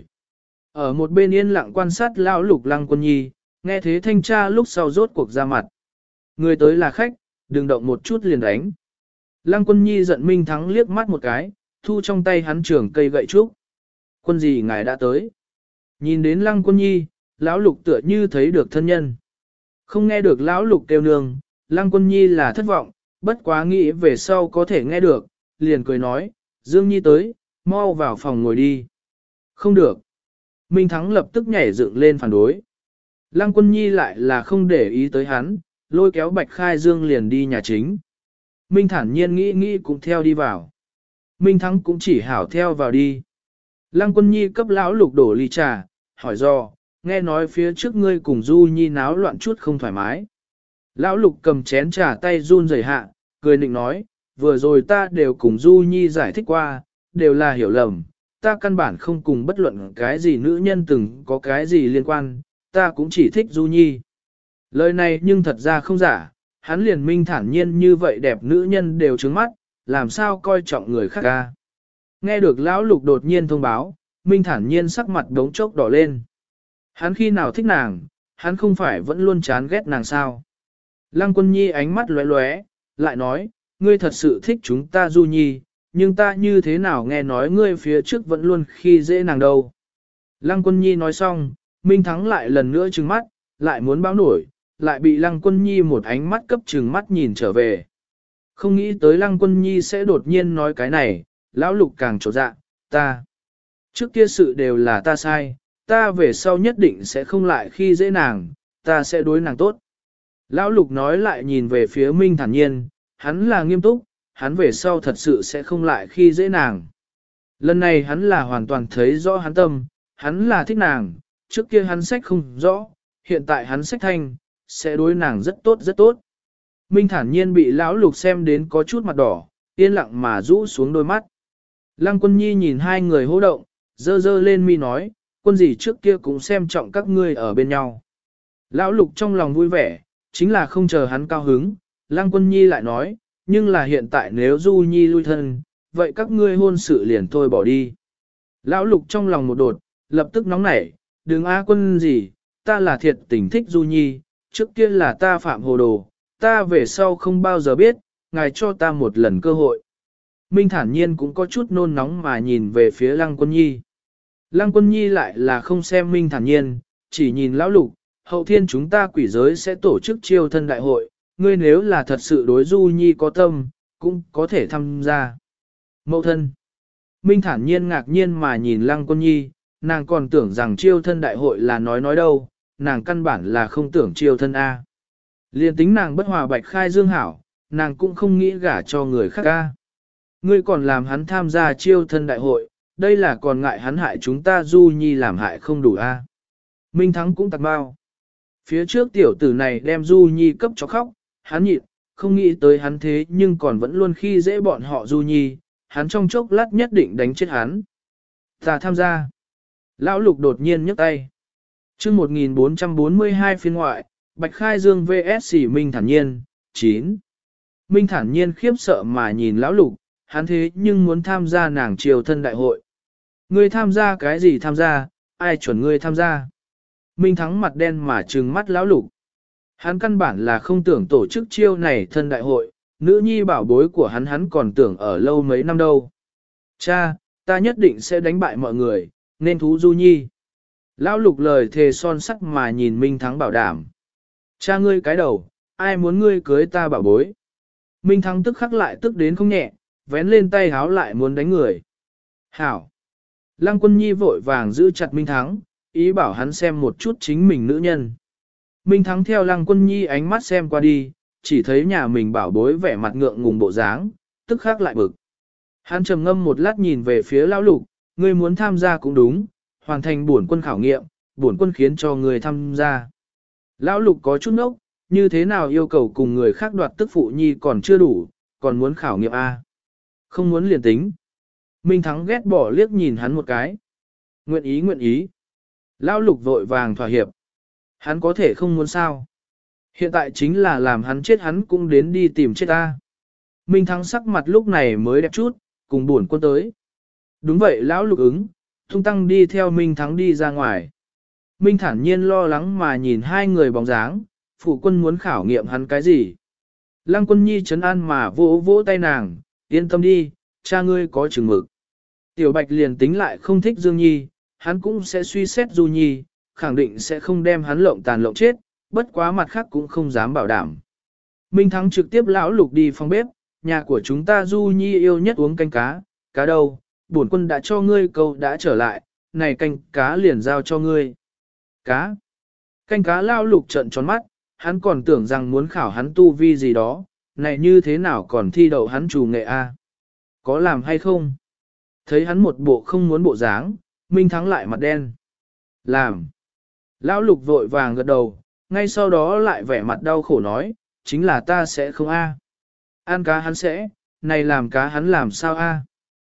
Ở một bên yên lặng quan sát Lão Lục Lăng Quân Nhi, nghe thế thanh tra lúc sau rốt cuộc ra mặt. Người tới là khách, đừng động một chút liền đánh. Lăng Quân Nhi giận Minh Thắng liếc mắt một cái, thu trong tay hắn trường cây gậy trúc. Quân gì ngài đã tới? Nhìn đến Lăng Quân Nhi, Lão Lục tựa như thấy được thân nhân. Không nghe được Lão Lục kêu nương, Lăng Quân Nhi là thất vọng, bất quá nghĩ về sau có thể nghe được, liền cười nói, Dương Nhi tới, mau vào phòng ngồi đi. Không được. Minh Thắng lập tức nhảy dựng lên phản đối. Lăng Quân Nhi lại là không để ý tới hắn, lôi kéo Bạch Khai Dương liền đi nhà chính. Minh Thản Nhiên nghĩ cũng theo đi vào. Minh Thắng cũng chỉ hảo theo vào đi. Lăng Quân Nhi cấp Lão Lục đổ ly trà, hỏi do, nghe nói phía trước ngươi cùng Du Nhi náo loạn chút không thoải mái. Lão Lục cầm chén trà tay run rẩy hạ, cười nịnh nói, vừa rồi ta đều cùng Du Nhi giải thích qua, đều là hiểu lầm, ta căn bản không cùng bất luận cái gì nữ nhân từng có cái gì liên quan, ta cũng chỉ thích Du Nhi. Lời này nhưng thật ra không giả, hắn liền Minh Thản Nhiên như vậy đẹp nữ nhân đều trứng mắt, làm sao coi trọng người khác ca. Nghe được lão lục đột nhiên thông báo, Minh Thản Nhiên sắc mặt đống chốc đỏ lên. Hắn khi nào thích nàng, hắn không phải vẫn luôn chán ghét nàng sao. Lăng Quân Nhi ánh mắt lóe lóe, lại nói, ngươi thật sự thích chúng ta Du Nhi, nhưng ta như thế nào nghe nói ngươi phía trước vẫn luôn khi dễ nàng đâu. Lăng Quân Nhi nói xong, Minh Thắng lại lần nữa trừng mắt, lại muốn báo nổi, lại bị Lăng Quân Nhi một ánh mắt cấp trừng mắt nhìn trở về. Không nghĩ tới Lăng Quân Nhi sẽ đột nhiên nói cái này, lão lục càng trột dạ, ta. Trước kia sự đều là ta sai, ta về sau nhất định sẽ không lại khi dễ nàng, ta sẽ đối nàng tốt. Lão lục nói lại nhìn về phía Minh Thản Nhiên, hắn là nghiêm túc, hắn về sau thật sự sẽ không lại khi dễ nàng. Lần này hắn là hoàn toàn thấy rõ hắn tâm, hắn là thích nàng, trước kia hắn sách không rõ, hiện tại hắn sách thanh, sẽ đối nàng rất tốt rất tốt. Minh Thản Nhiên bị lão lục xem đến có chút mặt đỏ, yên lặng mà rũ xuống đôi mắt. Lăng Quân Nhi nhìn hai người hô động, dơ dơ lên mi nói, quân gì trước kia cũng xem trọng các ngươi ở bên nhau. Lão lục trong lòng vui vẻ, chính là không chờ hắn cao hứng, Lăng Quân Nhi lại nói, nhưng là hiện tại nếu Du Nhi lui thân, vậy các ngươi hôn sự liền thôi bỏ đi. Lão lục trong lòng một đột, lập tức nóng nảy, đừng á quân gì, ta là thiệt tình thích Du Nhi, trước kia là ta phạm hồ đồ, ta về sau không bao giờ biết, ngài cho ta một lần cơ hội. Minh Thản Nhiên cũng có chút nôn nóng mà nhìn về phía Lăng Quân Nhi. Lăng Quân Nhi lại là không xem Minh Thản Nhiên, chỉ nhìn lão lục, hậu thiên chúng ta quỷ giới sẽ tổ chức chiêu thân đại hội, ngươi nếu là thật sự đối Du Nhi có tâm, cũng có thể tham gia. Mậu thân. Minh Thản Nhiên ngạc nhiên mà nhìn Lăng Quân Nhi, nàng còn tưởng rằng chiêu thân đại hội là nói đâu, nàng căn bản là không tưởng chiêu thân A. Liên tính nàng bất hòa bạch khai dương hảo, nàng cũng không nghĩ gả cho người khác A. Ngươi còn làm hắn tham gia chiêu thân đại hội, đây là còn ngại hắn hại chúng ta Du Nhi làm hại không đủ A. Minh Thắng cũng tặc bao. Phía trước tiểu tử này đem Du Nhi cấp cho khóc, hắn nhịn, không nghĩ tới hắn thế nhưng còn vẫn luôn khi dễ bọn họ Du Nhi, hắn trong chốc lát nhất định đánh chết hắn. Ta tham gia. Lão lục đột nhiên nhấc tay. chương 1442 phiên ngoại, Bạch Khai Dương vs Minh Thản Nhiên, 9. Minh Thản Nhiên khiếp sợ mà nhìn lão lục, hắn thế nhưng muốn tham gia nàng triều thân đại hội. Ngươi tham gia cái gì tham gia, ai chuẩn ngươi tham gia? Minh Thắng mặt đen mà trừng mắt lão lục. Hắn căn bản là không tưởng tổ chức chiêu này thân đại hội, nữ nhi bảo bối của hắn còn tưởng ở lâu mấy năm đâu. Cha, ta nhất định sẽ đánh bại mọi người, nên thú Du Nhi. Lão lục lời thề son sắt mà nhìn Minh Thắng bảo đảm. Cha ngươi cái đầu, ai muốn ngươi cưới ta bảo bối. Minh Thắng tức khắc lại tức đến không nhẹ, vén lên tay háo lại muốn đánh người. Hảo. Lăng Quân Nhi vội vàng giữ chặt Minh Thắng, ý bảo hắn xem một chút chính mình nữ nhân. Minh Thắng theo Lăng Quân Nhi ánh mắt xem qua đi, chỉ thấy nhà mình bảo bối vẻ mặt ngượng ngùng bộ dáng, tức khắc lại bực. Hắn trầm ngâm một lát nhìn về phía lão lục, ngươi muốn tham gia cũng đúng, hoàn thành bổn quân khảo nghiệm, bổn quân khiến cho ngươi tham gia. Lão lục có chút ngốc, như thế nào yêu cầu cùng người khác đoạt tức phụ nhi còn chưa đủ, còn muốn khảo nghiệm A. Không muốn liền tính. Minh Thắng ghét bỏ liếc nhìn hắn một cái. Nguyện ý nguyện ý. Lão lục vội vàng thỏa hiệp. Hắn có thể không muốn sao. Hiện tại chính là làm hắn chết hắn cũng đến đi tìm chết ta. Minh Thắng sắc mặt lúc này mới đẹp chút, cùng buồn quân tới. Đúng vậy lão lục ứng, tung tăng đi theo Minh Thắng đi ra ngoài. Minh Thản Nhiên lo lắng mà nhìn hai người bóng dáng, phụ quân muốn khảo nghiệm hắn cái gì. Lăng Quân Nhi trấn an mà vỗ vỗ tay nàng, yên tâm đi, cha ngươi có chừng mực. Tiểu Bạch liền tính lại không thích Dương Nhi, hắn cũng sẽ suy xét Du Nhi, khẳng định sẽ không đem hắn lộng tàn lộng chết, bất quá mặt khác cũng không dám bảo đảm. Minh Thắng trực tiếp lão lục đi phòng bếp, nhà của chúng ta Du Nhi yêu nhất uống canh cá, cá đâu, bổn quân đã cho ngươi câu đã trở lại, này canh cá liền giao cho ngươi. Cá. Canh cá lao lục trận tròn mắt, hắn còn tưởng rằng muốn khảo hắn tu vi gì đó, này như thế nào còn thi đậu hắn chủ nghệ a? Có làm hay không? Thấy hắn một bộ không muốn bộ dáng, Minh Thắng lại mặt đen. Làm. Lão lục vội vàng gật đầu, ngay sau đó lại vẻ mặt đau khổ nói, chính là ta sẽ không a. Ăn cá hắn sẽ, này làm cá hắn làm sao a?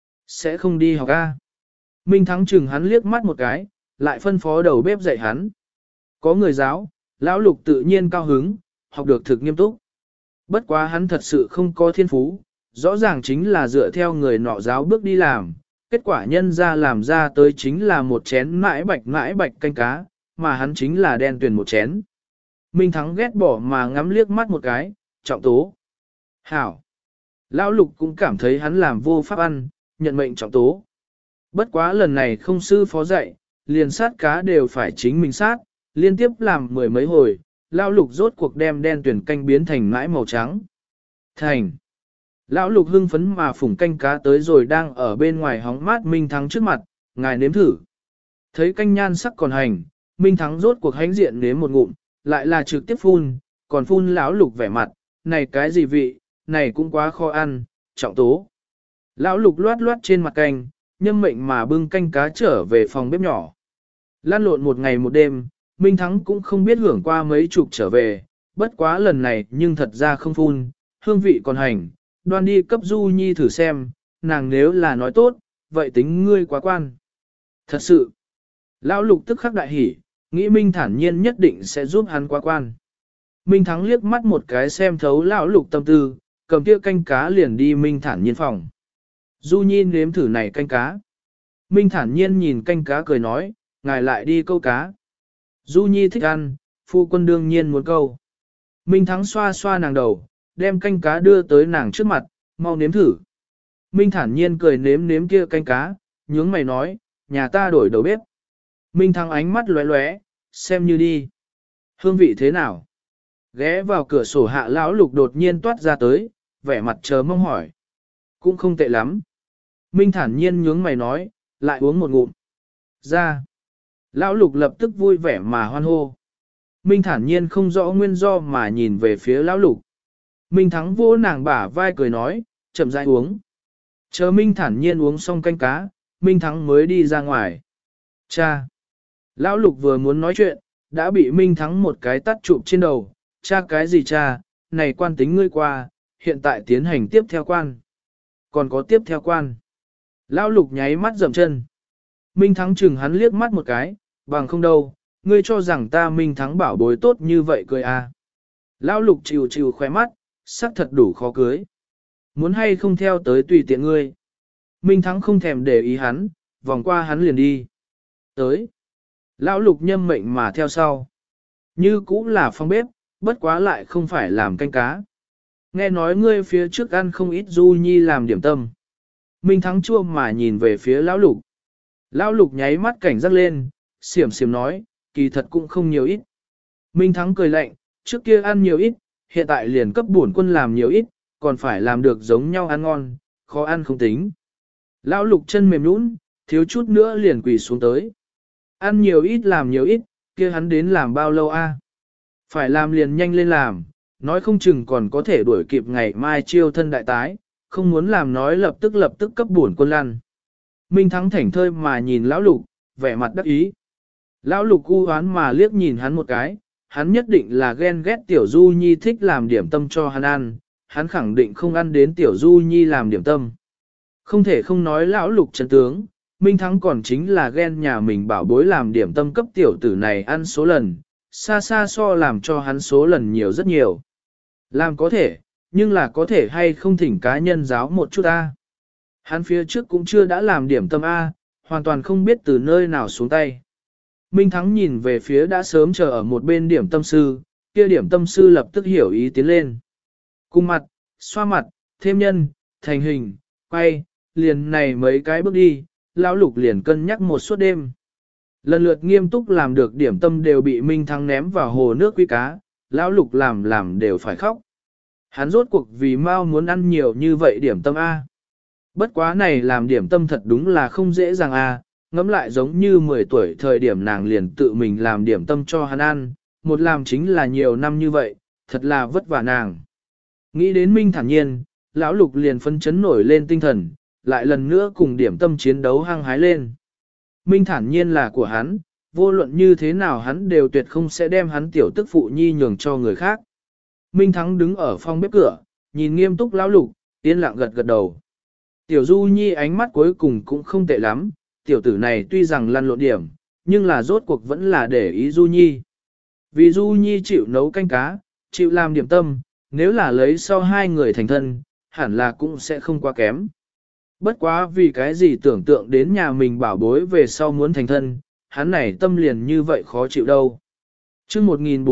Sẽ không đi học a. Minh Thắng chừng hắn liếc mắt một cái, lại phân phó đầu bếp dạy hắn. Có người giáo, lão lục tự nhiên cao hứng, học được thực nghiêm túc. Bất quá hắn thật sự không có thiên phú, rõ ràng chính là dựa theo người nọ giáo bước đi làm, kết quả nhân ra làm ra tới chính là một chén mãi bạch canh cá, mà hắn chính là đen tuyền một chén. Minh Thắng ghét bỏ mà ngắm liếc mắt một cái, trọng tố. Hảo! Lão Lục cũng cảm thấy hắn làm vô pháp ăn, nhận mệnh trọng tố. Bất quá lần này không sư phó dạy, liền sát cá đều phải chính mình sát, liên tiếp làm mười mấy hồi, Lão Lục rốt cuộc đem đen tuyển canh biến thành mãi màu trắng. Thành! Lão Lục hưng phấn mà phủng canh cá tới rồi đang ở bên ngoài hóng mát Minh Thắng trước mặt, ngài nếm thử. Thấy canh nhan sắc còn hành, Minh Thắng rốt cuộc hánh diện nếm một ngụm, lại là trực tiếp phun, còn phun Lão Lục vẻ mặt, này cái gì vị, này cũng quá khó ăn, trọng tố. Lão Lục loát loát trên mặt canh, nhâm mệnh mà bưng canh cá trở về phòng bếp nhỏ. Lan lộn một ngày một đêm, Minh Thắng cũng không biết hưởng qua mấy chục trở về, bất quá lần này nhưng thật ra không phun, hương vị còn hành, đoan đi cấp Du Nhi thử xem, nàng nếu là nói tốt, vậy tính ngươi quá quan. Thật sự, Lão Lục tức khắc đại hỉ, nghĩ Minh thản nhiên nhất định sẽ giúp hắn quá quan. Minh Thắng liếc mắt một cái xem thấu Lão Lục tâm tư, cầm kia canh cá liền đi Minh thản nhiên phòng. Du Nhi nếm thử này canh cá. Minh thản nhiên nhìn canh cá cười nói, ngài lại đi câu cá. Du Nhi thích ăn, phu quân đương nhiên muốn câu. Minh Thắng xoa xoa nàng đầu, đem canh cá đưa tới nàng trước mặt, mau nếm thử. Minh thản nhiên cười nếm nếm kia canh cá, nhướng mày nói, nhà ta đổi đầu bếp. Minh Thắng ánh mắt lóe lóe, xem như đi. Hương vị thế nào? Ghé vào cửa sổ hạ Lão Lục đột nhiên toát ra tới, vẻ mặt chờ mong hỏi. Cũng không tệ lắm. Minh thản nhiên nhướng mày nói, lại uống một ngụm. Ra. Lão Lục lập tức vui vẻ mà hoan hô. Minh thản nhiên không rõ nguyên do mà nhìn về phía Lão Lục. Minh Thắng vỗ nàng bả vai cười nói, chậm rãi uống. Chờ Minh thản nhiên uống xong canh cá, Minh Thắng mới đi ra ngoài. Cha! Lão Lục vừa muốn nói chuyện, đã bị Minh Thắng một cái tắt chụp trên đầu. Cha cái gì cha, này quan tính ngươi qua, hiện tại tiến hành tiếp theo quan. Còn có tiếp theo quan. Lão Lục nháy mắt dậm chân. Minh Thắng chừng hắn liếc mắt một cái, bằng không đâu, ngươi cho rằng ta Minh Thắng bảo bối tốt như vậy cười à. Lão Lục chịu chịu khóe mắt, sắc thật đủ khó cưới. Muốn hay không theo tới tùy tiện ngươi. Minh Thắng không thèm để ý hắn, vòng qua hắn liền đi. Tới. Lão Lục nhâm mệnh mà theo sau. Như cũng là phòng bếp, bất quá lại không phải làm canh cá. Nghe nói ngươi phía trước ăn không ít Du Nhi làm điểm tâm. Minh Thắng chua mà nhìn về phía Lão Lục. Lão Lục nháy mắt cảnh giác lên, xiểm xiểm nói, kỳ thật cũng không nhiều ít. Minh Thắng cười lạnh, trước kia ăn nhiều ít, hiện tại liền cấp bổn quân làm nhiều ít, còn phải làm được giống nhau ăn ngon, khó ăn không tính. Lão Lục chân mềm nhũn, thiếu chút nữa liền quỳ xuống tới. Ăn nhiều ít làm nhiều ít, kia hắn đến làm bao lâu a? Phải làm liền nhanh lên làm, nói không chừng còn có thể đuổi kịp ngày mai chiêu thân đại tái, không muốn làm nói lập tức cấp bổn quân lăn. Minh Thắng thảnh thơi mà nhìn Lão Lục, vẻ mặt đắc ý. Lão Lục u hoán mà liếc nhìn hắn một cái, hắn nhất định là ghen ghét Tiểu Du Nhi thích làm điểm tâm cho hắn ăn, hắn khẳng định không ăn đến Tiểu Du Nhi làm điểm tâm. Không thể không nói Lão Lục chân tướng, Minh Thắng còn chính là ghen nhà mình bảo bối làm điểm tâm cấp tiểu tử này ăn số lần, xa xa so làm cho hắn số lần nhiều rất nhiều. Làm có thể, nhưng là có thể hay không thỉnh cá nhân giáo một chút a. Hắn phía trước cũng chưa đã làm điểm tâm a, hoàn toàn không biết từ nơi nào xuống tay. Minh Thắng nhìn về phía đã sớm chờ ở một bên điểm tâm sư, kia điểm tâm sư lập tức hiểu ý tiến lên. Cung mặt, xoa mặt, thêm nhân, thành hình, quay, liền này mấy cái bước đi, Lão Lục liền cân nhắc một suốt đêm. Lần lượt nghiêm túc làm được điểm tâm đều bị Minh Thắng ném vào hồ nước quý cá, Lão Lục làm đều phải khóc. Hắn rốt cuộc vì mau muốn ăn nhiều như vậy điểm tâm A. Bất quá này làm điểm tâm thật đúng là không dễ dàng A, ngẫm lại giống như 10 tuổi thời điểm nàng liền tự mình làm điểm tâm cho hắn ăn, một làm chính là nhiều năm như vậy, thật là vất vả nàng. Nghĩ đến Minh thản nhiên, Lão Lục liền phấn chấn nổi lên tinh thần, lại lần nữa cùng điểm tâm chiến đấu hăng hái lên. Minh thản nhiên là của hắn, vô luận như thế nào hắn đều tuyệt không sẽ đem hắn tiểu tức phụ nhi nhường cho người khác. Minh Thắng đứng ở phòng bếp cửa, nhìn nghiêm túc Lão Lục, yên lặng gật gật đầu. Tiểu Du Nhi ánh mắt cuối cùng cũng không tệ lắm, tiểu tử này tuy rằng lăn lộn điểm, nhưng là rốt cuộc vẫn là để ý Du Nhi. Vì Du Nhi chịu nấu canh cá, chịu làm điểm tâm, nếu là lấy sau hai người thành thân, hẳn là cũng sẽ không quá kém. Bất quá vì cái gì tưởng tượng đến nhà mình bảo bối về sau muốn thành thân, hắn này tâm liền như vậy khó chịu đâu. Chương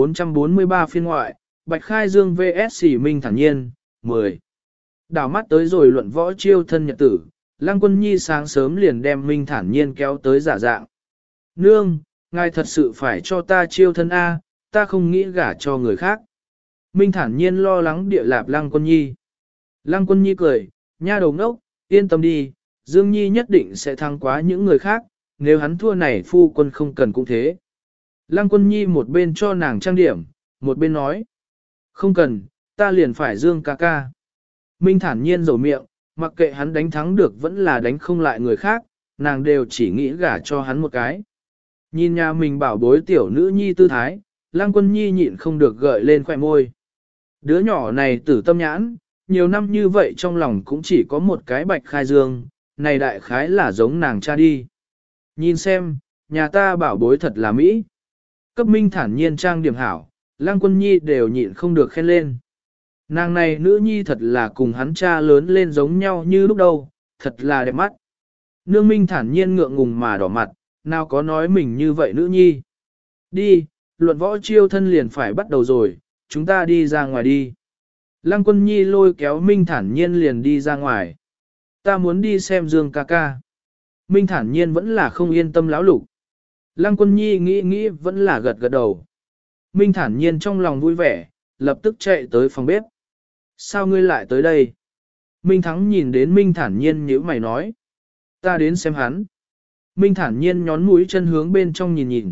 1443 phiên ngoại, Bạch Khai Dương vs Minh Thản Nhiên, 10. Đảo mắt tới rồi luận võ chiêu thân nhật tử, Lăng Quân Nhi sáng sớm liền đem Minh Thản Nhiên kéo tới giả dạng. Nương, ngài thật sự phải cho ta chiêu thân A, ta không nghĩ gả cho người khác. Minh Thản Nhiên lo lắng địa lạp Lăng Quân Nhi. Lăng Quân Nhi cười, nha đầu ngốc, yên tâm đi, Dương Nhi nhất định sẽ thắng quá những người khác, nếu hắn thua này phu quân không cần cũng thế. Lăng Quân Nhi một bên cho nàng trang điểm, một bên nói. Không cần, ta liền phải Dương ca ca. Minh Thản Nhiên rầu miệng, mặc kệ hắn đánh thắng được vẫn là đánh không lại người khác, nàng đều chỉ nghĩ gả cho hắn một cái. Nhìn nhà mình bảo bối tiểu nữ nhi tư thái, Lăng Quân Nhi nhịn không được gợi lên khỏe môi. Đứa nhỏ này tử tâm nhãn, nhiều năm như vậy trong lòng cũng chỉ có một cái Bạch Khai Dương, này đại khái là giống nàng cha đi. Nhìn xem, nhà ta bảo bối thật là Mỹ. Cấp Minh Thản Nhiên trang điểm hảo, Lăng Quân Nhi đều nhịn không được khen lên. Nàng này nữ nhi thật là cùng hắn cha lớn lên giống nhau như lúc đầu, thật là đẹp mắt. Nương Minh Thản Nhiên ngượng ngùng mà đỏ mặt, nào có nói mình như vậy nữ nhi. Đi, luận võ chiêu thân liền phải bắt đầu rồi, chúng ta đi ra ngoài đi. Lăng Quân Nhi lôi kéo Minh Thản Nhiên liền đi ra ngoài. Ta muốn đi xem Dương ca ca. Minh Thản Nhiên vẫn là không yên tâm lão lục. Lăng Quân Nhi nghĩ vẫn là gật gật đầu. Minh Thản Nhiên trong lòng vui vẻ, lập tức chạy tới phòng bếp. Sao ngươi lại tới đây? Minh Thắng nhìn đến Minh Thản Nhiên nhíu mày nói. Ta đến xem hắn. Minh Thản Nhiên nhón mũi chân hướng bên trong nhìn nhìn.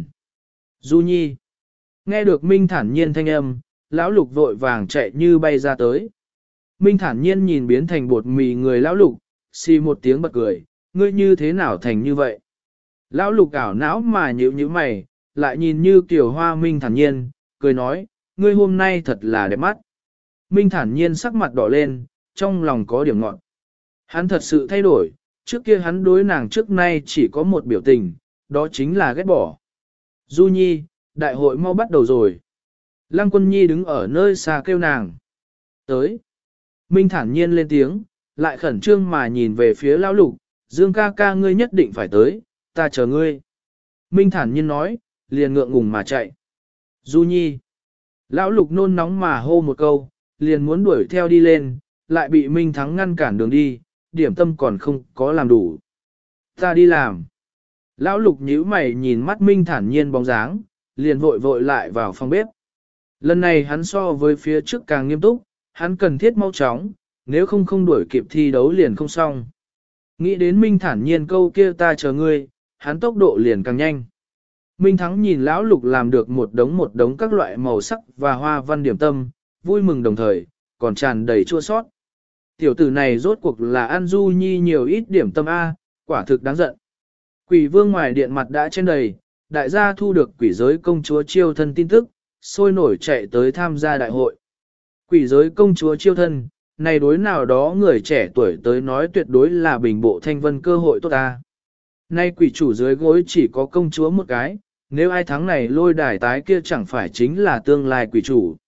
Du Nhi. Nghe được Minh Thản Nhiên thanh âm, lão lục vội vàng chạy như bay ra tới. Minh Thản Nhiên nhìn biến thành bột mì người lão lục, xì một tiếng bật cười, ngươi như thế nào thành như vậy? Lão lục ảo não mà nhíu mày, lại nhìn như kiểu hoa Minh Thản Nhiên, cười nói, ngươi hôm nay thật là đẹp mắt. Minh Thản Nhiên sắc mặt đỏ lên, trong lòng có điểm ngọn. Hắn thật sự thay đổi, trước kia hắn đối nàng trước nay chỉ có một biểu tình, đó chính là ghét bỏ. Du Nhi, đại hội mau bắt đầu rồi. Lăng Quân Nhi đứng ở nơi xa kêu nàng. Tới. Minh Thản Nhiên lên tiếng, lại khẩn trương mà nhìn về phía lão lục, Dương ca ca ngươi nhất định phải tới, ta chờ ngươi. Minh Thản Nhiên nói, liền ngượng ngùng mà chạy. Du Nhi. Lão lục nôn nóng mà hô một câu, liền muốn đuổi theo đi lên, lại bị Minh Thắng ngăn cản đường đi, điểm tâm còn không có làm đủ. Ta đi làm. Lão lục nhíu mày nhìn mắt Minh Thản Nhiên bóng dáng, liền vội vội lại vào phòng bếp. Lần này hắn so với phía trước càng nghiêm túc, hắn cần thiết mau chóng, nếu không đuổi kịp thi đấu liền không xong. Nghĩ đến Minh Thản Nhiên câu kia ta chờ ngươi, hắn tốc độ liền càng nhanh. Minh Thắng nhìn lão lục làm được một đống các loại màu sắc và hoa văn điểm tâm, vui mừng đồng thời, còn tràn đầy chua sót. Tiểu tử này rốt cuộc là ăn Du Nhi nhiều ít điểm tâm A, quả thực đáng giận. Quỷ vương ngoài điện mặt đã trên đầy, đại gia thu được quỷ giới công chúa chiêu thân tin tức, sôi nổi chạy tới tham gia đại hội. Quỷ giới công chúa chiêu thân, này đối nào đó người trẻ tuổi tới nói tuyệt đối là bình bộ thanh vân cơ hội tốt ta. Nay quỷ chủ dưới gối chỉ có công chúa một cái, nếu ai thắng này lôi đài tái kia chẳng phải chính là tương lai quỷ chủ.